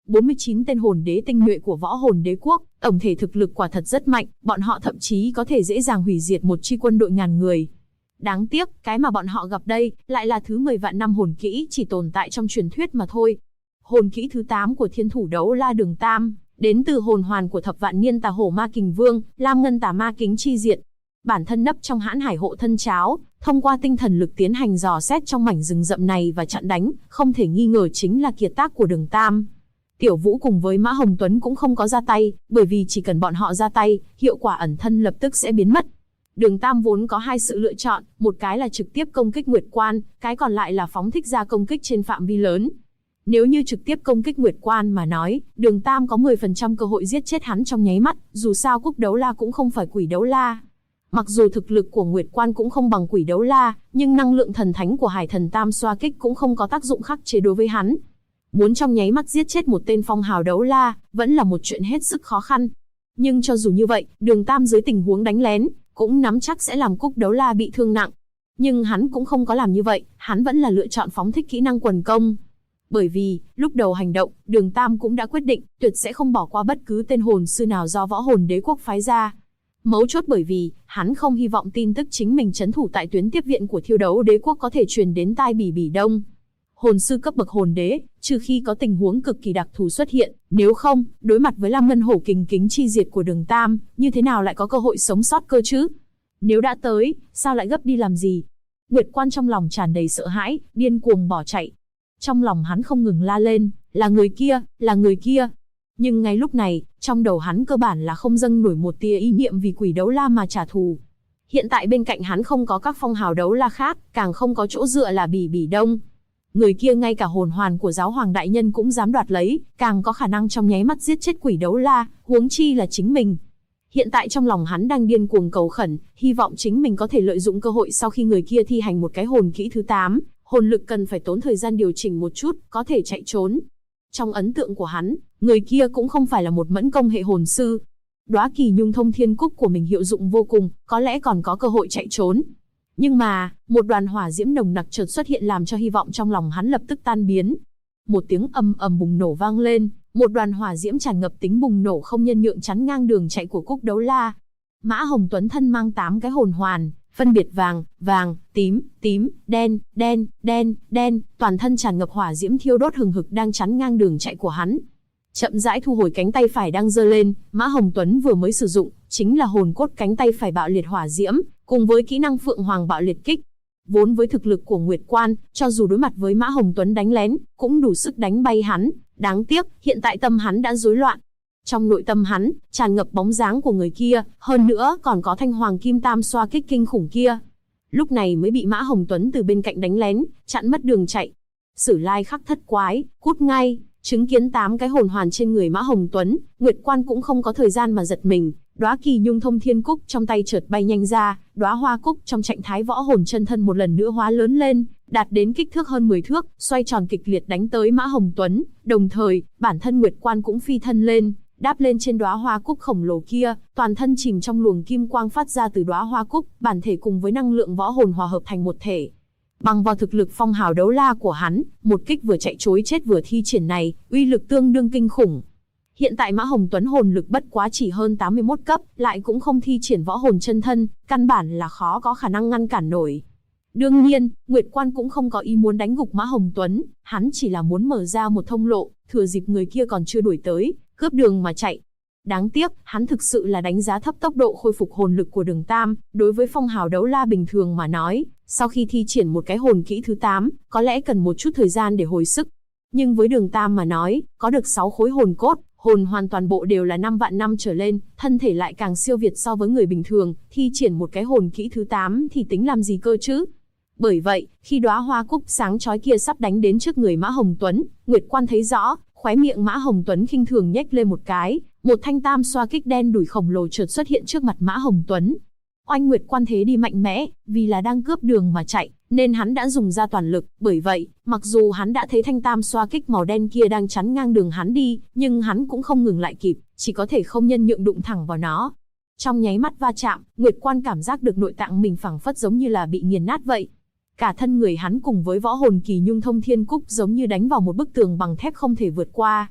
49 tên hồn đế tinh nhuệ của võ hồn đế quốc, tổng thể thực lực quả thật rất mạnh, bọn họ thậm chí có thể dễ dàng hủy diệt một chi quân đội ngàn người. Đáng tiếc, cái mà bọn họ gặp đây, lại là thứ 10 vạn năm hồn kỹ chỉ tồn tại trong truyền thuyết mà thôi. Hồn kỹ thứ 8 của thiên thủ đấu la Đường Tam, đến từ hồn hoàn của thập vạn niên tà hổ ma kình vương, lam ngân tà ma kính chi diệt. Bản thân nấp trong hãn hải hộ thân cháo, thông qua tinh thần lực tiến hành dò xét trong mảnh rừng rậm này và chặn đánh, không thể nghi ngờ chính là kiệt tác của Đường Tam. Tiểu Vũ cùng với Mã Hồng Tuấn cũng không có ra tay, bởi vì chỉ cần bọn họ ra tay, hiệu quả ẩn thân lập tức sẽ biến mất. Đường Tam vốn có hai sự lựa chọn, một cái là trực tiếp công kích Nguyệt Quan, cái còn lại là phóng thích ra công kích trên phạm vi lớn. Nếu như trực tiếp công kích Nguyệt Quan mà nói, Đường Tam có 10% cơ hội giết chết hắn trong nháy mắt, dù sao Cúc Đấu La cũng không phải Quỷ Đấu La. Mặc dù thực lực của Nguyệt Quan cũng không bằng Quỷ Đấu La, nhưng năng lượng thần thánh của Hải Thần Tam xoa kích cũng không có tác dụng khắc chế đối với hắn. Muốn trong nháy mắt giết chết một tên phong hào đấu la, vẫn là một chuyện hết sức khó khăn. Nhưng cho dù như vậy, Đường Tam dưới tình huống đánh lén, cũng nắm chắc sẽ làm Cúc Đấu La bị thương nặng. Nhưng hắn cũng không có làm như vậy, hắn vẫn là lựa chọn phóng thích kỹ năng quần công. Bởi vì, lúc đầu hành động, Đường Tam cũng đã quyết định, tuyệt sẽ không bỏ qua bất cứ tên hồn sư nào do võ hồn đế quốc phái ra. Mấu chốt bởi vì, hắn không hy vọng tin tức chính mình trấn thủ tại tuyến tiếp viện của Thiêu Đấu đế quốc có thể truyền đến tai Bỉ Bỉ Đông. Hồn sư cấp bậc hồn đế, trừ khi có tình huống cực kỳ đặc thù xuất hiện, nếu không, đối mặt với Lam Ngân Hổ Kình Kính chi diệt của Đường Tam, như thế nào lại có cơ hội sống sót cơ chứ? Nếu đã tới, sao lại gấp đi làm gì? Nguyệt Quan trong lòng tràn đầy sợ hãi, điên cuồng bỏ chạy. Trong lòng hắn không ngừng la lên, là người kia, là người kia. Nhưng ngay lúc này, trong đầu hắn cơ bản là không dâng nổi một tia ý niệm vì Quỷ Đấu La mà trả thù. Hiện tại bên cạnh hắn không có các phong hào đấu la khác, càng không có chỗ dựa là Bỉ Bỉ Đông. Người kia ngay cả hồn hoàn của giáo hoàng đại nhân cũng dám đoạt lấy, càng có khả năng trong nháy mắt giết chết Quỷ Đấu La, huống chi là chính mình. Hiện tại trong lòng hắn đang điên cuồng cầu khẩn, hy vọng chính mình có thể lợi dụng cơ hội sau khi người kia thi hành một cái hồn kỹ thứ 8, hồn lực cần phải tốn thời gian điều chỉnh một chút, có thể chạy trốn. Trong ấn tượng của hắn, người kia cũng không phải là một mẫn công hệ hồn sư. Đóa Kỳ Nhung Thông Thiên Cúc của mình hiệu dụng vô cùng, có lẽ còn có cơ hội chạy trốn. Nhưng mà, một đoàn hỏa diễm nồng nặc chợt xuất hiện làm cho hy vọng trong lòng hắn lập tức tan biến. Một tiếng ầm ầm bùng nổ vang lên, một đoàn hỏa diễm tràn ngập tính bùng nổ không nhân nhượng chắn ngang đường chạy của Cúc Đấu La. Mã Hồng Tuấn thân mang 8 cái hồn hoàn, phân biệt vàng, vàng, tím, tím, đen, đen, đen, đen, toàn thân tràn ngập hỏa diễm thiêu đốt hừng hực đang chắn ngang đường chạy của hắn. Chậm rãi thu hồi cánh tay phải đang giơ lên, Mã Hồng Tuấn vừa mới sử dụng, chính là hồn cốt cánh tay phải bạo liệt hỏa diễm, cùng với kỹ năng Phượng Hoàng bạo liệt kích. Vốn với thực lực của Nguyệt Quan, cho dù đối mặt với Mã Hồng Tuấn đánh lén, cũng đủ sức đánh bay hắn. Đáng tiếc, hiện tại tâm hắn đã rối loạn. Trong nội tâm hắn, tràn ngập bóng dáng của người kia, hơn nữa còn có thanh hoàng kim tam xoa kích kinh khủng kia. Lúc này mới bị Mã Hồng Tuấn từ bên cạnh đánh lén, chặn mất đường chạy. Sử Lai Khắc Thất Quái, cút ngay. Chứng kiến 8 cái hồn hoàn trên người Mã Hồng Tuấn, Nguyệt Quan cũng không có thời gian mà giật mình. Đóa Kỳ Nhung Thông Thiên Cúc trong tay chợt bay nhanh ra, đóa hoa cúc trong trạng thái võ hồn chân thân một lần nữa hóa lớn lên, đạt đến kích thước hơn 10 thước, xoay tròn kịch liệt đánh tới Mã Hồng Tuấn. Đồng thời, bản thân Nguyệt Quan cũng phi thân lên, đáp lên trên đóa hoa cúc khổng lồ kia, toàn thân chìm trong luồng kim quang phát ra từ đóa hoa cúc, bản thể cùng với năng lượng võ hồn hòa hợp thành một thể. Bằng vào thực lực phong hào đấu la của hắn, một kích vừa chạy trối chết vừa thi triển này, uy lực tương đương kinh khủng. Hiện tại Mã Hồng Tuấn hồn lực bất quá chỉ hơn 81 cấp, lại cũng không thi triển võ hồn chân thân, căn bản là khó có khả năng ngăn cản nổi. Đương nhiên, Nguyệt Quan cũng không có ý muốn đánh gục Mã Hồng Tuấn, hắn chỉ là muốn mở ra một thông lộ, thừa dịp người kia còn chưa đuổi tới, cướp đường mà chạy. Đáng tiếc, hắn thực sự là đánh giá thấp tốc độ khôi phục hồn lực của Đường Tam, đối với phong hào đấu la bình thường mà nói, sau khi thi triển một cái hồn kỹ thứ 8, có lẽ cần một chút thời gian để hồi sức. Nhưng với Đường Tam mà nói, có được 6 khối hồn cốt, hồn hoàn toàn bộ đều là 5 vạn năm trở lên, thân thể lại càng siêu việt so với người bình thường, thi triển một cái hồn kỹ thứ 8 thì tính làm gì cơ chứ? Bởi vậy, khi đóa hoa cúc sáng chói kia sắp đánh đến trước người Mã Hồng Tuấn, Nguyệt Quan thấy rõ, khóe miệng Mã Hồng Tuấn khinh thường nhếch lên một cái, một thanh tam xoa kích đen đủi khổng lồ chợt xuất hiện trước mặt Mã Hồng Tuấn. Oanh Nguyệt Quan thế đi mạnh mẽ, vì là đang cướp đường mà chạy, nên hắn đã dùng ra toàn lực, bởi vậy, mặc dù hắn đã thấy thanh tam xoa kích màu đen kia đang chắn ngang đường hắn đi, nhưng hắn cũng không ngừng lại kịp, chỉ có thể không nhân nhượng đụng thẳng vào nó. Trong nháy mắt va chạm, Nguyệt Quan cảm giác được nội tạng mình phảng phất giống như là bị nghiền nát vậy. Cả thân người hắn cùng với võ hồn Kỳ Nhung Thông Thiên Cúc giống như đánh vào một bức tường bằng thép không thể vượt qua.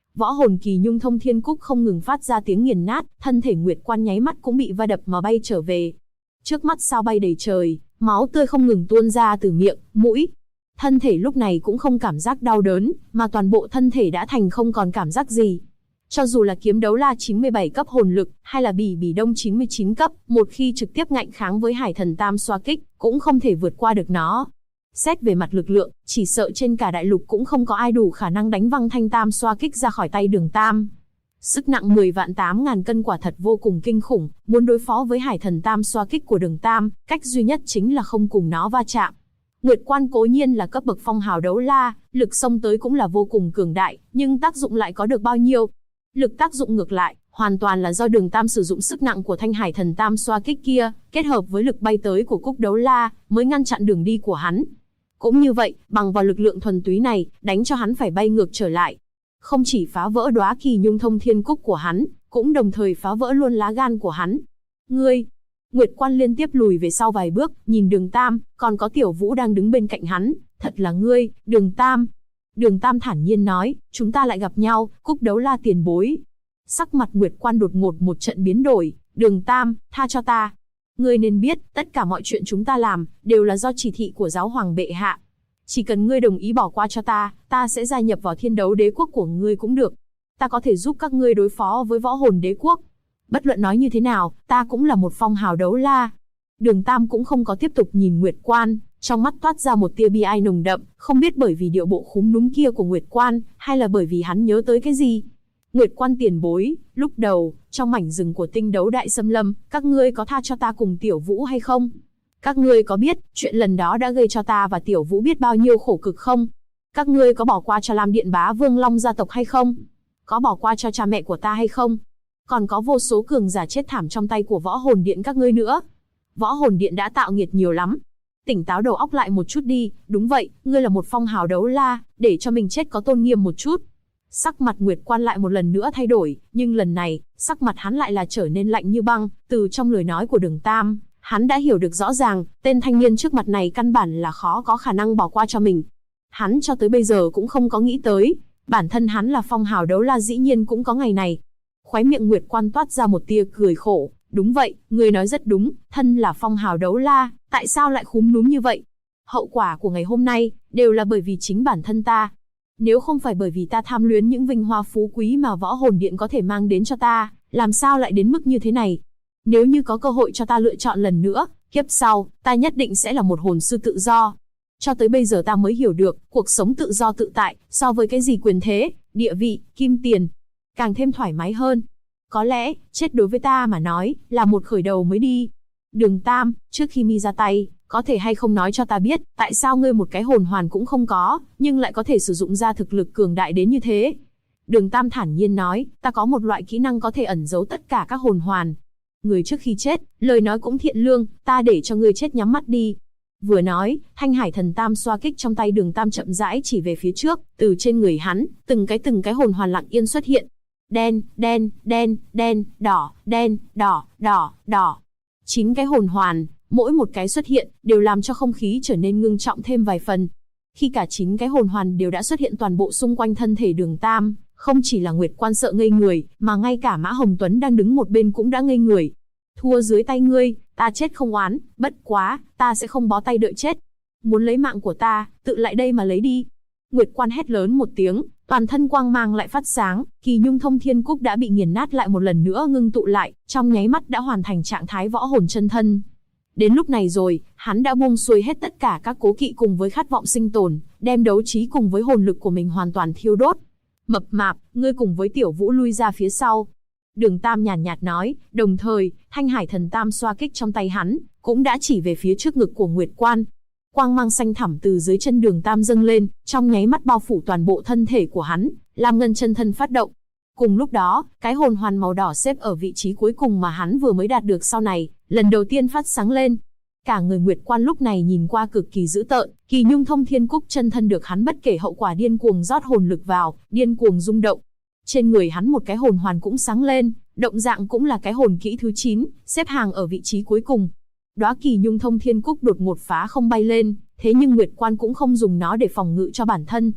Võ hồn kỳ nhung thông thiên cúc không ngừng phát ra tiếng nghiền nát, thân thể Nguyệt Quan nháy mắt cũng bị va đập mà bay trở về. Trước mắt sao bay đầy trời, máu tươi không ngừng tuôn ra từ miệng, mũi. Thân thể lúc này cũng không cảm giác đau đớn, mà toàn bộ thân thể đã thành không còn cảm giác gì. Cho dù là kiếm đấu la 97 cấp hồn lực, hay là bỉ bỉ đông 99 cấp, một khi trực tiếp ngạnh kháng với hải thần tam xoa kích, cũng không thể vượt qua được nó. Xét về mặt lực lượng, chỉ sợ trên cả đại lục cũng không có ai đủ khả năng đánh văng thanh tam xoa kích ra khỏi tay Đường Tam. Sức nặng 10 vạn 8.000 cân quả thật vô cùng kinh khủng, muốn đối phó với hải thần tam xoa kích của Đường Tam, cách duy nhất chính là không cùng nó va chạm. Nguyệt Quan cố nhiên là cấp bậc phong hào đấu la, lực xông tới cũng là vô cùng cường đại, nhưng tác dụng lại có được bao nhiêu? Lực tác dụng ngược lại, hoàn toàn là do Đường Tam sử dụng sức nặng của thanh hải thần tam xoa kích kia, kết hợp với lực bay tới của cúc đấu la, mới ngăn chặn đường đi của hắn. Cũng như vậy, bằng vào lực lượng thuần túy này, đánh cho hắn phải bay ngược trở lại. Không chỉ phá vỡ đóa kỳ nhung thông thiên cúc của hắn, cũng đồng thời phá vỡ luôn lá gan của hắn. Ngươi! Nguyệt Quan liên tiếp lùi về sau vài bước, nhìn Đường Tam, còn có Tiểu Vũ đang đứng bên cạnh hắn. Thật là ngươi, Đường Tam! Đường Tam thản nhiên nói, chúng ta lại gặp nhau, cúc đấu la tiền bối. Sắc mặt Nguyệt Quan đột ngột một trận biến đổi, Đường Tam, tha cho ta. Ngươi nên biết, tất cả mọi chuyện chúng ta làm, đều là do chỉ thị của giáo hoàng bệ hạ. Chỉ cần ngươi đồng ý bỏ qua cho ta sẽ gia nhập vào thiên đấu đế quốc của ngươi cũng được. Ta có thể giúp các ngươi đối phó với võ hồn đế quốc. Bất luận nói như thế nào, ta cũng là một phong hào đấu la. Đường Tam cũng không có tiếp tục nhìn Nguyệt Quan, trong mắt toát ra một tia bi ai nồng đậm, không biết bởi vì điệu bộ khúm núm kia của Nguyệt Quan, hay là bởi vì hắn nhớ tới cái gì. Nguyệt Quan tiền bối, lúc đầu, trong mảnh rừng của tinh đấu đại xâm lâm, các ngươi có tha cho ta cùng Tiểu Vũ hay không? Các ngươi có biết, chuyện lần đó đã gây cho ta và Tiểu Vũ biết bao nhiêu khổ cực không? Các ngươi có bỏ qua cho Lam Điện Bá Vương Long gia tộc hay không? Có bỏ qua cho cha mẹ của ta hay không? Còn có vô số cường giả chết thảm trong tay của võ hồn điện các ngươi nữa. Võ hồn điện đã tạo nghiệt nhiều lắm. Tỉnh táo đầu óc lại một chút đi, đúng vậy, ngươi là một phong hào đấu la, để cho mình chết có tôn nghiêm một chút. Sắc mặt Nguyệt Quan lại một lần nữa thay đổi, nhưng lần này, sắc mặt hắn lại là trở nên lạnh như băng, từ trong lời nói của Đường Tam, hắn đã hiểu được rõ ràng, tên thanh niên trước mặt này căn bản là khó có khả năng bỏ qua cho mình. Hắn cho tới bây giờ cũng không có nghĩ tới, bản thân hắn là phong hào đấu la dĩ nhiên cũng có ngày này. Khóe miệng Nguyệt Quan toát ra một tia cười khổ, đúng vậy, ngươi nói rất đúng, thân là phong hào đấu la, tại sao lại khúm núm như vậy? Hậu quả của ngày hôm nay, đều là bởi vì chính bản thân ta. Nếu không phải bởi vì ta tham luyến những vinh hoa phú quý mà võ hồn điện có thể mang đến cho ta, làm sao lại đến mức như thế này? Nếu như có cơ hội cho ta lựa chọn lần nữa, kiếp sau, ta nhất định sẽ là một hồn sư tự do. Cho tới bây giờ ta mới hiểu được, cuộc sống tự do tự tại, so với cái gì quyền thế, địa vị, kim tiền, càng thêm thoải mái hơn. Có lẽ, chết đối với ta mà nói, là một khởi đầu mới đi. Đường Tam, trước khi mi ra tay, có thể hay không nói cho ta biết, tại sao ngươi một cái hồn hoàn cũng không có, nhưng lại có thể sử dụng ra thực lực cường đại đến như thế? Đường Tam thản nhiên nói, ta có một loại kỹ năng có thể ẩn giấu tất cả các hồn hoàn. Người trước khi chết, lời nói cũng thiện lương, ta để cho ngươi chết nhắm mắt đi. Vừa nói, thanh hải thần tam xoa kích trong tay Đường Tam chậm rãi chỉ về phía trước, từ trên người hắn, từng cái hồn hoàn lặng yên xuất hiện. Đen, đen, đen, đen, đỏ, đen, đỏ, đỏ, đỏ. 9 cái hồn hoàn, mỗi một cái xuất hiện, đều làm cho không khí trở nên ngưng trọng thêm vài phần. Khi cả 9 cái hồn hoàn đều đã xuất hiện toàn bộ xung quanh thân thể Đường Tam, không chỉ là Nguyệt Quan sợ ngây người, mà ngay cả Mã Hồng Tuấn đang đứng một bên cũng đã ngây người. Thua dưới tay ngươi, ta chết không oán, bất quá, ta sẽ không bó tay đợi chết. Muốn lấy mạng của ta, tự lại đây mà lấy đi. Nguyệt Quan hét lớn một tiếng, toàn thân quang mang lại phát sáng, kỳ nhung thông thiên cúc đã bị nghiền nát lại một lần nữa ngưng tụ lại, trong nháy mắt đã hoàn thành trạng thái võ hồn chân thân. Đến lúc này rồi, hắn đã buông xuôi hết tất cả các cố kỵ cùng với khát vọng sinh tồn, đem đấu trí cùng với hồn lực của mình hoàn toàn thiêu đốt. Mập mạp, ngươi cùng với Tiểu Vũ lui ra phía sau. Đường Tam nhàn nhạt nói, đồng thời, thanh hải thần tam xoa kích trong tay hắn, cũng đã chỉ về phía trước ngực của Nguyệt Quan. Quang mang xanh thẳm từ dưới chân Đường Tam dâng lên, trong nháy mắt bao phủ toàn bộ thân thể của hắn, Lam Ngân chân thân phát động. Cùng lúc đó, cái hồn hoàn màu đỏ xếp ở vị trí cuối cùng mà hắn vừa mới đạt được sau này, lần đầu tiên phát sáng lên. Cả người Nguyệt Quan lúc này nhìn qua cực kỳ dữ tợn, kỳ nhung thông thiên cúc chân thân được hắn bất kể hậu quả điên cuồng rót hồn lực vào, điên cuồng rung động. Trên người hắn một cái hồn hoàn cũng sáng lên, động dạng cũng là cái hồn kỹ thứ 9, xếp hàng ở vị trí cuối cùng. Đóa kỳ nhung thông thiên cúc đột ngột phá không bay lên, thế nhưng Nguyệt Quan cũng không dùng nó để phòng ngự cho bản thân.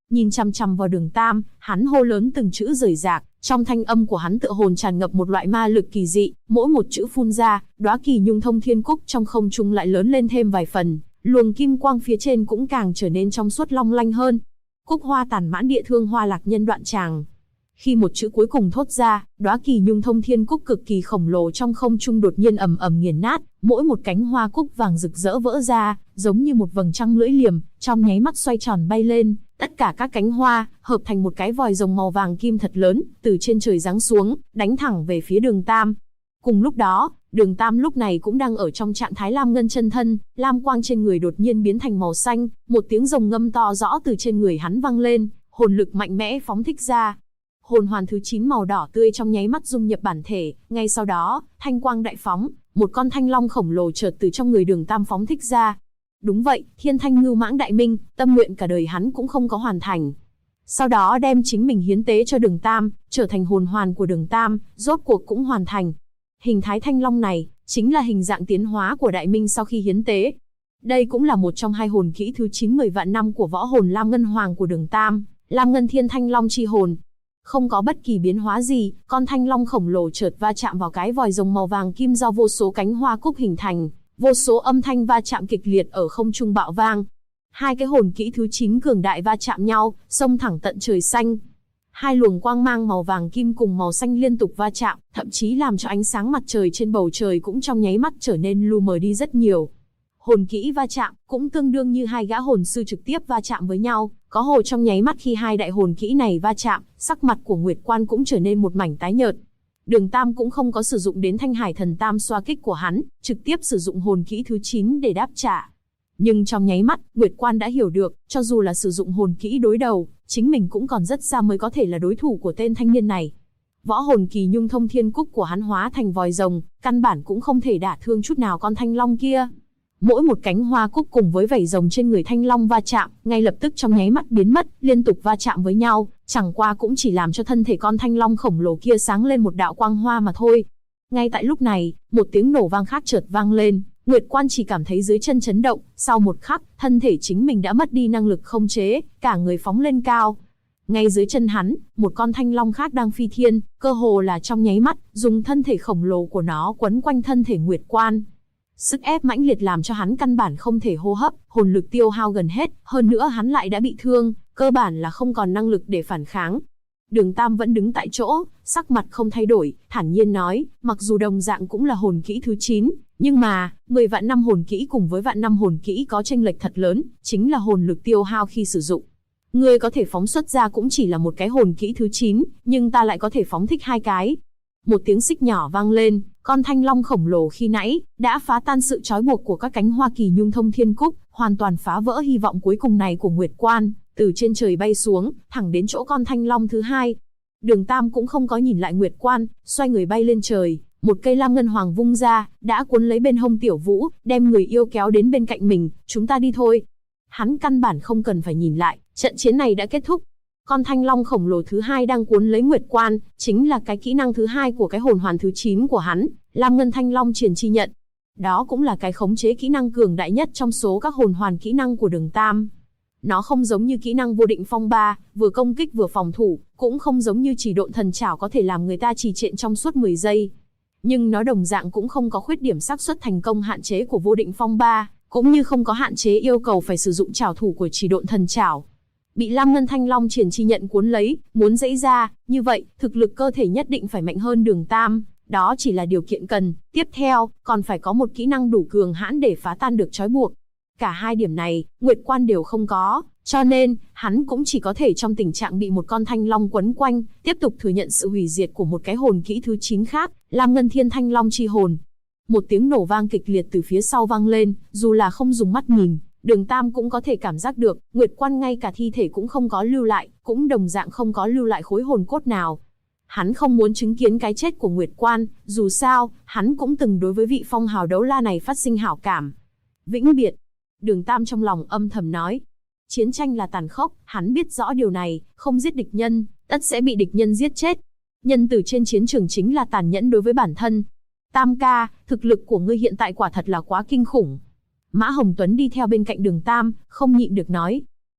Nhìn chằm chằm vào Đường Tam, hắn hô lớn từng chữ rời rạc, trong thanh âm của hắn tựa hồn tràn ngập một loại ma lực kỳ dị, mỗi một chữ phun ra, đóa kỳ nhung thông thiên cúc trong không trung lại lớn lên thêm vài phần, luồng kim quang phía trên cũng càng trở nên trong suốt long lanh hơn. Cúc hoa tàn mãn địa thương hoa lạc nhân đoạn tràng. Khi một chữ cuối cùng thốt ra, đóa kỳ nhung thông thiên cúc cực kỳ khổng lồ trong không trung đột nhiên ầm ầm nghiền nát, mỗi một cánh hoa cúc vàng rực rỡ vỡ ra, giống như một vầng trăng lưỡi liềm, trong nháy mắt xoay tròn bay lên, tất cả các cánh hoa hợp thành một cái vòi rồng màu vàng kim thật lớn, từ trên trời giáng xuống, đánh thẳng về phía Đường Tam. Cùng lúc đó, Đường Tam lúc này cũng đang ở trong trạng thái lam ngân chân thân, lam quang trên người đột nhiên biến thành màu xanh, một tiếng rồng ngâm to rõ từ trên người hắn vang lên, hồn lực mạnh mẽ phóng thích ra. Hồn hoàn thứ 9 màu đỏ tươi trong nháy mắt dung nhập bản thể, ngay sau đó, thanh quang đại phóng, một con thanh long khổng lồ chợt từ trong người Đường Tam phóng thích ra. Đúng vậy, Thiên Thanh Ngưu Mãng Đại Minh, tâm nguyện cả đời hắn cũng không có hoàn thành. Sau đó đem chính mình hiến tế cho Đường Tam, trở thành hồn hoàn của Đường Tam, rốt cuộc cũng hoàn thành. Hình thái thanh long này, chính là hình dạng tiến hóa của Đại Minh sau khi hiến tế. Đây cũng là một trong hai hồn kỹ thứ 90 vạn năm của võ hồn Lam Ngân Hoàng của Đường Tam, Lam Ngân Thiên Thanh Long chi hồn. Không có bất kỳ biến hóa gì, con thanh long khổng lồ chợt va chạm vào cái vòi rồng màu vàng kim do vô số cánh hoa cúc hình thành, vô số âm thanh va chạm kịch liệt ở không trung bạo vang. Hai cái hồn kỹ thứ 9 cường đại va chạm nhau, xông thẳng tận trời xanh. Hai luồng quang mang màu vàng kim cùng màu xanh liên tục va chạm, thậm chí làm cho ánh sáng mặt trời trên bầu trời cũng trong nháy mắt trở nên lu mờ đi rất nhiều. Hồn kỹ va chạm cũng tương đương như hai gã hồn sư trực tiếp va chạm với nhau, có hồ trong nháy mắt khi hai đại hồn kỹ này va chạm, sắc mặt của Nguyệt Quan cũng trở nên một mảnh tái nhợt. Đường Tam cũng không có sử dụng đến Thanh Hải Thần Tam xoa kích của hắn, trực tiếp sử dụng hồn kỹ thứ 9 để đáp trả. Nhưng trong nháy mắt, Nguyệt Quan đã hiểu được, cho dù là sử dụng hồn kỹ đối đầu, chính mình cũng còn rất xa mới có thể là đối thủ của tên thanh niên này. Võ hồn kỳ nhung thông thiên cúc của hắn hóa thành vòi rồng, căn bản cũng không thể đả thương chút nào con thanh long kia. Mỗi một cánh hoa cúc cùng với vảy rồng trên người thanh long va chạm, ngay lập tức trong nháy mắt biến mất, liên tục va chạm với nhau, chẳng qua cũng chỉ làm cho thân thể con thanh long khổng lồ kia sáng lên một đạo quang hoa mà thôi. Ngay tại lúc này, một tiếng nổ vang khác chợt vang lên, Nguyệt Quan chỉ cảm thấy dưới chân chấn động, sau một khắc, thân thể chính mình đã mất đi năng lực không chế, cả người phóng lên cao. Ngay dưới chân hắn, một con thanh long khác đang phi thiên, cơ hồ là trong nháy mắt, dùng thân thể khổng lồ của nó quấn quanh thân thể Nguyệt Quan. Sức ép mãnh liệt làm cho hắn căn bản không thể hô hấp, hồn lực tiêu hao gần hết, hơn nữa hắn lại đã bị thương, cơ bản là không còn năng lực để phản kháng. Đường Tam vẫn đứng tại chỗ, sắc mặt không thay đổi, thản nhiên nói, mặc dù đồng dạng cũng là hồn kỹ thứ 9, nhưng mà, 10 vạn năm hồn kỹ cùng với vạn năm hồn kỹ có chênh lệch thật lớn, chính là hồn lực tiêu hao khi sử dụng. Ngươi có thể phóng xuất ra cũng chỉ là một cái hồn kỹ thứ 9, nhưng ta lại có thể phóng thích hai cái. Một tiếng xích nhỏ vang lên, con thanh long khổng lồ khi nãy đã phá tan sự trói buộc của các cánh hoa kỳ nhung thông thiên cúc, hoàn toàn phá vỡ hy vọng cuối cùng này của Nguyệt Quan, từ trên trời bay xuống, thẳng đến chỗ con thanh long thứ hai. Đường Tam cũng không có nhìn lại Nguyệt Quan, xoay người bay lên trời, một cây lam ngân hoàng vung ra, đã cuốn lấy bên hông Tiểu Vũ, đem người yêu kéo đến bên cạnh mình, chúng ta đi thôi. Hắn căn bản không cần phải nhìn lại, trận chiến này đã kết thúc. Con thanh long khổng lồ thứ hai đang cuốn lấy Nguyệt Quan, chính là cái kỹ năng thứ hai của cái hồn hoàn thứ 9 của hắn, Lam Ngân Thanh Long Triển Chi Nhận. Đó cũng là cái khống chế kỹ năng cường đại nhất trong số các hồn hoàn kỹ năng của Đường Tam. Nó không giống như kỹ năng vô định phong ba, vừa công kích vừa phòng thủ, cũng không giống như chỉ độn thần trảo có thể làm người ta trì trệ trong suốt 10 giây. Nhưng nó đồng dạng cũng không có khuyết điểm xác suất thành công hạn chế của vô định phong ba, cũng như không có hạn chế yêu cầu phải sử dụng trảo thủ của chỉ độn thần trảo. Bị Lam Ngân Thanh Long Triển Chi Nhận cuốn lấy, muốn giãy ra, như vậy, thực lực cơ thể nhất định phải mạnh hơn Đường Tam, đó chỉ là điều kiện cần, tiếp theo, còn phải có một kỹ năng đủ cường hãn để phá tan được trói buộc. Cả hai điểm này, Nguyệt Quan đều không có, cho nên, hắn cũng chỉ có thể trong tình trạng bị một con thanh long quấn quanh, tiếp tục thừa nhận sự hủy diệt của một cái hồn kỹ thứ 9 khác, Lam Ngân Thiên Thanh Long Chi Hồn. Một tiếng nổ vang kịch liệt từ phía sau vang lên, dù là không dùng mắt nhìn, Đường Tam cũng có thể cảm giác được, Nguyệt Quan ngay cả thi thể cũng không có lưu lại, cũng đồng dạng không có lưu lại khối hồn cốt nào. Hắn không muốn chứng kiến cái chết của Nguyệt Quan, dù sao, hắn cũng từng đối với vị phong hào đấu la này phát sinh hảo cảm. Vĩnh biệt. Đường Tam trong lòng âm thầm nói. Chiến tranh là tàn khốc, hắn biết rõ điều này, không giết địch nhân, tất sẽ bị địch nhân giết chết. Nhân từ trên chiến trường chính là tàn nhẫn đối với bản thân. Tam ca, thực lực của ngươi hiện tại quả thật là quá kinh khủng. Mã Hồng Tuấn đi theo bên cạnh Đường Tam, không nhịn được nói.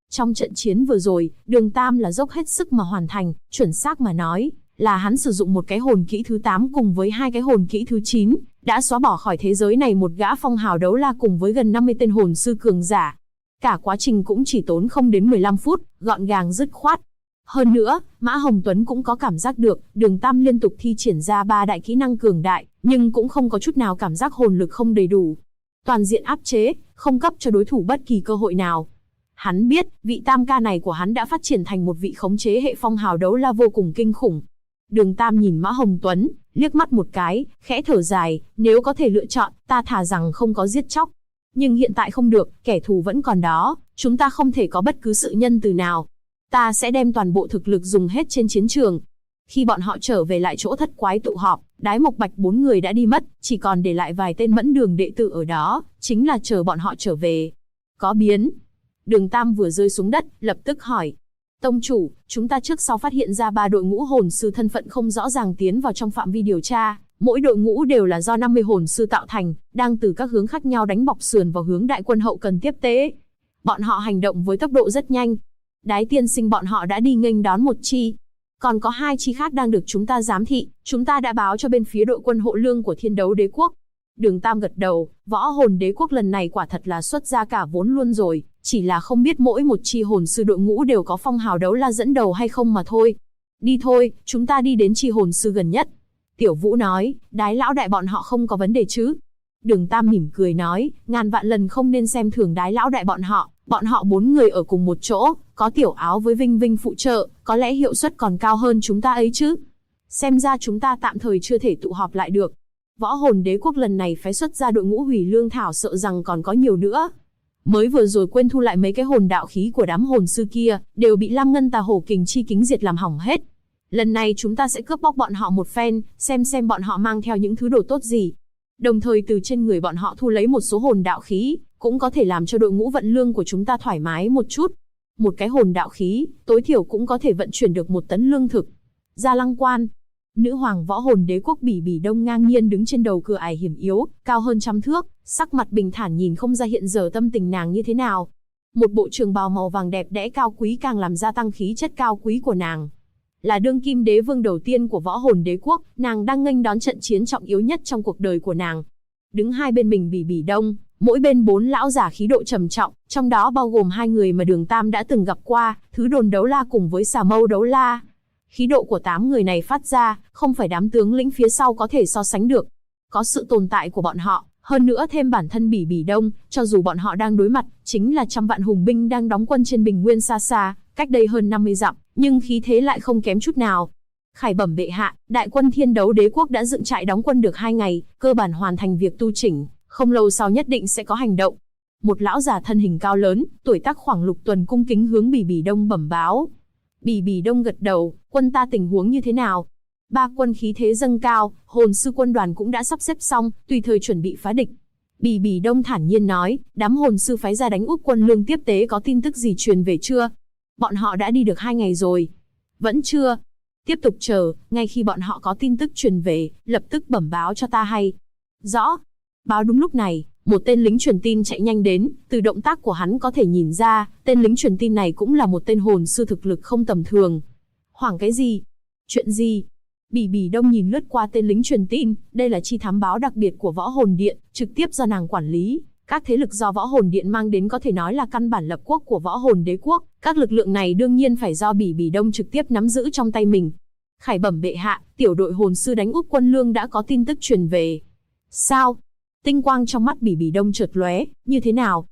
Trong trận chiến vừa rồi, Đường Tam là dốc hết sức mà hoàn thành, chuẩn xác mà nói, là hắn sử dụng một cái hồn kỹ thứ 8 cùng với hai cái hồn kỹ thứ 9, đã xóa bỏ khỏi thế giới này một gã phong hào đấu la cùng với gần 50 tên hồn sư cường giả. Cả quá trình cũng chỉ tốn không đến 15 phút, gọn gàng dứt khoát. Hơn nữa, Mã Hồng Tuấn cũng có cảm giác được, Đường Tam liên tục thi triển ra 3 đại kỹ năng cường đại, nhưng cũng không có chút nào cảm giác hồn lực không đầy đủ. Toàn diện áp chế, không cấp cho đối thủ bất kỳ cơ hội nào. Hắn biết, vị tam ca này của hắn đã phát triển thành một vị khống chế hệ phong hào đấu la vô cùng kinh khủng. Đường Tam nhìn Mã Hồng Tuấn, liếc mắt một cái, khẽ thở dài, nếu có thể lựa chọn, ta thà rằng không có giết chóc. Nhưng hiện tại không được, kẻ thù vẫn còn đó, chúng ta không thể có bất cứ sự nhân từ nào. Ta sẽ đem toàn bộ thực lực dùng hết trên chiến trường. Khi bọn họ trở về lại chỗ thất quái tụ họp, Đái Mộc Bạch 4 người đã đi mất, chỉ còn để lại vài tên Mẫn Đường đệ tử ở đó, chính là chờ bọn họ trở về. Có biến. Đường Tam vừa rơi xuống đất, lập tức hỏi. Tông chủ, chúng ta trước sau phát hiện ra 3 đội ngũ hồn sư thân phận không rõ ràng tiến vào trong phạm vi điều tra. Mỗi đội ngũ đều là do 50 hồn sư tạo thành, đang từ các hướng khác nhau đánh bọc sườn vào hướng đại quân hậu cần tiếp tế. Bọn họ hành động với tốc độ rất nhanh. Đái tiên sinh bọn họ đã đi nghênh đón một chi. Còn có 2 chi khác đang được chúng ta giám thị, chúng ta đã báo cho bên phía đội quân hộ lương của Thiên Đấu Đế Quốc. Đường Tam gật đầu, Võ Hồn Đế Quốc lần này quả thật là xuất ra cả vốn luôn rồi, chỉ là không biết mỗi một chi hồn sư đội ngũ đều có phong hào đấu la dẫn đầu hay không mà thôi. Đi thôi, chúng ta đi đến chi hồn sư gần nhất. Tiểu Vũ nói, Đái lão đại bọn họ không có vấn đề chứ? Đường Tam mỉm cười nói, ngàn vạn lần không nên xem thường Đái lão đại bọn họ 4 người ở cùng một chỗ, có Tiểu Áo với Vinh Vinh phụ trợ, có lẽ hiệu suất còn cao hơn chúng ta ấy chứ. Xem ra chúng ta tạm thời chưa thể tụ họp lại được. Võ Hồn Đế Quốc lần này phái xuất ra đội ngũ hủy lương thảo sợ rằng còn có nhiều nữa. Mới vừa rồi quên thu lại mấy cái hồn đạo khí của đám hồn sư kia, đều bị Lam Ngân Tà Hổ Kình Chi Kính Diệt làm hỏng hết. Lần này chúng ta sẽ cướp bóc bọn họ một phen, xem bọn họ mang theo những thứ đồ tốt gì. Đồng thời từ trên người bọn họ thu lấy một số hồn đạo khí, cũng có thể làm cho đội ngũ vận lương của chúng ta thoải mái một chút. Một cái hồn đạo khí, tối thiểu cũng có thể vận chuyển được 1 tấn lương thực. Gia Lăng Quan. Nữ hoàng Võ Hồn Đế Quốc Bỉ Bỉ Đông ngang nhiên đứng trên đầu cửa ải hiểm yếu, cao hơn 100 thước, sắc mặt bình thản nhìn không ra hiện giờ tâm tình nàng như thế nào. Một bộ trường bào màu vàng đẹp đẽ cao quý càng làm gia tăng khí chất cao quý của nàng. Là đương kim đế vương đầu tiên của Võ Hồn Đế Quốc, nàng đang nghênh đón trận chiến trọng yếu nhất trong cuộc đời của nàng. Đứng hai bên mình Bỉ Bỉ Đông, mỗi bên 4 lão giả khí độ trầm trọng, trong đó bao gồm 2 người mà Đường Tam đã từng gặp qua, Thứ Đồn Đấu La cùng với Xà Mâu Đấu La. Khí độ của 8 người này phát ra, không phải đám tướng lĩnh phía sau có thể so sánh được. Có sự tồn tại của bọn họ, hơn nữa thêm bản thân Bỉ Bỉ Đông, cho dù bọn họ đang đối mặt, chính là trăm vạn hùng binh đang đóng quân trên bình nguyên xa xa, cách đây hơn 50 dặm, nhưng khí thế lại không kém chút nào. Khải bẩm bệ hạ, đại quân Thiên Đấu Đế Quốc đã dựng trại đóng quân được 2 ngày, cơ bản hoàn thành việc tu chỉnh, không lâu sau nhất định sẽ có hành động. Một lão già thân hình cao lớn, tuổi tác khoảng Lục Tuần cung kính hướng Bỉ Bỉ Đông bẩm báo. Bỉ Bỉ Đông gật đầu, quân ta tình huống như thế nào? 3 quân khí thế dâng cao, hồn sư quân đoàn cũng đã sắp xếp xong, tùy thời chuẩn bị phá địch. Bỉ Bỉ Đông thản nhiên nói, đám hồn sư phái ra đánh úp quân lương tiếp tế có tin tức gì truyền về chưa? Bọn họ đã đi được 2 ngày rồi. Vẫn chưa. Tiếp tục chờ, ngay khi bọn họ có tin tức truyền về, lập tức bẩm báo cho ta hay. Rõ. Báo đúng lúc này, một tên lính truyền tin chạy nhanh đến, từ động tác của hắn có thể nhìn ra, tên lính truyền tin này cũng là một tên hồn sư thực lực không tầm thường. Hoảng cái gì? Chuyện gì? Bỉ Bỉ Đông nhìn lướt qua tên lính truyền tin, đây là chi thám báo đặc biệt của Võ Hồn Điện, trực tiếp do nàng quản lý. Các thế lực do Võ Hồn Điện mang đến có thể nói là căn bản lập quốc của Võ Hồn Đế Quốc, các lực lượng này đương nhiên phải do Bỉ Bỉ Đông trực tiếp nắm giữ trong tay mình. Khải bẩm bệ hạ, tiểu đội hồn sư đánh úp quân lương đã có tin tức truyền về. Sao? Tinh quang trong mắt Bỉ Bỉ Đông chợt lóe, như thế nào?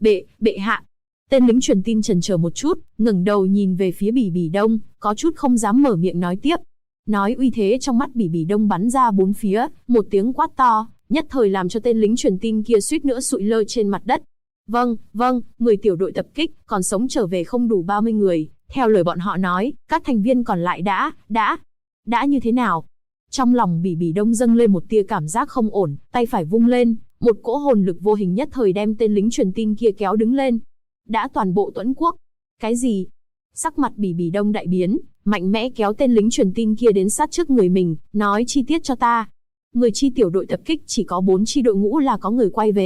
Bệ hạ. Tên lính truyền tin chần chờ một chút, ngẩng đầu nhìn về phía Bỉ Bỉ Đông, có chút không dám mở miệng nói tiếp. Nói uy thế trong mắt Bỉ Bỉ Đông bắn ra 4 phía, một tiếng quát to, nhất thời làm cho tên lính truyền tin kia suýt nữa sụi lơ trên mặt đất. Vâng, người tiểu đội tập kích, còn sống trở về không đủ 30 người, theo lời bọn họ nói, các thành viên còn lại đã như thế nào? Trong lòng Bỉ Bỉ Đông dâng lên một tia cảm giác không ổn, tay phải vung lên, một cỗ hồn lực vô hình nhất thời đem tên lính truyền tin kia kéo đứng lên. Đã toàn bộ Tuẫn Quốc. Cái gì? Sắc mặt Bỉ Bỉ Đông đại biến, mạnh mẽ kéo tên lính truyền tin kia đến sát trước người mình, nói chi tiết cho ta. Người chi tiểu đội tập kích chỉ có 4 chi đội ngũ là có người quay về,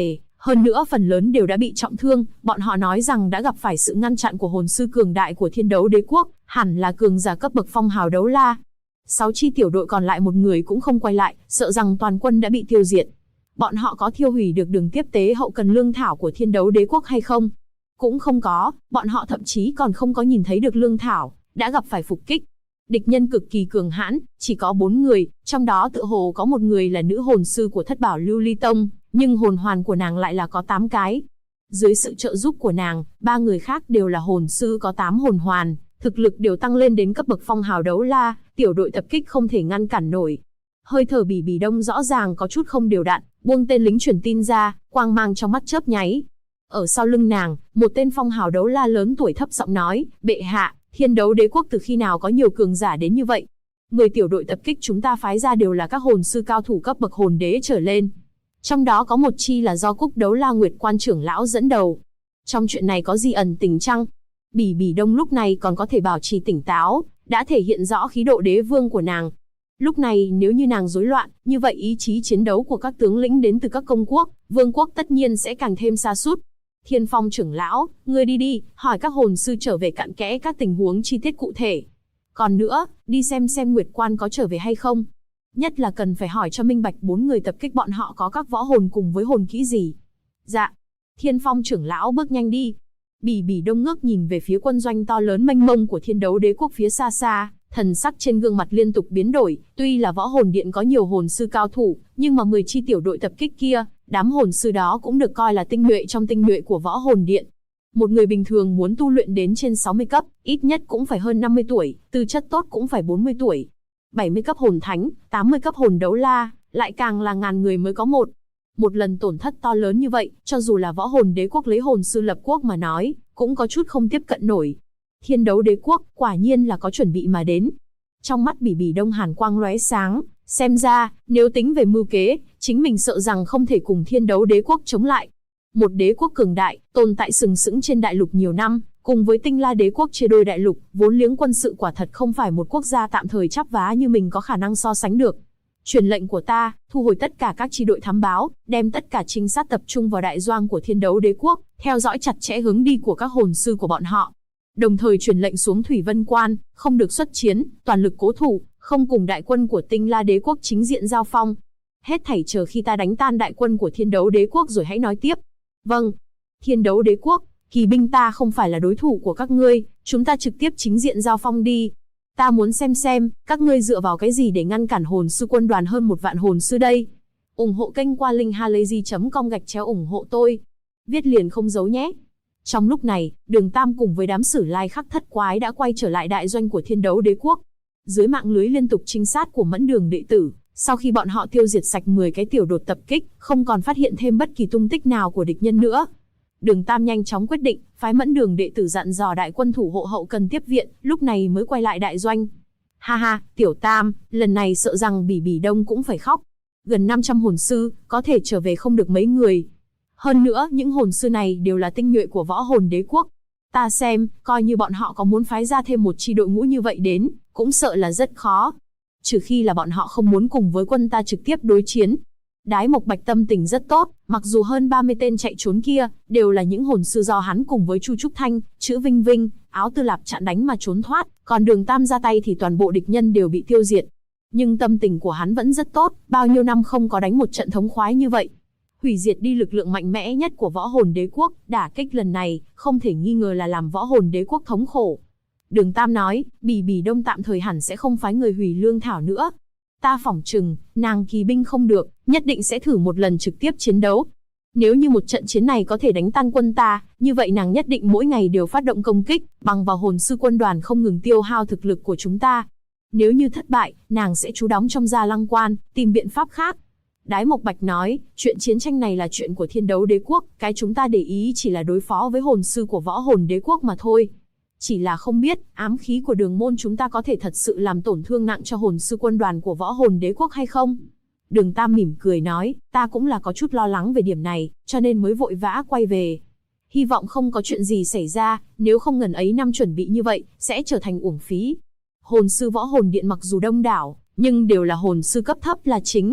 Hơn nữa phần lớn đều đã bị trọng thương, bọn họ nói rằng đã gặp phải sự ngăn chặn của hồn sư cường đại của Thiên Đấu Đế Quốc, hẳn là cường giả cấp bậc phong hào đấu la. 6 chi tiểu đội còn lại một người cũng không quay lại, sợ rằng toàn quân đã bị tiêu diệt. Bọn họ có thiêu hủy được đường tiếp tế hậu cần lương thảo của Thiên Đấu Đế Quốc hay không? Cũng không có, bọn họ thậm chí còn không có nhìn thấy được lương thảo, đã gặp phải phục kích. Địch nhân cực kỳ cường hãn, chỉ có 4 người, trong đó tự hồ có một người là nữ hồn sư của Thất Bảo Lưu Ly Tông, nhưng hồn hoàn của nàng lại là có 8 cái. Dưới sự trợ giúp của nàng, 3 người khác đều là hồn sư có 8 hồn hoàn, thực lực đều tăng lên đến cấp bậc phong hào đấu la, tiểu đội tập kích không thể ngăn cản nổi. Hơi thở Bỉ Bỉ Đông rõ ràng có chút không đều đặn, buông tên lính truyền tin ra, quang mang trong mắt chớp nháy. Ở sau lưng nàng, một tên phong hào đấu la lớn tuổi thấp giọng nói, bệ hạ, Thiên Đấu Đế Quốc từ khi nào có nhiều cường giả đến như vậy? 10 tiểu đội tập kích chúng ta phái ra đều là các hồn sư cao thủ cấp bậc hồn đế trở lên. Trong đó có một chi là do Cúc Đấu La Nguyệt Quan trưởng lão dẫn đầu. Trong chuyện này có gì ẩn tình chăng? Bỉ Bỉ Đông lúc này còn có thể bảo trì tỉnh táo, đã thể hiện rõ khí độ đế vương của nàng. Lúc này nếu như nàng rối loạn, như vậy ý chí chiến đấu của các tướng lĩnh đến từ các công quốc, vương quốc tất nhiên sẽ càng thêm sa sút. Thiên Phong trưởng lão, ngươi đi, hỏi các hồn sư trở về cặn kẽ các tình huống chi tiết cụ thể. Còn nữa, đi xem Nguyệt Quan có trở về hay không. Nhất là cần phải hỏi cho minh bạch 4 người tập kích bọn họ có các võ hồn cùng với hồn kỹ gì. Dạ. Thiên Phong trưởng lão bước nhanh đi. Bỉ Bỉ Đông ngước nhìn về phía quân doanh to lớn mênh mông của Thiên Đấu Đế Quốc phía xa xa, thần sắc trên gương mặt liên tục biến đổi, tuy là võ hồn điện có nhiều hồn sư cao thủ, nhưng mà 10 chi tiểu đội tập kích kia, đám hồn sư đó cũng được coi là tinh nhuệ trong tinh nhuệ của võ hồn điện. Một người bình thường muốn tu luyện đến trên 60 cấp, ít nhất cũng phải hơn 50 tuổi, tư chất tốt cũng phải 40 tuổi. 70 cấp hồn thánh, 80 cấp hồn đấu la, lại càng là ngàn người mới có một. Một lần tổn thất to lớn như vậy, cho dù là võ hồn đế quốc lấy hồn sư lập quốc mà nói, cũng có chút không tiếp cận nổi. Thiên Đấu Đế Quốc, quả nhiên là có chuẩn bị mà đến. Trong mắt Bỉ Bỉ Đông hàn quang lóe sáng, xem ra, nếu tính về mưu kế, chính mình sợ rằng không thể cùng Thiên Đấu Đế Quốc chống lại. Một đế quốc cường đại, tồn tại sừng sững trên đại lục nhiều năm, cùng với Tinh La Đế Quốc chia đôi đại lục, vốn liếng quân sự quả thật không phải một quốc gia tạm thời chắp vá như mình có khả năng so sánh được. Truyền lệnh của ta, thu hồi tất cả các chi đội thám báo, đem tất cả trinh sát tập trung vào đại doanh của Thiên Đấu Đế Quốc, theo dõi chặt chẽ hướng đi của các hồn sư của bọn họ. Đồng thời truyền lệnh xuống Thủy Vân Quan, không được xuất chiến, toàn lực cố thủ, không cùng đại quân của Tinh La Đế Quốc chính diện giao phong. Hết thảy chờ khi ta đánh tan đại quân của Thiên Đấu Đế Quốc rồi hãy nói tiếp. Vâng. Thiên Đấu Đế Quốc, kỳ binh ta không phải là đối thủ của các ngươi, chúng ta trực tiếp chính diện giao phong đi. Ta muốn xem, các ngươi dựa vào cái gì để ngăn cản hồn sư quân đoàn hơn 1 vạn hồn sư đây. Ủng hộ kênh qua linkhalazy.com/ủng hộ tôi. Viết liền không giấu nhé. Trong lúc này, Đường Tam cùng với đám Sử Lai Khắc Thất Quái đã quay trở lại đại doanh của Thiên Đấu Đế Quốc. Dưới mạng lưới liên tục trinh sát của Mẫn Đường đệ tử, sau khi bọn họ tiêu diệt sạch 10 cái tiểu đột tập kích, không còn phát hiện thêm bất kỳ tung tích nào của địch nhân nữa. Đường Tam nhanh chóng quyết định, phái Mẫn Đường đệ tử dặn dò đại quân thủ hộ hậu cần tiếp viện, lúc này mới quay lại đại doanh. Ha ha, Tiểu Tam, lần này sợ rằng Bỉ Bỉ Đông cũng phải khóc. Gần 500 hồn sư, có thể trở về không được mấy người. Hơn nữa, những hồn sư này đều là tinh nhuệ của võ hồn đế quốc. Ta xem, coi như bọn họ có muốn phái ra thêm một chi đội ngũ như vậy đến, cũng sợ là rất khó. Trừ khi là bọn họ không muốn cùng với quân ta trực tiếp đối chiến. Đái Mộc Bạch tâm tình rất tốt, mặc dù hơn 30 tên chạy trốn kia, đều là những hồn sư do hắn cùng với Chu Trúc Thanh, Chữ Vinh Vinh, Áo Tư Lạp chặn đánh mà trốn thoát, còn Đường Tam ra tay thì toàn bộ địch nhân đều bị tiêu diệt. Nhưng tâm tình của hắn vẫn rất tốt, bao nhiêu năm không có đánh một trận thống khoái như vậy. Hủy diệt đi lực lượng mạnh mẽ nhất của võ hồn đế quốc, đả kích lần này, không thể nghi ngờ là làm võ hồn đế quốc thống khổ. Đường Tam nói, Bỉ Bỉ Đông tạm thời hẳn sẽ không phái người hủy lương thảo nữa. Ta phỏng chừng, nàng kỳ binh không được, nhất định sẽ thử một lần trực tiếp chiến đấu. Nếu như một trận chiến này có thể đánh tan quân ta, như vậy nàng nhất định mỗi ngày đều phát động công kích, bằng vào hồn sư quân đoàn không ngừng tiêu hao thực lực của chúng ta. Nếu như thất bại, nàng sẽ trú đóng trong Gia Lăng Quan, tìm biện pháp khác. Đái Mộc Bạch nói, chuyện chiến tranh này là chuyện của Thiên Đấu Đế Quốc, cái chúng ta để ý chỉ là đối phó với hồn sư của võ hồn đế quốc mà thôi. Chỉ là không biết, ám khí của Đường môn chúng ta có thể thật sự làm tổn thương nặng cho hồn sư quân đoàn của võ hồn đế quốc hay không? Đường Tam mỉm cười nói, ta cũng là có chút lo lắng về điểm này, cho nên mới vội vã quay về. Hy vọng không có chuyện gì xảy ra, nếu không ngần ấy năm chuẩn bị như vậy, sẽ trở thành uổng phí. Hồn sư võ hồn điện mặc dù đông đảo, nhưng đều là hồn sư cấp thấp là chính.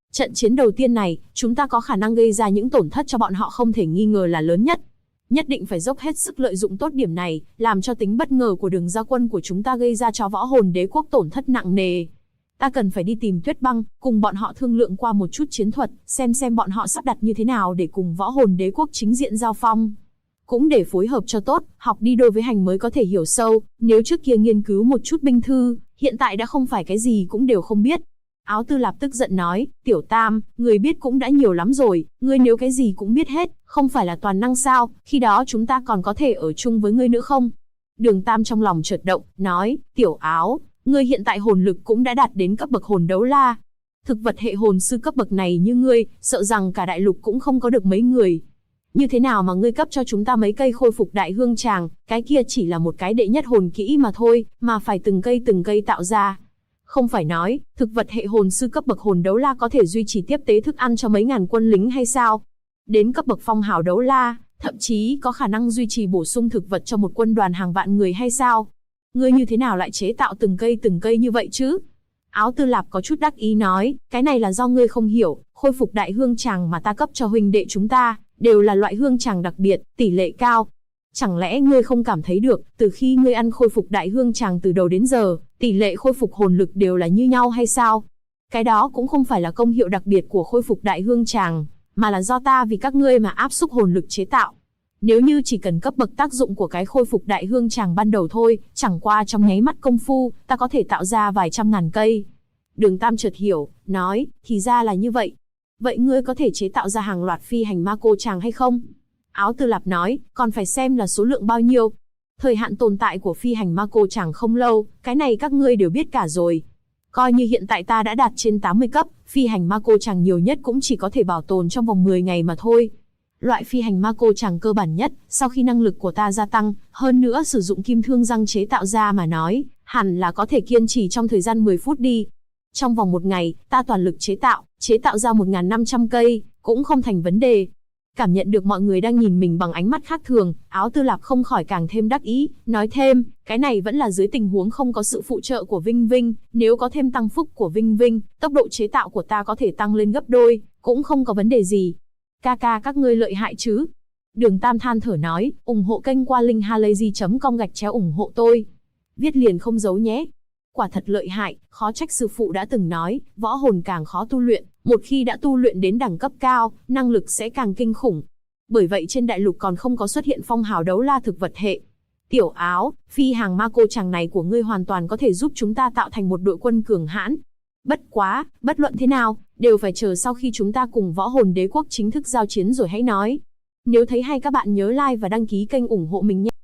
Trận chiến đầu tiên này, chúng ta có khả năng gây ra những tổn thất cho bọn họ không thể nghi ngờ là lớn nhất. Nhất định phải dốc hết sức lợi dụng tốt điểm này, làm cho tính bất ngờ của đường ra quân của chúng ta gây ra cho Võ Hồn Đế quốc tổn thất nặng nề. Ta cần phải đi tìm Tuyết Băng, cùng bọn họ thương lượng qua một chút chiến thuật, xem bọn họ sắp đặt như thế nào để cùng Võ Hồn Đế quốc chính diện giao phong. Cũng để phối hợp cho tốt, học đi đôi với hành mới có thể hiểu sâu, nếu trước kia nghiên cứu một chút binh thư, hiện tại đã không phải cái gì cũng đều không biết. Áo Tư Lạp tức giận nói, Tiểu Tam, người biết cũng đã nhiều lắm rồi, ngươi nếu cái gì cũng biết hết, không phải là toàn năng sao, khi đó chúng ta còn có thể ở chung với ngươi nữa không? Đường Tam trong lòng chợt động, nói, Tiểu Áo, ngươi hiện tại hồn lực cũng đã đạt đến cấp bậc hồn đấu la. Thực vật hệ hồn sư cấp bậc này như ngươi, sợ rằng cả đại lục cũng không có được mấy người. Như thế nào mà ngươi cấp cho chúng ta mấy cây khôi phục đại hương tràng, cái kia chỉ là một cái đệ nhất hồn kỹ mà thôi, mà phải từng cây tạo ra. Không phải nói, thực vật hệ hồn sư cấp bậc hồn đấu la có thể duy trì tiếp tế thức ăn cho mấy ngàn quân lính hay sao? Đến cấp bậc phong hào đấu la, thậm chí có khả năng duy trì bổ sung thực vật cho một quân đoàn hàng vạn người hay sao? Ngươi như thế nào lại chế tạo từng cây như vậy chứ? Áo Tư Lạp có chút đắc ý nói, cái này là do ngươi không hiểu, khôi phục đại hương tràng mà ta cấp cho huynh đệ chúng ta, đều là loại hương tràng đặc biệt, tỷ lệ cao. Chẳng lẽ ngươi không cảm thấy được, từ khi ngươi ăn khôi phục đại hương tràng từ đầu đến giờ, tỷ lệ khôi phục hồn lực đều là như nhau hay sao? Cái đó cũng không phải là công hiệu đặc biệt của khôi phục đại hương tràng, mà là do ta vì các ngươi mà áp xúc hồn lực chế tạo. Nếu như chỉ cần cấp bậc tác dụng của cái khôi phục đại hương tràng ban đầu thôi, chẳng qua trong nháy mắt công phu, ta có thể tạo ra vài trăm ngàn cây. Đường Tam chợt hiểu, nói, thì ra là như vậy. Vậy ngươi có thể chế tạo ra hàng loạt phi hành ma cô tràng hay không? Áo Tư Lạp nói, còn phải xem là số lượng bao nhiêu. Thời hạn tồn tại của phi hành ma cô tràng không lâu, cái này các ngươi đều biết cả rồi. Coi như hiện tại ta đã đạt trên 80 cấp, phi hành ma cô tràng nhiều nhất cũng chỉ có thể bảo tồn trong vòng 10 ngày mà thôi. Loại phi hành ma cô tràng cơ bản nhất, sau khi năng lực của ta gia tăng, hơn nữa sử dụng kim thương răng chế tạo ra mà nói, hẳn là có thể kiên trì trong thời gian 10 phút đi. Trong vòng một ngày, ta toàn lực chế tạo ra 1.500 cây, cũng không thành vấn đề. Cảm nhận được mọi người đang nhìn mình bằng ánh mắt khác thường, Áo Tư Lạp không khỏi càng thêm đắc ý, nói thêm, cái này vẫn là dưới tình huống không có sự phụ trợ của Vinh Vinh, nếu có thêm tăng phúc của Vinh Vinh, tốc độ chế tạo của ta có thể tăng lên gấp đôi, cũng không có vấn đề gì. Ca các ngươi lợi hại chứ? Đường Tam than thở nói, ủng hộ kênh qua link halayzi.com ủng hộ tôi. Viết liền không giấu nhé. Quả thật lợi hại, khó trách sư phụ đã từng nói, võ hồn càng khó tu luyện, một khi đã tu luyện đến đẳng cấp cao, năng lực sẽ càng kinh khủng. Bởi vậy trên đại lục còn không có xuất hiện phong hào đấu la thực vật hệ. Tiểu Áo, phi hàng ma cô tràng này của ngươi hoàn toàn có thể giúp chúng ta tạo thành một đội quân cường hãn. Bất quá, bất luận thế nào, đều phải chờ sau khi chúng ta cùng Võ Hồn Đế quốc chính thức giao chiến rồi hãy nói. Nếu thấy hay các bạn nhớ like và đăng ký kênh ủng hộ mình nhé.